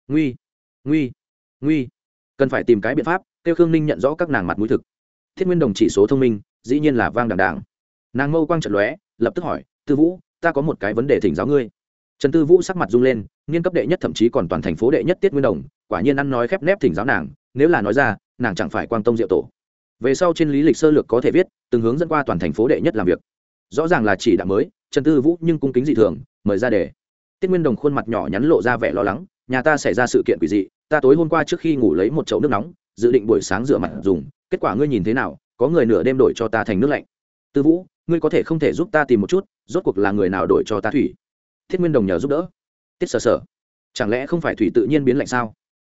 Nguy, cần phải tìm cái biện pháp, kêu Khương Ninh nhận rõ các nàng mặt mũi thực. Thiết Nguyên Đồng chỉ số thông minh, dĩ nhiên là vang đàng đàng. Nàng mâu quang chợt lóe, lập tức hỏi, Tư Vũ, ta có một cái vấn đề thỉnh giáo ngươi. Trần Tư Vũ sắc mặt rung lên, nghiên cấp đệ nhất thậm chí còn toàn thành phố đệ nhất Tiết Nguyên Đồng, quả nhiên ăn nói khép nép thỉnh giáo nàng, nếu là nói ra, nàng chẳng phải quang tông diệu tổ. Về sau trên lý lịch sơ lược có thể viết, từng hướng dẫn qua toàn thành phố đệ nhất làm việc. Rõ ràng là chỉ đạo mới, Trần Tư Vũ nhưng cung kính dị thường, mời ra đề. Tiết Nguyên Đồng khuôn mặt nhỏ nhắn lộ ra vẻ lo lắng, nhà ta xảy ra sự kiện quỷ dị, ta tối hôm qua trước khi ngủ lấy một chậu nước nóng, dự định buổi sáng rửa mặt dùng, kết quả ngươi nhìn thế nào, có người nửa đêm đổi cho ta thành nước lạnh. Tư Vũ, ngươi có thể không thể giúp ta tìm một chút, rốt cuộc là người nào đổi cho ta thủy? Thiết Nguyên Đồng nhờ giúp đỡ. Tiết Sở Sở, chẳng lẽ không phải thủy tự nhiên biến lạnh sao?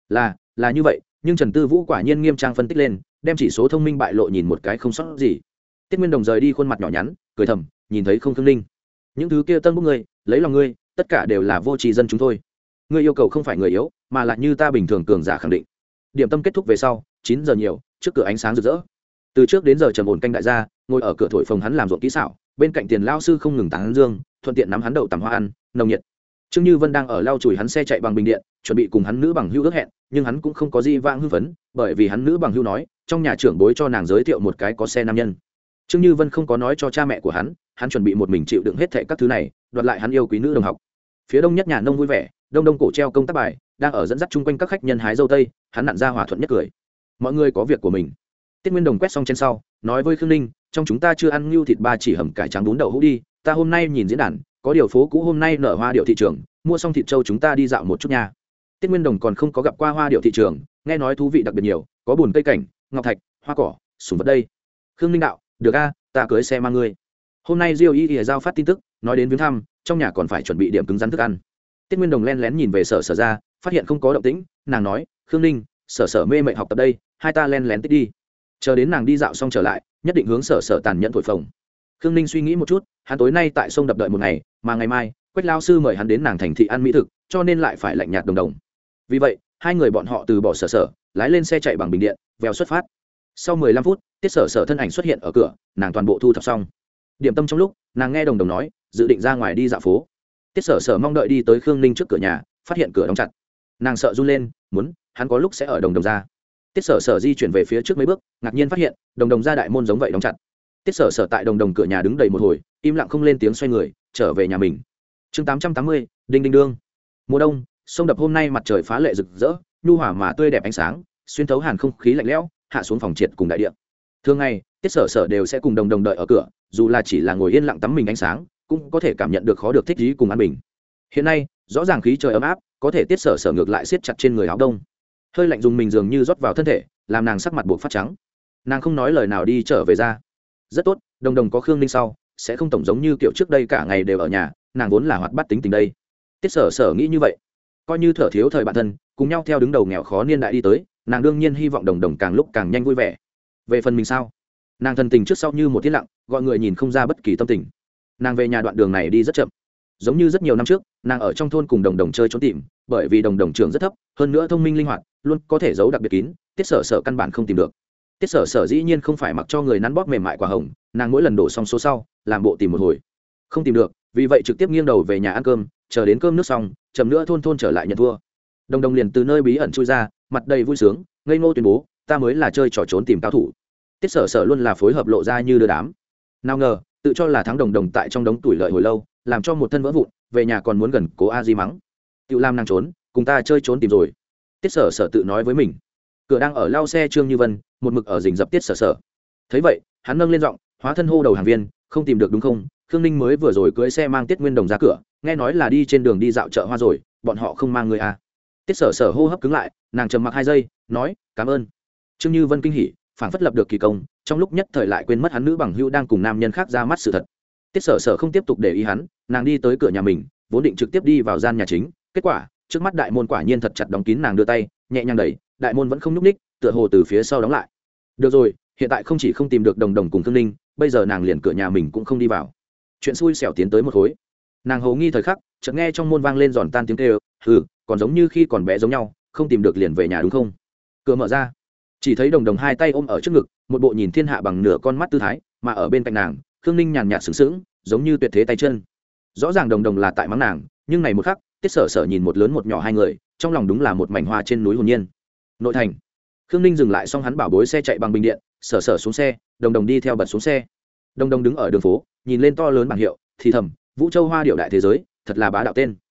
Là như vậy, nhưng Trần Tư Vũ quả nhiên nghiêm trang phân tích lên, đem chỉ số thông minh bại lộ nhìn một cái không sót gì. Tiết Nguyên Đồng rời đi khuôn mặt nhỏ nhắn, cười thầm, nhìn thấy không Thương Linh, những thứ kia tân bốc ngươi, lấy lòng ngươi, tất cả đều là vô tri dân chúng thôi. Ngươi yêu cầu không phải người yếu, mà là như ta bình thường cường giả khẳng định. Điểm tâm kết thúc về sau, 9 giờ nhiều, trước cửa ánh sáng rực rỡ. Từ trước đến giờ trầm ổn canh đại gia, ngồi ở cửa thổi phồng hắn làm ruộng kỹ xảo, bên cạnh Tiền lao sư không ngừng tán dương, thuận tiện nắm hắn đậu tằm hoa ăn, nồng nhiệt. Trương Như Vân đang ở lau chùi hắn xe chạy bằng bình điện, chuẩn bị cùng hắn nữ bằng hữu ước hẹn, nhưng hắn cũng không có gì vãng hưng phấn, bởi vì hắn nữ bằng hữu nói, trong nhà trưởng bối cho nàng giới thiệu một cái có xe nam nhân. Trương Như Vân không có nói cho cha mẹ của hắn chuẩn bị một mình chịu đựng hết thảy các thứ này, đoạt lại hắn yêu quý nữ đồng học. Phía đông nhất nhà nông vui vẻ, đông đông cổ treo công tác bài, đang ở dẫn dắt chung quanh các khách nhân hái dâu tây, hắn nặn ra hòa thuận nhất cười. Mọi người có việc của mình. Tiết Nguyên Đồng quét xong trên sau, nói với Khương Ninh, trong chúng ta chưa ăn ngưu thịt ba chỉ hầm cải trắng bún đậu hũ đi, ta hôm nay nhìn diễn đàn, có điều phố cũ hôm nay nở hoa điệu thị trường, mua xong thịt trâu chúng ta đi dạo một chút nha. Tiết Nguyên Đồng còn không có gặp qua hoa điệu thị trường, nghe nói thú vị đặc biệt nhiều, có bùn cây cảnh, ngọc thạch, hoa cỏ, sủng vật đây. Khương Ninh đạo, được a, ta cưới xe mang ngươi. Hôm nay Diêu Y giao phát tin tức, nói đến viếng thăm, trong nhà còn phải chuẩn bị điểm cứng rắn thức ăn. Tiết Nguyên Đồng len lén nhìn về Sở Sở ra, phát hiện không có động tĩnh, nàng nói, Khương Ninh, Sở Sở mê mệt học tập đây, hai ta len lén tích đi. Chờ đến nàng đi dạo xong trở lại, nhất định hướng Sở Sở tàn nhẫn thổi phồng. Khương Ninh suy nghĩ một chút, hắn tối nay tại sông đập đợi một ngày, mà ngày mai Quách lao sư mời hắn đến nàng thành thị ăn mỹ thực, cho nên lại phải lạnh nhạt đồng đồng. Vì vậy hai người bọn họ từ bỏ Sở Sở, lái lên xe chạy bằng bình điện, vèo xuất phát. Sau 15 phút, Tiết Sở Sở thân ảnh xuất hiện ở cửa, nàng toàn bộ thu thập xong. Điểm tâm trong lúc, nàng nghe đồng đồng nói, dự định ra ngoài đi dạo phố. Tiết Sở Sở mong đợi đi tới Khương Ninh trước cửa nhà, phát hiện cửa đóng chặt. Nàng sợ run lên, muốn hắn có lúc sẽ ở đồng đồng ra. Tiết Sở Sở di chuyển về phía trước mấy bước, ngạc nhiên phát hiện đồng đồng ra đại môn giống vậy đóng chặt. Tiết Sở Sở tại đồng đồng cửa nhà đứng đầy một hồi, im lặng không lên tiếng, xoay người trở về nhà mình. Chương 880, đinh đinh đương. Mùa đông, sông đập hôm nay mặt trời phá lệ rực rỡ, nhu hòa mà tươi đẹp ánh sáng, xuyên thấu hàn không khí lạnh lẽo, hạ xuống phòng triệt cùng đại địa. Thường ngày, Tiết Sở Sở đều sẽ cùng đồng đồng đợi ở cửa, dù là chỉ là ngồi yên lặng tắm mình ánh sáng, cũng có thể cảm nhận được khó được thích ý cùng an bình. Hiện nay, rõ ràng khí trời ấm áp, có thể Tiết Sở Sở ngược lại siết chặt trên người áo đông. Hơi lạnh dùng mình dường như rót vào thân thể, làm nàng sắc mặt buộc phát trắng. Nàng không nói lời nào đi trở về ra. Rất tốt, đồng đồng có Khương Ninh sau, sẽ không tổng giống như kiểu trước đây cả ngày đều ở nhà, nàng vốn là hoạt bát tính tình đây. Tiết Sở Sở nghĩ như vậy, coi như thở thiếu thời bản thân, cùng nhau theo đứng đầu nghèo khó niên đại đi tới, nàng đương nhiên hy vọng đồng đồng càng lúc càng nhanh vui vẻ. Về phần mình sao, nàng thân tình trước sau như một tiết lặng, gọi người nhìn không ra bất kỳ tâm tình. Nàng về nhà đoạn đường này đi rất chậm, giống như rất nhiều năm trước, nàng ở trong thôn cùng đồng đồng chơi trốn tìm, bởi vì đồng đồng trưởng rất thấp, hơn nữa thông minh linh hoạt, luôn có thể giấu đặc biệt kín, Tiết Sở Sở căn bản không tìm được. Tiết Sở Sở dĩ nhiên không phải mặc cho người nắn bóp mềm mại quả hồng, nàng mỗi lần đổ xong số sau, làm bộ tìm một hồi, không tìm được, vì vậy trực tiếp nghiêng đầu về nhà ăn cơm, chờ đến cơm nước xong, chậm nữa thôn trở lại nhận thua. Đồng đồng liền từ nơi bí ẩn chui ra, mặt đầy vui sướng, ngây ngô tuyên bố, ta mới là chơi trò trốn tìm cao thủ. Tiết Sở Sở luôn là phối hợp lộ ra như đưa đám. Nào ngờ, tự cho là thắng đồng đồng tại trong đống tuổi lợi hồi lâu, làm cho một thân vỡ vụn, về nhà còn muốn gần cố a di mắng. Tiểu Lam nàng trốn, cùng ta chơi trốn tìm rồi. Tiết Sở Sở tự nói với mình. Cửa đang ở lau xe Trương Như Vân, một mực ở rình dập Tiết Sở Sở. Thấy vậy, hắn nâng lên giọng, hóa thân hô đầu hàng viên, không tìm được đúng không? Khương Ninh mới vừa rồi cưỡi xe mang Tiết Nguyên Đồng ra cửa, nghe nói là đi trên đường đi dạo chợ hoa rồi, bọn họ không mang người à? Tiết Sở Sở hô hấp cứng lại, nàng trầm mặc 2 giây, nói, cảm ơn. Trương Như Vân kinh hỉ, phảng phất lập được kỳ công, trong lúc nhất thời lại quên mất hắn nữ bằng hữu đang cùng nam nhân khác ra mắt sự thật. Tiết Sở Sở không tiếp tục để ý hắn, nàng đi tới cửa nhà mình, vốn định trực tiếp đi vào gian nhà chính, kết quả trước mắt đại môn quả nhiên thật chặt đóng kín, nàng đưa tay nhẹ nhàng đẩy, đại môn vẫn không nhúc ních, tựa hồ từ phía sau đóng lại. Được rồi, hiện tại không chỉ không tìm được đồng đồng cùng Thương Ninh, bây giờ nàng liền cửa nhà mình cũng không đi vào. Chuyện xui xẻo tiến tới một khối. Nàng hầu nghi thời khắc, chợt nghe trong môn vang lên giòn tan tiếng kêu, còn giống như khi còn bé giống nhau, không tìm được liền về nhà đúng không? Cửa mở ra, chỉ thấy đồng đồng hai tay ôm ở trước ngực, một bộ nhìn thiên hạ bằng nửa con mắt tư thái, mà ở bên cạnh nàng, Khương Ninh nhàn nhạt sướng sướng, giống như tuyệt thế tay chân. Rõ ràng đồng đồng là tại mắng nàng, nhưng này một khắc, Tiết Sở Sở nhìn một lớn một nhỏ hai người, trong lòng đúng là một mảnh hoa trên núi hồn nhiên. Nội thành, Khương Ninh dừng lại xong hắn bảo bối xe chạy bằng bình điện, Sở Sở xuống xe, đồng đồng đi theo bật xuống xe. Đồng đồng đứng ở đường phố, nhìn lên to lớn bảng hiệu, thì thầm, Vũ Châu Hoa điệu đại thế giới, thật là bá đạo tên.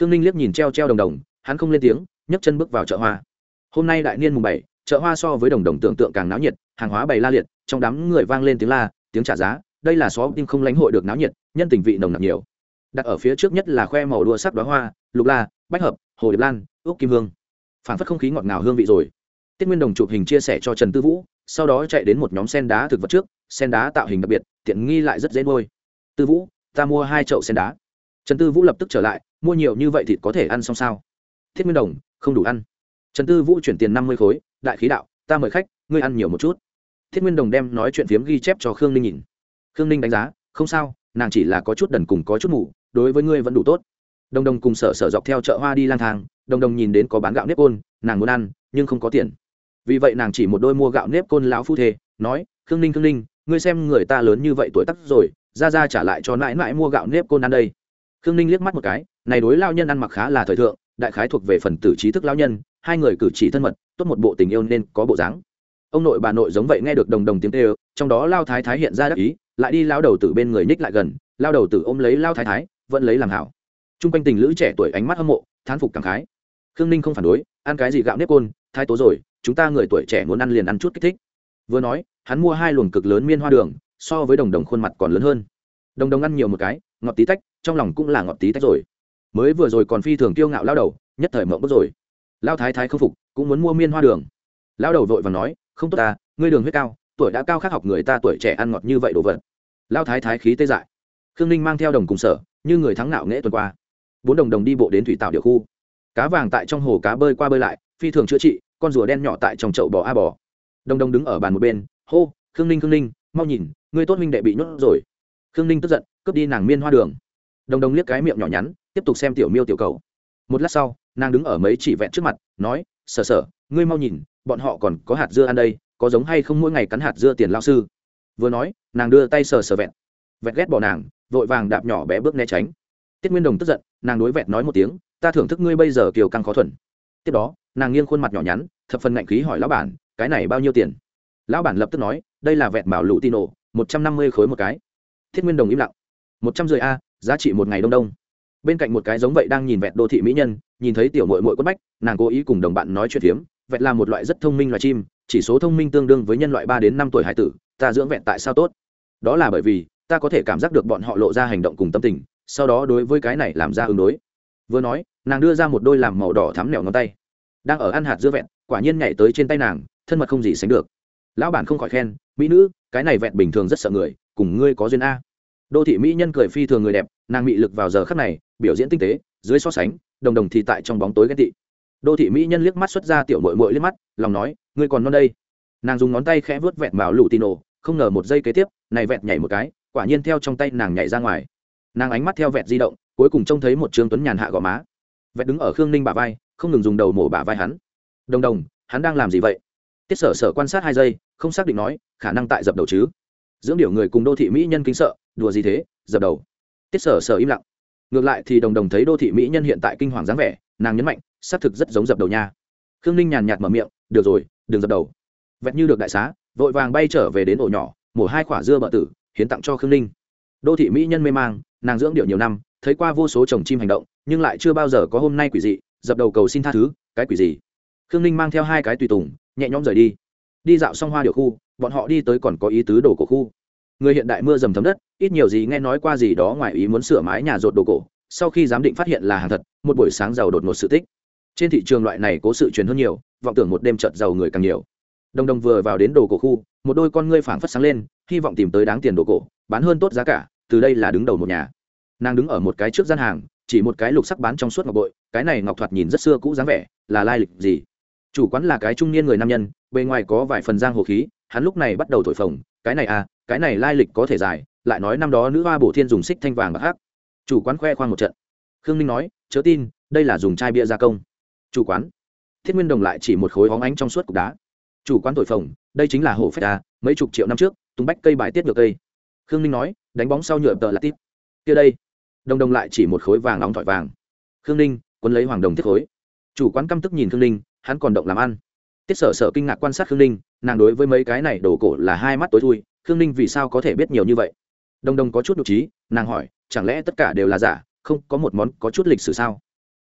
khương ninh liếc nhìn treo đồng đồng, hắn không lên tiếng, nhấc chân bước vào chợ hoa. Hôm nay đại niên mùng 7, chợ hoa so với đồng đồng tưởng tượng càng náo nhiệt, hàng hóa bày la liệt, trong đám người vang lên tiếng la, tiếng trả giá. Đây là xó tim không lãnh hội được náo nhiệt, nhân tình vị nồng nặc nhiều. Đặt ở phía trước nhất là khoe màu đua sắc đóa hoa, lục la, bách hợp, hồ điệp lan, ốc kim hương, phảng phất không khí ngọt ngào hương vị rồi. Tiết Nguyên Đồng chụp hình chia sẻ cho Trần Tư Vũ, sau đó chạy đến một nhóm sen đá thực vật trước, sen đá tạo hình đặc biệt, tiện nghi lại rất dễ nuôi. Tư Vũ, ta mua 2 chậu sen đá. Trần Tư Vũ lập tức trở lại, mua nhiều như vậy thịt có thể ăn xong sao? Thiết Nguyên Đồng, không đủ ăn. Trần Tư Vũ chuyển tiền 50 khối, đại khí đạo, ta mời khách, ngươi ăn nhiều một chút. Thiết Nguyên Đồng đem nói chuyện phiếm ghi chép cho Khương Ninh nhìn. Khương Ninh đánh giá, không sao, nàng chỉ là có chút đần cùng có chút ngủ, đối với ngươi vẫn đủ tốt. Đồng Đồng cùng Sở dọc theo chợ hoa đi lang thang, Đồng Đồng nhìn đến có bán gạo nếp côn, nàng muốn ăn, nhưng không có tiền. Vì vậy nàng chỉ một đôi mua gạo nếp côn lão phu thê, nói, Khương Ninh, ngươi xem người ta lớn như vậy tuổi tác rồi, ra trả lại cho nãi nãi mua gạo nếp côn ăn đây. Khương Ninh liếc mắt một cái, này đối lao nhân ăn mặc khá là thời thượng, đại khái thuộc về phần tử trí thức lao nhân, hai người cử chỉ thân mật, tốt một bộ tình yêu nên có bộ dáng. Ông nội bà nội giống vậy nghe được Đồng Đồng tiếng kêu, trong đó lao thái thái hiện ra đắc ý, lại đi lao đầu tử bên người nhích lại gần, lao đầu tử ôm lấy lao thái thái, vẫn lấy làm hảo. Trung quanh tình lữ trẻ tuổi ánh mắt hâm mộ, thán phục cảm khái. Khương Ninh không phản đối, ăn cái gì gạo nếp côn, thái tố rồi, chúng ta người tuổi trẻ muốn ăn liền ăn chút kích thích. Vừa nói, hắn mua 2 luồng cực lớn miên hoa đường, so với Đồng Đồng khuôn mặt còn lớn hơn. Đồng Đồng ăn nhiều một cái, ngọt tí tách, trong lòng cũng là ngọt tí tách rồi. Mới vừa rồi còn phi thường kiêu ngạo lao đầu, nhất thời mộng bức rồi. Lao thái thái không phục, cũng muốn mua miên hoa đường. Lao đầu vội vàng nói, không tốt ta, ngươi đường huyết cao, tuổi đã cao khác học người ta tuổi trẻ ăn ngọt như vậy đồ vật. Lao thái thái khí tê dại. Khương Ninh mang theo Đồng cùng Sở, như người thắng nạo nghệ tuần qua. 4 Đồng đi bộ đến thủy tạo địa khu. Cá vàng tại trong hồ cá bơi qua bơi lại, phi thường chữa trị, con rùa đen nhỏ tại trong chậu bò a bò. Đồng đứng ở bàn một bên, hô, Khương Ninh, mau nhìn, ngươi tốt huynh đệ bị nhốt rồi. Khương Ninh tức giận, cướp đi nàng miên hoa đường. Đồng liếc cái miệng nhỏ nhắn, tiếp tục xem tiểu miêu tiểu cầu. Một lát sau, nàng đứng ở mấy chỉ vẹn trước mặt, nói, Sở, ngươi mau nhìn, bọn họ còn có hạt dưa ăn đây, có giống hay không mỗi ngày cắn hạt dưa tiền lao sư. Vừa nói, nàng đưa tay sờ vẹn ghét bỏ nàng, vội vàng đạp nhỏ bé bước né tránh. Tiết Nguyên Đồng tức giận, nàng đối vẹn nói một tiếng, ta thưởng thức ngươi bây giờ kiều căng khó thuần. Tiếp đó, nàng nghiêng khuôn mặt nhỏ nhắn, thập phần ngạnh khí hỏi lão bản, cái này bao nhiêu tiền? Lão bản lập tức nói, đây là vẹn bảo lũ tino, 150 khối một cái. Thiết Nguyên Đồng im lặng. 150 a, giá trị một ngày đông. Bên cạnh một cái giống vậy đang nhìn vẹn đô thị mỹ nhân, nhìn thấy tiểu muội quất bách, nàng cố ý cùng đồng bạn nói chuyện phiếm, vẹn là một loại rất thông minh loài chim, chỉ số thông minh tương đương với nhân loại 3 đến 5 tuổi hải tử, ta dưỡng vẹn tại sao tốt? Đó là bởi vì ta có thể cảm giác được bọn họ lộ ra hành động cùng tâm tình, sau đó đối với cái này làm ra ứng đối. Vừa nói, nàng đưa ra một đôi làm màu đỏ thắm nẻo ngón tay. Đang ở ăn hạt dưa vẹn, quả nhiên nhảy tới trên tay nàng, thân mật không gì sánh được. Lão bản không khỏi khen, mỹ nữ, cái này vẹn bình thường rất sợ người, cùng ngươi có duyên a. Đô thị mỹ nhân cười phi thường người đẹp, nàng mị lực vào giờ khắc này biểu diễn tinh tế, dưới so sánh, Đồng thì tại trong bóng tối ghen tị. Đô thị mỹ nhân liếc mắt xuất ra tiểu muội liếc mắt, lòng nói, ngươi còn non đây. Nàng dùng ngón tay khẽ vuốt vẹn vào lũ tino, không ngờ một giây kế tiếp, này vẹn nhảy một cái, quả nhiên theo trong tay nàng nhảy ra ngoài. Nàng ánh mắt theo vẹn di động, cuối cùng trông thấy một trương tuấn nhàn hạ gò má. Vẹn đứng ở Khương Ninh bả vai, không ngừng dùng đầu mổ bả vai hắn. Đồng, hắn đang làm gì vậy? Tiết Sở quan sát 2 giây, không xác định nói, khả năng tại dập đầu chứ. Dưỡng điểu người cùng đô thị mỹ nhân kính sợ, đùa gì thế, dập đầu. Tiết Sở im lặng. Ngược lại thì Đồng thấy đô thị mỹ nhân hiện tại kinh hoàng dáng vẻ, nàng nhấn mạnh, xác thực rất giống dập đầu nha. Khương Ninh nhàn nhạt mở miệng, được rồi, đừng dập đầu. Vẹn như được đại xá, vội vàng bay trở về đến ổ nhỏ, mổ 2 quả dưa bợ tử, hiến tặng cho Khương Ninh. Đô thị mỹ nhân mê mang, nàng dưỡng điểu nhiều năm, thấy qua vô số chồng chim hành động, nhưng lại chưa bao giờ có hôm nay quỷ dị, dập đầu cầu xin tha thứ, cái quỷ gì? Khương Ninh mang theo 2 cái tùy tùng, nhẹ nhõm rời đi. Đi dạo xong hoa điểu khu, bọn họ đi tới còn có ý tứ đồ cổ khu. Người hiện đại mưa dầm thấm đất, ít nhiều gì nghe nói qua gì đó ngoài ý muốn sửa mái nhà rột đồ cổ, sau khi giám định phát hiện là hàng thật, một buổi sáng giàu đột ngột sự tích. Trên thị trường loại này cố sự truyền hơn nhiều, vọng tưởng một đêm chợt giàu người càng nhiều. Đồng vừa vào đến đồ cổ khu, một đôi con ngươi phảng phất sáng lên, hy vọng tìm tới đáng tiền đồ cổ, bán hơn tốt giá cả, từ đây là đứng đầu một nhà. Nàng đứng ở một cái trước gian hàng, chỉ một cái lục sắc bán trong suốt ngọc bội, cái này ngọc thoạt nhìn rất xưa cũ dáng vẻ, là lai lịch gì? Chủ quán là cái trung niên người nam nhân, bề ngoài có vài phần giang hồ khí, hắn lúc này bắt đầu thổi phồng, cái này à, cái này lai lịch có thể dài, lại nói năm đó nữ hoa bổ thiên dùng xích thanh vàng bạc hắc. Chủ quán khoe khoang một trận. Khương Ninh nói, chớ tin, đây là dùng chai bia gia công. Chủ quán. Thiết Nguyên Đồng lại chỉ một khối hóng ánh trong suốt cục đá. Chủ quán thổi phồng, đây chính là hổ phách à, mấy chục triệu năm trước, tung bách cây bài tiết được cây. Khương Ninh nói, đánh bóng sau nhựa tợ là tít. Kia đây. Đồng lại chỉ một khối vàng nóng thỏi vàng. Khương Ninh quấn lấy hoàng đồng thiết khối. Chủ quán căm tức nhìn Khương Ninh, hắn còn động làm ăn. Tiết Sở kinh ngạc quan sát Khương Ninh, nàng đối với mấy cái này đồ cổ là 2 mắt tối thui, Khương Ninh vì sao có thể biết nhiều như vậy? Đồng có chút nhục trí, nàng hỏi, chẳng lẽ tất cả đều là giả, không có một món có chút lịch sử sao?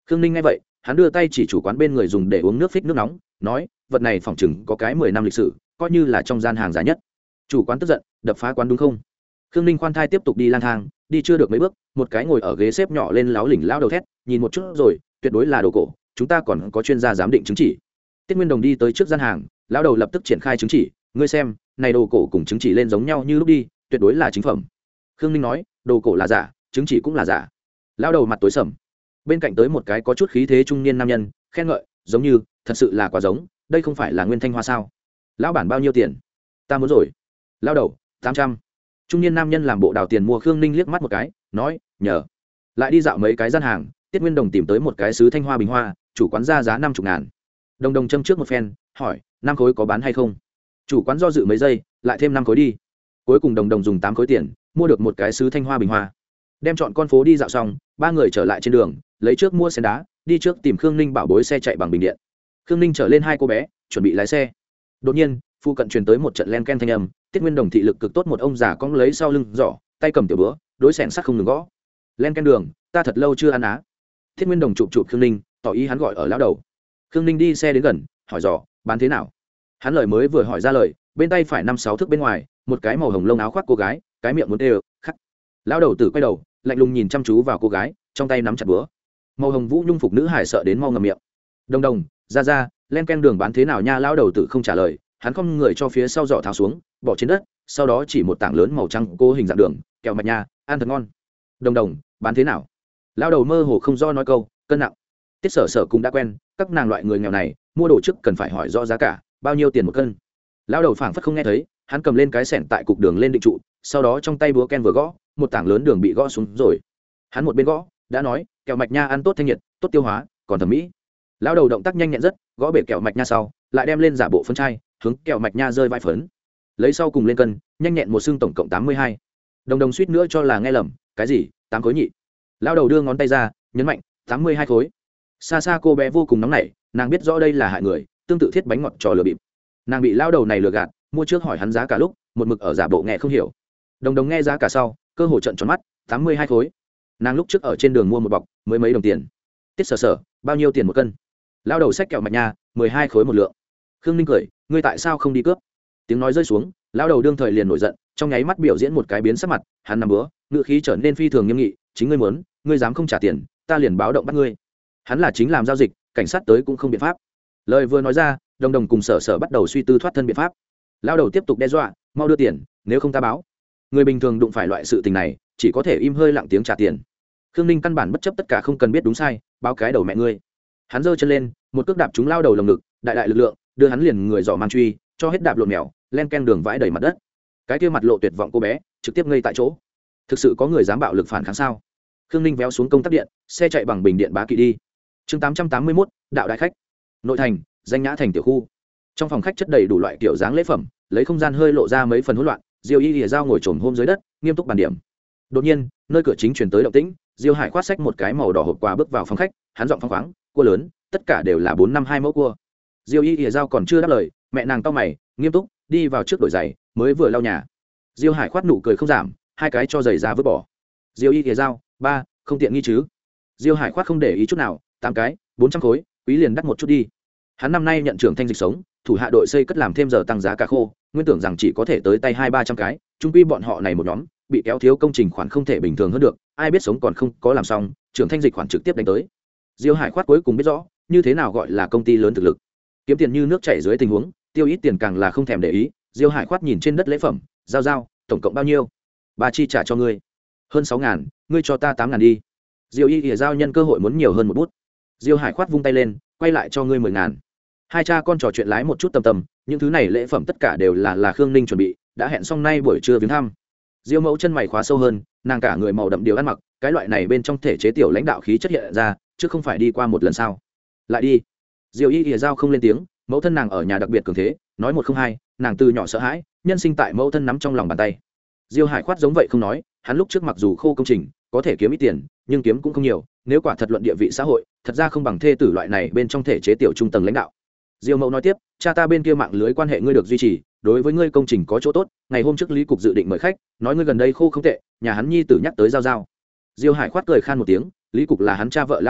Khương Ninh nghe vậy, hắn đưa tay chỉ chủ quán bên người dùng để uống nước phích nước nóng, nói, vật này phỏng chừng có cái 10 năm lịch sử, coi như là trong gian hàng giá nhất. Chủ quán tức giận, đập phá quán đúng không? Khương Ninh khoan thai tiếp tục đi lang thang, đi chưa được mấy bước, một cái ngồi ở ghế xếp nhỏ lên láo lỉnh lao đầu thét, nhìn một chút rồi, tuyệt đối là đồ cổ, chúng ta còn có chuyên gia giám định chứng chỉ. Tiết Nguyên Đồng đi tới trước gian hàng, lão đầu lập tức triển khai chứng chỉ, ngươi xem, này đồ cổ cùng chứng chỉ lên giống nhau như lúc đi, tuyệt đối là chính phẩm. Khương Ninh nói, đồ cổ là giả, chứng chỉ cũng là giả. Lão đầu mặt tối sầm. Bên cạnh tới một cái có chút khí thế trung niên nam nhân, khen ngợi, giống như, thật sự là quá giống, đây không phải là nguyên thanh hoa sao? Lão bản bao nhiêu tiền? Ta muốn rồi. Lão đầu, 800. Trung niên nam nhân làm bộ đào tiền mua. Khương Ninh liếc mắt một cái, nói, nhờ. Lại đi dạo mấy cái gian hàng, Tiết Nguyên Đồng tìm tới một cái sứ thanh hoa bình hoa, chủ quán ra giá 50.000. Đồng đồng châm trước một phen, hỏi, 5 khối có bán hay không? Chủ quán do dự mấy giây, lại thêm 5 khối đi. Cuối cùng đồng đồng dùng 8 khối tiền mua được một cái sứ thanh hoa bình hoa. Đem chọn con phố đi dạo xong, ba người trở lại trên đường, lấy trước mua xe đá, đi trước tìm Khương Ninh bảo bối xe chạy bằng bình điện. Khương Ninh chở lên hai cô bé, chuẩn bị lái xe. Đột nhiên, phụ cận truyền tới một trận len ken thanh âm, Tiết Nguyên Đồng thị lực cực tốt một ông già cong lấy sau lưng giỏ, tay cầm tiểu búa, đối xẻng sắt không ngừng gõ. Len ken đường, ta thật lâu chưa ăn á. Tiết Nguyên Đồng chụp Khương Ninh, tỏ ý hắn gọi ở lão đầu. Khương Ninh đi xe đến gần, hỏi dò, bán thế nào? Hắn lời mới vừa hỏi ra lời, bên tay phải 5-6 thước bên ngoài, một cái màu hồng lông áo khoác cô gái, cái miệng muốn đều, khắc. Lão đầu tử quay đầu, lạnh lùng nhìn chăm chú vào cô gái, trong tay nắm chặt búa. Màu hồng vũ nhung phục nữ hải sợ đến mau ngậm miệng. Đồng đồng, ra, len ken đường bán thế nào nha? Lão đầu tử không trả lời, hắn không người cho phía sau giỏ tháo xuống, bỏ trên đất, sau đó chỉ một tảng lớn màu trắng cô hình dạng đường, kẹo mạch nha, ăn thật ngon. Đồng đồng, bán thế nào? Lão đầu mơ hồ không do nói câu, cân nặng. Tiết Sở Sở cũng đã quen, các nàng loại người nghèo này, mua đồ trước cần phải hỏi rõ giá cả, bao nhiêu tiền một cân. Lão đầu phảng phất không nghe thấy, hắn cầm lên cái xẻng tại cục đường lên định trụ, sau đó trong tay búa ken vừa gõ, một tảng lớn đường bị gõ xuống rồi. Hắn một bên gõ, đã nói, kẹo mạch nha ăn tốt thanh nhiệt, tốt tiêu hóa, còn thẩm mỹ. Lão đầu động tác nhanh nhẹn rất, gõ bể kẹo mạch nha sau, lại đem lên giả bộ phân chai, hướng kẹo mạch nha rơi vãi phấn. Lấy sau cùng lên cân, nhanh nhẹn một xương tổng cộng 82. Đồng đồng suýt nữa cho là nghe lầm, cái gì? 8 khối nhị. Lão đầu đưa ngón tay ra, nhấn mạnh, 82 khối. Xa xa cô bé vô cùng nóng nảy, nàng biết rõ đây là hại người, tương tự thiết bánh ngọt trò lừa bịp. Nàng bị lão đầu này lừa gạt, mua trước hỏi hắn giá cả lúc, một mực ở giả bộ nghe không hiểu. Đồng đồng nghe giá cả sau, cơ hồ trợn tròn mắt, 82 khối. Nàng lúc trước ở trên đường mua một bọc, mới mấy đồng tiền. Tiết Sở Sở, bao nhiêu tiền một cân? Lão đầu xách kẹo mạch nha, 12 khối một lượng. Khương Ninh cười, ngươi tại sao không đi cướp? Tiếng nói rơi xuống, lão đầu đương thời liền nổi giận, trong nháy mắt biểu diễn một cái biến sắc mặt, hắn nằm bữa, ngữ khí trở nên phi thường nghiêm nghị, chính ngươi muốn, ngươi dám không trả tiền, ta liền báo động bắt ngươi. Hắn là chính làm giao dịch, cảnh sát tới cũng không biện pháp. Lời vừa nói ra, đồng đồng cùng Sở Sở bắt đầu suy tư thoát thân biện pháp. Lão đầu tiếp tục đe dọa, mau đưa tiền, nếu không ta báo. Người bình thường đụng phải loại sự tình này, chỉ có thể im hơi lặng tiếng trả tiền. Khương Ninh căn bản bất chấp tất cả, không cần biết đúng sai, báo cái đầu mẹ ngươi. Hắn giơ chân lên, một cước đạp trúng lao đầu lồng ngực, đại lực lượng, đưa hắn liền người giỏ mang truy, cho hết đạp lộn mèo, len ken đường vãi đầy mặt đất. Cái kia mặt lộ tuyệt vọng cô bé, trực tiếp ngây tại chỗ. Thực sự có người dám bạo lực phản kháng sao? Khương Ninh véo xuống công tắc điện, xe chạy bằng bình điện bá kỵ đi. Chương 881, đạo đại khách. Nội thành, danh nhã thành tiểu khu. Trong phòng khách chất đầy đủ loại kiểu dáng lễ phẩm, lấy không gian hơi lộ ra mấy phần hỗn loạn. Diêu Y Lìa Dao ngồi trồm hôm dưới đất, nghiêm túc bàn điểm. Đột nhiên, nơi cửa chính truyền tới động tĩnh, Diêu Hải khoát xách một cái màu đỏ hộp quà bước vào phòng khách, hắn giọng phăng khoáng, cua lớn, tất cả đều là 452 mẫu cua. Diêu Y Lìa Dao còn chưa đáp lời, mẹ nàng cau mày, nghiêm túc, đi vào trước đổi giày, mới vừa lau nhà. Diêu Hải khoát nụ cười không giảm, hai cái cho giày ra vứt bỏ. Diêu Y Lìa Dao, ba, không tiện nghi chứ? Diêu Hải khoát không để ý chút nào, 8 cái, 400 khối, quý liền đắt một chút đi. Hắn năm nay nhận trưởng thanh dịch sống, thủ hạ đội xây cất làm thêm giờ tăng giá cả khô, nguyên tưởng rằng chỉ có thể tới tay 200-300 cái, chung quy bọn họ này một nhóm, bị kéo thiếu công trình khoản không thể bình thường hơn được, ai biết sống còn không có làm xong, trưởng thanh dịch khoản trực tiếp đánh tới. Diêu Hải khoát cuối cùng biết rõ, như thế nào gọi là công ty lớn thực lực. Kiếm tiền như nước chảy dưới tình huống, tiêu ít tiền càng là không thèm để ý. Diêu Hải khoát nhìn trên đất lễ phẩm, giao, tổng cộng bao nhiêu? Bà chi trả cho ngươi hơn 6.000, ngươi cho ta 8.000 đi. Diêu Y Lìa Dao nhân cơ hội muốn nhiều hơn một bút. Diêu Hải khoát vung tay lên, quay lại cho ngươi 10.000. Hai cha con trò chuyện lái một chút tầm, những thứ này lễ phẩm tất cả đều là Khương Ninh chuẩn bị, đã hẹn xong nay buổi trưa viếng thăm. Diêu mẫu chân mày khóa sâu hơn, nàng cả người màu đậm điều ăn mặc, cái loại này bên trong thể chế tiểu lãnh đạo khí chất hiện ra, chứ không phải đi qua một lần sao? Lại đi. Diêu Y Lìa Dao không lên tiếng, mẫu thân nàng ở nhà đặc biệt cường thế, nói một không hai, nàng từ nhỏ sợ hãi, nhân sinh tại mẫu thân nắm trong lòng bàn tay. Diêu Hải khoát giống vậy không nói, hắn lúc trước mặc dù khô công trình, có thể kiếm ít tiền, nhưng kiếm cũng không nhiều, nếu quả thật luận địa vị xã hội, thật ra không bằng thê tử loại này bên trong thể chế tiểu trung tầng lãnh đạo. Diêu mẫu nói tiếp, cha ta bên kia mạng lưới quan hệ ngươi được duy trì, đối với ngươi công trình có chỗ tốt, ngày hôm trước lý cục dự định mời khách, nói ngươi gần đây khô không tệ, nhà hắn nhi tử nhắc tới giao. Diêu Hải khoát cười khan một tiếng, lý cục là hắn cha vợ lao thuộc hạ,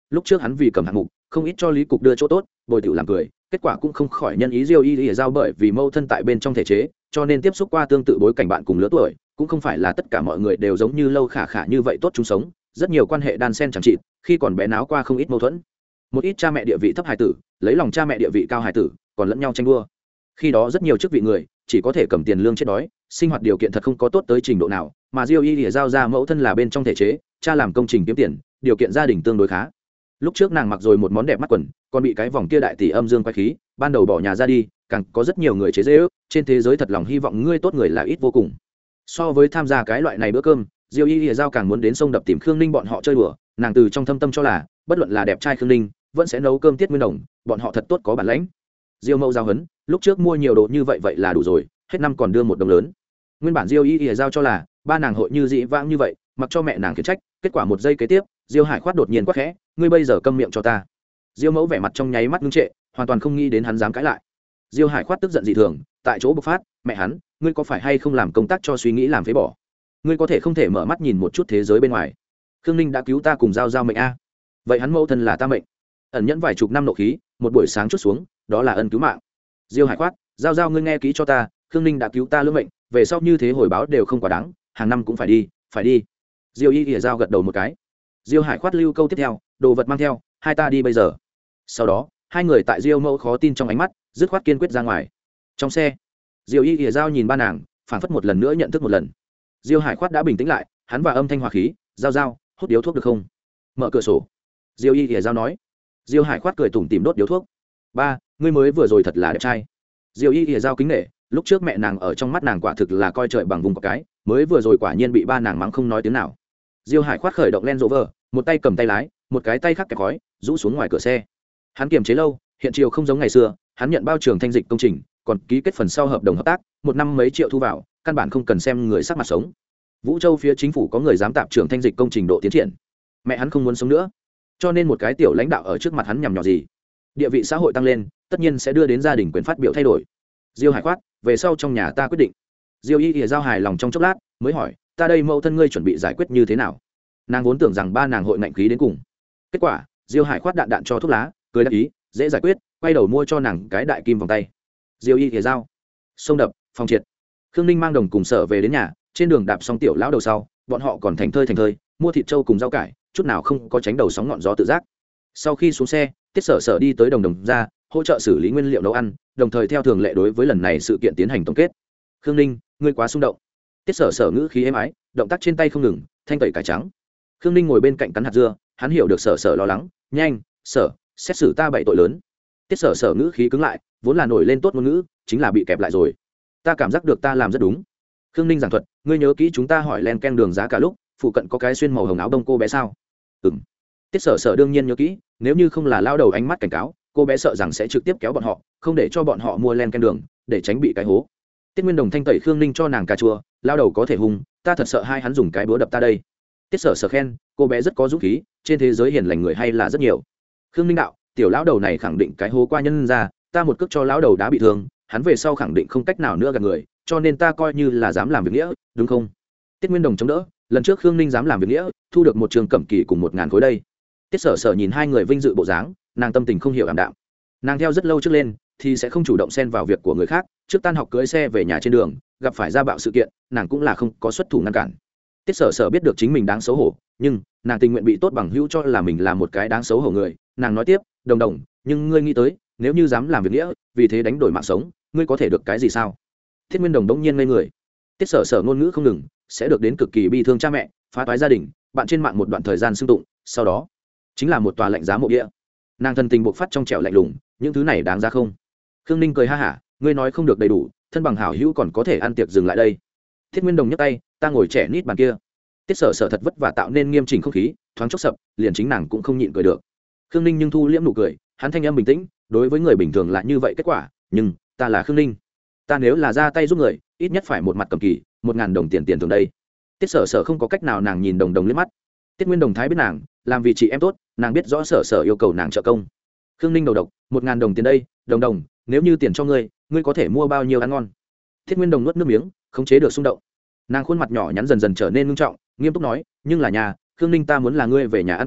lúc trước hắn vì cầm hạng mục không ít cho lý cục đưa chỗ tốt bồi tiểu làm cười, kết quả cũng không khỏi nhân ý diêu y ỉa giao bởi vì mâu thân tại bên trong thể chế, cho nên tiếp xúc qua tương tự bối cảnh bạn cùng lứa tuổi, cũng không phải là tất cả mọi người đều giống như Lâu Khả Khả như vậy tốt chung sống, rất nhiều quan hệ đan xen chẳng trị, khi còn bé náo qua không ít mâu thuẫn. Một ít cha mẹ địa vị thấp hài tử lấy lòng cha mẹ địa vị cao hài tử, còn lẫn nhau tranh đua. Khi đó rất nhiều chức vị người chỉ có thể cầm tiền lương chết đói, sinh hoạt điều kiện thật không có tốt tới trình độ nào, mà diêu y ỉa giao ra mẫu thân là bên trong thể chế, cha làm công trình kiếm tiền, điều kiện gia đình tương đối khá. Lúc trước nàng mặc rồi một món đẹp mắt quần, còn bị cái vòng kia đại tỷ âm dương quay khí, ban đầu bỏ nhà ra đi, càng có rất nhiều người chế giễu, trên thế giới thật lòng hy vọng ngươi tốt người là ít vô cùng. So với tham gia cái loại này bữa cơm, diêu y ỉa giao càng muốn đến sông đập tìm Khương Ninh bọn họ chơi đùa, nàng từ trong thâm tâm cho là bất luận là đẹp trai Khương Ninh vẫn sẽ nấu cơm Tiết Nguyên Đồng, bọn họ thật tốt có bản lãnh. Diêu mẫu giao hấn, lúc trước mua nhiều đồ như vậy vậy là đủ rồi, hết năm còn đưa một đồng lớn. Nguyên bản diêu y ỉa giao cho là ba nàng hội như dị vãng như vậy, mặc cho mẹ nàng khiển trách, kết quả một giây kế tiếp diêu hải khoát đột nhiên quát khẽ, ngươi bây giờ câm miệng cho ta. Diêu mẫu vẻ mặt trong nháy mắt ngưng trệ, hoàn toàn không nghĩ đến hắn dám cãi lại. Diêu hải khoát tức giận dị thường, tại chỗ bộc phát, mẹ hắn, ngươi có phải hay không làm công tác cho suy nghĩ làm phế bỏ, ngươi có thể không thể mở mắt nhìn một chút thế giới bên ngoài. Khương Ninh đã cứu ta cùng giao giao mệnh a, vậy hắn mẫu thân là ta mệnh. Ẩn nhẫn vài chục năm nộ khí một buổi sáng chút xuống, đó là ân cứu mạng. Diêu hải khoát, giao giao ngươi nghe kỹ cho ta, Khương Ninh đã cứu ta lương mệnh, về sau như thế hồi báo đều không quá đáng, hàng năm cũng phải đi, phải đi. Diêu y ỉa giao gật đầu một cái. Diêu hải khoát lưu câu tiếp theo, đồ vật mang theo, hai ta đi bây giờ. Sau đó hai người tại Diêu mẫu khó tin trong ánh mắt dứt khoát kiên quyết ra ngoài. Trong xe Diêu y ỉa giao nhìn ba nàng, phảng phất một lần nữa nhận thức một lần. Diêu hải khoát đã bình tĩnh lại, hắn và âm thanh hòa khí, giao giao hút điếu thuốc được không? Mở cửa sổ. Diêu y ỉa giao nói. Diêu hải khoát cười tủm tỉm đốt điếu thuốc. Ba, ngươi mới vừa rồi thật là đẹp trai. Diêu y ỉa giao kính nể, lúc trước mẹ nàng ở trong mắt nàng quả thực là coi trời bằng vùng cỏ cái, mới vừa rồi quả nhiên bị ba nàng mắng không nói tiếng nào. Diêu hải khoát khởi động Land Rover, một tay cầm tay lái, một cái tay khác kẹp khói rũ xuống ngoài cửa xe. Hắn kiềm chế lâu, hiện chiều không giống ngày xưa, hắn nhận bao trường thanh dịch công trình, còn ký kết phần sau hợp đồng hợp tác, một năm mấy triệu thu vào, căn bản không cần xem người sắc mặt sống. Vũ Châu phía chính phủ có người dám tạp trường thanh dịch công trình độ tiến triển, mẹ hắn không muốn sống nữa, cho nên một cái tiểu lãnh đạo ở trước mặt hắn nhằm nhỏ gì. Địa vị xã hội tăng lên, tất nhiên sẽ đưa đến gia đình quyền phát biểu thay đổi. Diêu hải khoát, về sau trong nhà ta quyết định. Diêu y ỉa giao hài lòng trong chốc lát mới hỏi, ta đây mẫu thân ngươi chuẩn bị giải quyết như thế nào? Nàng vốn tưởng rằng ba nàng hội ngạnh khí đến cùng, kết quả Diêu hải khoát đạn đạn cho thuốc lá, cười đáp ý, dễ giải quyết, quay đầu mua cho nàng cái đại kim vòng tay. Diêu y ỉa giao, sông đập, phòng triệt. Khương Ninh mang đồng cùng Sở về đến nhà, trên đường đạp xong tiểu lão đầu sau, bọn họ còn thành thơi mua thịt trâu cùng rau cải, chút nào không có tránh đầu sóng ngọn gió tự giác. Sau khi xuống xe, Tiết Sở đi tới đồng ra hỗ trợ xử lý nguyên liệu nấu ăn, đồng thời theo thường lệ đối với lần này sự kiện tiến hành tổng kết. Khương Ninh, ngươi quá xung động. Tiết Sở ngữ khí êm ái, động tác trên tay không ngừng, thanh tẩy cải trắng. Khương Ninh ngồi bên cạnh cắn hạt dưa, hắn hiểu được Sở lo lắng, nhanh, Sở, xét xử ta 7 tội lớn. Tiết Sở ngữ khí cứng lại, vốn là nổi lên tốt ngôn ngữ, chính là bị kẹp lại rồi. Ta cảm giác được ta làm rất đúng. Khương Ninh giảng thuật, ngươi nhớ kỹ chúng ta hỏi len ken đường giá cả lúc, phụ cận có cái xuyên màu hồng áo đông cô bé sao? Ừm. Tiết Sở đương nhiên nhớ kỹ, nếu như không là lao đầu ánh mắt cảnh cáo, cô bé sợ rằng sẽ trực tiếp kéo bọn họ, không để cho bọn họ mua len ken đường, để tránh bị cái hố. Tiết Nguyên Đồng thanh tẩy Khương Ninh cho nàng cà chua, lao đầu có thể hung, ta thật sợ hai hắn dùng cái búa đập ta đây. Tiết Sở khen, cô bé rất có dũng khí, trên thế giới hiền lành người hay là rất nhiều. Khương Ninh đạo, tiểu lão đầu này khẳng định cái hố qua nhân ra, ta một cước cho lão đầu đã bị thương, hắn về sau khẳng định không cách nào nữa gạt người, cho nên ta coi như là dám làm việc nghĩa, đúng không? Tiết Nguyên Đồng chống đỡ, lần trước Khương Ninh dám làm việc nghĩa, thu được một trường cẩm kỳ cùng 1000 khối đây. Tiết Sở nhìn hai người vinh dự bộ dáng, nàng tâm tình không hiểu ảm đạm. Nàng theo rất lâu trước lên thì sẽ không chủ động xen vào việc của người khác, trước tan học cưỡi xe về nhà trên đường gặp phải ra bạo sự kiện, nàng cũng là không có xuất thủ ngăn cản. Tiết Sở biết được chính mình đáng xấu hổ, nhưng nàng tình nguyện bị tốt bằng hữu cho là mình là một cái đáng xấu hổ người. Nàng nói tiếp, đồng, nhưng ngươi nghĩ tới, nếu như dám làm việc nghĩa, vì thế đánh đổi mạng sống, ngươi có thể được cái gì sao? Thiết Nguyên Đồng đống nhiên ngây người. Tiết Sở ngôn ngữ không ngừng, sẽ được đến cực kỳ bi thương cha mẹ, phá toái gia đình, bạn trên mạng một đoạn thời gian xưng tụng, sau đó chính là một tòa lạnh giá mộ địa. Nàng thân tình bộc phát trong trẻo lạnh lùng, những thứ này đáng ra không? Khương Ninh cười ha hả, ngươi nói không được đầy đủ, thân bằng hảo hữu còn có thể ăn tiệc dừng lại đây. Thiết Nguyên Đồng nhấc tay, ta ngồi trẻ nít bàn kia. Tiết Sở thật vất vả tạo nên nghiêm chỉnh không khí, thoáng chốc sập, liền chính nàng cũng không nhịn cười được. Khương Ninh nhưng thu liễm nụ cười, hắn thanh âm bình tĩnh, đối với người bình thường là như vậy kết quả, nhưng ta là Khương Ninh, ta nếu là ra tay giúp người, ít nhất phải một mặt cầm kỳ, 1000 đồng tiền thường đây. Tiết Sở không có cách nào, nàng nhìn đồng liếc mắt. Tiết Nguyên Đồng thái biết nàng làm vì chị em tốt, nàng biết rõ Sở yêu cầu nàng trợ công. Khương Ninh đầu độc, 1000 đồng tiền đây, đồng, nếu như tiền cho ngươi, ngươi có thể mua bao nhiêu ăn ngon? Thiết Nguyên Đồng nuốt nước miếng, khống chế được xung động. Nàng khuôn mặt nhỏ nhắn dần dần trở nên nghiêm trọng, nghiêm túc nói, nhưng là nhà, Khương Ninh ta muốn là ngươi về nhà ăn cơm,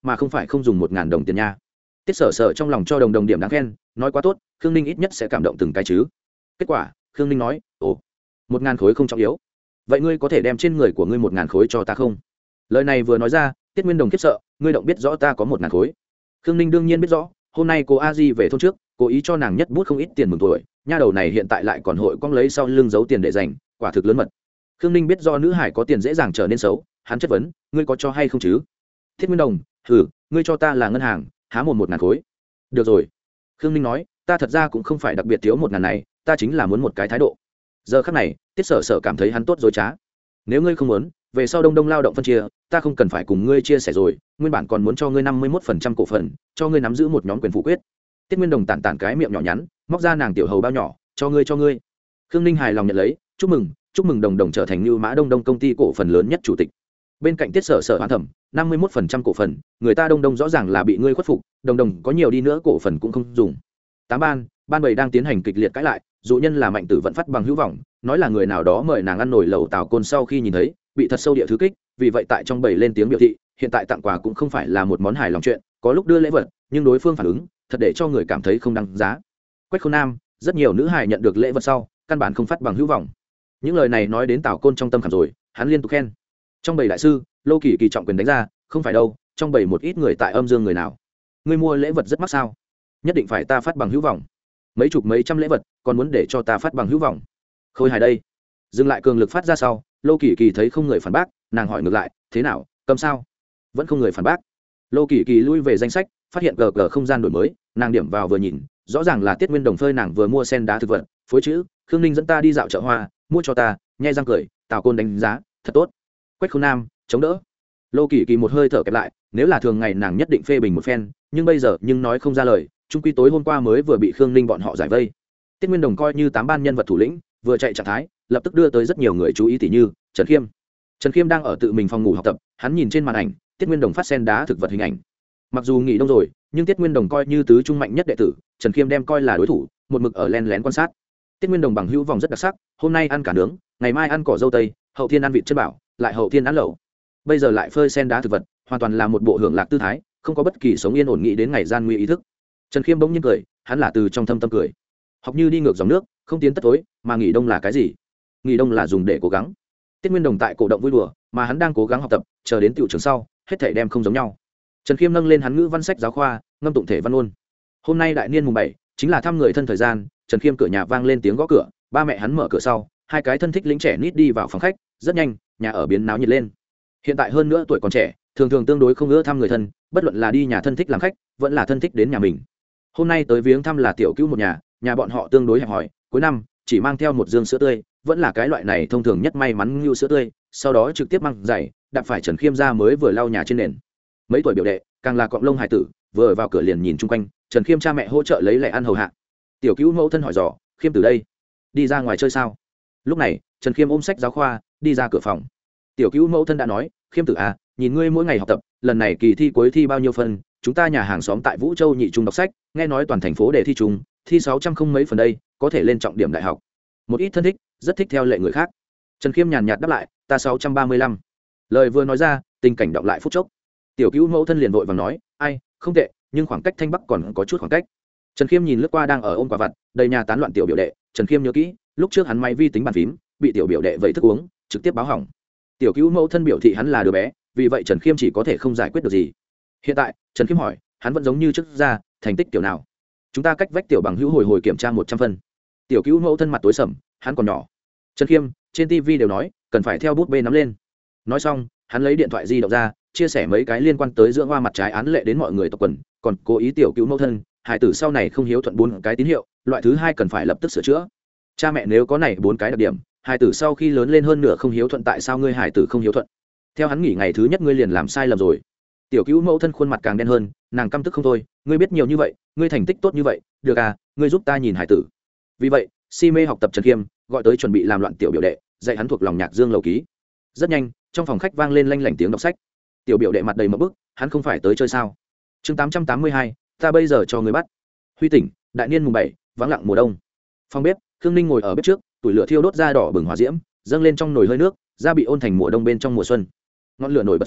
mà không phải không dùng 1.000 đồng tiền nha. Tiết Sở Sở trong lòng cho Đồng Đồng điểm đáng khen, nói quá tốt, Khương Ninh ít nhất sẽ cảm động từng cái chứ. Kết quả, Khương Ninh nói, ồ, 1.000 khối không trọng yếu, vậy ngươi có thể đem trên người của ngươi 1.000 khối cho ta không? Lời này vừa nói ra, Tiết Nguyên Đồng khiếp sợ, ngươi động biết rõ ta có 1.000 khối. Khương Ninh đương nhiên biết rõ, hôm nay cô A Di về thôn trước, cố ý cho nàng nhất bút không ít tiền mừng tuổi, nha đầu này hiện tại lại còn hội cong lấy sau lưng giấu tiền để dành, quả thực lớn mật. Khương Ninh biết do nữ hải có tiền dễ dàng trở nên xấu, hắn chất vấn, ngươi có cho hay không chứ? Thiết Nguyên Đồng, thử, ngươi cho ta là ngân hàng, há mồm 1.000 khối. Được rồi. Khương Ninh nói, ta thật ra cũng không phải đặc biệt thiếu 1.000 này, ta chính là muốn một cái thái độ. Giờ khắc này, Tiết Sở Sở cảm thấy hắn tốt dối trá. Nếu ngươi không muốn, về sau Đông Đông lao động phân chia, ta không cần phải cùng ngươi chia sẻ rồi, nguyên bản còn muốn cho ngươi 51% cổ phần, cho ngươi nắm giữ một nhóm quyền phủ quyết. Tiết Nguyên Đồng tản tản cái miệng nhỏ nhắn, móc ra nàng tiểu hầu bao nhỏ, cho ngươi. Khương Ninh hài lòng nhận lấy, chúc mừng Đồng Đồng trở thành Như Mã Đông Đông công ty cổ phần lớn nhất chủ tịch. Bên cạnh Tiết Sở Sở hoán thẩm, 51% cổ phần, người ta Đông Đông rõ ràng là bị ngươi khuất phục, Đồng Đồng có nhiều đi nữa cổ phần cũng không dùng. Tám ban bầy đang tiến hành kịch liệt cãi lại, dụ nhân là Mạnh Tử Vận phát bằng hữu vọng, nói là người nào đó mời nàng ăn nổi lẩu tảo côn sau khi nhìn thấy, bị thật sâu địa thứ kích, vì vậy tại trong bầy lên tiếng biểu thị, hiện tại tặng quà cũng không phải là một món hài lòng chuyện, có lúc đưa lễ vật, nhưng đối phương phản ứng, thật để cho người cảm thấy không đáng giá. Quách Khôn Nam, rất nhiều nữ hài nhận được lễ vật sau, căn bản không phát bằng hữu vọng. Những lời này nói đến Tào Côn trong tâm khảm rồi, hắn liên tục khen. Trong bầy đại sư, Lô Kỳ Kỳ trọng quyền đánh ra, không phải đâu, trong bầy một ít người tại âm dương người nào. Ngươi mua lễ vật rất mắc sao? Nhất định phải ta phát bằng hữu vọng. Mấy chục mấy trăm lễ vật, còn muốn để cho ta phát bằng hữu vọng. Khôi hài đây. Dừng lại cường lực phát ra sau, Lô Kỳ Kỳ thấy không người phản bác, nàng hỏi ngược lại, thế nào, cầm sao? Vẫn không người phản bác. Lô Kỳ Kỳ lui về danh sách, phát hiện gờ không gian đổi mới, nàng điểm vào vừa nhìn, rõ ràng là Tiết Nguyên Đồng phơi nàng vừa mua sen đá thực vật, phối chữ, Khương Ninh dẫn ta đi dạo chợ hoa, mua cho ta, nhai răng cười, Tào Côn đánh giá, thật tốt. Quách Khôn Nam, chống đỡ. Lô Kỳ Kỳ một hơi thở kẹp lại, nếu là thường ngày nàng nhất định phê bình một phen, nhưng bây giờ nhưng nói không ra lời, trung quy tối hôm qua mới vừa bị Khương Ninh bọn họ giải vây. Tiết Nguyên Đồng coi như 8 ban nhân vật thủ lĩnh, vừa chạy trạng thái, lập tức đưa tới rất nhiều người chú ý tỷ như Trần Khiêm. Trần Khiêm đang ở tự mình phòng ngủ học tập, hắn nhìn trên màn ảnh, Tiết Nguyên Đồng phát sen đá thực vật hình ảnh. Mặc dù nghỉ đông rồi, nhưng Tiết Nguyên Đồng coi như tứ trung mạnh nhất đệ tử, Trần Khiêm đem coi là đối thủ, một mực ở len lén quan sát. Tiết Nguyên Đồng bằng hữu vòng rất đặc sắc, hôm nay ăn cả nướng, ngày mai ăn cỏ dâu tây, hậu thiên ăn vịt chân bảo, lại hậu thiên ăn lẩu. Bây giờ lại phơi sen đá thực vật, hoàn toàn là một bộ hưởng lạc tư thái, không có bất kỳ sống yên ổn nghĩ đến ngày gian nguy ý thức. Trần Khiêm bỗng nhiên cười, hắn là từ trong thâm tâm cười. Học như đi ngược dòng nước, không tiến tất tối, mà nghỉ đông là cái gì? Nghỉ đông là dùng để cố gắng. Tiết Nguyên Đồng tại cổ động vui đùa, mà hắn đang cố gắng học tập, chờ đến tiểu trường sau, hết thảy đem không giống nhau. Trần Khiêm nâng lên hắn ngữ văn sách giáo khoa, ngâm tụng thể văn ôn. Hôm nay đại niên mùng 7, chính là thăm người thân thời gian, Trần Khiêm cửa nhà vang lên tiếng gõ cửa, ba mẹ hắn mở cửa sau, hai cái thân thích lính trẻ nít đi vào phòng khách, rất nhanh, nhà ở biến náo nhiệt lên. Hiện tại hơn nữa tuổi còn trẻ, thường thường tương đối không ưa thăm người thân, bất luận là đi nhà thân thích làm khách, vẫn là thân thích đến nhà mình. Hôm nay tới viếng thăm là tiểu cứu một nhà bọn họ tương đối hẹp hòi, cuối năm chỉ mang theo một dương sữa tươi, vẫn là cái loại này thông thường nhất may mắn như sữa tươi, sau đó trực tiếp mang giày, đạp phải Trần Khiêm ra mới vừa lau nhà trên nền. Mấy tuổi biểu đệ, càng là cọng lông hài tử, vừa vào cửa liền nhìn chung quanh, Trần Khiêm cha mẹ hỗ trợ lấy lẻ ăn hầu hạ. Tiểu cứu mẫu thân hỏi dò, Khiêm từ đây đi ra ngoài chơi sao? Lúc này Trần Khiêm ôm sách giáo khoa đi ra cửa phòng. Tiểu cứu mẫu thân đã nói, Khiêm tử à, nhìn ngươi mỗi ngày học tập, lần này kỳ thi cuối thi bao nhiêu phân, chúng ta nhà hàng xóm tại Vũ Châu nhị trung đọc sách, nghe nói toàn thành phố đề thi trung, thi 600 không mấy phần đây, có thể lên trọng điểm đại học. Một ít thân thích rất thích theo lệ người khác. Trần Khiêm nhàn nhạt đáp lại, ta 635. Lời vừa nói ra, tình cảnh đọng lại phút chốc. Tiểu cứu mẫu thân liền vội vàng nói, ai, không tệ, nhưng khoảng cách Thanh Bắc còn có chút khoảng cách. Trần Khiêm nhìn lướt qua đang ở ôm quả vặt, đầy nhà tán loạn tiểu biểu đệ, Trần Khiêm nhớ kỹ, lúc trước hắn máy vi tính bàn phím, bị tiểu biểu đệ vẩy thức uống, trực tiếp báo hỏng. Tiểu cứu mẫu thân biểu thị hắn là đứa bé, vì vậy Trần Khiêm chỉ có thể không giải quyết được gì. Hiện tại Trần Khiêm hỏi, hắn vẫn giống như trước ra, thành tích kiểu nào? Chúng ta cách vách tiểu bằng hữu hồi kiểm tra 100 phân. Tiểu cứu mẫu thân mặt tối sầm, hắn còn nhỏ. Trần Khiêm, trên TV đều nói, cần phải theo bút bê nắm lên. Nói xong, hắn lấy điện thoại di động ra, chia sẻ mấy cái liên quan tới dưỡng hoa mặt trái án lệ đến mọi người tộc quần, còn cố ý tiểu cứu mẫu thân, hải tử sau này không hiếu thuận 4 cái tín hiệu, loại thứ 2 cần phải lập tức sửa chữa. Cha mẹ nếu có này 4 cái đặc điểm, hải tử sau khi lớn lên hơn nửa không hiếu thuận, tại sao ngươi hải tử không hiếu thuận? Theo hắn nghỉ ngày thứ nhất ngươi liền làm sai lầm rồi. Tiểu cứu mẫu thân khuôn mặt càng đen hơn, nàng căm tức không thôi, ngươi biết nhiều như vậy, ngươi thành tích tốt như vậy, được à, ngươi giúp ta nhìn hải tử. Vì vậy, si mê học tập Trần Khiêm gọi tới chuẩn bị làm loạn tiểu biểu đệ, dạy hắn thuộc lòng nhạc Dương Lầu Ký. Rất nhanh, trong phòng khách vang lên lanh lảnh tiếng đọc sách. Tiểu biểu đệ mặt đầy mộng bức, hắn không phải tới chơi sao? Chương 882, ta bây giờ cho người bắt. Huy tỉnh, đại niên mùng 7, vắng lặng mùa đông. Phòng bếp, Khương Ninh ngồi ở bếp trước, tuổi lửa thiêu đốt ra đỏ bừng hỏa diễm, dâng lên trong nồi hơi nước, da bị ôn thành mùa đông bên trong mùa xuân. Ngọn lửa nổi bật xuống,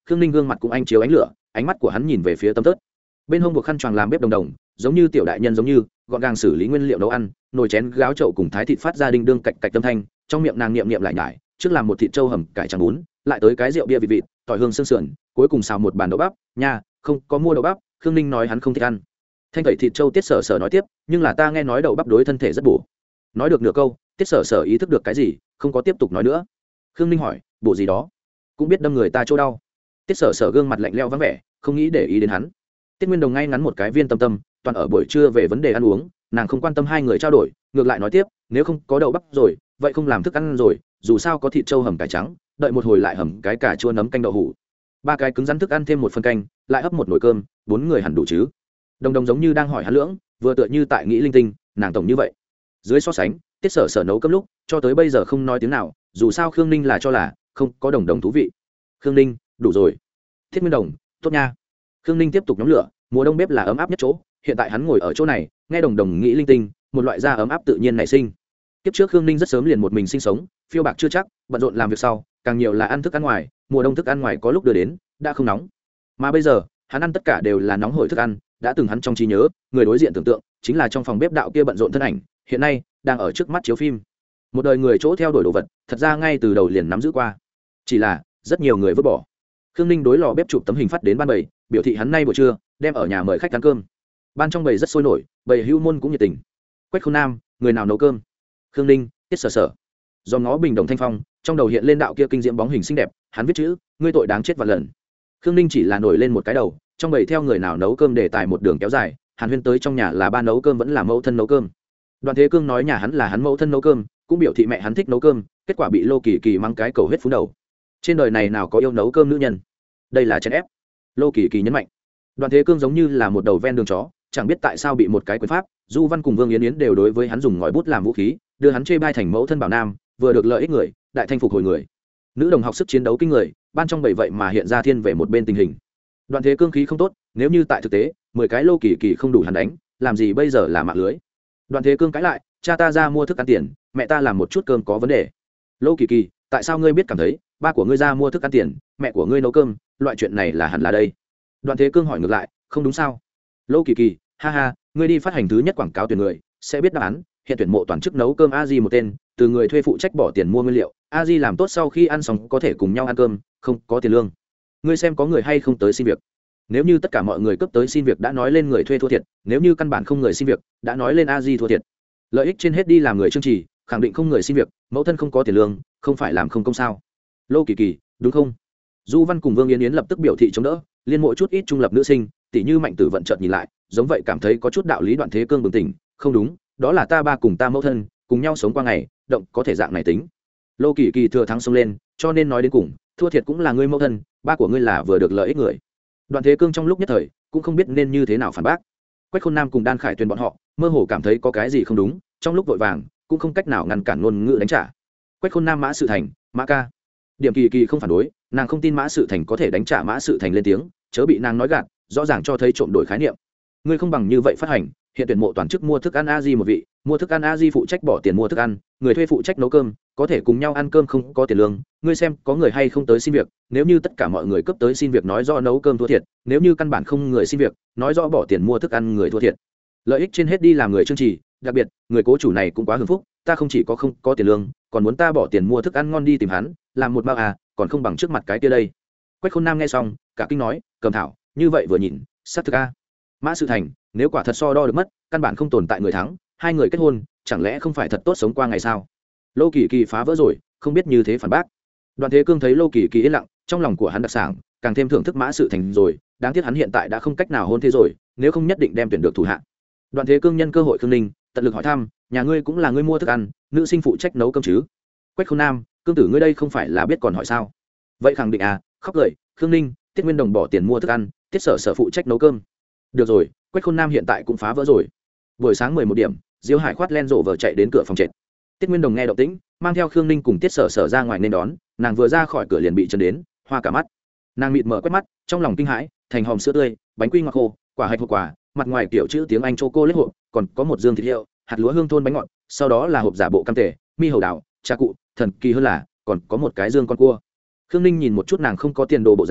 khương ninh gương mặt cũng anh chiếu ánh lửa, ánh mắt của hắn nhìn về phía tấm tớt bên hông buộc khăn choàng làm bếp đồng đồng, giống như tiểu đại nhân giống như gọn gàng xử lý nguyên liệu nấu ăn, nồi chén gáo chậu cùng thái thịt phát ra đinh đương cạch cạch âm thanh, trong miệng nàng niệm niệm lại nhải, trước làm một thịt trâu hầm cải trắng bún, lại tới cái rượu bia vịt vịt, tỏi hương xương sườn, cuối cùng xào một bàn đậu bắp nha, không có mua đậu bắp. Khương ninh nói hắn không thích ăn. Thanh tẩy thịt trâu tiết sở sở nói tiếp, nhưng là ta nghe nói đậu bắp đối thân thể rất bổ. Nói được nửa câu, tiết sở sở ý thức được cái gì, không có tiếp tục nói nữa. Khương ninh hỏi, bộ gì đó cũng biết đâm người ta chỗ đau. Tiết sở sở gương mặt lạnh leo vắng vẻ, không nghĩ để ý đến hắn. Tiết nguyên đồng ngay ngắn một cái viên tâm tâm, toàn ở buổi trưa về vấn đề ăn uống, nàng không quan tâm hai người trao đổi, ngược lại nói tiếp, nếu không có đậu bắp rồi vậy không làm thức ăn rồi, dù sao có thịt trâu hầm cải trắng, đợi một hồi lại hầm cái cà chua nấm canh đậu hũ, ba cái cứng rắn thức ăn thêm một phần canh, lại hấp một nồi cơm, bốn người hẳn đủ chứ. Đồng đồng giống như đang hỏi hắn lưỡng, vừa tựa như tại nghĩ linh tinh, nàng tổng như vậy. Dưới so sánh, tiết sở sở nấu cơm lúc cho tới bây giờ không nói tiếng nào, dù sao Khương ninh là cho là không có đồng đồng thú vị. Khương ninh, đủ rồi. Thiết nguyên đồng, tốt nha. Khương ninh tiếp tục nhóm lửa, mùa đông bếp là ấm áp nhất chỗ, hiện tại hắn ngồi ở chỗ này nghe đồng đồng nghĩ linh tinh, một loại da ấm áp tự nhiên nảy sinh. Kiếp trước Khương ninh rất sớm liền một mình sinh sống, phiêu bạc chưa chắc, bận rộn làm việc sau càng nhiều là ăn thức ăn ngoài, mùa đông thức ăn ngoài có lúc đưa đến đã không nóng, mà bây giờ hắn ăn tất cả đều là nóng hổi thức ăn. Đã từng hắn trong trí nhớ, người đối diện tưởng tượng chính là trong phòng bếp đạo kia bận rộn thân ảnh, hiện nay đang ở trước mắt chiếu phim. Một đời người chỗ theo đuổi đồ vật, thật ra ngay từ đầu liền nắm giữ qua, chỉ là rất nhiều người vứt bỏ. Khương ninh đối lò bếp chụp tấm hình phát đến ban bầy, biểu thị hắn nay buổi trưa đem ở nhà mời khách ăn cơm. Ban trong bầy rất sôi nổi, bầy hữu môn cũng nhiệt tình. Quách Khôn Nam, người nào nấu cơm? Khương ninh, tiết sở sở. Do ngó bình đồng thanh phong, trong đầu hiện lên đạo kia kinh diễm bóng hình xinh đẹp, hắn viết chữ, ngươi tội đáng chết vạn lần. Khương ninh chỉ là nổi lên một cái đầu, trong bầy theo người nào nấu cơm đề tài một đường kéo dài. Hàn huyên tới trong nhà là ba nấu cơm vẫn là mẫu thân nấu cơm. Đoàn Thế Cương nói nhà hắn là hắn mẫu thân nấu cơm, cũng biểu thị mẹ hắn thích nấu cơm, kết quả bị Lô Kỳ Kỳ mang cái cầu hết phú đầu. Trên đời này nào có yêu nấu cơm nữ nhân, đây là chèn ép. Lô Kỳ Kỳ nhấn mạnh. Đoàn Thế Cương giống như là một đầu ven đường chó, chẳng biết tại sao bị một cái quyền pháp, Du Văn cùng Vương Yến Yến đều đối với hắn dùng ngòi bút làm vũ khí, đưa hắn chê bai thành mẫu thân bảo nam, vừa được lợi ích người, đại thanh phục hồi người. Nữ đồng học sức chiến đấu kinh người, ban trong bảy vậy mà hiện ra thiên về một bên tình hình. Đoàn Thế Cương khí không tốt, nếu như tại thực tế 10 cái Lô Kỳ Kỳ không đủ hắn đánh, làm gì bây giờ là mạng lưới. Đoàn Thế Cương cãi lại, cha ta ra mua thức ăn tiền, mẹ ta làm một chút cơm có vấn đề. Lô Kỳ Kỳ, tại sao ngươi biết cảm thấy ba của ngươi ra mua thức ăn tiền, mẹ của ngươi nấu cơm, loại chuyện này là hẳn là đây. Đoàn Thế Cương hỏi ngược lại, không đúng sao? Lô Kỳ Kỳ, ha ha, ngươi đi phát hành thứ nhất quảng cáo tuyển người, sẽ biết đáp án. Hiện tuyển mộ toàn chức nấu cơm a di một tên, từ người thuê phụ trách bỏ tiền mua nguyên liệu, a di làm tốt sau khi ăn xong có thể cùng nhau ăn cơm, không có tiền lương. Ngươi xem có người hay không tới xin việc. Nếu như tất cả mọi người cấp tới xin việc đã nói lên người thuê thua thiệt, nếu như căn bản không người xin việc đã nói lên a di thua thiệt. Lợi ích trên hết đi làm người chương trì, khẳng định không người xin việc, mẫu thân không có tiền lương, không phải làm không công sao? Lô Kỳ Kỳ, đúng không? Du Văn cùng Vương Yến Yến lập tức biểu thị chống đỡ, liên mỗi chút ít trung lập nữ sinh, tỷ như Mạnh Tử vận chợt nhìn lại, giống vậy cảm thấy có chút đạo lý. Đoạn Thế Cương bừng tỉnh, không đúng, đó là ta ba cùng ta mẫu thân cùng nhau sống qua ngày, động có thể dạng này tính. Lô Kỳ Kỳ thừa thắng xông lên, cho nên nói đến cùng, thua thiệt cũng là ngươi mẫu thân, ba của ngươi là vừa được lợi ích người. Đoạn Thế Cương trong lúc nhất thời cũng không biết nên như thế nào phản bác. Quách Khôn Nam cùng Đan Khải Tuyền bọn họ mơ hồ cảm thấy có cái gì không đúng, trong lúc vội vàng cũng không cách nào ngăn cản ngôn ngữ đánh trả. Quách Khôn Nam, Mã Sự Thành, Mã ca. Điểm Kỳ Kỳ không phản đối, nàng không tin Mã Sự Thành có thể đánh trả Mã Sự Thành lên tiếng, chớ bị nàng nói gạt, rõ ràng cho thấy trộm đổi khái niệm. Ngươi không bằng như vậy phát hành, hiện tuyển mộ toàn chức mua thức ăn a di một vị, mua thức ăn a di phụ trách bỏ tiền mua thức ăn, người thuê phụ trách nấu cơm, có thể cùng nhau ăn cơm không có tiền lương. Ngươi xem có người hay không tới xin việc, nếu như tất cả mọi người cấp tới xin việc nói rõ nấu cơm thua thiệt, nếu như căn bản không người xin việc nói rõ bỏ tiền mua thức ăn người thua thiệt. Lợi ích trên hết đi làm người chương trì, đặc biệt người cố chủ này cũng quá hưởng phúc, ta không chỉ có không có tiền lương, còn muốn ta bỏ tiền mua thức ăn ngon đi tìm hắn làm một bao à, còn không bằng trước mặt cái kia đây. Quách Khôn Nam nghe xong cả kinh nói, cầm thảo như vậy vừa nhìn sát thực a. Mã Sự Thành, nếu quả thật so đo được mất, căn bản không tồn tại người thắng, hai người kết hôn chẳng lẽ không phải thật tốt sống qua ngày sao? Lô Kỳ Kỳ phá vỡ rồi, không biết như thế phản bác. Đoàn Thế Cương thấy Lô Kỳ Kỳ yên lặng, trong lòng của hắn đặc sản càng thêm thưởng thức Mã Sự Thành rồi, đáng tiếc hắn hiện tại đã không cách nào hôn thế rồi, nếu không nhất định đem tuyển được thủ hạ. Đoàn Thế Cương nhân cơ hội Khương Ninh tận lực hỏi thăm, nhà ngươi cũng là ngươi mua thức ăn, nữ sinh phụ trách nấu cơm chứ? Quách Khôn Nam, Cương tử ngươi đây không phải là biết còn hỏi sao? Vậy khẳng định à? Khóc cười, Khương Ninh, Tiết Nguyên Đồng bỏ tiền mua thức ăn, Tiết Sở Sở phụ trách nấu cơm. Được rồi, Quách Khôn Nam hiện tại cũng phá vỡ rồi. Buổi sáng 11 điểm, Diêu Hải khoát len rộ vờ chạy đến cửa phòng trệt. Tiết Nguyên Đồng nghe động tĩnh, mang theo Khương Ninh cùng Tiết Sở Sở ra ngoài nên đón, nàng vừa ra khỏi cửa liền bị chấn đến, hoa cả mắt. Nàng mịt mở quét mắt, trong lòng kinh hãi, thành hòm sữa tươi, bánh quy ngọt khô, quả hạch hộp quà, mặt ngoài kiểu chữ tiếng Anh chocolate hộp, còn có một dương thịt hiệu, hạt lúa hương thôn bánh ngọt, sau đó là hộp giả bộ cam tể, mi hầu đào, trà cụ, thần kỳ hơn là còn có một cái dương con cua. Khương Ninh nhìn một chút nàng không có tiền đồ bộ dáng,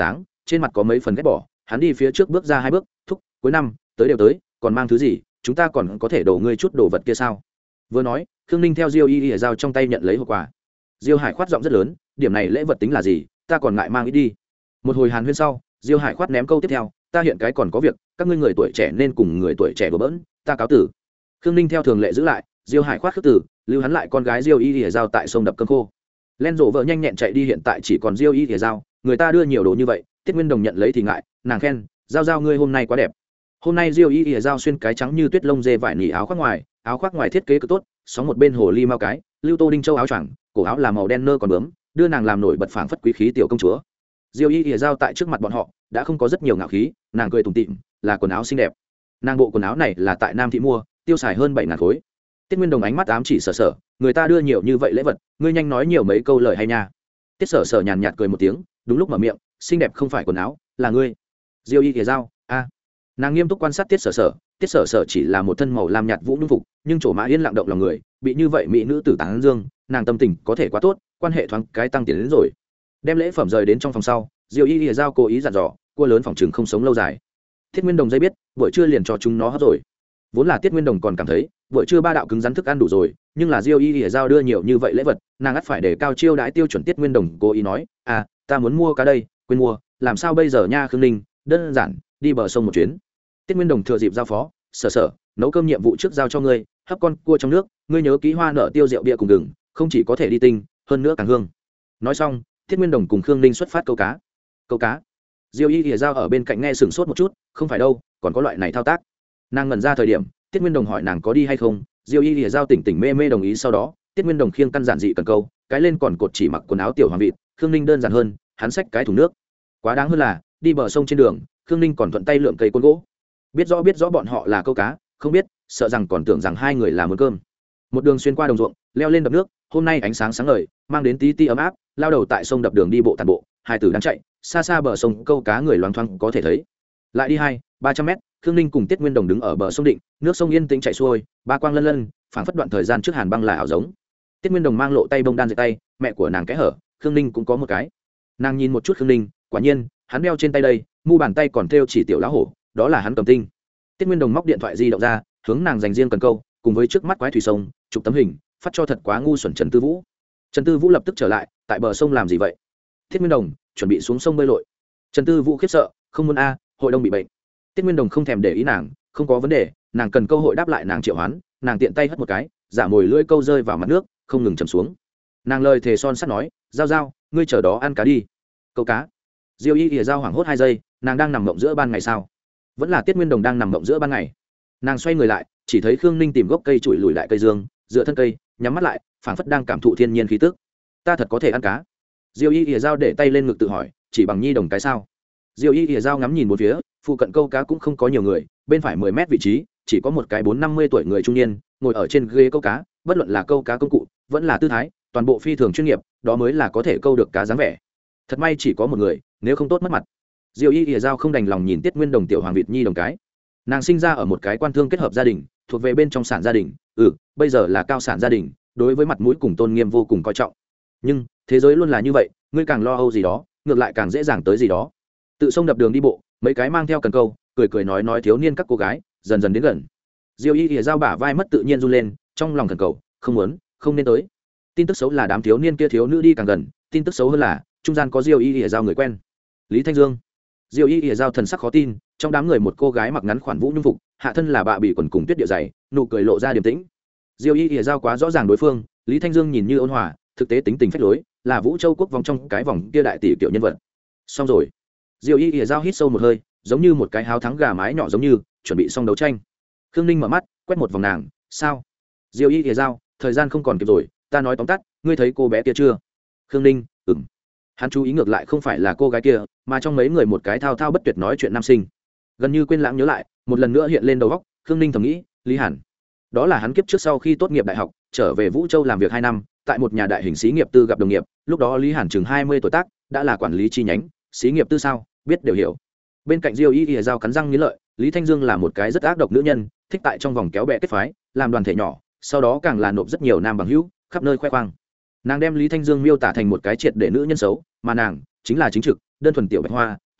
trên mặt có mấy phần ghét bỏ. Hắn đi phía trước bước ra 2 bước, thúc, cuối năm tới đều tới, còn mang thứ gì, chúng ta còn có thể đổ ngươi chút đồ vật kia sao? Vừa nói, Khương Ninh theo Diêu Y Y giao trong tay nhận lấy hộp quà. Diêu Hải khoát giọng rất lớn, điểm này lễ vật tính là gì, ta còn ngại mang ít đi. Một hồi hàn huyên sau, Diêu Hải khoát ném câu tiếp theo, ta hiện cái còn có việc, các ngươi người tuổi trẻ nên cùng người tuổi trẻ đùa bỡn, ta cáo tử. Khương Ninh theo thường lệ giữ lại, Diêu Hải khoát khước tử, lưu hắn lại con gái Diêu Y Y giao tại sông đập cơm khô. Len rộ vợ nhanh nhẹn chạy đi, hiện tại chỉ còn Diêu Y Y giao, người ta đưa nhiều đồ như vậy, Tiết Nguyên Đồng nhận lấy thì ngại, nàng khen, giao giao ngươi hôm nay quá đẹp. Hôm nay Diêu Y Y giao xuyên cái trắng như tuyết lông dê vải nỉ áo khoác ngoài thiết kế cực tốt, sóng một bên hồ ly mao cái, lưu tô đinh châu áo choàng, cổ áo là màu đen nơ còn bướm, đưa nàng làm nổi bật phảng phất quý khí tiểu công chúa. Diêu Y Y giao tại trước mặt bọn họ đã không có rất nhiều ngạo khí, nàng cười tủm tỉm, là quần áo xinh đẹp. Nàng bộ quần áo này là tại Nam thị mua, tiêu xài hơn 7.000 khối. Tiết Nguyên Đồng ánh mắt ám chỉ Sở Sở, người ta đưa nhiều như vậy lễ vật, ngươi nhanh nói nhiều mấy câu lời hay nha. Tiết Sở Sở nhàn nhạt cười một tiếng, đúng lúc mở miệng, xinh đẹp không phải quần áo, là ngươi. Diêu Y Y giao, a. Nàng nghiêm túc quan sát Tiết Sở Sở chỉ là một thân màu lam nhạt vũ nhung phục, nhưng chỗ mã yên lặng động lòng người, bị như vậy mỹ nữ tử tán dương, nàng tâm tình có thể quá tốt, quan hệ thoáng cái tăng tiến đến rồi. Đem lễ phẩm rời đến trong phòng sau, Diêu Y Y giao cố ý dặn dò, cua lớn phòng trường không sống lâu dài. Tiết Nguyên Đồng dây biết, buổi trưa liền cho chúng nó hấp rồi. Vốn là Tiết Nguyên Đồng còn cảm thấy, buổi trưa 3 đạo cứng rắn thức ăn đủ rồi, nhưng là Diêu Y Y giao đưa nhiều như vậy lễ vật, nàng ắt phải để cao chiêu đãi tiêu chuẩn. Tiết Nguyên Đồng cố ý nói, à, ta muốn mua cá đây, quên mua, làm sao bây giờ nha Khương Ninh, đơn giản, đi bờ sông một chuyến. Tiết Nguyên Đồng thừa dịp giao phó, Sở Sở, nấu cơm nhiệm vụ trước giao cho ngươi, hấp con cua trong nước, ngươi nhớ ký hoa nở tiêu rượu bia cùng gừng, không chỉ có thể đi tinh, hơn nữa càng hương. Nói xong, Tiết Nguyên Đồng cùng Khương Ninh xuất phát câu cá. Câu cá? Diêu Y Y giao ở bên cạnh nghe sửng sốt một chút, không phải đâu, còn có loại này thao tác. Nàng ngẩn ra thời điểm, Tiết Nguyên Đồng hỏi nàng có đi hay không, Diêu Y Y giao tỉnh mê mê đồng ý. Sau đó, Tiết Nguyên Đồng khiêng căn giản dị cần câu, cái lên còn cột chỉ mặc quần áo tiểu hoàng vịt. Khương Ninh đơn giản hơn, hắn xách cái thùng nước. Quá đáng hơn là, đi bờ sông trên đường, Khương Ninh còn thuận tay lượm cây côn gỗ. Biết rõ bọn họ là câu cá, không biết, sợ rằng còn tưởng rằng hai người là muốn cơm. Một đường xuyên qua đồng ruộng, leo lên đập nước, hôm nay ánh sáng sáng ngời, mang đến tí ấm áp, lao đầu tại sông đập đường đi bộ tàn bộ, hai tử đang chạy, xa xa bờ sông câu cá người loáng thoáng có thể thấy. Lại đi 200-300 mét, Khương Ninh cùng Tiết Nguyên Đồng đứng ở bờ sông Định, nước sông yên tĩnh chảy xuôi, ba quang lân lân, phảng phất đoạn thời gian trước hàn băng là ảo giống. Tiết Nguyên Đồng mang lộ tay bông đan dệt tay, mẹ của nàng cái hở, Khương Ninh cũng có một cái. Nàng nhìn một chút Khương Ninh, quả nhiên, hắn đeo trên tay đây, mu bàn tay còn thêu chỉ tiểu lá hổ, đó là hắn cầm tinh. Tiết Nguyên Đồng móc điện thoại di động ra, hướng nàng dành riêng cần câu, cùng với trước mắt quái thủy sông, chụp tấm hình, phát cho thật quá ngu xuẩn Trần Tư Vũ. Trần Tư Vũ lập tức trở lại, tại bờ sông làm gì vậy? Tiết Nguyên Đồng chuẩn bị xuống sông bơi lội. Trần Tư Vũ khiếp sợ, không muốn a, hội đông bị bệnh. Tiết Nguyên Đồng không thèm để ý nàng, không có vấn đề, nàng cần câu hội đáp lại nàng triệu hoán, nàng tiện tay hất một cái, giả mồi lưỡi câu rơi vào mặt nước, không ngừng chầm xuống. Nàng lời thề son sắt nói, giao giao, ngươi chờ đó ăn cá đi. Câu cá? Diêu Y Y giao hoảng hốt 2 giây, nàng đang nằm mộng giữa ban ngày sao? Vẫn là Tiết Nguyên Đồng đang nằm mộng giữa ban ngày. Nàng xoay người lại, chỉ thấy Khương Ninh tìm gốc cây chùi lùi lại cây dương, dựa thân cây, nhắm mắt lại, phảng phất đang cảm thụ thiên nhiên khí tức. Ta thật có thể ăn cá? Diêu Y Y giao để tay lên ngực tự hỏi, chỉ bằng nhi đồng cái sao? Diêu Y Y giao ngắm nhìn một phía, phụ cận câu cá cũng không có nhiều người, bên phải 10 mét vị trí, chỉ có một cái 40-50 tuổi người trung niên, ngồi ở trên ghế câu cá, bất luận là câu cá công cụ, vẫn là tư thái, toàn bộ phi thường chuyên nghiệp, đó mới là có thể câu được cá dáng vẻ. Thật may chỉ có một người, nếu không tốt mất mặt. Diêu Y Y giao không đành lòng nhìn Tiết Nguyên Đồng tiểu hoàng vịt nhi đồng cái. Nàng sinh ra ở một cái quan thương kết hợp gia đình, thuộc về bên trong sản gia đình, bây giờ là cao sản gia đình, đối với mặt mũi cùng tôn nghiêm vô cùng coi trọng. Nhưng thế giới luôn là như vậy, ngươi càng lo âu gì đó, ngược lại càng dễ dàng tới gì đó. Tự sông đập đường đi bộ, mấy cái mang theo cần câu, cười nói thiếu niên các cô gái, dần dần đến gần. Diêu Y Y giao bả vai mất tự nhiên run lên, trong lòng thần cầu, không muốn, không nên tới. Tin tức xấu là đám thiếu niên kia thiếu nữ đi càng gần, tin tức xấu hơn là trung gian có Diêu Y Y giao người quen, Lý Thanh Dương. Diêu Y Y giao thần sắc khó tin, trong đám người một cô gái mặc ngắn khoản vũ nhung phục, hạ thân là bạ bị quần cùng tuyết địa dày, nụ cười lộ ra điềm tĩnh. Diêu Y Y giao quá rõ ràng đối phương, Lý Thanh Dương nhìn như ôn hòa, thực tế tính tình phách lối, là Vũ Châu quốc vòng trong cái vòng kia đại tỷ kiểu nhân vật. Xong rồi. Diêu Y Y giao hít sâu một hơi, giống như một cái háo thắng gà mái nhỏ, giống như chuẩn bị xong đấu tranh. Khương Ninh mở mắt, quét một vòng nàng, sao? Diêu Y Y giao, thời gian không còn kịp rồi, ta nói tóm tắt, ngươi thấy cô bé kia chưa? Khương Ninh, hắn chú ý ngược lại không phải là cô gái kia, mà trong mấy người một cái thao thao bất tuyệt nói chuyện nam sinh. Gần như quên lãng nhớ lại, một lần nữa hiện lên đầu óc, Khương Ninh thầm nghĩ, Lý Hàn. Đó là hắn kiếp trước sau khi tốt nghiệp đại học, trở về Vũ Châu làm việc 2 năm, tại một nhà đại hình xí nghiệp tư gặp đồng nghiệp, lúc đó Lý Hàn chừng 20 tuổi tác, đã là quản lý chi nhánh, xí nghiệp tư sao, biết đều hiểu. Bên cạnh Diêu Y Y giao cắn răng nghiến lợi, Lý Thanh Dương là một cái rất ác độc nữ nhân, thích tại trong vòng kéo bè kết phái, làm đoàn thể nhỏ, sau đó càng là nộp rất nhiều nam bằng hữu, khắp nơi khoe khoang. Nàng đem Lý Thanh Dương miêu tả thành một cái triệt để nữ nhân xấu, mà nàng chính là chính trực, đơn thuần tiểu bạch hoa,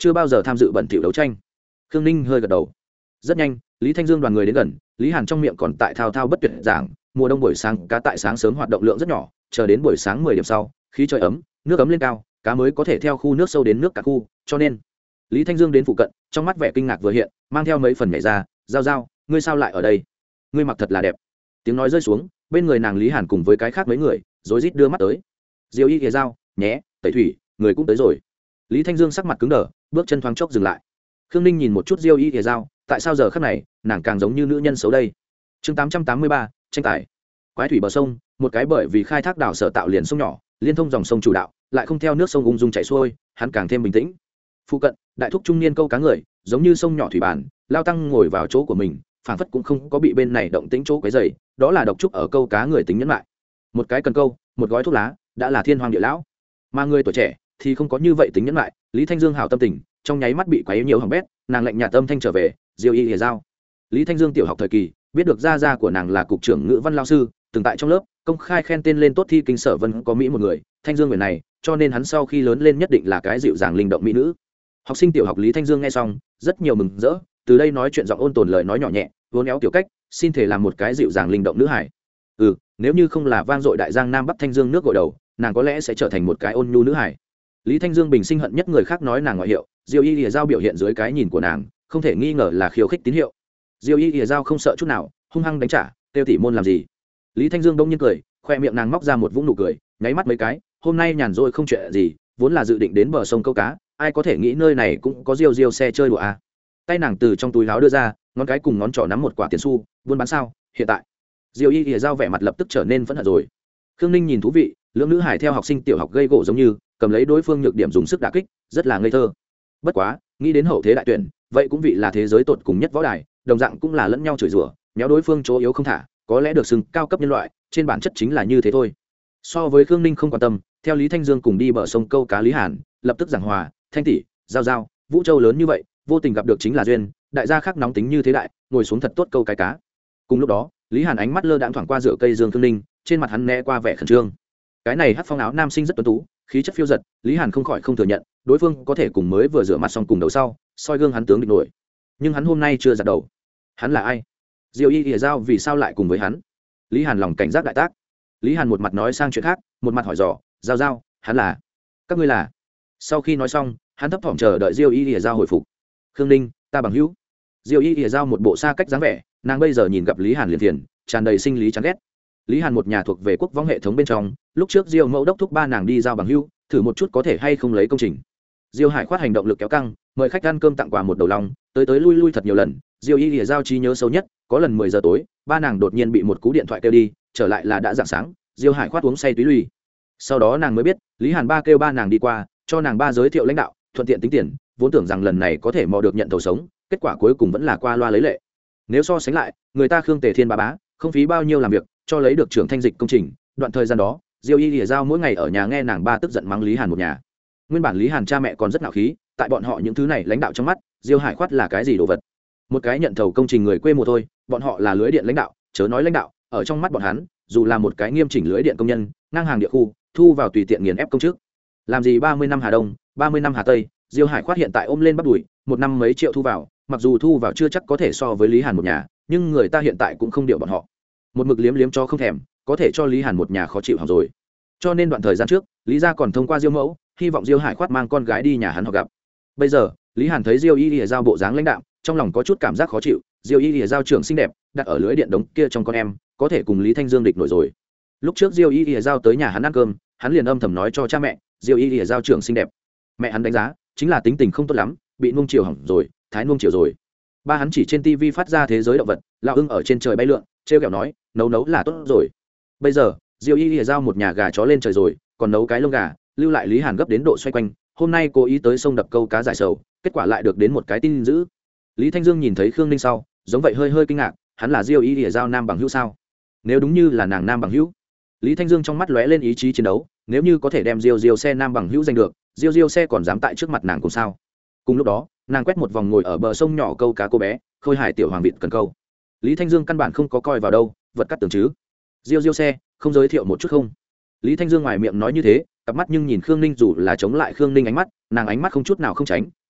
chưa bao giờ tham dự bẩn thỉu đấu tranh. Khương Ninh hơi gật đầu. Rất nhanh, Lý Thanh Dương đoàn người đến gần, Lý Hàn trong miệng còn tại thao thao bất tuyệt giảng, mùa đông buổi sáng cá tại sáng sớm hoạt động lượng rất nhỏ, chờ đến buổi sáng 10 điểm sau, khí trời ấm, nước ấm lên cao, cá mới có thể theo khu nước sâu đến nước cả khu, cho nên Lý Thanh Dương đến phụ cận, trong mắt vẻ kinh ngạc vừa hiện, mang theo mấy phần nhảy ra, "Giao Giao, ngươi sao lại ở đây? Ngươi mặc thật là đẹp." Tiếng nói rơi xuống, bên người nàng Lý Hàn cùng với cái khác mấy người, rối rít đưa mắt tới. "Diêu Y Kìa Giao, nhé, Tẩy Thủy, người cũng tới rồi." Lý Thanh Dương sắc mặt cứng đờ, bước chân thoáng chốc dừng lại. Khương Ninh nhìn một chút Diêu Y Kìa Giao, tại sao giờ khắc này, nàng càng giống như nữ nhân xấu đây? Chương 883, tranh tài. Quái thủy bờ sông, một cái bởi vì khai thác đảo sở tạo liền sông nhỏ, liên thông dòng sông chủ đạo, lại không theo nước sông ung dung chảy xuôi, hắn càng thêm bình tĩnh. Phụ cận, đại thúc trung niên câu cá người, giống như sông nhỏ thủy bản, lao tăng ngồi vào chỗ của mình, phảng phất cũng không có bị bên này động tĩnh chỗ quấy rầy, đó là độc trúc ở câu cá người tính nhẫn lại. Một cái cần câu, một gói thuốc lá, đã là thiên hoàng địa lão. Mà người tuổi trẻ thì không có như vậy tính nhẫn lại, Lý Thanh Dương hảo tâm tình, trong nháy mắt bị quấy nhiều hỏng bét, nàng lạnh nhạt âm thanh trở về, Diêu Y Lìa Giao. Lý Thanh Dương tiểu học thời kỳ, biết được gia gia của nàng là cục trưởng ngữ văn lao sư, từng tại trong lớp công khai khen tên lên tốt thi kinh sở vân có mỹ một người, Thanh Dương người này, cho nên hắn sau khi lớn lên nhất định là cái dịu dàng linh động mỹ nữ. Học sinh tiểu học Lý Thanh Dương nghe xong, rất nhiều mừng rỡ, từ đây nói chuyện giọng ôn tồn lời nói nhỏ nhẹ, vốn éo tiểu cách, xin thể làm một cái dịu dàng linh động nữ hải. Nếu như không là vang dội đại giang nam bắc Thanh Dương nước gội đầu, nàng có lẽ sẽ trở thành một cái ôn nhu nữ hải. Lý Thanh Dương bình sinh hận nhất người khác nói nàng ngoại hiệu, Diêu Y Lìa Giao biểu hiện dưới cái nhìn của nàng, không thể nghi ngờ là khiêu khích tín hiệu. Diêu Y Lìa Giao không sợ chút nào, hung hăng đánh trả, tiêu tỷ môn làm gì? Lý Thanh Dương đông nhiên cười, khoe miệng nàng móc ra một vũng nụ cười, nháy mắt mấy cái, hôm nay nhàn rỗi không chuyện gì, vốn là dự định đến bờ sông câu cá, ai có thể nghĩ nơi này cũng có Diêu xe chơi đùa à? Tay nàng từ trong túi áo đưa ra, ngón cái cùng ngón trỏ nắm một quả tiền xu, buôn bán sao? Hiện tại, Diêu Y Lìa Giao vẻ mặt lập tức trở nên phẫn hận rồi. Khương Ninh nhìn thú vị, lưỡng nữ hải theo học sinh tiểu học gây gỗ giống như, cầm lấy đối phương nhược điểm dùng sức đả kích, rất là ngây thơ. Bất quá, nghĩ đến hậu thế đại tuyển, vậy cũng vị là thế giới tột cùng nhất võ đài, đồng dạng cũng là lẫn nhau chửi rủa, méo đối phương chỗ yếu không thả, có lẽ được xưng cao cấp nhân loại, trên bản chất chính là như thế thôi. So với Khương Ninh không quan tâm, theo Lý Thanh Dương cùng đi bờ sông câu cá Lý Hàn, lập tức giảng hòa, Thanh tỷ, Giao Giao, Vũ Châu lớn như vậy, vô tình gặp được chính là duyên, đại gia khác nóng tính như thế đại, ngồi xuống thật tốt câu cái cá. Cùng lúc đó, Lý Hàn ánh mắt lơ đãng thoảng qua rửa cây dương Khương Ninh, trên mặt hắn né qua vẻ khẩn trương. Cái này hắc phong áo nam sinh rất tuấn tú, khí chất phiêu giật, Lý Hàn không khỏi không thừa nhận, đối phương có thể cùng mới vừa rửa mặt xong cùng đầu sau, soi gương hắn tướng địch nổi. Nhưng hắn hôm nay chưa giặt đầu. Hắn là ai? Diêu Y Lìa Giao vì sao lại cùng với hắn? Lý Hàn lòng cảnh giác đại tác. Lý Hàn một mặt nói sang chuyện khác, một mặt hỏi dò, Giao Giao, hắn là? Các ngươi là? Sau khi nói xong, hắn thấp thỏm chờ đợi Diêu Y Lìa Giao hồi phục. Khương Ninh, ta bằng hữu. Diêu Y Lìa Giao một bộ xa cách dáng vẻ, nàng bây giờ nhìn gặp Lý Hàn liền thiền, tràn đầy sinh lý chán ghét. Lý Hàn một nhà thuộc về quốc võng hệ thống bên trong, lúc trước Diêu Mẫu đốc thúc ba nàng đi giao bằng hữu, thử một chút có thể hay không lấy công trình. Diêu Hải khoát hành động lực kéo căng, mời khách ăn cơm tặng quà một đầu lòng, tới lui lui thật nhiều lần. Diêu Y Lìa Giao trí nhớ sâu nhất, có lần 10 giờ tối, ba nàng đột nhiên bị một cú điện thoại kêu đi, trở lại là đã rạng sáng. Diêu Hải khoát uống say túy lùi. Sau đó nàng mới biết, Lý Hàn ba kêu ba nàng đi qua, cho nàng ba giới thiệu lãnh đạo, thuận tiện tính tiền, vốn tưởng rằng lần này có thể mò được nhận thầu sống, kết quả cuối cùng vẫn là qua loa lấy lệ. Nếu so sánh lại, người ta Khương Tề Thiên ba bá, không phí bao nhiêu làm việc, cho lấy được trưởng thanh dịch công trình. Đoạn thời gian đó, Diêu Y Lìa Giao mỗi ngày ở nhà nghe nàng ba tức giận mắng Lý Hàn một nhà. Nguyên bản Lý Hàn cha mẹ còn rất ngạo khí, tại bọn họ những thứ này lãnh đạo trong mắt, Diêu Hải khoát là cái gì đồ vật? Một cái nhận thầu công trình người quê mùa thôi, bọn họ là lưới điện lãnh đạo, chớ nói lãnh đạo, ở trong mắt bọn hắn, dù là một cái nghiêm chỉnh lưới điện công nhân, ngang hàng địa khu, thu vào tùy tiện nghiền ép công chức. Làm gì 30 năm Hà Đông, 30 năm Hà Tây, Diêu Hải khoát hiện tại ôm lên bắt đuổi, một năm mấy triệu thu vào, mặc dù thu vào chưa chắc có thể so với Lý Hàn một nhà, nhưng người ta hiện tại cũng không điệu bọn họ. Một mực liếm liếm cho không thèm, có thể cho Lý Hàn một nhà khó chịu hỏng rồi. Cho nên đoạn thời gian trước, Lý gia còn thông qua Diêu Mẫu, hy vọng Diêu Hải khoát mang con gái đi nhà hắn họ gặp. Bây giờ, Lý Hàn thấy Diêu Y Lìa Giao bộ dáng lãnh đạm, trong lòng có chút cảm giác khó chịu. Diêu Y Lìa Giao trưởng xinh đẹp, đặt ở lưới điện đống kia trong con em, có thể cùng Lý Thanh Dương địch nổi rồi. Lúc trước Diêu Y Lìa Giao tới nhà hắn ăn cơm, hắn liền âm thầm nói cho cha mẹ, Diêu Y Lìa Giao trưởng xinh đẹp. Mẹ hắn đánh giá, chính là tính tình không tốt lắm, bị nuông chiều hỏng rồi, thái nuông chiều rồi. Ba hắn chỉ trên TV phát ra thế giới động vật, lão ưng ở trên trời bay lượn, trêu ghẹo nói, nấu là tốt rồi. Bây giờ, Diêu Y Lìa Giao một nhà gà chó lên trời rồi, còn nấu cái lông gà, lưu lại Lý Hàn gấp đến độ xoay quanh. Hôm nay cố ý tới sông đập câu cá giải sầu, kết quả lại được đến một cái tin dữ. Lý Thanh Dương nhìn thấy Khương Ninh sau, giống vậy hơi kinh ngạc, hắn là Diêu Y Lìa Giao nam bằng hữu sao? Nếu đúng như là nàng nam bằng hữu, Lý Thanh Dương trong mắt lóe lên ý chí chiến đấu, nếu như có thể đem Diêu xe nam bằng hữu giành được, Diêu xe còn dám tại trước mặt nàng cùng sao? Cùng lúc đó, nàng quét một vòng ngồi ở bờ sông nhỏ câu cá cô bé, Khôi Hải tiểu hoàng vịt cần câu. Lý Thanh Dương căn bản không có coi vào đâu, vật cắt tưởng chứ. Diêu xe, không giới thiệu một chút không? Lý Thanh Dương ngoài miệng nói như thế, cặp mắt nhưng nhìn Khương Ninh dù là chống lại Khương Ninh ánh mắt, nàng ánh mắt không chút nào không tránh,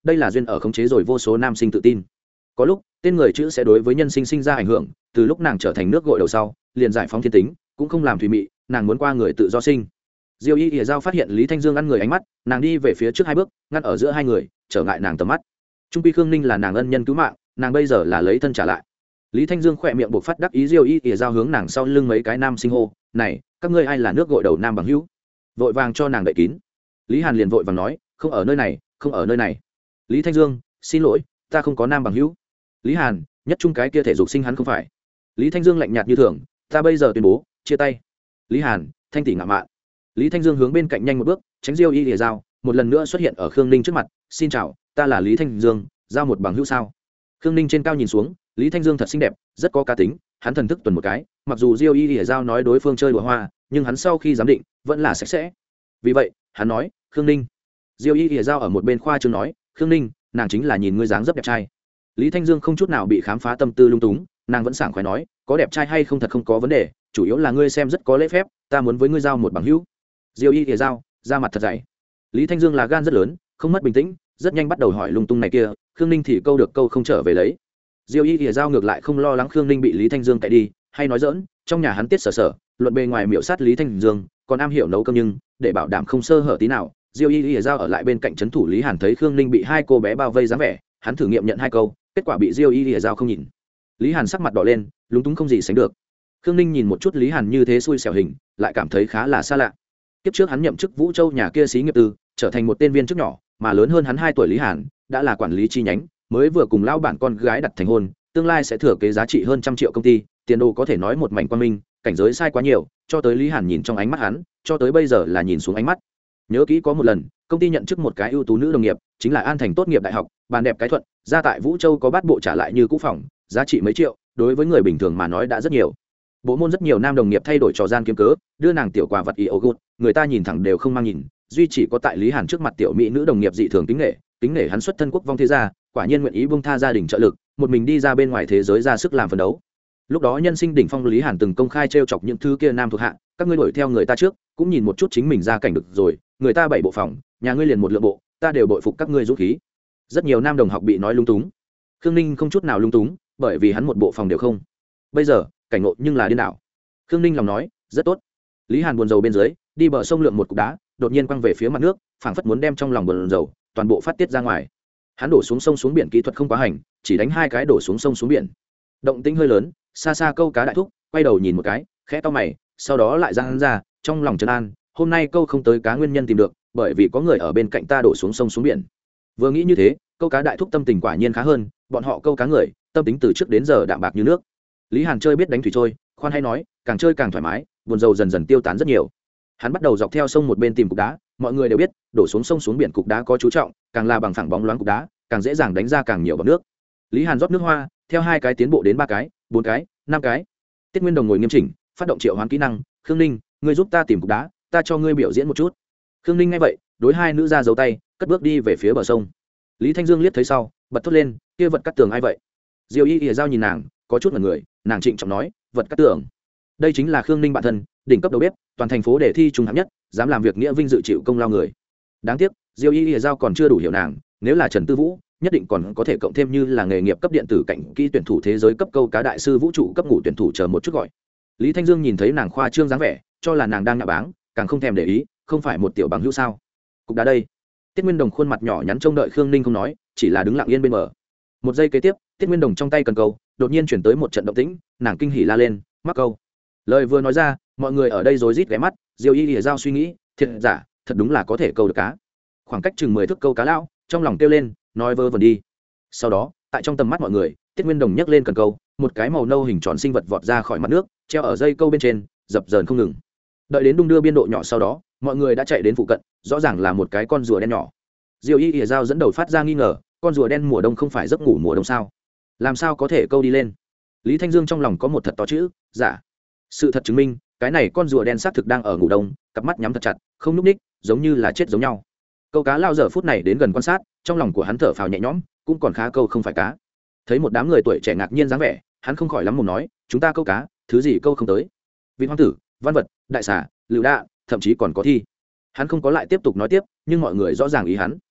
đây là duyên ở khống chế rồi vô số nam sinh tự tin. Có lúc tên người chữ sẽ đối với nhân sinh sinh ra ảnh hưởng, từ lúc nàng trở thành nước gội đầu sau liền giải phóng thiên tính, cũng không làm thùy mị, nàng muốn qua người tự do sinh. Diêu Y ỉa giao phát hiện Lý Thanh Dương ăn người ánh mắt, nàng đi về phía trước 2 bước, ngăn ở giữa hai người, trở ngại nàng tầm mắt. Trung quy Khương Ninh là nàng ân nhân cứu mạng, nàng bây giờ là lấy thân trả lại. Lý Thanh Dương khỏe miệng buộc phát đắc ý, Diêu Y ỉa giao hướng nàng sau lưng mấy cái nam sinh hô, này các ngươi ai là nước gội đầu nam bằng hữu? Vội vàng cho nàng đậy kín. Lý Hàn liền vội vàng nói, không ở nơi này, không ở nơi này. Lý Thanh Dương, xin lỗi, ta không có nam bằng hữu. Lý Hàn, nhất trung cái kia thể dục sinh hắn không phải. Lý Thanh Dương lạnh nhạt như thường, ta bây giờ tuyên bố chia tay. Lý Hàn, thanh tỷ ngạo mạn. Lý Thanh Dương hướng bên cạnh nhanh một bước, tránh Diêu Y ỉa giao, một lần nữa xuất hiện ở Khương Ninh trước mặt, xin chào, ta là Lý Thanh Dương, giao một bằng hữu sao? Khương Ninh trên cao nhìn xuống, Lý Thanh Dương thật xinh đẹp, rất có cá tính, hắn thần thức tuần một cái, mặc dù Diêu Y ỉa giao nói đối phương chơi đùa hoa, nhưng hắn sau khi giám định vẫn là sạch sẽ. Vì vậy hắn nói, Khương Ninh. Diêu Y ỉa giao ở một bên khoa trương nói, Khương Ninh, nàng chính là nhìn ngươi dáng dấp đẹp trai. Lý Thanh Dương không chút nào bị khám phá tâm tư lung túng, nàng vẫn sảng khoái nói, có đẹp trai hay không thật không có vấn đề, chủ yếu là ngươi xem rất có lễ phép, ta muốn với ngươi giao một bằng hữu. Diêu Y ỉa giao ra mặt thật dày. Lý Thanh Dương là gan rất lớn, không mất bình tĩnh, rất nhanh bắt đầu hỏi lung tung này kia, Khương Ninh thì câu được câu không trở về lấy. Diêu Y ỉa giao ngược lại không lo lắng Khương Ninh bị Lý Thanh Dương cạy đi, hay nói dỡn, trong nhà hắn tiết sở luận bề ngoài miểu sát Lý Thanh Dương, còn am hiểu nấu cơm, nhưng để bảo đảm không sơ hở tí nào, Diêu Y ỉa giao ở lại bên cạnh trấn thủ. Lý Hàn thấy Khương Ninh bị 2 cô bé bao vây dáng vẻ, hắn thử nghiệm nhận 2 câu, kết quả bị Diêu Y ỉa giao không nhìn. Lý Hàn sắc mặt đỏ lên, lúng túng không gì sánh được. Khương Ninh nhìn một chút Lý Hàn như thế xui xẻo hình, lại cảm thấy khá là xa lạ. Kiếp trước hắn nhậm chức Vũ Châu nhà kia xí nghiệp tư, trở thành một tên viên chức nhỏ, mà lớn hơn hắn 2 tuổi Lý Hàn đã là quản lý chi nhánh, mới vừa cùng lão bản con gái đặt thành hôn, tương lai sẽ thừa kế giá trị hơn 100 triệu công ty, tiền đồ có thể nói một mảnh quang minh, cảnh giới sai quá nhiều, cho tới Lý Hàn nhìn trong ánh mắt hắn, cho tới bây giờ là nhìn xuống ánh mắt. Nhớ kỹ có một lần, công ty nhận chức một cái ưu tú nữ đồng nghiệp, chính là An Thành tốt nghiệp đại học, bàn đẹp cái thuận, ra tại Vũ Châu có bát bộ trả lại như cũ phòng, giá trị mấy triệu, đối với người bình thường mà nói đã rất nhiều. Bộ môn rất nhiều nam đồng nghiệp thay đổi trò gian kiếm cớ, đưa nàng tiểu quà vật yogurt, người ta nhìn thẳng đều không mang nhìn, duy chỉ có tại Lý Hàn trước mặt tiểu mỹ nữ đồng nghiệp dị thường kính nể hắn xuất thân quốc vong thế gia, quả nhiên nguyện ý buông tha gia đình trợ lực, một mình đi ra bên ngoài thế giới ra sức làm phấn đấu. Lúc đó nhân sinh đỉnh phong Lý Hàn từng công khai trêu chọc những thứ kia nam thuộc hạ, các ngươi đuổi theo người ta trước, cũng nhìn một chút chính mình ra cảnh được rồi, người ta 7 bộ phòng, nhà ngươi liền một lượng bộ, ta đều bội phục các ngươi dũng khí. Rất nhiều nam đồng học bị nói lung túng. Khương Ninh không chút nào lung túng, bởi vì hắn một bộ phòng đều không. Bây giờ, cảnh ngộ nhưng là điên đảo. Khương Ninh lòng nói, rất tốt. Lý Hàn buồn rầu bên dưới, đi bờ sông lượm một cục đá, đột nhiên quăng về phía mặt nước, phảng phất muốn đem trong lòng buồn rầu toàn bộ phát tiết ra ngoài. Hắn đổ xuống sông xuống biển kỹ thuật không quá hành, chỉ đánh 2 cái đổ xuống sông xuống biển. Động tĩnh hơi lớn, xa xa câu cá đại thúc quay đầu nhìn một cái, khẽ to mày, sau đó lại ra hắn ra, trong lòng trấn an, hôm nay câu không tới cá nguyên nhân tìm được, bởi vì có người ở bên cạnh ta đổ xuống sông xuống biển. Vừa nghĩ như thế, câu cá đại thúc tâm tình quả nhiên khá hơn, bọn họ câu cá người, tâm tính từ trước đến giờ đạm bạc như nước. Lý Hàn chơi biết đánh thủy trôi, khoan hay nói, càng chơi càng thoải mái, buồn rầu dần dần tiêu tán rất nhiều. Hắn bắt đầu dọc theo sông một bên tìm cục đá, mọi người đều biết, đổ xuống sông xuống biển cục đá có chú trọng, càng là bằng phẳng bóng loáng cục đá, càng dễ dàng đánh ra càng nhiều bọt nước. Lý Hàn rót nước hoa, theo 2 cái tiến bộ đến 3 cái, 4 cái, 5 cái. Tiết Nguyên Đồng ngồi nghiêm chỉnh, phát động triệu hoán kỹ năng, Khương Ninh, ngươi giúp ta tìm cục đá, ta cho ngươi biểu diễn một chút. Khương Ninh nghe vậy, đối 2 nữ ra giấu tay, cất bước đi về phía bờ sông. Lý Thanh Dương liếc thấy sau, bật thốt lên, kia vật cắt tường ai vậy? Diêu Y ỉa giao nhìn nàng, có chút ngẩn người, nàng trịnh trọng nói, vật cắt tường. Đây chính là Khương Ninh bạn thân, đỉnh cấp đầu bếp, toàn thành phố đề thi trung hạng nhất, dám làm việc nghĩa vinh dự chịu công lao người. Đáng tiếc, Diêu Y ỉa giao còn chưa đủ hiểu nàng, nếu là Trần Tư Vũ, nhất định còn có thể cộng thêm như là nghề nghiệp cấp điện tử cạnh kỹ tuyển thủ thế giới cấp câu cá đại sư vũ trụ cấp ngủ tuyển thủ chờ một chút gọi. Lý Thanh Dương nhìn thấy nàng khoa trương dáng vẻ, cho là nàng đang nhạ báng, càng không thèm để ý, không phải một tiểu bằng hữu sao? Cục đá đây. Tiết Nguyên Đồng khuôn mặt nhỏ nhắn trông đợi Khương Ninh không nói, chỉ là đứng lặng yên bên bờ. Một giây kế tiếp, Tiết Nguyên Đồng trong tay cần câu, đột nhiên chuyển tới một trận động tĩnh, nàng kinh hỉ la lên, mắc câu. Lời vừa nói ra, mọi người ở đây rối rít ghé mắt, Diêu Y lìa dao suy nghĩ, thiệt giả, thật đúng là có thể câu được cá. Khoảng cách chừng 10 thước câu cá lão, trong lòng kêu lên, nói vơ vẩn đi. Sau đó, tại trong tầm mắt mọi người, Tiết Nguyên Đồng nhấc lên cần câu, một cái màu nâu hình tròn sinh vật vọt ra khỏi mặt nước, treo ở dây câu bên trên, dập dờn không ngừng. Đợi đến đung đưa biên độ nhỏ sau đó, mọi người đã chạy đến phụ cận, rõ ràng là một cái con rùa đen nhỏ. Diêu Y lìa dao dẫn đầu phát ra nghi ngờ, con rùa đen mùa đông không phải giấc ngủ mùa đông sao? Làm sao có thể câu đi lên? Lý Thanh Dương trong lòng có một thật to chữ, giả. Sự thật chứng minh, cái này con rùa đen xác thực đang ở ngủ đông, cặp mắt nhắm thật chặt, không nhúc ních, giống như là chết giống nhau. Câu cá lao giờ phút này đến gần quan sát, trong lòng của hắn thở phào nhẹ nhõm, cũng còn khá câu không phải cá. Thấy một đám người tuổi trẻ ngạc nhiên dáng vẻ, hắn không khỏi lắm mồm nói, chúng ta câu cá, thứ gì câu không tới? Vịt hoang tử, văn vật, đại xà, lựu đạn, thậm chí còn có thi. Hắn không có lại tiếp tục nói tiếp, nhưng mọi người rõ ràng ý hắn.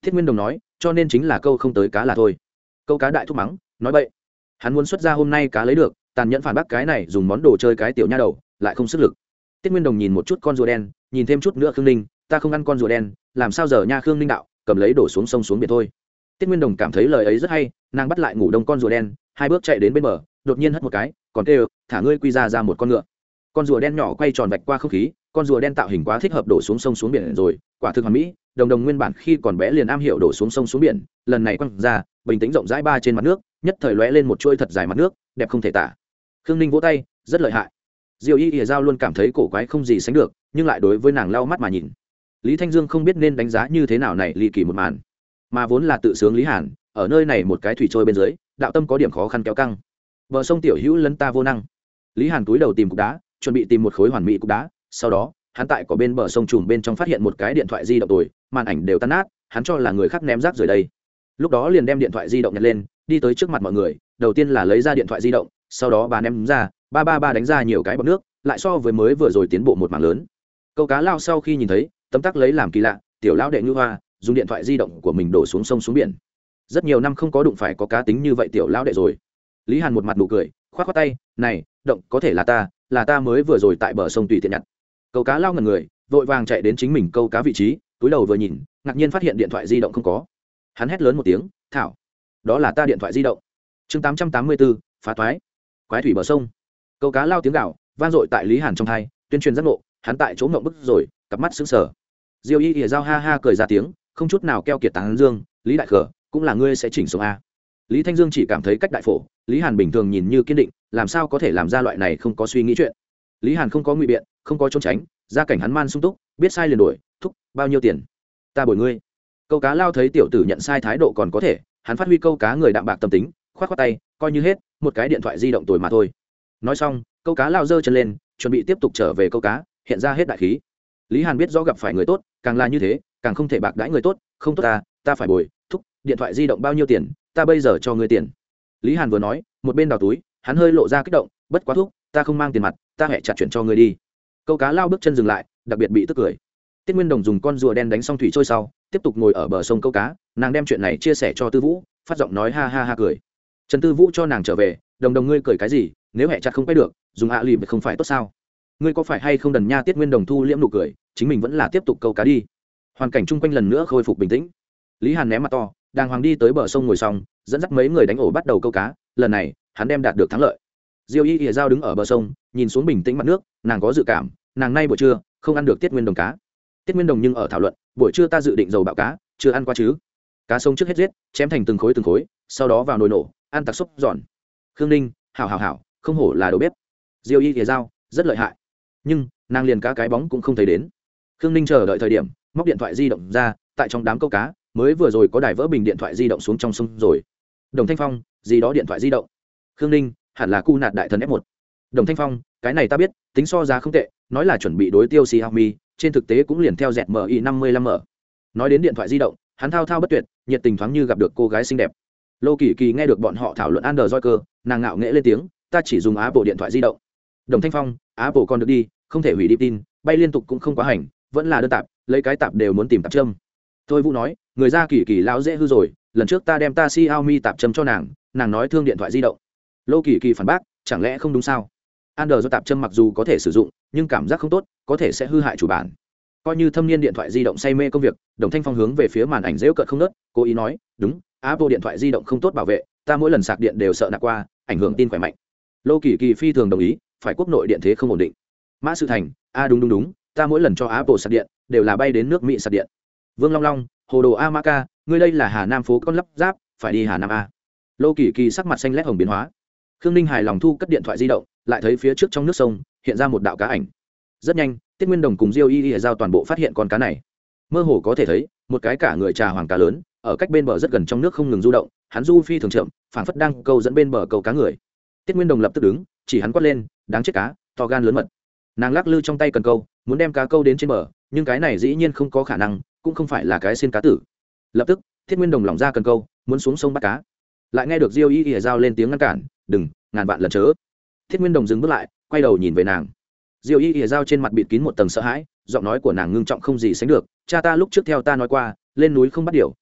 Thiết Nguyên Đồng nói, cho nên chính là câu không tới cá là thôi. Câu cá đại thúc mắng, nói bậy. Hắn muốn xuất ra hôm nay cá lấy được, tàn nhẫn phản bác cái này dùng món đồ chơi cái tiểu nha đầu, lại không sức lực. Tiết Nguyên Đồng nhìn một chút con rùa đen, nhìn thêm chút nữa Khương Ninh, ta không ăn con rùa đen, làm sao giờ nha Khương Ninh đạo, cầm lấy đổ xuống sông xuống biển thôi. Tiết Nguyên Đồng cảm thấy lời ấy rất hay, nàng bắt lại ngủ đông con rùa đen, hai bước chạy đến bên bờ, đột nhiên hất một cái, còn kêu, thả ngươi quy ra một con ngựa. Con rùa đen nhỏ quay tròn vạch qua không khí, con rùa đen tạo hình quá thích hợp đổ xuống sông xuống biển rồi, quả thực hoàn mỹ. Đồng Đồng nguyên bản khi còn bé liền am hiểu đổ xuống sông xuống biển, lần này quăng ra, bình tĩnh rộng rãi ba trên mặt nước, nhất thời lóe lên một chuỗi thật dài mặt nước, đẹp không thể tả. Khương Ninh vỗ tay, rất lợi hại. Diêu Y ỉa Giao luôn cảm thấy cổ quái không gì sánh được, nhưng lại đối với nàng lau mắt mà nhìn. Lý Thanh Dương không biết nên đánh giá như thế nào này ly kỳ một màn, mà vốn là tự sướng Lý Hàn, ở nơi này một cái thủy trôi bên dưới, đạo tâm có điểm khó khăn kéo căng. Bờ sông tiểu hữu lấn ta vô năng. Lý Hàn túi đầu tìm cục đá, chuẩn bị tìm một khối hoàn mỹ cục đá, sau đó, hắn tại có bên bờ sông trùm bên trong phát hiện một cái điện thoại di động tồi, màn ảnh đều tan nát, hắn cho là người khác ném rác rời đây. Lúc đó liền đem điện thoại di động nhặt lên, đi tới trước mặt mọi người, đầu tiên là lấy ra điện thoại di động, sau đó bà ném ra, ba đánh ra nhiều cái bọt nước, lại so với mới vừa rồi tiến bộ một mảng lớn. Câu cá lao sau khi nhìn thấy, tấm tắc lấy làm kỳ lạ, tiểu lão đệ Ngưu Hoa dùng điện thoại di động của mình đổ xuống sông xuống biển. Rất nhiều năm không có đụng phải có cá tính như vậy tiểu lão đệ rồi. Lý Hàn một mặt nụ cười, khoát khoát tay, này, động có thể là ta mới vừa rồi tại bờ sông tùy tiện nhặt. Câu cá lao ngẩn người, vội vàng chạy đến chính mình câu cá vị trí, túi đầu vừa nhìn, ngạc nhiên phát hiện điện thoại di động không có. Hắn hét lớn một tiếng, thảo, đó là ta điện thoại di động. Chương 884, phá toái, quái thủy bờ sông. Câu cá lao tiếng gạo vang dội tại Lý Hàn trong tai, tuyên truyền giác ngộ, hắn tại chỗ ngậm bức rồi, cặp mắt sững sờ. Diêu Y ỉa Giao ha ha cười ra tiếng, không chút nào keo kiệt tán dương, Lý đại khờ, cũng là ngươi sẽ chỉnh sống a. Lý Thanh Dương chỉ cảm thấy cách đại phổ, Lý Hàn bình thường nhìn như kiên định, làm sao có thể làm ra loại này không có suy nghĩ chuyện. Lý Hàn không có ngụy biện, không có trốn tránh, gia cảnh hắn man sung túc, biết sai liền đổi, thúc, bao nhiêu tiền? Ta bồi ngươi. Câu cá lao thấy tiểu tử nhận sai thái độ còn có thể, hắn phát huy câu cá người đạm bạc tâm tính, khoát khoát tay, coi như hết, một cái điện thoại di động tồi mà thôi. Nói xong, câu cá lao giơ chân lên, chuẩn bị tiếp tục trở về câu cá, hiện ra hết đại khí. Lý Hàn biết rõ gặp phải người tốt, càng là như thế, càng không thể bạc đãi người tốt, không tốt ta phải bồi, thúc, điện thoại di động bao nhiêu tiền, ta bây giờ cho ngươi tiền. Lý Hàn vừa nói, một bên đào túi, hắn hơi lộ ra kích động, bất quá thúc, ta không mang tiền mặt, ta hẹ chặt chuyển cho ngươi đi. Câu cá lao bước chân dừng lại, đặc biệt bị tức cười. Tiết Nguyên Đồng dùng con rùa đen đánh xong thủy trôi sau, tiếp tục ngồi ở bờ sông câu cá, nàng đem chuyện này chia sẻ cho Tư Vũ, phát giọng nói ha ha ha cười. Trần Tư Vũ cho nàng trở về, đồng ngươi cười cái gì, nếu hẹ chặt không quay được, dùng ạ lì không phải tốt sao? Ngươi có phải hay không đần nha? Tiết Nguyên Đồng thu liễm nụ cười, chính mình vẫn là tiếp tục câu cá đi. Hoàn cảnh chung quanh lần nữa khôi phục bình tĩnh. Lý Hàn ném mặt to, đàng hoàng đi tới bờ sông ngồi xong, dẫn dắt mấy người đánh ổ bắt đầu câu cá, lần này hắn đem đạt được thắng lợi. Diêu Y ỉa Giao đứng ở bờ sông, nhìn xuống bình tĩnh mặt nước, nàng có dự cảm, nàng nay buổi trưa không ăn được Tiết Nguyên Đồng cá. Tiết Nguyên Đồng nhưng ở thảo luận, buổi trưa ta dự định dầu bạo cá, chưa ăn qua chứ? Cá sông trước hết giết, chém thành từng khối, sau đó vào nồi nổ, ăn tặc xúc giòn. Khương Ninh, hảo, không hổ là đầu bếp. Diêu Y ỉa Giao, rất lợi hại. Nhưng nàng liền cá cái bóng cũng không thấy đến. Khương Ninh chờ đợi thời điểm, móc điện thoại di động ra, tại trong đám câu cá, mới vừa rồi có đài vỡ bình điện thoại di động xuống trong sông rồi. Đồng Thanh Phong, gì đó điện thoại di động. Khương Ninh, hẳn là cu nạt đại thần F1. Đồng Thanh Phong, cái này ta biết, tính so giá không tệ, nói là chuẩn bị đối tiêu Xiaomi, trên thực tế cũng liền theo dẹt MI 55M. Nói đến điện thoại di động, hắn thao bất tuyệt, nhiệt tình thoáng như gặp được cô gái xinh đẹp. Lô Kỳ Kỳ nghe được bọn họ thảo luận Android cơ, nàng ngạo nghễ lên tiếng, ta chỉ dùng Apple điện thoại di động. Đồng Thanh Phong, Apple còn được đi, không thể hủy đi tin, bay liên tục cũng không quá hành, vẫn là đơn tạp, lấy cái tạp đều muốn tìm tạp châm. Thôi Vũ nói, người ra Kỳ Kỳ lão dễ hư rồi, lần trước ta đem ta Xiaomi tạp châm cho nàng nói thương điện thoại di động. Lô Kỳ Kỳ phản bác, chẳng lẽ không đúng sao? Android tạp châm mặc dù có thể sử dụng, nhưng cảm giác không tốt, có thể sẽ hư hại chủ bản. Coi như thâm niên điện thoại di động say mê công việc, Đồng Thanh Phong hướng về phía màn ảnh giễu cợt không nớt, cố ý nói, đúng, Apple điện thoại di động không tốt bảo vệ, ta mỗi lần sạc điện đều sợ nạc qua, ảnh hưởng tin khỏe mạnh. Lô Kỳ Kỳ phi thường đồng ý, phải quốc nội điện thế không ổn định. Mã Sự Thành, đúng, ta mỗi lần cho Apple sạc điện đều là bay đến nước Mỹ sạc điện. Vương Long Long, hồ đồ Amaka, ngươi đây là Hà Nam phố con lắp ráp, phải đi Hà Nam a. Lô Kỳ Kỳ sắc mặt xanh lét hồng biến hóa. Khương Ninh hài lòng thu cất điện thoại di động, lại thấy phía trước trong nước sông hiện ra một đạo cá ảnh. Rất nhanh, Tiết Nguyên Đồng cùng Diêu Y ỉa Giao toàn bộ phát hiện con cá này. Mơ hồ có thể thấy một cái cả người trà hoàng cá lớn ở cách bên bờ rất gần trong nước không ngừng du động, hắn du phi thường chậm, phảng phất đang câu dẫn bên bờ câu cá người. Tiết Nguyên Đồng lập tức đứng, chỉ hắn quát lên, đáng chết cá, to gan lớn mật. Nàng lắc lư trong tay cần câu, muốn đem cá câu đến trên bờ, nhưng cái này dĩ nhiên không có khả năng, cũng không phải là cái xiên cá tử. Lập tức, Thiết Nguyên Đồng lỏng ra cần câu, muốn xuống sông bắt cá. Lại nghe được Diêu Y ỉa Giao lên tiếng ngăn cản, đừng, ngàn vạn lần chớ. Thiết Nguyên Đồng dừng bước lại, quay đầu nhìn về nàng. Diêu Y ỉa Giao trên mặt bịt kín một tầng sợ hãi, giọng nói của nàng ngưng trọng không gì sánh được, cha ta lúc trước theo ta nói qua, lên núi không bắt điểu,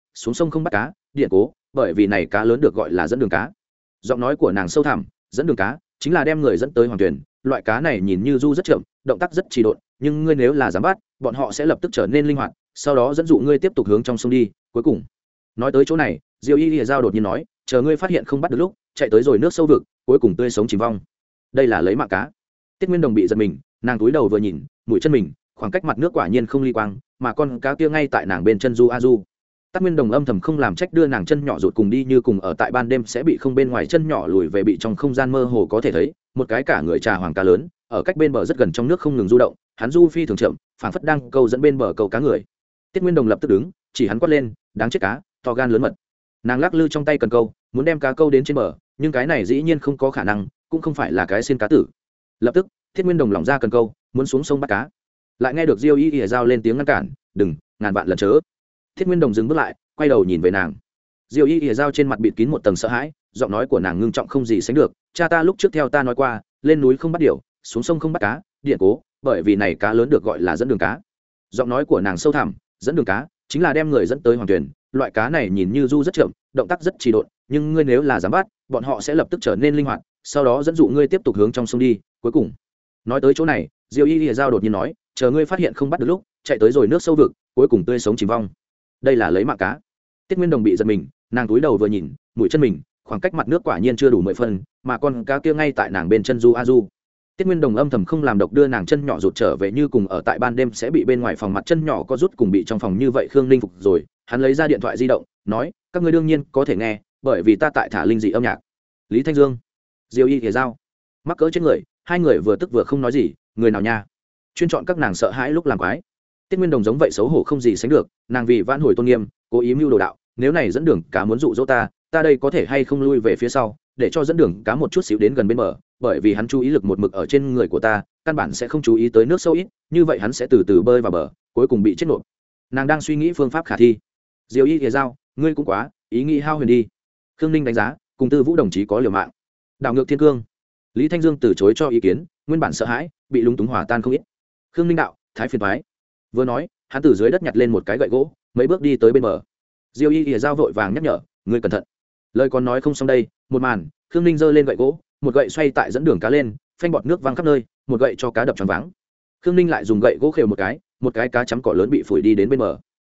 xuống sông không bắt cá điện cố, bởi vì này cá lớn được gọi là dẫn đường cá. Giọng nói của nàng sâu thẳm, dẫn đường cá chính là đem người dẫn tới hoàng tuyển, loại cá này nhìn như du rất chậm, động tác rất trì độn, nhưng ngươi nếu là dám bắt, bọn họ sẽ lập tức trở nên linh hoạt, sau đó dẫn dụ ngươi tiếp tục hướng trong sông đi. Cuối cùng nói tới chỗ này, Diêu Y Lìa Giao đột nhiên nói, chờ ngươi phát hiện không bắt được lúc, chạy tới rồi nước sâu vực, cuối cùng tươi sống chìm vong. Đây là lấy mạng cá. Tiết Nguyên Đồng bị giật mình, nàng túi đầu vừa nhìn, mũi chân mình khoảng cách mặt nước quả nhiên không ly quang, mà con cá kia ngay tại nàng bên chân du a du. Tắc Nguyên Đồng âm thầm không làm trách đưa nàng chân nhỏ rụt cùng đi, như cùng ở tại ban đêm sẽ bị không bên ngoài chân nhỏ lùi về, bị trong không gian mơ hồ có thể thấy một cái cả người trà hoàng cá lớn ở cách bên bờ rất gần trong nước không ngừng du động, hắn du phi thường chậm, phảng phất đang câu dẫn bên bờ câu cá người. Tiết Nguyên Đồng lập tức đứng, chỉ hắn quát lên, đáng chết cá, to gan lớn mật. Nàng lắc lư trong tay cần câu, muốn đem cá câu đến trên bờ, nhưng cái này dĩ nhiên không có khả năng, cũng không phải là cái xiên cá tử. Lập tức, Tiết Nguyên Đồng lỏng ra cần câu, muốn xuống sông bắt cá, lại nghe được Diêu Y ỉa Giao lên tiếng ngăn cản, đừng, ngàn vạn lần chớ. Tiết Nguyên Đồng dừng bước lại, quay đầu nhìn về nàng. Diêu Y ỉa Giao trên mặt bịt kín một tầng sợ hãi, giọng nói của nàng ngưng trọng không gì sánh được, cha ta lúc trước theo ta nói qua, lên núi không bắt điểu, xuống sông không bắt cá, điện cố, bởi vì này cá lớn được gọi là dẫn đường cá. Giọng nói của nàng sâu thẳm, dẫn đường cá chính là đem người dẫn tới hoàng tuyển, loại cá này nhìn như du rất chậm, động tác rất trì độn, nhưng ngươi nếu là dám bắt, bọn họ sẽ lập tức trở nên linh hoạt, sau đó dẫn dụ ngươi tiếp tục hướng trong sông đi. Cuối cùng nói tới chỗ này, Diêu Y Lìa Giao đột nhiên nói, chờ ngươi phát hiện không bắt được lúc, chạy tới rồi nước sâu vực, cuối cùng tươi sống chìm vong. Đây là lấy mạng cá. Tiết Nguyên Đồng bị giật mình, nàng túi đầu vừa nhìn, mũi chân mình khoảng cách mặt nước quả nhiên chưa đủ 10 phân, mà con cá kia ngay tại nàng bên chân du a du. Tiết Nguyên Đồng âm thầm không làm độc đưa nàng chân nhỏ rụt trở về, như cùng ở tại ban đêm sẽ bị bên ngoài phòng mặt chân nhỏ có rút cùng bị trong phòng như vậy. Khương Ninh phục rồi, hắn lấy ra điện thoại di động, nói, các ngươi đương nhiên có thể nghe, bởi vì ta tại thả linh dị âm nhạc. Lý Thanh Dương, Diêu Y Lìa Giao, mắc cỡ trên người, hai người vừa tức vừa không nói gì, người nào nha? Chuyên chọn các nàng sợ hãi lúc làm quái. Tiết Nguyên Đồng giống vậy xấu hổ không gì sánh được, nàng vì vãn hồi tôn nghiêm, cố ý mưu đồ đạo, nếu này dẫn đường cá muốn dụ dỗ ta đây có thể hay không lui về phía sau, để cho dẫn đường cá một chút xíu đến gần bên bờ, bởi vì hắn chú ý lực một mực ở trên người của ta, căn bản sẽ không chú ý tới nước sâu ít, như vậy hắn sẽ từ từ bơi vào bờ, cuối cùng bị chết nộp. Nàng đang suy nghĩ phương pháp khả thi. Diêu Y Lìa Giao, ngươi cũng quá ý nghĩ hao huyền đi. Khương Ninh đánh giá, cùng Tư Vũ đồng chí có liều mạng. Đảo ngược thiên cương. Lý Thanh Dương từ chối cho ý kiến, nguyên bản sợ hãi bị lúng túng hòa tan không ít. Khương Ninh đạo, thái phiền thoái. Vừa nói, hắn từ dưới đất nhặt lên một cái gậy gỗ, mấy bước đi tới bên bờ. Diêu Y Lìa Giao vội vàng nhắc nhở, ngươi cẩn thận. Lời còn nói không xong đây, một màn, Khương Ninh giơ lên gậy gỗ, một gậy xoay tại dẫn đường cá lên, phanh bọt nước văng khắp nơi, một gậy cho cá đập choáng váng. Khương Ninh lại dùng gậy gỗ khều một cái cá chấm cỏ lớn bị phủi đi đến bên bờ.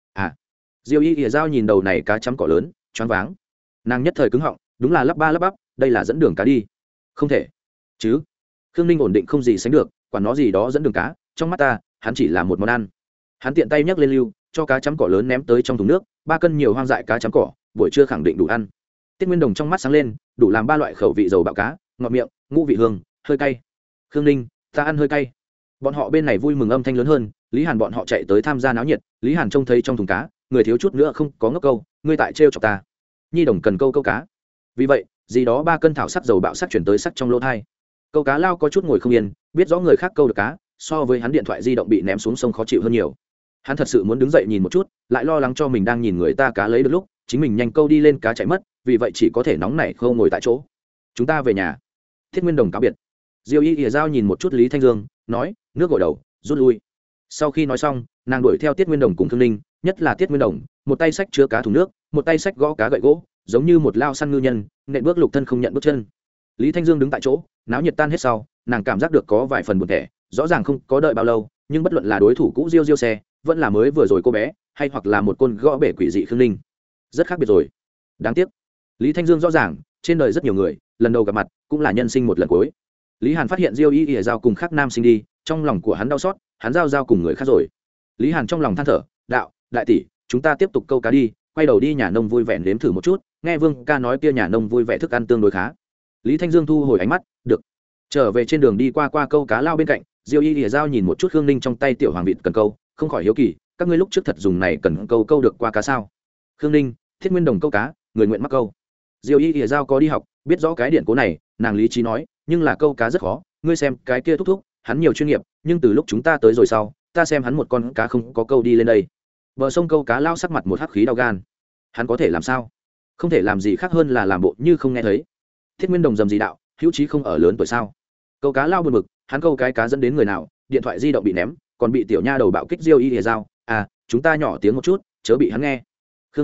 Diêu Y Lìa Giao nhìn đầu này cá chấm cỏ lớn, choáng váng. Nàng nhất thời cứng họng, đúng là lắp ba lắp bắp, đây là dẫn đường cá đi. Không thể chứ. Khương Ninh ổn định không gì sánh được, quản nó gì đó dẫn đường cá, trong mắt ta hắn chỉ là một món ăn. Hắn tiện tay nhấc lên lưu, cho cá chấm cỏ lớn ném tới trong thùng nước, 3 cân nhiều hoang dại cá chấm cỏ, buổi trưa khẳng định đủ ăn. Tiết Nguyên Đồng trong mắt sáng lên, đủ làm 3 loại khẩu vị dầu bạo cá, ngọt miệng, ngũ vị hương, hơi cay. Khương Ninh, ta ăn hơi cay. Bọn họ bên này vui mừng âm thanh lớn hơn, Lý Hàn bọn họ chạy tới tham gia náo nhiệt. Lý Hàn trông thấy trong thùng cá người thiếu chút nữa không có ngốc câu, ngươi tại trêu chọc ta. Nhi đồng cần câu cá. Vì vậy gì đó 3 cân thảo sắc dầu bạo sắc chuyển tới sắc trong lỗ thai. Câu cá lao có chút ngồi không yên, biết rõ người khác câu được cá, so với hắn điện thoại di động bị ném xuống sông khó chịu hơn nhiều. Hắn thật sự muốn đứng dậy nhìn một chút, lại lo lắng cho mình đang nhìn người ta cá lấy được lúc chính mình nhanh câu đi lên cá chạy mất, vì vậy chỉ có thể nóng nảy khâu ngồi tại chỗ. Chúng ta về nhà. Thiết Nguyên Đồng cáo biệt. Diêu Y Lìa Giao nhìn một chút Lý Thanh Dương, nói, nước gội đầu, rút lui. Sau khi nói xong, nàng đuổi theo Tiết Nguyên Đồng cùng Khương Ninh, nhất là Tiết Nguyên Đồng, một tay xách chứa cá thùng nước, một tay xách gõ cá gậy gỗ, giống như một lao săn ngư nhân, nện bước lục thân không nhận bước chân. Lý Thanh Dương đứng tại chỗ, náo nhiệt tan hết sau, nàng cảm giác được có vài phần buồn tẻ, rõ ràng không có đợi bao lâu, nhưng bất luận là đối thủ cũ Diêu xe, vẫn là mới vừa rồi cô bé, hay hoặc là một côn gõ bể quỷ dị Khương Ninh, rất khác biệt rồi. Đáng tiếc, Lý Thanh Dương rõ ràng, trên đời rất nhiều người, lần đầu gặp mặt cũng là nhân sinh một lần cuối. Lý Hàn phát hiện Diêu Y Lìa Giao cùng khác nam sinh đi, trong lòng của hắn đau xót, hắn giao cùng người khác rồi. Lý Hàn trong lòng than thở, đạo, đại tỷ, chúng ta tiếp tục câu cá đi, quay đầu đi nhà nông vui vẻ nếm thử một chút, nghe Vương ca nói kia nhà nông vui vẻ thức ăn tương đối khá. Lý Thanh Dương thu hồi ánh mắt, được. Trở về trên đường đi qua câu cá lao bên cạnh, Diêu Y Lìa Giao nhìn một chút Khương Ninh trong tay tiểu hoàng vịt cần câu, không khỏi hiếu kỳ, các ngươi lúc trước thật dùng này cần câu được qua cá sao? Khương Ninh, Thiết Nguyên Đồng câu cá, người nguyện mắc câu. Diêu Y Lìa Giao có đi học, biết rõ cái điện cố này, nàng lý trí nói, nhưng là câu cá rất khó, ngươi xem cái kia thúc, hắn nhiều chuyên nghiệp, nhưng từ lúc chúng ta tới rồi sau, ta xem hắn một con cá không có câu đi lên đây. Bờ sông câu cá lao sắc mặt một hắc khí đau gan. Hắn có thể làm sao? Không thể làm gì khác hơn là làm bộ như không nghe thấy. Thiết Nguyên Đồng dầm gì đạo, hữu trí không ở lớn tuổi sao? Câu cá lao buồn bực, hắn câu cái cá dẫn đến người nào, điện thoại di động bị ném, còn bị tiểu nha đầu bạo kích Diêu Y Lìa Giao, chúng ta nhỏ tiếng một chút, chớ bị hắn nghe. Khương Ninh,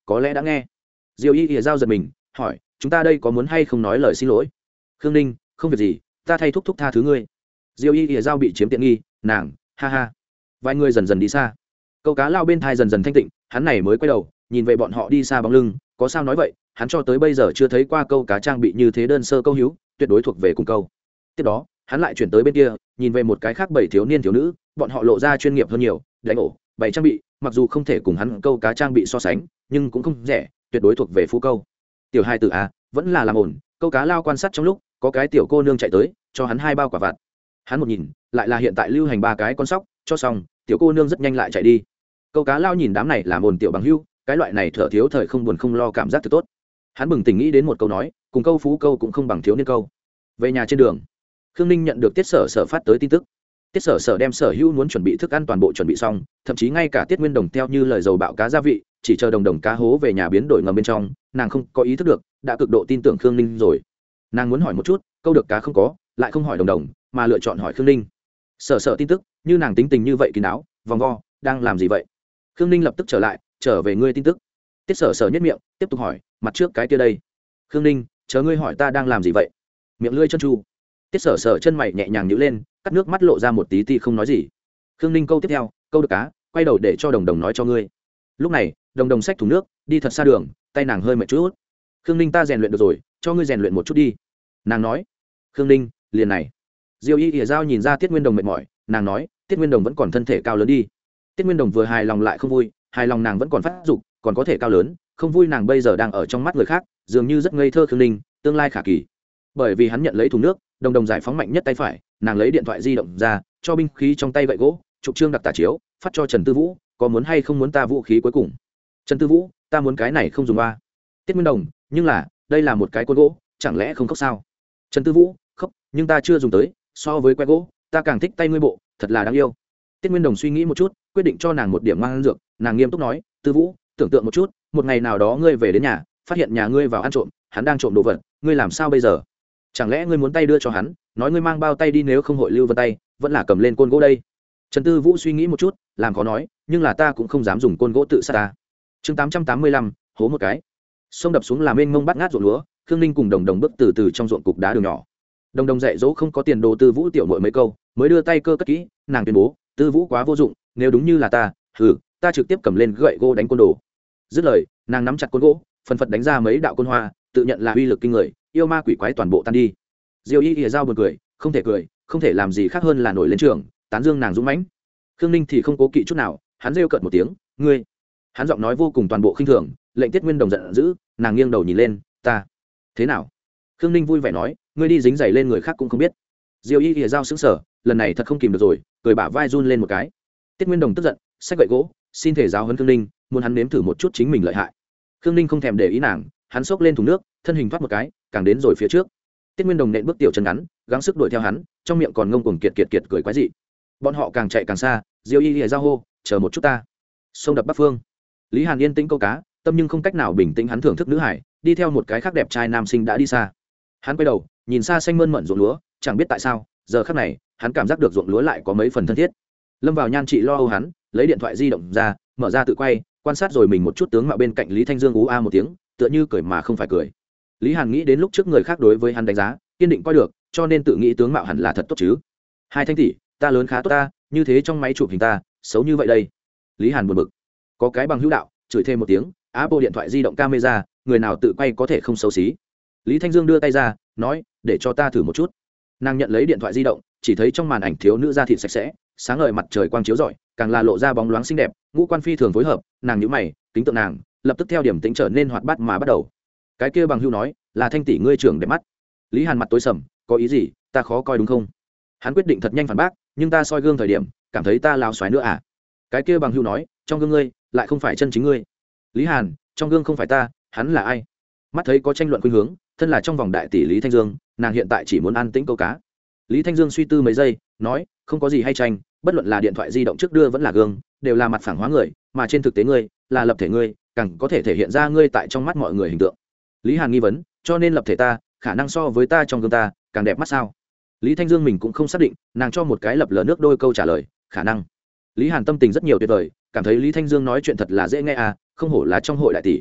có lẽ đã nghe. Diêu y ỉa giao giật mình hỏi, chúng ta đây có muốn hay không nói lời xin lỗi? Khương Ninh, không việc gì, ta thay thúc thúc tha thứ ngươi. Diêu y ỉa giao bị chiếm tiện nghi, nàng ha ha. Vài người dần dần đi xa, câu cá lao bên thai dần dần thanh tịnh, hắn này mới quay đầu nhìn về bọn họ đi xa bóng lưng. Có sao nói vậy, hắn cho tới bây giờ chưa thấy qua câu cá trang bị như thế đơn sơ câu hữu, tuyệt đối thuộc về cùng câu. Tiếp đó hắn lại chuyển tới bên kia, nhìn về một cái khác 7 thiếu niên thiếu nữ, bọn họ lộ ra chuyên nghiệp hơn nhiều, đánh ổ 7 trang bị, mặc dù không thể cùng hắn câu cá trang bị so sánh, nhưng cũng không rẻ, tuyệt đối thuộc về phú câu. Tiểu hai tử à, vẫn là làm ổn. Câu cá lao quan sát trong lúc, có cái tiểu cô nương chạy tới, cho hắn 2 bao quả vặt. Hắn một nhìn, lại là hiện tại lưu hành 3 cái con sóc, cho xong, tiểu cô nương rất nhanh lại chạy đi. Câu cá lao nhìn đám này làm ổn tiểu bằng hưu, cái loại này thở thiếu thời không buồn không lo cảm giác thật tốt. Hắn bừng tỉnh nghĩ đến một câu nói, cùng câu phú câu cũng không bằng thiếu niên câu. Về nhà trên đường, Khương Ninh nhận được Tiết Sở Sở phát tới tin tức. Tiết Sở Sở đem sở hữu muốn chuẩn bị thức ăn toàn bộ chuẩn bị xong, thậm chí ngay cả Tiết Nguyên Đồng theo như lời dầu bạo cá gia vị, chỉ chờ đồng đồng cá hố về nhà biến đổi ngầm bên trong, nàng không có ý thức được, đã cực độ tin tưởng Khương Ninh rồi. Nàng muốn hỏi một chút, câu được cá không có, lại không hỏi đồng đồng, mà lựa chọn hỏi Khương Ninh. Sở Sở tin tức, như nàng tính tình như vậy kín đáo, vòng vo, đang làm gì vậy? Khương Ninh lập tức trở về ngươi tin tức. Tiết Sở Sở nhất miệng, tiếp tục hỏi, mặt trước cái kia đây. Khương Ninh, chờ ngươi hỏi ta đang làm gì vậy? Miệng lưỡi chân tru. Tiết Sở Sở chân mày nhẹ nhàng nhíu lên, cắt nước mắt lộ ra một tí ti không nói gì. Khương Ninh câu tiếp theo, câu được cá, quay đầu để cho đồng đồng nói cho ngươi. Lúc này đồng đồng xách thùng nước đi thật xa đường, tay nàng hơi mệt chút. Khương Ninh, ta rèn luyện được rồi, cho ngươi rèn luyện một chút đi. Nàng nói. Khương Ninh, liền này. Diêu y ỉa giao nhìn ra Tiết Nguyên Đồng mệt mỏi, nàng nói, Tiết Nguyên Đồng vẫn còn thân thể cao lớn đi. Tiết Nguyên Đồng vừa hài lòng lại không vui, hài lòng nàng vẫn còn phát dục, còn có thể cao lớn, không vui nàng bây giờ đang ở trong mắt người khác, dường như rất ngây thơ. Khương Ninh, tương lai khả kỳ. Bởi vì hắn nhận lấy thùng nước, đồng đồng giải phóng mạnh nhất tay phải, nàng lấy điện thoại di động ra, cho binh khí trong tay gậy gỗ, trục trương đặc tả chiếu, phát cho Trần Tư Vũ, có muốn hay không muốn ta vũ khí cuối cùng? Trần Tư Vũ, ta muốn cái này không dùng ba. Tiết Nguyên Đồng, nhưng là đây là một cái côn gỗ, chẳng lẽ không khóc sao? Trần Tư Vũ, khóc, nhưng ta chưa dùng tới, so với que gỗ, ta càng thích tay ngươi bộ, thật là đáng yêu. Tiết Nguyên Đồng suy nghĩ một chút, quyết định cho nàng một điểm mang dược, nàng nghiêm túc nói, Tư Vũ, tưởng tượng một chút, một ngày nào đó ngươi về đến nhà, phát hiện nhà ngươi vào ăn trộm, hắn đang trộm đồ vật, ngươi làm sao bây giờ? Chẳng lẽ ngươi muốn tay đưa cho hắn, nói ngươi mang bao tay đi, nếu không hội lưu vân tay, vẫn là cầm lên côn gỗ đây? Trần Tư Vũ suy nghĩ một chút, làm khó nói, nhưng là ta cũng không dám dùng côn gỗ tự sát ta. Chương 885, hố một cái. Sông đập xuống làm mênh mông bắt ngát ruộng lúa, Khương Ninh cùng đồng đồng bước từ từ trong ruộng cục đá đường nhỏ. Đồng đồng dạy dỗ không có tiền đồ Tư Vũ tiểu muội mấy câu, mới đưa tay cơ cất kỹ, nàng tuyên bố, Tư Vũ quá vô dụng, nếu đúng như là ta, ta trực tiếp cầm lên gậy gỗ đánh côn đồ. Dứt lời, nàng nắm chặt côn gỗ, phần phật đánh ra mấy đạo côn hoa, tự nhận là uy lực kinh người, yêu ma quỷ quái toàn bộ tan đi. Diêu y ỉa giao buồn cười, cười, không thể làm gì khác hơn là nổi lên trường, tán dương nàng dũng mãnh. Khương Ninh thì không cố kỵ chút nào, hắn rêu cợt một tiếng, ngươi. Hắn giọng nói vô cùng toàn bộ khinh thường, lệnh Tiết Nguyên Đồng giận dữ, nàng nghiêng đầu nhìn lên, ta. Thế nào? Khương Ninh vui vẻ nói, ngươi đi dính giày lên người khác cũng không biết. Diêu y ỉa giao sững sờ, lần này thật không kìm được rồi, cười bả vai run lên một cái. Tiết Nguyên Đồng tức giận, xách gậy gỗ, xin thể giáo huấn Khương Ninh, muốn hắn nếm thử một chút chính mình lợi hại. Khương Ninh không thèm để ý nàng, hắn xốc lên thùng nước, thân hình thoát một cái, càng đến rồi phía trước. Tiết Nguyên Đồng nện bước tiểu chân ngắn, gắng sức đuổi theo hắn, trong miệng còn ngông cuồng kiệt cười quái dị. Bọn họ càng chạy càng xa, Diêu y lìa giao hô, chờ một chút ta. Sông đập bắc phương, Lý Hàn yên tĩnh câu cá, tâm nhưng không cách nào bình tĩnh, hắn thưởng thức nữ hải, đi theo một cái khác đẹp trai nam sinh đã đi xa. Hắn quay đầu, nhìn xa xanh mơn mận ruộng lúa, chẳng biết tại sao, giờ khắc này, hắn cảm giác được ruộng lúa lại có mấy phần thân thiết. Lâm vào nhan trị lo âu hắn, lấy điện thoại di động ra, mở ra tự quay, quan sát rồi mình một chút tướng mạo bên cạnh Lý Thanh Dương ú a một tiếng, tựa như cười mà không phải cười. Lý Hàn nghĩ đến lúc trước người khác đối với hắn đánh giá, kiên định coi được, cho nên tự nghĩ tướng mạo hẳn là thật tốt chứ. Hai Thanh tỷ, ta lớn khá tốt ta, như thế trong máy chụp hình ta, xấu như vậy đây. Lý Hàn buồn bực. Có cái bằng hữu đạo, chửi thêm một tiếng, Apple điện thoại di động camera, người nào tự quay có thể không xấu xí. Lý Thanh Dương đưa tay ra, nói, để cho ta thử một chút. Nàng nhận lấy điện thoại di động, chỉ thấy trong màn ảnh thiếu nữ da thịt sạch sẽ, sáng ngời mặt trời quang chiếu rọi, càng là lộ ra bóng loáng xinh đẹp, ngũ quan phi thường phối hợp, nàng nhíu mày, kính tượng nàng, lập tức theo điểm tính trở nên hoạt bát mà bắt đầu. Cái kia bằng hữu nói, là Thanh tỷ ngươi trưởng đẹp mắt. Lý Hàn mặt tối sầm, có ý gì, ta khó coi đúng không? Hắn quyết định thật nhanh phản bác, nhưng ta soi gương thời điểm, cảm thấy ta láo xoái nữa à? Cái kia bằng hữu nói, trong gương ngươi, lại không phải chân chính ngươi. Lý Hàn, trong gương không phải ta, hắn là ai? Mắt thấy có tranh luận khuynh hướng, thân là trong vòng đại tỷ Lý Thanh Dương, nàng hiện tại chỉ muốn an tĩnh câu cá. Lý Thanh Dương suy tư mấy giây, nói, không có gì hay tranh, bất luận là điện thoại di động trước đưa vẫn là gương, đều là mặt phẳng hóa người, mà trên thực tế ngươi, là lập thể ngươi, càng có thể thể hiện ra ngươi tại trong mắt mọi người hình tượng. Lý Hàn nghi vấn, cho nên lập thể ta, khả năng so với ta trong gương ta, càng đẹp mắt sao? Lý Thanh Dương mình cũng không xác định, nàng cho một cái lập lờ nước đôi câu trả lời, khả năng. Lý Hàn tâm tình rất nhiều tuyệt vời, cảm thấy Lý Thanh Dương nói chuyện thật là dễ nghe à, không hổ là trong hội đại tỷ.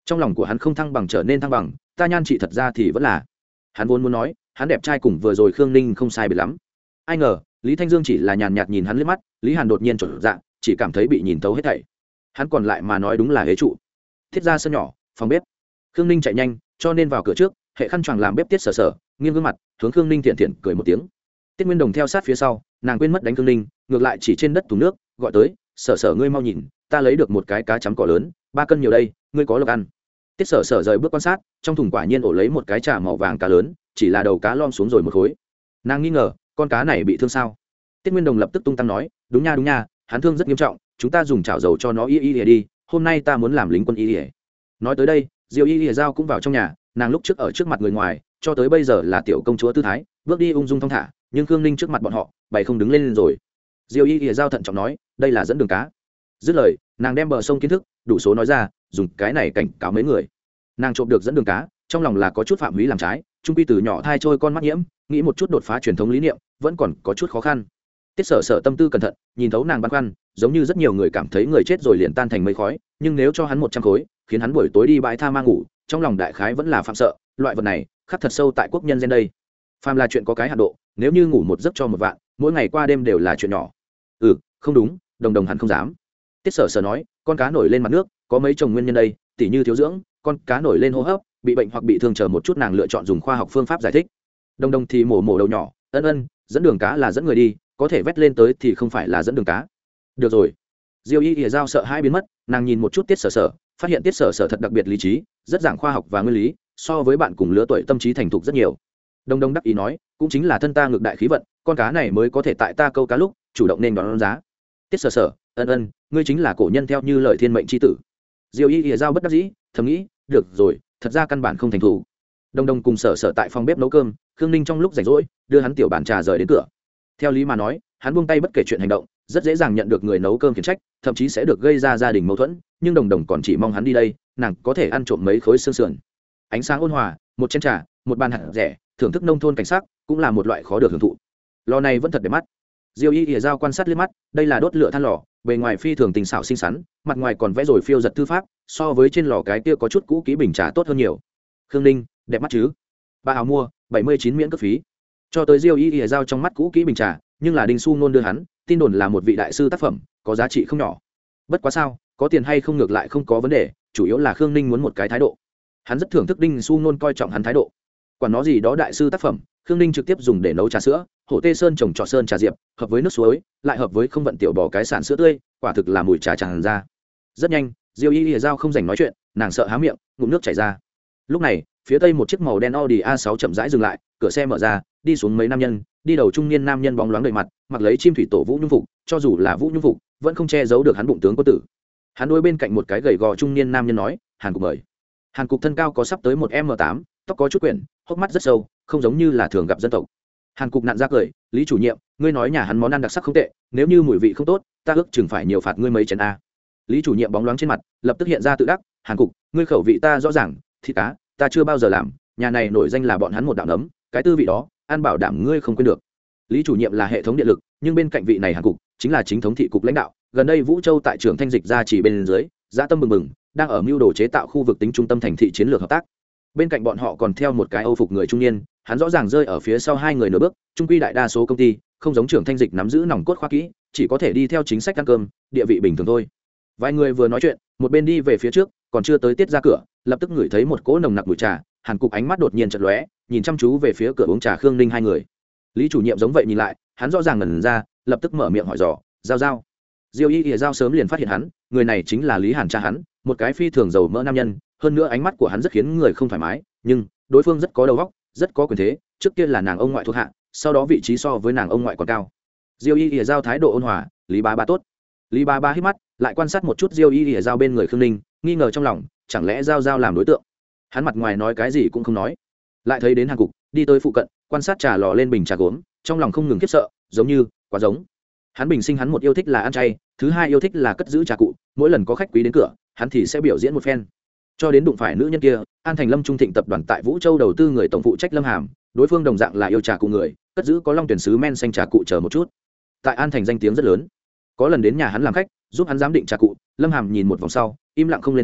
trong lòng của hắn không thăng bằng trở nên thăng bằng, ta nhan chị thật ra thì vẫn là. Hắn vốn muốn nói hắn đẹp trai cùng vừa rồi Khương Ninh không sai biệt lắm, ai ngờ Lý Thanh Dương chỉ là nhàn nhạt nhìn hắn liếc mắt. Lý Hàn đột nhiên trột dạ, chỉ cảm thấy bị nhìn thấu hết thảy. Hắn còn lại mà nói đúng là hế trụ. Thiết ra sân nhỏ, phòng bếp. Khương Ninh chạy nhanh cho nên vào cửa trước, hệ khăn choàng làm bếp Tiết Sở Sở nghiêng gương mặt hướng Khương Ninh thiện thiện cười một tiếng. Tiết Nguyên Đồng theo sát phía sau, nàng quên mất đánh Khương Ninh, ngược lại chỉ trên đất thùng nước gọi tới, Sở Sở ngươi mau nhìn, ta lấy được một cái cá chấm cỏ lớn, 3 cân nhiều đây, ngươi có lộc ăn. Tiết Sở Sở rời bước quan sát, trong thùng quả nhiên ổ lấy một cái trà màu vàng cá lớn, chỉ là đầu cá lom xuống rồi một khối. Nàng nghi ngờ con cá này bị thương sao. Tiết Nguyên Đồng lập tức tung tăng nói, đúng nha, hắn thương rất nghiêm trọng, chúng ta dùng chảo dầu cho nó y đi, hôm nay ta muốn làm lính quân y. Nói tới đây, Diêu Y Giao cũng vào trong nhà, nàng lúc trước ở trước mặt người ngoài, cho tới bây giờ là tiểu công chúa tư thái, bước đi ung dung thong thả, nhưng Khương Ninh trước mặt bọn họ, bày không đứng lên rồi. Diêu Y Giao thận trọng nói, đây là dẫn đường cá. Dứt lời, nàng đem bờ sông kiến thức đủ số nói ra, dùng cái này cảnh cáo mấy người. Nàng trộm được dẫn đường cá, trong lòng là có chút phạm húy làm trái, trung quy từ nhỏ thai trôi con mắt nhiễm, nghĩ một chút đột phá truyền thống lý niệm, vẫn còn có chút khó khăn. Tiết Sở Sở tâm tư cẩn thận, nhìn thấu nàng băn khoăn, giống như rất nhiều người cảm thấy người chết rồi liền tan thành mây khói, nhưng nếu cho hắn 100 khối, khiến hắn buổi tối đi bãi tha ma ngủ, trong lòng đại khái vẫn là phạm sợ, loại vật này khắc thật sâu tại quốc nhân gen đây. Phàm là chuyện có cái hạn độ, nếu như ngủ một giấc cho một vạn, mỗi ngày qua đêm đều là chuyện nhỏ. Không đúng, đồng hẳn không dám. Tiết Sở Sở nói, con cá nổi lên mặt nước, có mấy chồng nguyên nhân đây, tỉ như thiếu dưỡng, con cá nổi lên hô hấp, bị bệnh hoặc bị thương chờ một chút, nàng lựa chọn dùng khoa học phương pháp giải thích. Đồng thì mổ đầu nhỏ, dẫn đường cá là dẫn người đi, có thể vét lên tới thì không phải là dẫn đường cá. Được rồi. Diêu Y Giao sợ hai biến mất, nàng nhìn một chút Tiết Sở Sở, phát hiện Tiết Sở Sở thật đặc biệt lý trí, rất giảng khoa học và nguyên lý, so với bạn cùng lứa tuổi tâm trí thành thục rất nhiều. Đồng đắc ý nói, cũng chính là thân ta ngược đại khí vận, con cá này mới có thể tại ta câu cá lúc chủ động nên đón giá. Tiết Sở Sở, ngươi chính là cổ nhân theo như lời thiên mệnh chi tử. Diêu Y Giao bất đắc dĩ, thầm nghĩ, được rồi, thật ra căn bản không thành thủ. Đồng cùng Sở Sở tại phòng bếp nấu cơm, Khương Ninh trong lúc rảnh rỗi đưa hắn tiểu bàn trà rời đến cửa. Theo lý mà nói, hắn buông tay bất kể chuyện hành động, rất dễ dàng nhận được người nấu cơm khiển trách, thậm chí sẽ được gây ra gia đình mâu thuẫn, nhưng đồng còn chỉ mong hắn đi đây, nàng có thể ăn trộm mấy khối xương sườn. Ánh sáng ôn hòa, một chén trà, một bàn hạt rẻ, thưởng thức nông thôn cảnh sắc, cũng là một loại khó được hưởng thụ. Lò này vẫn thật đẹp mắt. Diêu Y Giao quan sát liếc mắt, đây là đốt lửa than lò, bề ngoài phi thường tình xảo xinh xắn, mặt ngoài còn vẽ rồi phiêu giật thư pháp, so với trên lò cái kia có chút cũ kỹ bình trà tốt hơn nhiều. Khương Ninh, đẹp mắt chứ? Bà ảo mua, 79 miễn cước phí. Cho tới Diêu Y Giao trong mắt cũ kỹ bình trà, nhưng là Đinh Xu Nôn đưa hắn, tin đồn là một vị đại sư tác phẩm, có giá trị không nhỏ. Bất quá sao, có tiền hay không ngược lại không có vấn đề, chủ yếu là Khương Ninh muốn một cái thái độ. Hắn rất thưởng thức Đinh Xu Nôn coi trọng hắn thái độ. Quản nó gì đó đại sư tác phẩm, Khương Ninh trực tiếp dùng để nấu trà sữa, Hổ Tê Sơn trồng trọt sơn trà diệp, hợp với nước suối, lại hợp với không vận tiểu bò cái sản sữa tươi, quả thực là mùi trà tràn ra. Rất nhanh, Diêu Y Giao không dành nói chuyện, nàng sợ há miệng, ngụm nước chảy ra. Lúc này, phía tây một chiếc màu đen Audi A6 chậm rãi dừng lại, cửa xe mở ra, đi xuống mấy nam nhân, đi đầu trung niên nam nhân bóng loáng đầy mặt, mặc lấy chim thủy tổ vũ nhung phục, cho dù là vũ nhung phục, vẫn không che giấu được hắn bụng tướng quân tử. Hắn đối bên cạnh một cái gầy gò trung niên nam nhân nói, Hàn Cục mời. Hàn Cục thân cao có sắp tới 1m8, tóc có chút quyển, hốc mắt rất sâu, không giống như là thường gặp dân tộc. Hàn Cục nặn ra cười, Lý chủ nhiệm, ngươi nói nhà hắn món ăn đặc sắc không tệ, nếu như mùi vị không tốt, ta ước chừng phải nhiều phạt ngươi mấy chén a. Lý chủ nhiệm bóng loáng trên mặt, lập tức hiện ra tự đắc, Hàn Cục, ngươi khẩu vị ta rõ ràng, thịt cá, ta chưa bao giờ làm, nhà này nổi danh là bọn hắn một đạo nấm, cái tư vị đó, ăn bảo đảm ngươi không quên được. Lý chủ nhiệm là hệ thống điện lực, nhưng bên cạnh vị này Hàn Cục chính là chính thống thị cục lãnh đạo, gần đây Vũ Châu tại trường Thanh Dịch ra chỉ bên dưới, dã tâm bừng bừng, đang ở mưu đồ chế tạo khu vực tính trung tâm thành thị chiến lược hợp tác. Bên cạnh bọn họ còn theo một cái Âu phục người trung niên, hắn rõ ràng rơi ở phía sau hai người nửa bước, trung quy đại đa số công ty không giống trường Thanh Dịch nắm giữ nòng cốt khoa kỹ, chỉ có thể đi theo chính sách ăn cơm, địa vị bình thường thôi. Vài người vừa nói chuyện, một bên đi về phía trước, còn chưa tới tiết ra cửa, lập tức ngửi thấy một cỗ nồng nặc mùi trà. Hàn Cục ánh mắt đột nhiên chợt lóe, nhìn chăm chú về phía cửa uống trà Khương Ninh hai người. Lý chủ nhiệm giống vậy nhìn lại, hắn rõ ràng ngẩn ra, lập tức mở miệng hỏi dò, Giao. Diêu Y Giao sớm liền phát hiện hắn, người này chính là Lý Hàn cha hắn, một cái phi thường giàu mỡ nam nhân, hơn nữa ánh mắt của hắn rất khiến người không thoải mái, nhưng đối phương rất có đầu óc, rất có quyền thế, trước kia là nàng ông ngoại thuộc hạ, sau đó vị trí so với nàng ông ngoại còn cao. Diêu Y Giao thái độ ôn hòa, Lý bá bá tốt. Lý bá bá hít mắt, lại quan sát một chút Diêu Y Giao bên người Khương Ninh, nghi ngờ trong lòng, chẳng lẽ Giao làm đối tượng. Hắn mặt ngoài nói cái gì cũng không nói, lại thấy đến Hàn Cục đi tới phụ cận, quan sát trà lò lên bình trà gốm, trong lòng không ngừng khiếp sợ, giống như quá giống. Hắn bình sinh hắn một yêu thích là ăn chay, thứ hai yêu thích là cất giữ trà cụ, mỗi lần có khách quý đến cửa, hắn thì sẽ biểu diễn một phen. Cho đến đụng phải nữ nhân kia, An Thành Lâm Trung Thịnh tập đoàn tại Vũ Châu đầu tư người tổng phụ trách Lâm Hàm, đối phương đồng dạng là yêu trà cụ người, cất giữ có long tuyển sứ men xanh trà cụ chờ một chút. Tại An Thành danh tiếng rất lớn. Có lần đến nhà hắn làm khách, giúp hắn giám định trà cụ, Lâm Hàm nhìn một vòng sau, im lặng không lên tiếng,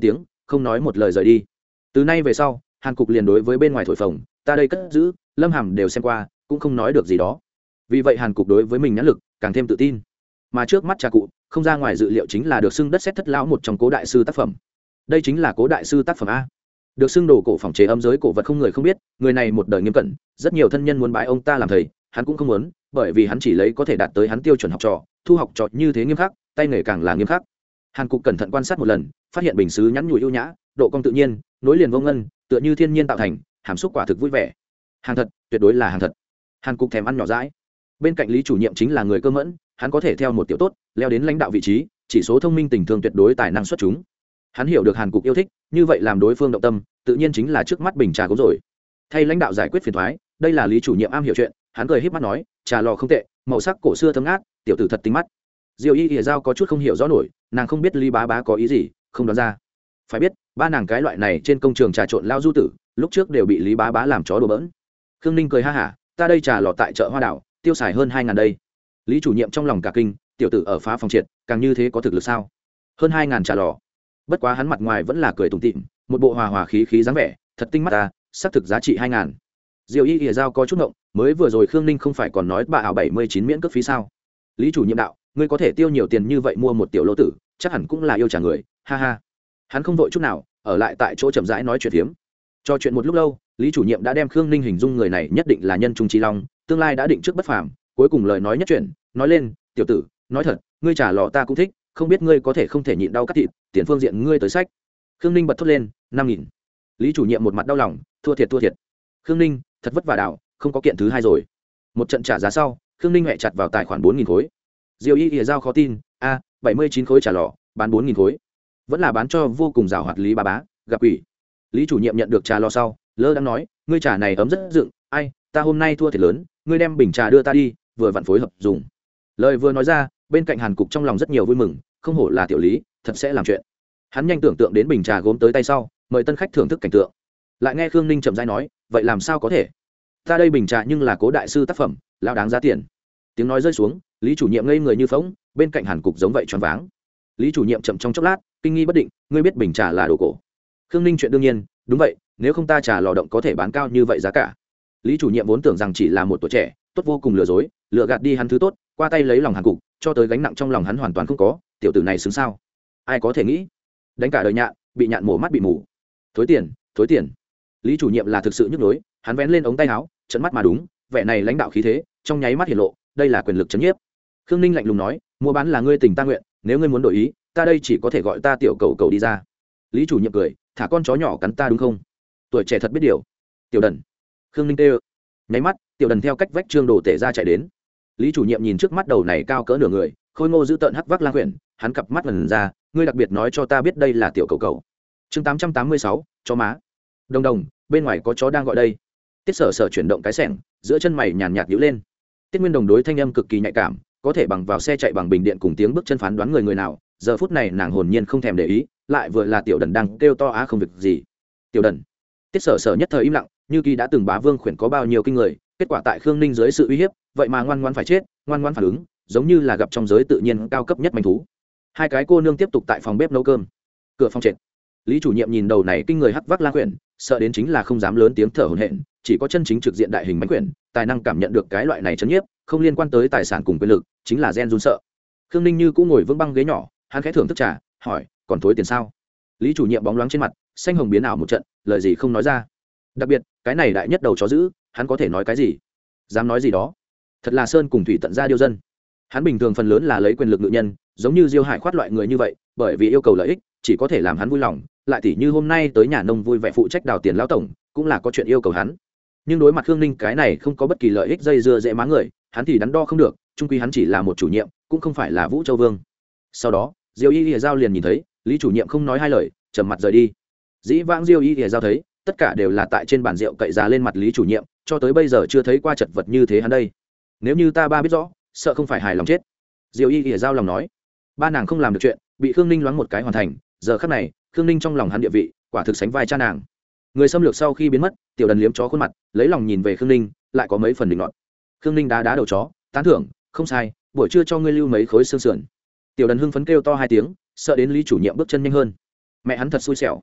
không nói một lời rời đi. Từ nay về sau hàn cục liền đối với bên ngoài thổi phồng ta đây cất giữ lâm hàm đều xem qua cũng không nói được gì đó. Vì vậy hàn cục đối với mình nhãn lực càng thêm tự tin. Mà trước mắt trà cụ không ra ngoài dự liệu chính là được xưng đất sét thất lão một trong Cố đại sư tác phẩm. Đây chính là Cố đại sư tác phẩm a. Được xưng đồ cổ phòng chế âm giới cổ vật không người không biết, người này một đời nghiêm cẩn, rất nhiều thân nhân muốn bái ông ta làm thầy, hắn cũng không muốn, bởi vì hắn chỉ lấy có thể đạt tới hắn tiêu chuẩn học trò, thu học trò như thế nghiêm khắc, tay nghề càng là nghiêm khắc. Hàn Cục cẩn thận quan sát một lần, phát hiện bình sứ nhắn nhủi ưu nhã, độ cong tự nhiên, nối liền vô ngân, tựa như thiên nhiên tạo thành, hàm xúc quả thực vui vẻ. Hàng thật, tuyệt đối là hàng thật. Hàn Cục thèm ăn nhỏ dãi. Bên cạnh Lý chủ nhiệm chính là người cơ mẫn, hắn có thể theo một tiểu tốt, leo đến lãnh đạo vị trí, chỉ số thông minh tình thương tuyệt đối tài năng xuất chúng. Hắn hiểu được Hàn Cục yêu thích, như vậy làm đối phương động tâm, tự nhiên chính là trước mắt bình trà gốm rồi. Thay lãnh đạo giải quyết phiền toái, đây là Lý chủ nhiệm am hiểu chuyện, hắn cười híp mắt nói, trà lò không tệ, màu sắc cổ xưa thơm ngát, tiểu tử thật tinh mắt. Diêu Y Y Giao có chút không hiểu rõ nổi, nàng không biết Lý bá bá có ý gì, không đoán ra. Phải biết, ba nàng cái loại này trên công trường trà trộn lao du tử, lúc trước đều bị Lý bá bá làm chó đùa bỡn. Khương Ninh cười ha hả, ta đây trà lò tại chợ Hoa Đảo, tiêu xài hơn 2.000 đây. Lý chủ nhiệm trong lòng cả kinh, tiểu tử ở phá phòng triệt, càng như thế có thực lực sao? Hơn 2.000 trà lò. Bất quá hắn mặt ngoài vẫn là cười tủm tỉm, một bộ hòa hòa khí khí dáng vẻ, thật tinh mắt ta, xác thực giá trị 2.000. Diêu Y Y Giao có chút ngộng, mới vừa rồi Khương Ninh không phải còn nói bà ảo 79 miễn cước phí sao? Lý chủ nhiệm đạo, ngươi có thể tiêu nhiều tiền như vậy mua một tiểu lô tử, chắc hẳn cũng là yêu trà người, ha ha. Hắn không vội chút nào, ở lại tại chỗ chậm rãi nói chuyện phiếm. Cho chuyện một lúc lâu, Lý chủ nhiệm đã đem Khương Ninh hình dung người này nhất định là nhân trung trí long, tương lai đã định trước bất phàm, cuối cùng lời nói nhất chuyển, nói lên, tiểu tử, nói thật, ngươi trà lò ta cũng thích, không biết ngươi có thể không thể nhịn đau cắt thịt, tiền phương diện ngươi tới sách. Khương Ninh bật thốt lên, 5.000. Lý chủ nhiệm một mặt đau lòng, thua thiệt thua thiệt. Khương Ninh, thật vất vả đảo, không có kiện thứ hai rồi. Một trận trả giá sau, Khương Ninh hẹ chặt vào tài khoản 4.000 khối. Diêu Y Y Giao khó tin, 79 khối trả lò, bán 4.000 khối. Vẫn là bán cho vô cùng giàu hoạt Lý bá bá, gặp quỷ. Lý chủ nhiệm nhận được trà lò sau, lơ đang nói, ngươi trà này ấm rất dựng, ai, ta hôm nay thua thiệt lớn, ngươi đem bình trà đưa ta đi, vừa vặn phối hợp dùng. Lời vừa nói ra, bên cạnh Hàn Cục trong lòng rất nhiều vui mừng, không hổ là tiểu Lý, thật sẽ làm chuyện. Hắn nhanh tưởng tượng đến bình trà gốm tới tay sau, mời tân khách thưởng thức cảnh tượng. Lại nghe Khương Ninh chậm rãi nói, vậy làm sao có thể? Ta đây bình trà nhưng là Cố đại sư tác phẩm, lão đáng giá tiền. Tiếng nói rơi xuống, Lý chủ nhiệm ngây người như phỗng, bên cạnh Hàn Cục giống vậy choáng váng. Lý chủ nhiệm chậm trong chốc lát, kinh nghi bất định, ngươi biết bình trà là đồ cổ? Khương Ninh chuyện đương nhiên, đúng vậy, nếu không ta trà lò động có thể bán cao như vậy giá cả. Lý chủ nhiệm vốn tưởng rằng chỉ là một tuổi trẻ, tốt vô cùng lừa dối, lừa gạt đi hắn thứ tốt, qua tay lấy lòng Hàn Cục, cho tới gánh nặng trong lòng hắn hoàn toàn không có, tiểu tử này xứng sao? Ai có thể nghĩ? Đánh cả đời nhạn, bị nhạn mổ mắt bị mù. Thối tiền, thối tiền. Lý chủ nhiệm là thực sự nhức nhối, hắn vén lên ống tay áo, trợn mắt mà đúng, vẻ này lãnh đạo khí thế, trong nháy mắt hiển lộ, đây là quyền lực chấn nhiếp. Khương Ninh lạnh lùng nói, mua bán là ngươi tình ta nguyện, nếu ngươi muốn đổi ý, ta đây chỉ có thể gọi ta tiểu cầu cầu đi ra. Lý chủ nhiệm cười, thả con chó nhỏ cắn ta đúng không? Tuổi trẻ thật biết điều. Tiểu Đần. Khương Ninh tê. Nháy mắt, Tiểu Đần theo cách vách Trương Đồ Tể ra chạy đến. Lý chủ nhiệm nhìn trước mắt đầu này cao cỡ nửa người, khôi ngô giữ tợn hắc vác lang quyển, hắn cặp mắt ngần ra, ngươi đặc biệt nói cho ta biết đây là tiểu cầu cầu. Chương 886, chó má. Đồng đồng, bên ngoài có chó đang gọi đây. Tiết Sở Sở chuyển động cái xẻng, giữa chân mày nhàn nhạt nhíu lên. Tiết Nguyên Đồng đối thanh âm cực kỳ nhạy cảm, có thể bằng vào xe chạy bằng bình điện cùng tiếng bước chân phán đoán người nào. Giờ phút này nàng hồn nhiên không thèm để ý, lại vừa là Tiểu Đần đang kêu to á không việc gì. Tiểu Đần. Tiết Sở Sở nhất thời im lặng, như kỳ đã từng bá vương khuyển có bao nhiêu kinh người, kết quả tại Khương Ninh dưới sự uy hiếp, vậy mà ngoan ngoãn phải chết, ngoan ngoãn phản ứng, giống như là gặp trong giới tự nhiên cao cấp nhất manh thú. Hai cái cô nương tiếp tục tại phòng bếp nấu cơm. Cửa phòng trệt. Lý chủ nhiệm nhìn đầu này kinh người hắc vác lang quyển, sợ đến chính là không dám lớn tiếng thở hổn hển, chỉ có chân chính trực diện đại hình bánh quyển, tài năng cảm nhận được cái loại này chấn nhiếp, không liên quan tới tài sản cùng quyền lực, chính là gen run sợ. Khương Ninh như cũng ngồi vững băng ghế nhỏ, hắn khẽ thưởng thức trà, hỏi, còn thối tiền sao? Lý chủ nhiệm bóng loáng trên mặt, xanh hồng biến ảo một trận, lời gì không nói ra. Đặc biệt, cái này đại nhất đầu chó dữ, hắn có thể nói cái gì? Dám nói gì đó? Thật là sơn cùng thủy tận ra điêu dân. Hắn bình thường phần lớn là lấy quyền lực ngự nhân, giống như Diêu Hải khoát loại người như vậy, bởi vì yêu cầu lợi ích, chỉ có thể làm hắn vui lòng, lại tỉ như hôm nay tới nhà nông vui vẻ phụ trách đào tiền lão tổng, cũng là có chuyện yêu cầu hắn. Nhưng đối mặt Khương Ninh cái này không có bất kỳ lợi ích dây dưa dễ má người, hắn thì đắn đo không được, chung quy hắn chỉ là một chủ nhiệm, cũng không phải là Vũ Châu Vương. Sau đó, Diêu Y Y Giao liền nhìn thấy, Lý chủ nhiệm không nói hai lời, trầm mặt rời đi. Dĩ vãng Diêu Y Y Giao thấy, tất cả đều là tại trên bàn rượu cậy ra lên mặt Lý chủ nhiệm, cho tới bây giờ chưa thấy qua chật vật như thế hắn đây. Nếu như ta ba biết rõ, sợ không phải hài lòng chết. Diêu Y Y Giao lòng nói, ba nàng không làm được chuyện, bị Khương Ninh loáng một cái hoàn thành, giờ khắc này, Khương Ninh trong lòng hắn địa vị, quả thực sánh vai cha nàng. Người xâm lược sau khi biến mất, Tiểu Đần liếm chó khuôn mặt, lấy lòng nhìn về Khương Ninh, lại có mấy phần định nọt. Khương Ninh đá đá đầu chó, tán thưởng, không sai, buổi trưa cho ngươi lưu mấy khối xương sườn. Tiểu Đần hưng phấn kêu to hai tiếng, sợ đến Lý chủ nhiệm bước chân nhanh hơn. Mẹ hắn thật xui xẻo.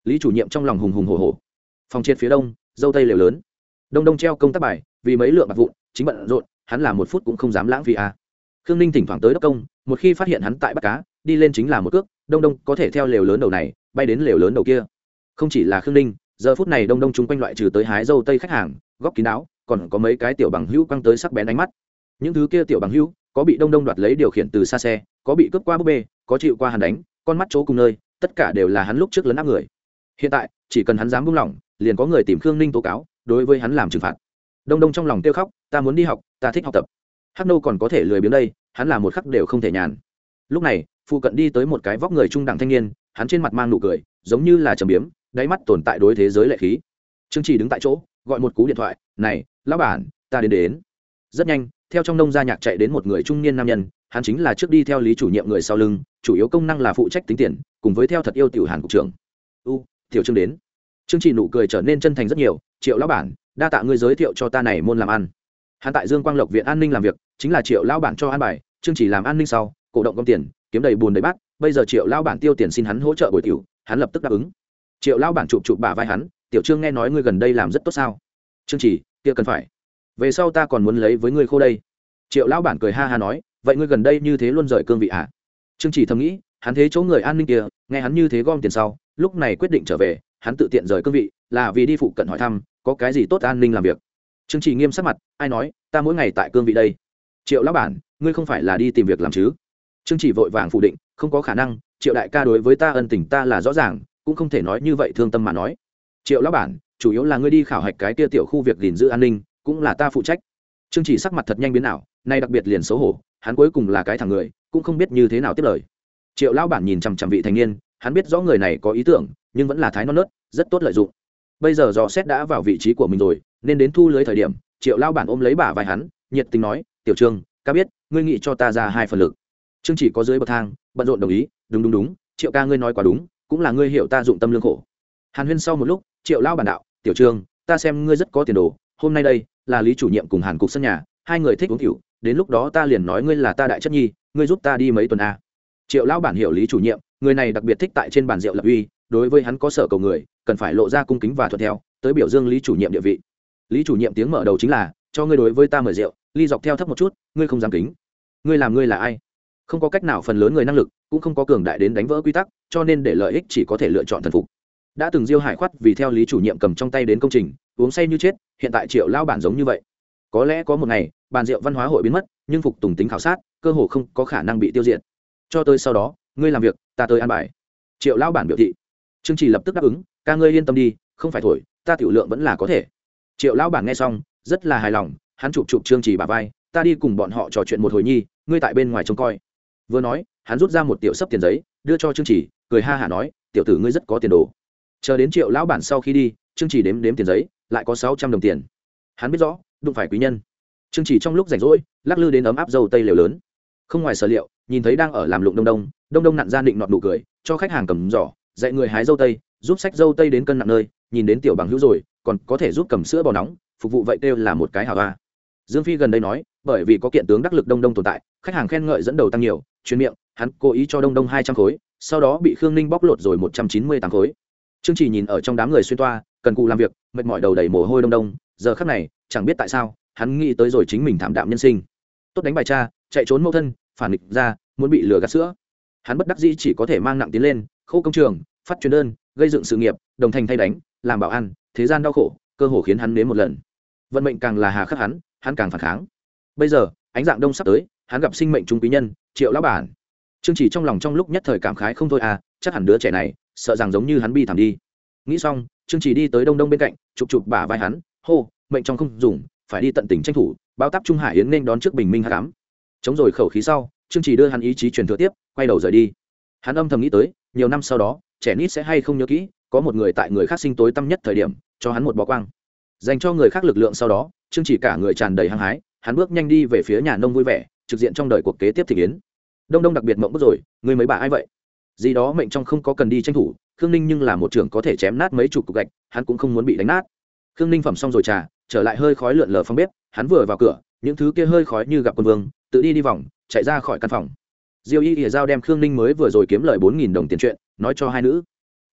Lý chủ nhiệm trong lòng hùng hùng hổ hổ. Phòng triệt phía đông, dâu tây lều lớn. Đông đông treo công tác bài, vì mấy lượng bạc vụn, chính bận rộn, hắn là một phút cũng không dám lãng phí à. Khương Ninh thỉnh thoảng tới đốc công, một khi phát hiện hắn tại bắt cá, đi lên chính là một cước, đông đông có thể theo lều lớn đầu này bay đến lều lớn đầu kia. Không chỉ là Khương Ninh, giờ phút này đông đông chúng quanh loại trừ tới hái dâu tây khách hàng, góc kín đáo, còn có mấy cái tiểu bằng hữu quăng tới sắc bén ánh mắt. Những thứ kia tiểu bằng hữu, có bị đông đông đoạt lấy điều khiển từ xa xe, có bị cướp qua búp bê, có chịu qua hắn đánh, con mắt chỗ cùng nơi, tất cả đều là hắn lúc trước lấn áp người. Hiện tại, chỉ cần hắn dám buông lỏng, liền có người tìm Khương Ninh tố cáo, đối với hắn làm trừng phạt. Đông đông trong lòng kêu khóc, ta muốn đi học, ta thích học tập. Hắc Nô còn có thể lười biếng đây, hắn là một khắc đều không thể nhàn. Lúc này, phụ cận đi tới một cái vóc người trung đẳng thanh niên, hắn trên mặt mang nụ cười, giống như là trầm biếm, đáy mắt tồn tại đối thế giới lệ khí. Trương Chỉ đứng tại chỗ, gọi một cú điện thoại, "Này, lão bản, ta đến." Rất nhanh, theo trong nông gia nhạc chạy đến một người trung niên nam nhân, hắn chính là trước đi theo Lý chủ nhiệm người sau lưng, chủ yếu công năng là phụ trách tính tiền, cùng với theo thật yêu tiểu Hàn cục trưởng. Tiểu Trương đến. Trương Chỉ nụ cười trở nên chân thành rất nhiều, "Triệu lão bản, đa tạ ngươi giới thiệu cho ta này môn làm ăn." Hắn tại Dương Quang Lộc viện an ninh làm việc, chính là Triệu lão bản cho an bài, Trương Chỉ làm an ninh sau, cổ động công tiền, kiếm đầy bùn đầy bát, bây giờ Triệu lão bản tiêu tiền xin hắn hỗ trợ bồi tiểu, hắn lập tức đáp ứng. Triệu lão bản chụp bả vai hắn, "Tiểu Trương nghe nói ngươi gần đây làm rất tốt sao?" Trương Chỉ, "Kia cần phải. Về sau ta còn muốn lấy với ngươi khô đây." Triệu lão bản cười ha ha nói, "Vậy ngươi gần đây như thế luôn rời cương vị à?" Trương Chỉ thầm nghĩ, hắn thế chỗ người an ninh kia, nghe hắn như thế gom tiền sau, lúc này quyết định trở về, hắn tự tiện rời cương vị, là vì đi phụ cận hỏi thăm, có cái gì tốt an ninh làm việc. Trương Chỉ nghiêm sắc mặt, "Ai nói, ta mỗi ngày tại cương vị đây." "Triệu lão bản, ngươi không phải là đi tìm việc làm chứ?" Trương Chỉ vội vàng phủ định, "Không có khả năng, Triệu đại ca đối với ta ân tình ta là rõ ràng, cũng không thể nói như vậy thương tâm mà nói. Triệu lão bản, chủ yếu là ngươi đi khảo hạch cái kia tiểu khu việc gìn giữ an ninh, cũng là ta phụ trách." Trương Chỉ sắc mặt thật nhanh biến ảo, nay đặc biệt liền xấu hổ, hắn cuối cùng là cái thằng người, cũng không biết như thế nào tiếp lời. Triệu lão bản nhìn chằm chằm vị thanh niên, hắn biết rõ người này có ý tưởng, nhưng vẫn là thái non nớt, rất tốt lợi dụng. Bây giờ dò xét đã vào vị trí của mình rồi, nên đến thu lưới thời điểm, Triệu lão bản ôm lấy bả vai hắn, nhiệt tình nói, "Tiểu Trương, ca biết, ngươi nghĩ cho ta ra 2 phần lực." Trương Chỉ có dưới bậc thang, bận rộn đồng ý, "Đúng, Triệu ca ngươi nói quá đúng, cũng là ngươi hiểu ta dụng tâm lương khổ." Hàn huyên sau một lúc, Triệu lão bản đạo, "Tiểu Trương, ta xem ngươi rất có tiền đồ, hôm nay đây là Lý chủ nhiệm cùng Hàn cục sân nhà, hai người thích uống rượu, đến lúc đó ta liền nói ngươi là ta đại chất nhi, ngươi giúp ta đi mấy tuần a." Triệu lão bản hiểu Lý chủ nhiệm, người này đặc biệt thích tại trên bàn rượu lập uy, đối với hắn có sở cầu người, cần phải lộ ra cung kính và thuận theo, tới biểu dương Lý chủ nhiệm địa vị. Lý chủ nhiệm tiếng mở đầu chính là, "Cho ngươi đối với ta mời rượu, ly dọc theo thấp một chút, ngươi không dám kính. Ngươi làm ngươi là ai?" Không có cách nào, phần lớn người năng lực cũng không có cường đại đến đánh vỡ quy tắc, cho nên để lợi ích chỉ có thể lựa chọn thần phục. Đã từng Diêu Hải khoát vì theo Lý chủ nhiệm cầm trong tay đến công trình, uống say như chết, hiện tại Triệu lão bản giống như vậy. Có lẽ có một ngày, bàn rượu văn hóa hội biến mất, nhưng phục tùng tính khảo sát, cơ hồ không có khả năng bị tiêu diệt. Cho tới sau đó, ngươi làm việc, ta tới an bài. Triệu lão bản biểu thị. Trương Chỉ lập tức đáp ứng, "Ca ngươi yên tâm đi, không phải thổi, ta tiểu lượng vẫn là có thể." Triệu lão bản nghe xong, rất là hài lòng, hắn chụp Trương Chỉ bả vai, "Ta đi cùng bọn họ trò chuyện một hồi nhi, ngươi tại bên ngoài trông coi." Vừa nói, hắn rút ra một tiểu sấp tiền giấy, đưa cho Trương Chỉ, cười ha hả nói, "Tiểu tử ngươi rất có tiền đồ." Chờ đến Triệu lão bản sau khi đi, Trương Chỉ đếm tiền giấy, lại có 600 đồng tiền. Hắn biết rõ, đụng phải quý nhân. Trương Chỉ trong lúc rảnh rỗi, lắc lư đến ấm áp dầu tây lều lớn. Không ngoài sở liệu, nhìn thấy đang ở làm lụng đông đông nặn ra định nọt nụ cười, cho khách hàng cầm giỏ, dạy người hái dâu tây, giúp xách dâu tây đến cân nặng nơi, nhìn đến tiểu bằng hữu rồi, còn có thể giúp cầm sữa bò nóng, phục vụ vậy kêu là một cái hào hoa. Dương Phi gần đây nói, bởi vì có kiện tướng đắc lực đông tồn tại, khách hàng khen ngợi dẫn đầu tăng nhiều, truyền miệng, hắn cố ý cho đông 200 khối, sau đó bị Khương Ninh bóc lột rồi 198 khối. Trương Chỉ nhìn ở trong đám người xuyên toa, cần cù làm việc, mệt mỏi đầu đầy mồ hôi đông, giờ khắc này, chẳng biết tại sao, hắn nghĩ tới rồi chính mình thảm đạm nhân sinh. Tốt đánh bài cha, chạy trốn mâu thân, phản nghịch ra, muốn bị lừa gạt sữa. Hắn bất đắc dĩ chỉ có thể mang nặng tiến lên, khâu công trường, phát truyền đơn, gây dựng sự nghiệp, đồng thành thay đánh, làm bảo ăn, thế gian đau khổ, cơ hồ khiến hắn nếm một lần. Vận mệnh càng là hà khắc hắn càng phản kháng. Bây giờ, ánh dạng đông sắp tới, hắn gặp sinh mệnh trung quý nhân, Triệu lão bản. Trương Chỉ trong lòng trong lúc nhất thời cảm khái không thôi à, chắc hẳn đứa trẻ này, sợ rằng giống như hắn bi thảm đi. Nghĩ xong, Trương Chỉ đi tới đông bên cạnh, chụp bả vai hắn, hô, mệnh trong không dùng, phải đi tận tình tranh thủ, bao táp trung hải yến nên đón trước bình minh hắc ám. Chống rồi khẩu khí sau, Trương Chỉ đưa hắn ý chí truyền thừa tiếp, quay đầu rời đi. Hắn âm thầm nghĩ tới, nhiều năm sau đó, trẻ nít sẽ hay không nhớ kỹ, có một người tại người khác sinh tối tăm nhất thời điểm, cho hắn một bó quang. Dành cho người khác lực lượng sau đó, Trương Chỉ cả người tràn đầy hăng hái, hắn bước nhanh đi về phía nhà nông vui vẻ, trực diện trong đời cuộc kế tiếp thị yến. Đông đặc biệt mộng bức rồi, người mấy bà ai vậy? Gì đó mệnh trong không có cần đi tranh thủ, Khương Ninh nhưng là một trưởng có thể chém nát mấy chục cục gạch, hắn cũng không muốn bị đánh nát. Khương Ninh phẩm xong rồi trà, trở lại hơi khói lượn lờ phòng bếp, hắn vừa vào cửa, những thứ kia hơi khói như gặp quân vương, tự đi vòng, chạy ra khỏi căn phòng. Diêu Y ỉa giao đem Khương Ninh mới vừa rồi kiếm lời 4.000 đồng tiền chuyện nói cho hai nữ.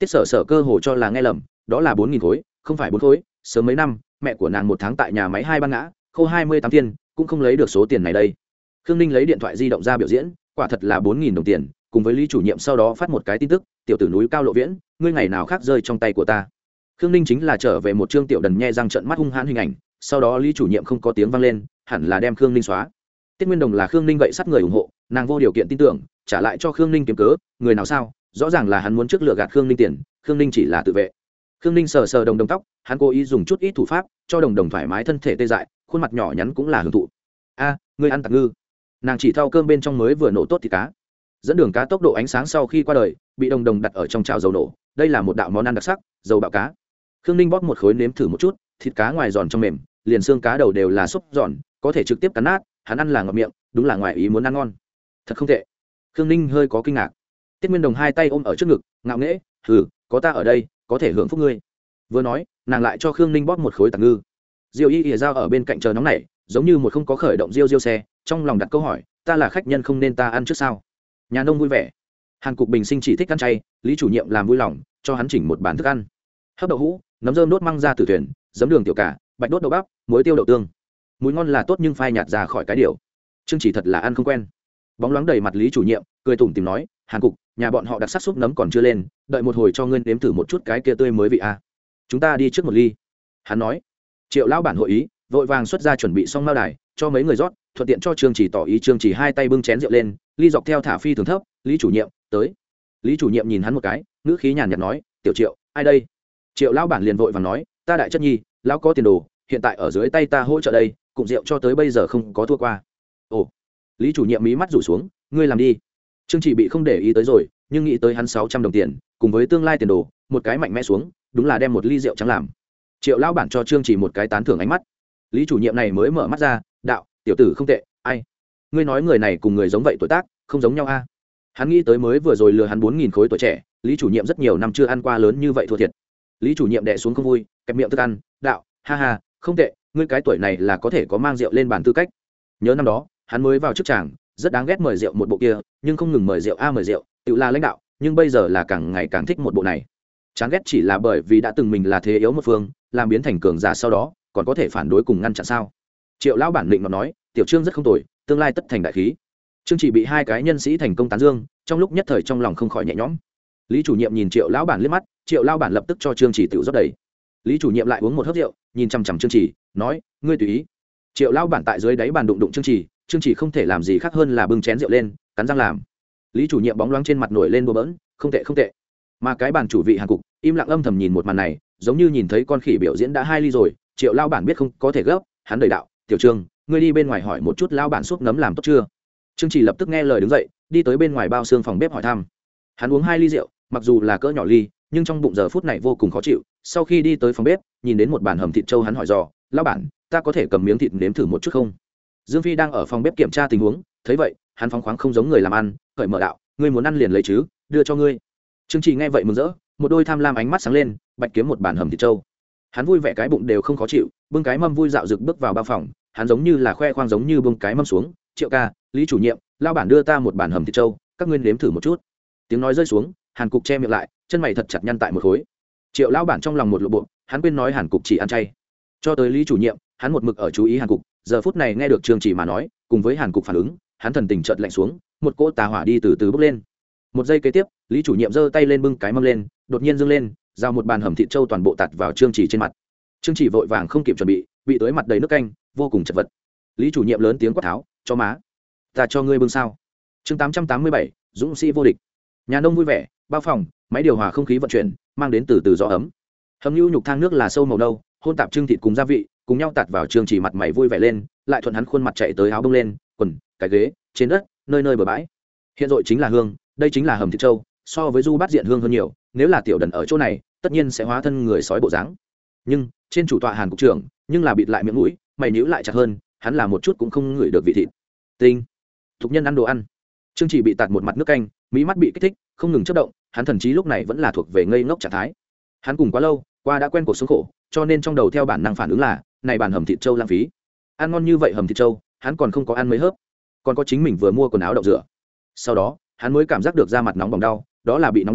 Tiết Sở Sở cơ hồ cho là nghe lầm, đó là 4.000 khối, không phải 4 khối. Sớm mấy năm, mẹ của nàng một tháng tại nhà máy 2 ban ngã, khô 28 tiền, cũng không lấy được số tiền này đây. Khương Ninh lấy điện thoại di động ra biểu diễn, quả thật là 4.000 đồng tiền, cùng với Lý chủ nhiệm sau đó phát một cái tin tức, tiểu tử núi cao lộ viễn, ngươi ngày nào khác rơi trong tay của ta. Khương Ninh chính là trở về một chương tiểu đần nhe răng trợn mắt hung hãn hình ảnh, sau đó Lý chủ nhiệm không có tiếng vang lên, hẳn là đem Khương Ninh xóa. Tiết Nguyên Đồng là Khương Ninh gậy sắt người ủng hộ, nàng vô điều kiện tin tưởng, trả lại cho Khương Ninh kiếm cớ, người nào sao? Rõ ràng là hắn muốn trước lựa gạt Khương Ninh tiền, Khương Ninh chỉ là tự vệ. Khương Ninh sờ sờ đồng đồng tóc, hắn cố ý dùng chút ít thủ pháp, cho đồng đồng thoải mái thân thể tê dại, khuôn mặt nhỏ nhắn cũng là hưởng thụ. A, ngươi ăn tặc ngư. Nàng chỉ thau cơm bên trong mới vừa nổ tốt thì cá. Dẫn đường cá tốc độ ánh sáng sau khi qua đời, bị đồng đồng đặt ở trong chảo dầu nổ, đây là một đạo món ăn đặc sắc, dầu bạo cá. Khương Ninh bóp một khối nếm thử một chút, thịt cá ngoài giòn trong mềm, liền xương cá đầu đều là xúc giòn, có thể trực tiếp cắn nát, hắn ăn là ngậm miệng, đúng là ngoài ý muốn ăn ngon. Thật không tệ. Khương Ninh hơi có kinh ngạc. Tiết Nguyên Đồng hai tay ôm ở trước ngực, ngạo nghễ, "Hừ, có ta ở đây, có thể hưởng phúc ngươi." Vừa nói, nàng lại cho Khương Ninh bóp một khối tặc ngư. Diêu Y ỉa dao ở bên cạnh chờ nóng nảy, giống như một không có khởi động diêu xe, trong lòng đặt câu hỏi, ta là khách nhân không nên ta ăn trước sao? Nhà nông vui vẻ. Hàn Cục Bình Sinh chỉ thích ăn chay, Lý chủ nhiệm làm vui lòng, cho hắn chỉnh một bàn thức ăn. Hấp đậu hũ, nấm rơm đốt măng ra từ thuyền, giấm đường tiểu cả, bạch đốt đậu bắp, muối tiêu đậu tương. Mùi ngon là tốt nhưng phai nhạt ra khỏi cái điều. Trương Chỉ thật là ăn không quen. Bóng loáng đầy mặt Lý chủ nhiệm, cười tủm tỉm nói, Hàn Cục, nhà bọn họ đặc sắc súp nấm còn chưa lên, đợi một hồi cho ngươi nếm thử một chút cái kia tươi mới vị a. Chúng ta đi trước một ly. Hắn nói. Triệu lão bản hội ý, vội vàng xuất ra chuẩn bị xong mao đài, cho mấy người rót, thuận tiện cho Trương Chỉ tỏ ý. Trương Chỉ hai tay bưng chén rượu lên, ly dọc theo thả phi thường thấp. Lý chủ nhiệm tới. Lý chủ nhiệm nhìn hắn một cái, ngữ khí nhàn nhạt nói, tiểu Triệu, ai đây? Triệu lão bản liền vội vàng nói, ta đại chất nhi, lão có tiền đồ, hiện tại ở dưới tay ta hỗ trợ đây, cụm rượu cho tới bây giờ không có thua qua. Ồ. Lý chủ nhiệm mí mắt rủ xuống, ngươi làm đi. Trương Chỉ bị không để ý tới rồi, nhưng nghĩ tới hắn 600 đồng tiền, cùng với tương lai tiền đồ, một cái mạnh mẽ xuống, đúng là đem một ly rượu trắng làm. Triệu lão bản cho Trương Chỉ một cái tán thưởng ánh mắt. Lý chủ nhiệm này mới mở mắt ra, đạo, tiểu tử không tệ, ai? Ngươi nói người này cùng người giống vậy tuổi tác, không giống nhau a? Hắn nghĩ tới mới vừa rồi lừa hắn 4.000 khối tuổi trẻ, Lý chủ nhiệm rất nhiều năm chưa ăn qua lớn như vậy thua thiệt. Lý chủ nhiệm đè xuống không vui, kẹp miệng thức ăn, đạo, ha ha, không tệ, ngươi cái tuổi này là có thể có mang rượu lên bàn tư cách. Nhớ năm đó, hắn mới vào trước tràng, rất đáng ghét mời rượu một bộ kia, nhưng không ngừng mời rượu a mời rượu, tự là lãnh đạo, nhưng bây giờ là càng ngày càng thích một bộ này. Chán ghét chỉ là bởi vì đã từng mình là thế yếu một phương, làm biến thành cường giả sau đó, còn có thể phản đối cùng ngăn chặn sao? Triệu lão bản định mà nói, tiểu Trương rất không tồi, tương lai tất thành đại khí. Trương Chỉ bị hai cái nhân sĩ thành công tán dương, trong lúc nhất thời trong lòng không khỏi nhẹ nhõm. Lý chủ nhiệm nhìn Triệu lão bản liếc mắt, Triệu lão bản lập tức cho Trương Chỉ tiểu rót đầy. Lý chủ nhiệm lại uống một hớp rượu, nhìn chằm chằm Trương Chỉ, nói, ngươi tùy ý. Triệu lão bản tại dưới đáy bàn đụng đụng Trương Chỉ không thể làm gì khác hơn là bưng chén rượu lên, cắn răng làm. Lý chủ nhiệm bóng loáng trên mặt nổi lên bừa bỡn, không tệ không tệ. Mà cái bàn chủ vị Hàn Cục im lặng âm thầm nhìn một màn này, giống như nhìn thấy con khỉ biểu diễn đã 2 ly rồi. Triệu lão bản biết không có thể gấp, hắn đẩy đạo, tiểu Trương, ngươi đi bên ngoài hỏi một chút lão bản súp nấm làm tốt chưa? Trương Chỉ lập tức nghe lời đứng dậy, đi tới bên ngoài bao xương phòng bếp hỏi thăm. Hắn uống 2 ly rượu, mặc dù là cỡ nhỏ ly, nhưng trong bụng giờ phút này vô cùng khó chịu. Sau khi đi tới phòng bếp, nhìn đến một bàn hầm thịt trâu, hắn hỏi dò, lão bản, ta có thể cầm miếng thịt nếm thử một chút không? Dương Phi đang ở phòng bếp kiểm tra tình huống, thấy vậy, hắn phóng khoáng không giống người làm ăn, cởi mở đạo, ngươi muốn ăn liền lấy chứ, đưa cho ngươi. Trương Chỉ nghe vậy mừng rỡ, một đôi tham lam ánh mắt sáng lên, bạch kiếm một bàn hầm thịt trâu. Hắn vui vẻ cái bụng đều không khó chịu, bưng cái mâm vui dạo rực bước vào bao phòng, hắn giống như là khoe khoang giống như bưng cái mâm xuống, Triệu ca, Lý chủ nhiệm, lão bản đưa ta một bàn hầm thịt trâu, các ngươi nếm thử một chút. Tiếng nói rơi xuống, Hàn Cục che miệng lại, chân mày thật chặt nhăn tại một khối. Triệu lão bản trong lòng một lộ bộ, hắn quên nói Hàn Cục chỉ ăn chay. Cho tới Lý chủ nhiệm, hắn một mực ở chú ý Hàn Cục, giờ phút này nghe được Trương Chỉ mà nói, cùng với Hàn Cục phản ứng, hắn thần tình chợt lạnh xuống, một cỗ tà hỏa đi từ từ bốc lên. Một giây kế tiếp, Lý chủ nhiệm giơ tay lên bưng cái mâm lên, đột nhiên dâng lên, giao một bàn hầm thịt trâu toàn bộ tạt vào Trương Chỉ trên mặt. Trương Chỉ vội vàng không kịp chuẩn bị tới mặt đầy nước canh, vô cùng chật vật. Lý chủ nhiệm lớn tiếng quát tháo, cho má, ta cho ngươi bưng sao? Chương 887, dũng sĩ vô địch. Nhà nông vui vẻ, bao phòng, máy điều hòa không khí vận chuyển, mang đến từ từ gió ấm. Hầm nhu nhục thang nước là sâu màu nâu, hôn tạp trưng thịt cùng gia vị, cùng nhau tạt vào Trương Chỉ mặt mày vui vẻ lên, lại thuận hắn khuôn mặt chạy tới áo bông lên, quần, cái ghế, trên đất, nơi nơi bờ bãi. Hiện rồi chính là hương, đây chính là hầm thịt trâu, so với du bát diện hương hơn nhiều, nếu là tiểu đần ở chỗ này, tất nhiên sẽ hóa thân người sói bộ dáng. Nhưng trên chủ tọa Hàn cục trưởng, nhưng là bịt lại miệng mũi, mày nhíu lại chặt hơn, hắn là một chút cũng không ngửi được vị thịt. Tinh, thục nhân ăn đồ ăn. Trương Chỉ bị tạt một mặt nước canh, mí mắt bị kích thích, không ngừng chớp động, hắn thần trí lúc này vẫn là thuộc về ngây ngốc trạng thái. Hắn cùng quá lâu, qua đã quen cuộc sống khổ, cho nên trong đầu theo bản năng phản ứng là, này bàn hầm thịt trâu lãng phí. Ăn ngon như vậy hầm thịt trâu, hắn còn không có ăn mấy hớp, còn có chính mình vừa mua quần áo đậu rửa. Sau đó, hắn mới cảm giác được da mặt nóng bỏng đau, đó là bị nóng đau,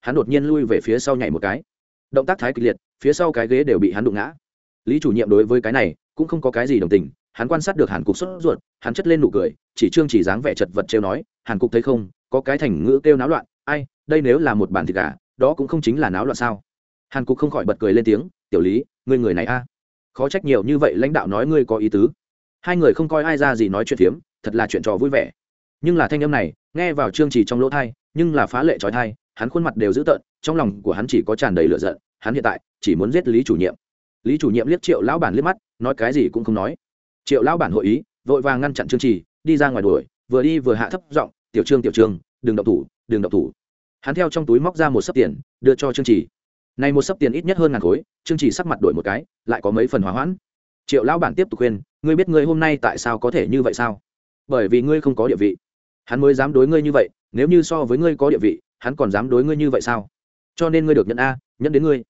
hắn đột nhiên lui về phía sau nhảy một cái, động tác thái kịch liệt, phía sau cái ghế đều bị hắn đụng ngã. Lý chủ nhiệm đối với cái này cũng không có cái gì đồng tình, hắn quan sát được Hàn Cục sốt ruột, hắn chất lên nụ cười, chỉ trương chỉ dáng vẻ chật vật trêu nói, Hàn Cục thấy không, có cái thành ngữ kêu náo loạn, ai, đây nếu là một bản thịt gà, đó cũng không chính là náo loạn sao? Hàn Cục không khỏi bật cười lên tiếng, tiểu Lý, ngươi người này a, khó trách nhiều như vậy lãnh đạo nói ngươi có ý tứ. Hai người không coi ai ra gì nói chuyện phiếm, thật là chuyện trò vui vẻ. Nhưng là thanh âm này nghe vào trương chỉ trong lỗ tai, nhưng là phá lệ trói tai, hắn khuôn mặt đều dữ tợn, trong lòng của hắn chỉ có tràn đầy lửa giận, hắn hiện tại chỉ muốn giết Lý chủ nhiệm. Lý chủ nhiệm liếc Triệu lão bản liếc mắt, nói cái gì cũng không nói. Triệu lão bản hội ý, vội vàng ngăn chặn Trương Chỉ, đi ra ngoài đuổi, vừa đi vừa hạ thấp giọng, "Tiểu Trương, đừng động thủ, đừng động thủ." Hắn theo trong túi móc ra một xấp tiền, đưa cho Trương Chỉ. Này một xấp tiền ít nhất hơn ngàn khối, Trương Chỉ sắc mặt đổi một cái, lại có mấy phần hòa hoãn. Triệu lão bản tiếp tục khuyên, "Ngươi biết ngươi hôm nay tại sao có thể như vậy sao? Bởi vì ngươi không có địa vị. Hắn mới dám đối ngươi như vậy, nếu như so với ngươi có địa vị, hắn còn dám đối ngươi như vậy sao? Cho nên ngươi được nhận a, nhận đến ngươi.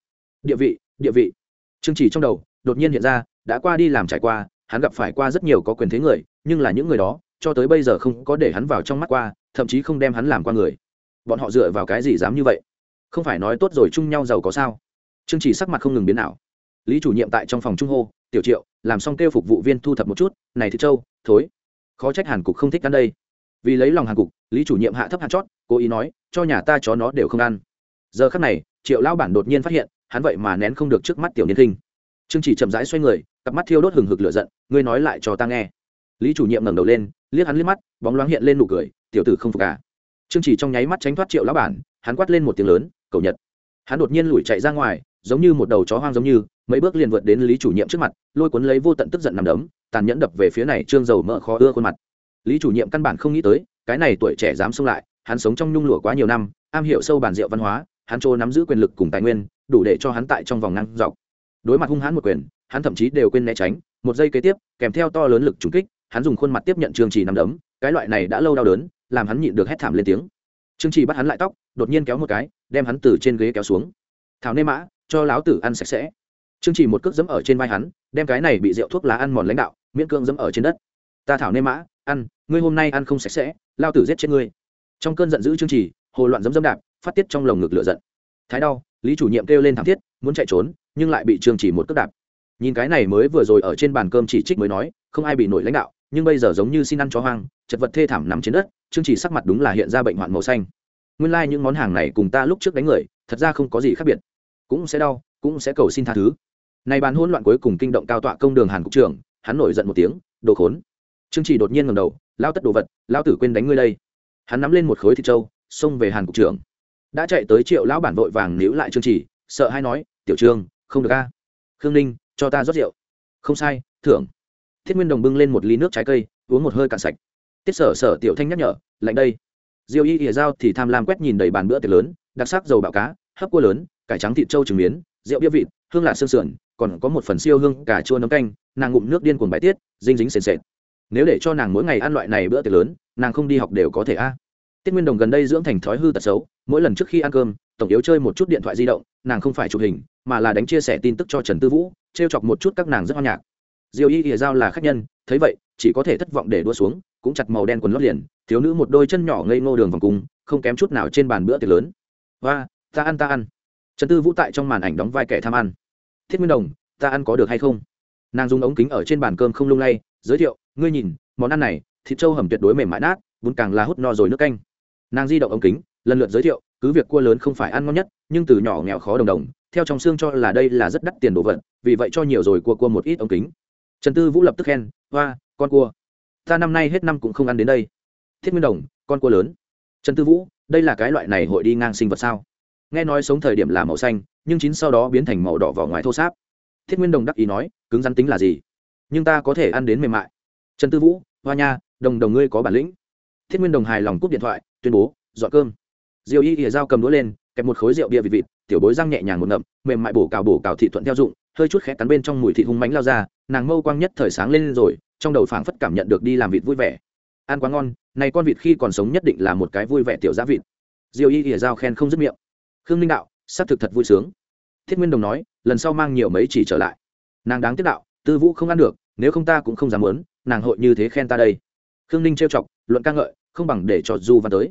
Địa vị." Trương Chỉ trong đầu đột nhiên hiện ra, đã qua đi làm trải qua, hắn gặp phải qua rất nhiều có quyền thế người, nhưng là những người đó cho tới bây giờ không có để hắn vào trong mắt qua, thậm chí không đem hắn làm qua người. Bọn họ dựa vào cái gì dám như vậy? Không phải nói tốt rồi chung nhau giàu có sao? Trương Chỉ sắc mặt không ngừng biến ảo. Lý chủ nhiệm tại trong phòng trung hô, "Tiểu Triệu, làm xong kêu phục vụ viên thu thập một chút, này thịt trâu, thối." Khó trách Hàn Cục không thích ăn đây. Vì lấy lòng Hàn Cục, Lý chủ nhiệm hạ thấp hạt chót, cố ý nói, "Cho nhà ta chó nó đều không ăn." Giờ khắc này, Triệu lão bản đột nhiên phát hiện, hắn vậy mà nén không được trước mắt tiểu niên kinh. Trương Chỉ chậm rãi xoay người, cặp mắt thiêu đốt hừng hực lửa giận, "Ngươi nói lại cho ta nghe." Lý chủ nhiệm ngẩng đầu lên, liếc hắn liếc mắt, bóng loáng hiện lên nụ cười, "Tiểu tử không phục à?" Trương Chỉ trong nháy mắt tránh thoát Triệu lão bản, hắn quát lên một tiếng lớn, "Cẩu Nhật!" Hắn đột nhiên lùi chạy ra ngoài, giống như một đầu chó hoang giống như, mấy bước liền vượt đến Lý chủ nhiệm trước mặt, lôi cuốn lấy vô tận tức giận nằm đấm, tàn nhẫn đập về phía này trương dầu mỡ khó ưa khuôn mặt. Lý chủ nhiệm căn bản không nghĩ tới, cái này tuổi trẻ dám xông lại, hắn sống trong nhung lụa quá nhiều năm, am hiểu sâu bản rượu văn hóa, hắn trô nắm giữ quyền lực cùng tài nguyên, đủ để cho hắn tại trong vòng ngang dọc. Đối mặt hung hãn một quyền, hắn thậm chí đều quên né tránh, một giây kế tiếp, kèm theo to lớn lực trùng kích, hắn dùng khuôn mặt tiếp nhận Trương Chỉ nắm đấm, cái loại này đã lâu đau đớn, làm hắn nhịn được hét thảm lên tiếng. Trương Chỉ bắt hắn lại tóc, đột nhiên kéo một cái, đem hắn từ trên ghế kéo xuống. "Thảo nê mã, cho láo tử ăn sạch sẽ." Trương Chỉ một cước giẫm ở trên vai hắn, đem cái này bị rượu thuốc lá ăn mòn lãnh đạo, miễn cưỡng giẫm ở trên đất. "Ta thảo nê mã, ăn, ngươi hôm nay ăn không sạch sẽ, lao tử giết chết ngươi." Trong cơn giận dữ Trương Chỉ, hồ loạn giẫm đạp, phát tiết trong lồng ngực lửa giận. Thái đau, Lý chủ nhiệm kêu lên thảm thiết, muốn chạy trốn, nhưng lại bị Trương Chỉ một cước đạp. Nhìn cái này mới vừa rồi ở trên bàn cơm chỉ trích mới nói, không ai bị nổi lãnh đạo, nhưng bây giờ giống như xin ăn chó hoang, chật vật thê thảm nằm trên đất, Trương Chỉ sắc mặt đúng là hiện ra bệnh hoạn màu xanh. Nguyên lai những món hàng này cùng ta lúc trước đánh người, thật ra không có gì khác biệt. Cũng sẽ đau, cũng sẽ cầu xin tha thứ. Này bàn hỗn loạn cuối cùng kinh động cao tọa công đường Hàn cục trưởng, hắn nổi giận một tiếng, "Đồ khốn." Trương Chỉ đột nhiên ngẩng đầu, "Lao tất đồ vật, lao tử quên đánh ngươi đây." Hắn nắm lên một khối thịt trâu, xông về Hàn cục trưởng. Đã chạy tới Triệu lão bản vội vàng níu lại Trương Chỉ, sợ hai nói, "Tiểu Trương, không được a." "Khương Ninh, cho ta rót rượu." "Không sai, thưởng." Thiết Nguyên Đồng bưng lên một ly nước trái cây, uống một hơi cạn sạch. Tiết Sở tiểu thanh nhắc nhở, "Lạnh đây." Diêu Y ỉa dao thì tham lam quét nhìn đầy bàn bữa tiệc lớn, đặc sắc dầu bạo cá, hấp cua lớn, cải trắng thịt trâu trứng miến, rượu bia vịt, hương lạ xương sườn, còn có một phần siêu hương cà chua nấm canh, nàng ngụm nước điên cuồng bài tiết, dinh dính sền sệt. Nếu để cho nàng mỗi ngày ăn loại này bữa tiệc lớn, nàng không đi học đều có thể a. Tiết Nguyên Đồng gần đây dưỡng thành thói hư tật xấu, mỗi lần trước khi ăn cơm, tổng yếu chơi một chút điện thoại di động, nàng không phải chụp hình, mà là đánh chia sẻ tin tức cho Trần Tư Vũ, trêu chọc một chút các nàng rất hoan nhạc. Diêu Y ỉa dao là khách nhân, thấy vậy, chỉ có thể thất vọng để đua xuống, cũng chặt màu đen quần lót liền, thiếu nữ một đôi chân nhỏ ngây ngô đường vòng cung, không kém chút nào trên bàn bữa tiệc lớn. "Hoa, ta ăn." Trần Tư Vũ tại trong màn ảnh đóng vai kẻ tham ăn. "Thiết Nguyên Đồng, ta ăn có được hay không?" Nàng dùng ống kính ở trên bàn cơm không lung lay, giới thiệu, "Ngươi nhìn, món ăn này, thịt trâu hầm tuyệt đối mềm mại nát, bún càng là hút no rồi nước canh." Nàng di động ống kính, lần lượt giới thiệu, cứ việc cua lớn không phải ăn ngon nhất, nhưng từ nhỏ nghèo khó đồng, theo trong xương cho là đây là rất đắt tiền đồ vật, vì vậy cho nhiều rồi cua một ít ống kính. Trần Tư Vũ lập tức khen, "Hoa, con cua. Ta năm nay hết năm cũng không ăn đến đây." Thiết Nguyên Đồng, "Con cua lớn." Trần Tư Vũ, "Đây là cái loại này hội đi ngang sinh vật sao? Nghe nói sống thời điểm là màu xanh, nhưng chín sau đó biến thành màu đỏ vỏ ngoài thô ráp." Thiết Nguyên Đồng đắc ý nói, "Cứng rắn tính là gì? Nhưng ta có thể ăn đến mềm mại." Trần Tư Vũ, "Hoa nha, đồng ngươi có bản lĩnh." Thiết Nguyên Đồng hài lòng cúp điện thoại, tuyên bố, "Dọn cơm." Diêu Y ỉa dao cầm đũa lên, kẹp một khối rượu bia vịt, tiểu bối răng nhẹ nhàng một ngậm, mềm mại bổ cào thị thuận theo dụng, hơi chút khẽ cắn bên trong mùi thịt hung mãnh lao ra, nàng mâu quang nhất thời sáng lên rồi, trong đầu phảng phất cảm nhận được đi làm vịt vui vẻ. Ăn quá ngon, này con vịt khi còn sống nhất định là một cái vui vẻ tiểu giá vịt. Diêu Y ỉa dao khen không dứt miệng. Khương Ninh đạo, xác thực thật vui sướng. Thiết Nguyên Đồng nói, lần sau mang nhiều mấy chỉ trở lại. Nàng đáng tiếc đạo, Tư Vũ không ăn được, nếu không ta cũng không dám muốn, nàng hội như thế khen ta đây. Khương Ninh trêu chọc, luận ca ngợi, không bằng để cho Du Văn tới.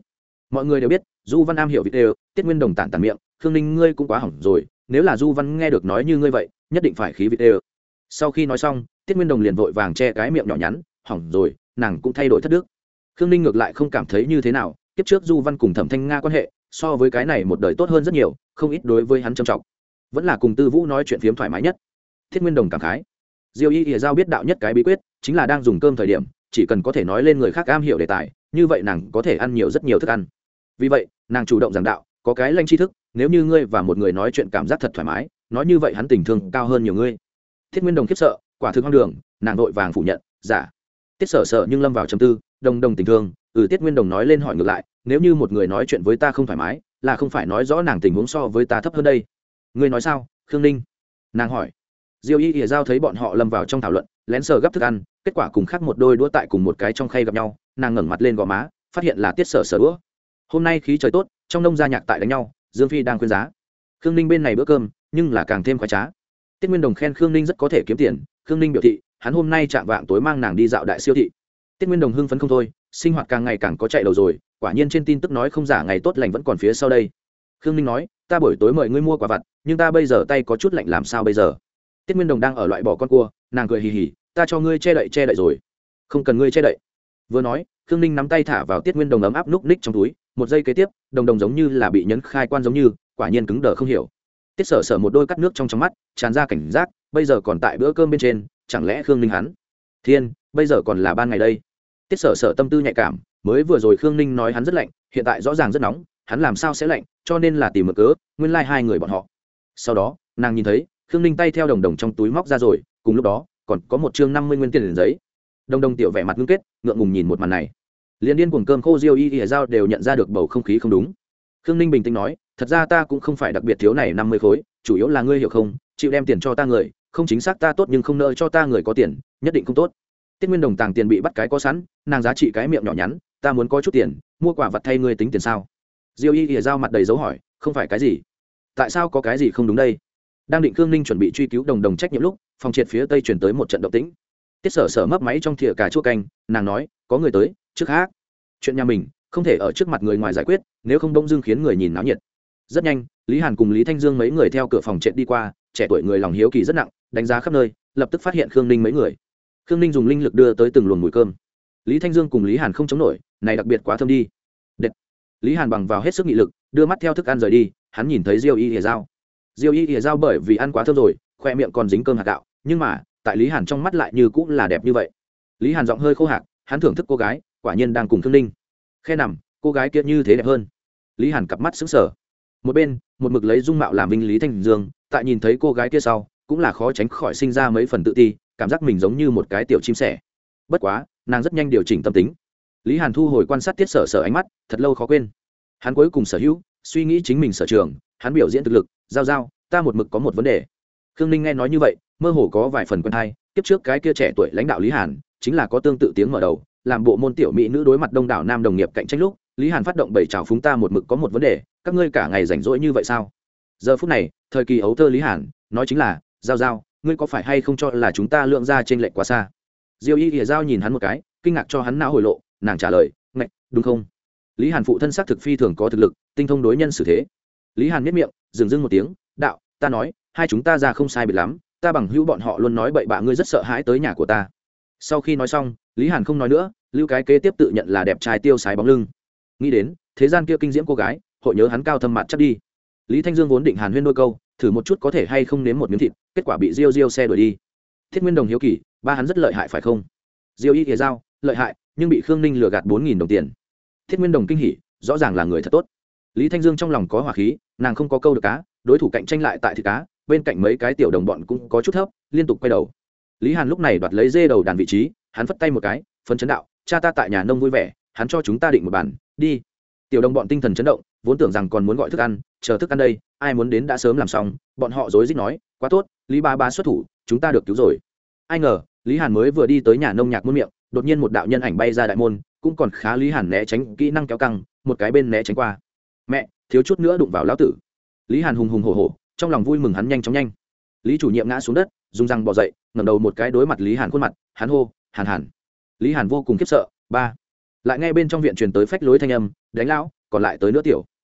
mọi người đều biết du văn am hiểu video, tiết nguyên đồng tản tản miệng, khương ninh ngươi cũng quá hỏng rồi, nếu là du văn nghe được nói như ngươi vậy nhất định phải khí video. Sau khi nói xong tiết nguyên đồng liền vội vàng che cái miệng nhỏ nhắn, hỏng rồi, nàng cũng thay đổi thất đức. Khương ninh ngược lại không cảm thấy như thế nào, kiếp trước du văn cùng thẩm thanh nga quan hệ so với cái này một đời tốt hơn rất nhiều, không ít đối với hắn trầm trọng, vẫn là cùng tư vũ nói chuyện phiếm thoải mái nhất. Thiết nguyên đồng cảm khái, diêu y ỉa giao biết đạo nhất cái bí quyết chính là đang dùng cơm thời điểm chỉ cần có thể nói lên người khác am hiểu đề tài, như vậy nàng có thể ăn nhiều rất nhiều thức ăn. Vì vậy nàng chủ động giảng đạo, có cái lanh tri thức, nếu như ngươi và một người nói chuyện cảm giác thật thoải mái, nói như vậy hắn tình thương cao hơn nhiều ngươi. Thiết nguyên đồng khiếp sợ, quả thực hoang đường, nàng vội vàng phủ nhận, giả. Tiết sở sở nhưng lâm vào trầm tư, đồng đồng tình thương, Tiết nguyên đồng nói lên hỏi ngược lại, nếu như một người nói chuyện với ta không thoải mái, là không phải nói rõ nàng tình huống so với ta thấp hơn đây? Ngươi nói sao, Khương Ninh? Nàng hỏi. Diêu y ỉa giao thấy bọn họ lâm vào trong thảo luận, lén sờ gấp thức ăn, kết quả cùng khác một đôi đũa tại cùng một cái trong khay gặp nhau, nàng ngẩng mặt lên gò má, phát hiện là Tiết sở sở đũa. Hôm nay khí trời tốt, trong nông gia nhạc tại đánh nhau, Dương Phi đang khuyên giá. Khương Ninh bên này bữa cơm nhưng là càng thêm khoái trá. Tiết nguyên đồng khen Khương Ninh rất có thể kiếm tiền, Khương Ninh biểu thị hắn hôm nay chạm vạng tối mang nàng đi dạo đại siêu thị. Tiết nguyên đồng hưng phấn không thôi, sinh hoạt càng ngày càng có chạy đầu rồi, quả nhiên trên tin tức nói không giả ngày tốt lành vẫn còn phía sau đây. Khương Ninh nói, ta buổi tối mời ngươi mua quả vặt, nhưng ta bây giờ tay có chút lạnh làm sao bây giờ? Tiết nguyên đồng đang ở loại bỏ con cua, nàng cười hì hì, ta cho ngươi che đậy rồi. Không cần ngươi che đậy. Vừa nói, Khương Ninh nắm tay thả vào Tiết nguyên đồng ấm áp núc ních trong túi, một giây kế tiếp, đồng đồng giống như là bị nhấn khai quan giống như, quả nhiên cứng đờ không hiểu. Tiết sở sở một đôi cắt nước trong mắt tràn ra cảnh giác, bây giờ còn tại bữa cơm bên trên, chẳng lẽ Khương Ninh hắn thiên bây giờ còn là ban ngày đây? Tiết sở sở tâm tư nhạy cảm, mới vừa rồi Khương Ninh nói hắn rất lạnh, hiện tại rõ ràng rất nóng, hắn làm sao sẽ lạnh, cho nên là tìm mực cớ, nguyên lai hai người bọn họ. Sau đó nàng nhìn thấy Khương Ninh tay theo đồng đồng trong túi móc ra rồi, cùng lúc đó còn có một chương 50 nguyên tiền giấy. Đồng đồng tiểu vẻ mặt ngưng kết, ngượng ngùng nhìn một màn này. Liên điên cuồng cơm khô Diêu y ỉa giao đều nhận ra được bầu không khí không đúng. Khương Ninh bình tĩnh nói, thật ra ta cũng không phải đặc biệt thiếu này 50 khối, chủ yếu là ngươi hiểu không, chịu đem tiền cho ta người, không chính xác ta tốt nhưng không nợ cho ta người có tiền, nhất định không tốt. Tiết nguyên đồng tàng tiền bị bắt cái có sẵn, nàng giá trị cái miệng nhỏ nhắn, ta muốn có chút tiền, mua quả vật thay ngươi tính tiền sao? Diêu y ỉa giao mặt đầy dấu hỏi, không phải cái gì? Tại sao có cái gì không đúng đây? Đang định Khương Ninh chuẩn bị truy cứu đồng đồng trách nhiệm lúc, phòng triệt phía tây truyền tới một trận động tĩnh. Tiết sở sở mấp máy trong thìa cà chua canh, nàng nói, có người tới, trước khác. Chuyện nhà mình không thể ở trước mặt người ngoài giải quyết, nếu không đông dương khiến người nhìn náo nhiệt. Rất nhanh, Lý Hàn cùng Lý Thanh Dương mấy người theo cửa phòng triệt đi qua, trẻ tuổi người lòng hiếu kỳ rất nặng, đánh giá khắp nơi, lập tức phát hiện Khương Ninh mấy người. Khương Ninh dùng linh lực đưa tới từng luồng mùi cơm. Lý Thanh Dương cùng Lý Hàn không chống nổi, này đặc biệt quá thơm đi. Đệt. Lý Hàn bằng vào hết sức nghị lực, đưa mắt theo thức ăn rời đi, hắn nhìn thấy Diêu y ỉa giao. Diêu y ỉa giao bởi vì ăn quá thơm rồi, khoe miệng còn dính cơm hạt gạo, nhưng mà tại Lý Hàn trong mắt lại như cũng là đẹp như vậy. Lý Hàn giọng hơi khô hạc, hắn thưởng thức cô gái, quả nhiên đang cùng Khương Ninh. Khe nằm, cô gái kia như thế đẹp hơn. Lý Hàn cặp mắt sững sờ. Một bên, một mực lấy dung mạo làm vinh Lý Thanh Dương, tại nhìn thấy cô gái kia sau, cũng là khó tránh khỏi sinh ra mấy phần tự ti, cảm giác mình giống như một cái tiểu chim sẻ. Bất quá, nàng rất nhanh điều chỉnh tâm tính. Lý Hàn thu hồi quan sát Tiết sở sở ánh mắt, thật lâu khó quên. Hắn cuối cùng sở hữu, suy nghĩ chính mình sở trường, hắn biểu diễn thực lực, giao, ta một mực có một vấn đề. Khương Ninh nghe nói như vậy, mơ hồ có vài phần quen hay, tiếp trước cái kia trẻ tuổi lãnh đạo Lý Hàn, chính là có tương tự tiếng mở đầu, làm bộ môn tiểu mỹ nữ đối mặt đông đảo nam đồng nghiệp cạnh tranh lúc, Lý Hàn phát động bảy trào phúng ta một mực có một vấn đề, các ngươi cả ngày rảnh rỗi như vậy sao? Giờ phút này, thời kỳ ấu thơ Lý Hàn, nói chính là, giao, ngươi có phải hay không cho là chúng ta lượng ra trên lệch quá xa? Diêu y ỉa giao nhìn hắn một cái, kinh ngạc cho hắn não hồi lộ, nàng trả lời, ngạch, đúng không? Lý Hàn phụ thân xác thực phi thường có thực lực, tinh thông đối nhân xử thế. Lý Hàn nhếch miệng, dừng dưng một tiếng, đạo, ta nói, hai chúng ta ra không sai biệt lắm, ta bằng hữu bọn họ luôn nói bậy bạ ngươi rất sợ hãi tới nhà của ta. Sau khi nói xong, Lý Hàn không nói nữa, lưu cái kế tiếp tự nhận là đẹp trai tiêu sái bóng lưng. Nghĩ đến thế gian kia kinh diễm cô gái, hội nhớ hắn cao thâm mặt chắc đi. Lý Thanh Dương vốn định hàn huyên đôi câu, thử một chút có thể hay không nếm một miếng thịt, kết quả bị Diêu xe đuổi đi. Thiết Nguyên Đồng hiếu kỳ, ba hắn rất lợi hại phải không? Diêu y ỉa giao, lợi hại, nhưng bị Khương Ninh lừa gạt 4.000 đồng tiền. Thiết Nguyên Đồng kinh hỉ, rõ ràng là người thật tốt. Lý Thanh Dương trong lòng có hỏa khí, nàng không có câu được cá, đối thủ cạnh tranh lại tại thịt cá, bên cạnh mấy cái tiểu đồng bọn cũng có chút thấp, liên tục quay đầu. Lý Hàn lúc này đoạt lấy dê đầu đàn vị trí, hắn phất tay một cái, phấn chấn đạo, cha ta tại nhà nông vui vẻ, hắn cho chúng ta định một bàn, đi. Tiểu đồng bọn tinh thần chấn động, vốn tưởng rằng còn muốn gọi thức ăn, chờ thức ăn đây, ai muốn đến đã sớm làm xong, bọn họ rối rít nói, quá tốt, Lý ba xuất thủ, chúng ta được cứu rồi. Ai ngờ, Lý Hàn mới vừa đi tới nhà nông nhạc muôn miệng, đột nhiên một đạo nhân ảnh bay ra đại môn, cũng còn khá Lý Hàn né tránh kỹ năng kéo căng, một cái bên né tránh qua. Mẹ, thiếu chút nữa đụng vào lão tử. Lý Hàn hùng hùng hổ hổ, trong lòng vui mừng hắn nhanh chóng nhanh. Lý chủ nhiệm ngã xuống đất, rung răng bò dậy, ngẩng đầu một cái đối mặt Lý Hàn khuôn mặt, hắn hô, Hàn. Lý Hàn vô cùng khiếp sợ, ba. Lại nghe bên trong viện truyền tới phách lối thanh âm, đánh lão, còn lại tới nữa tiểu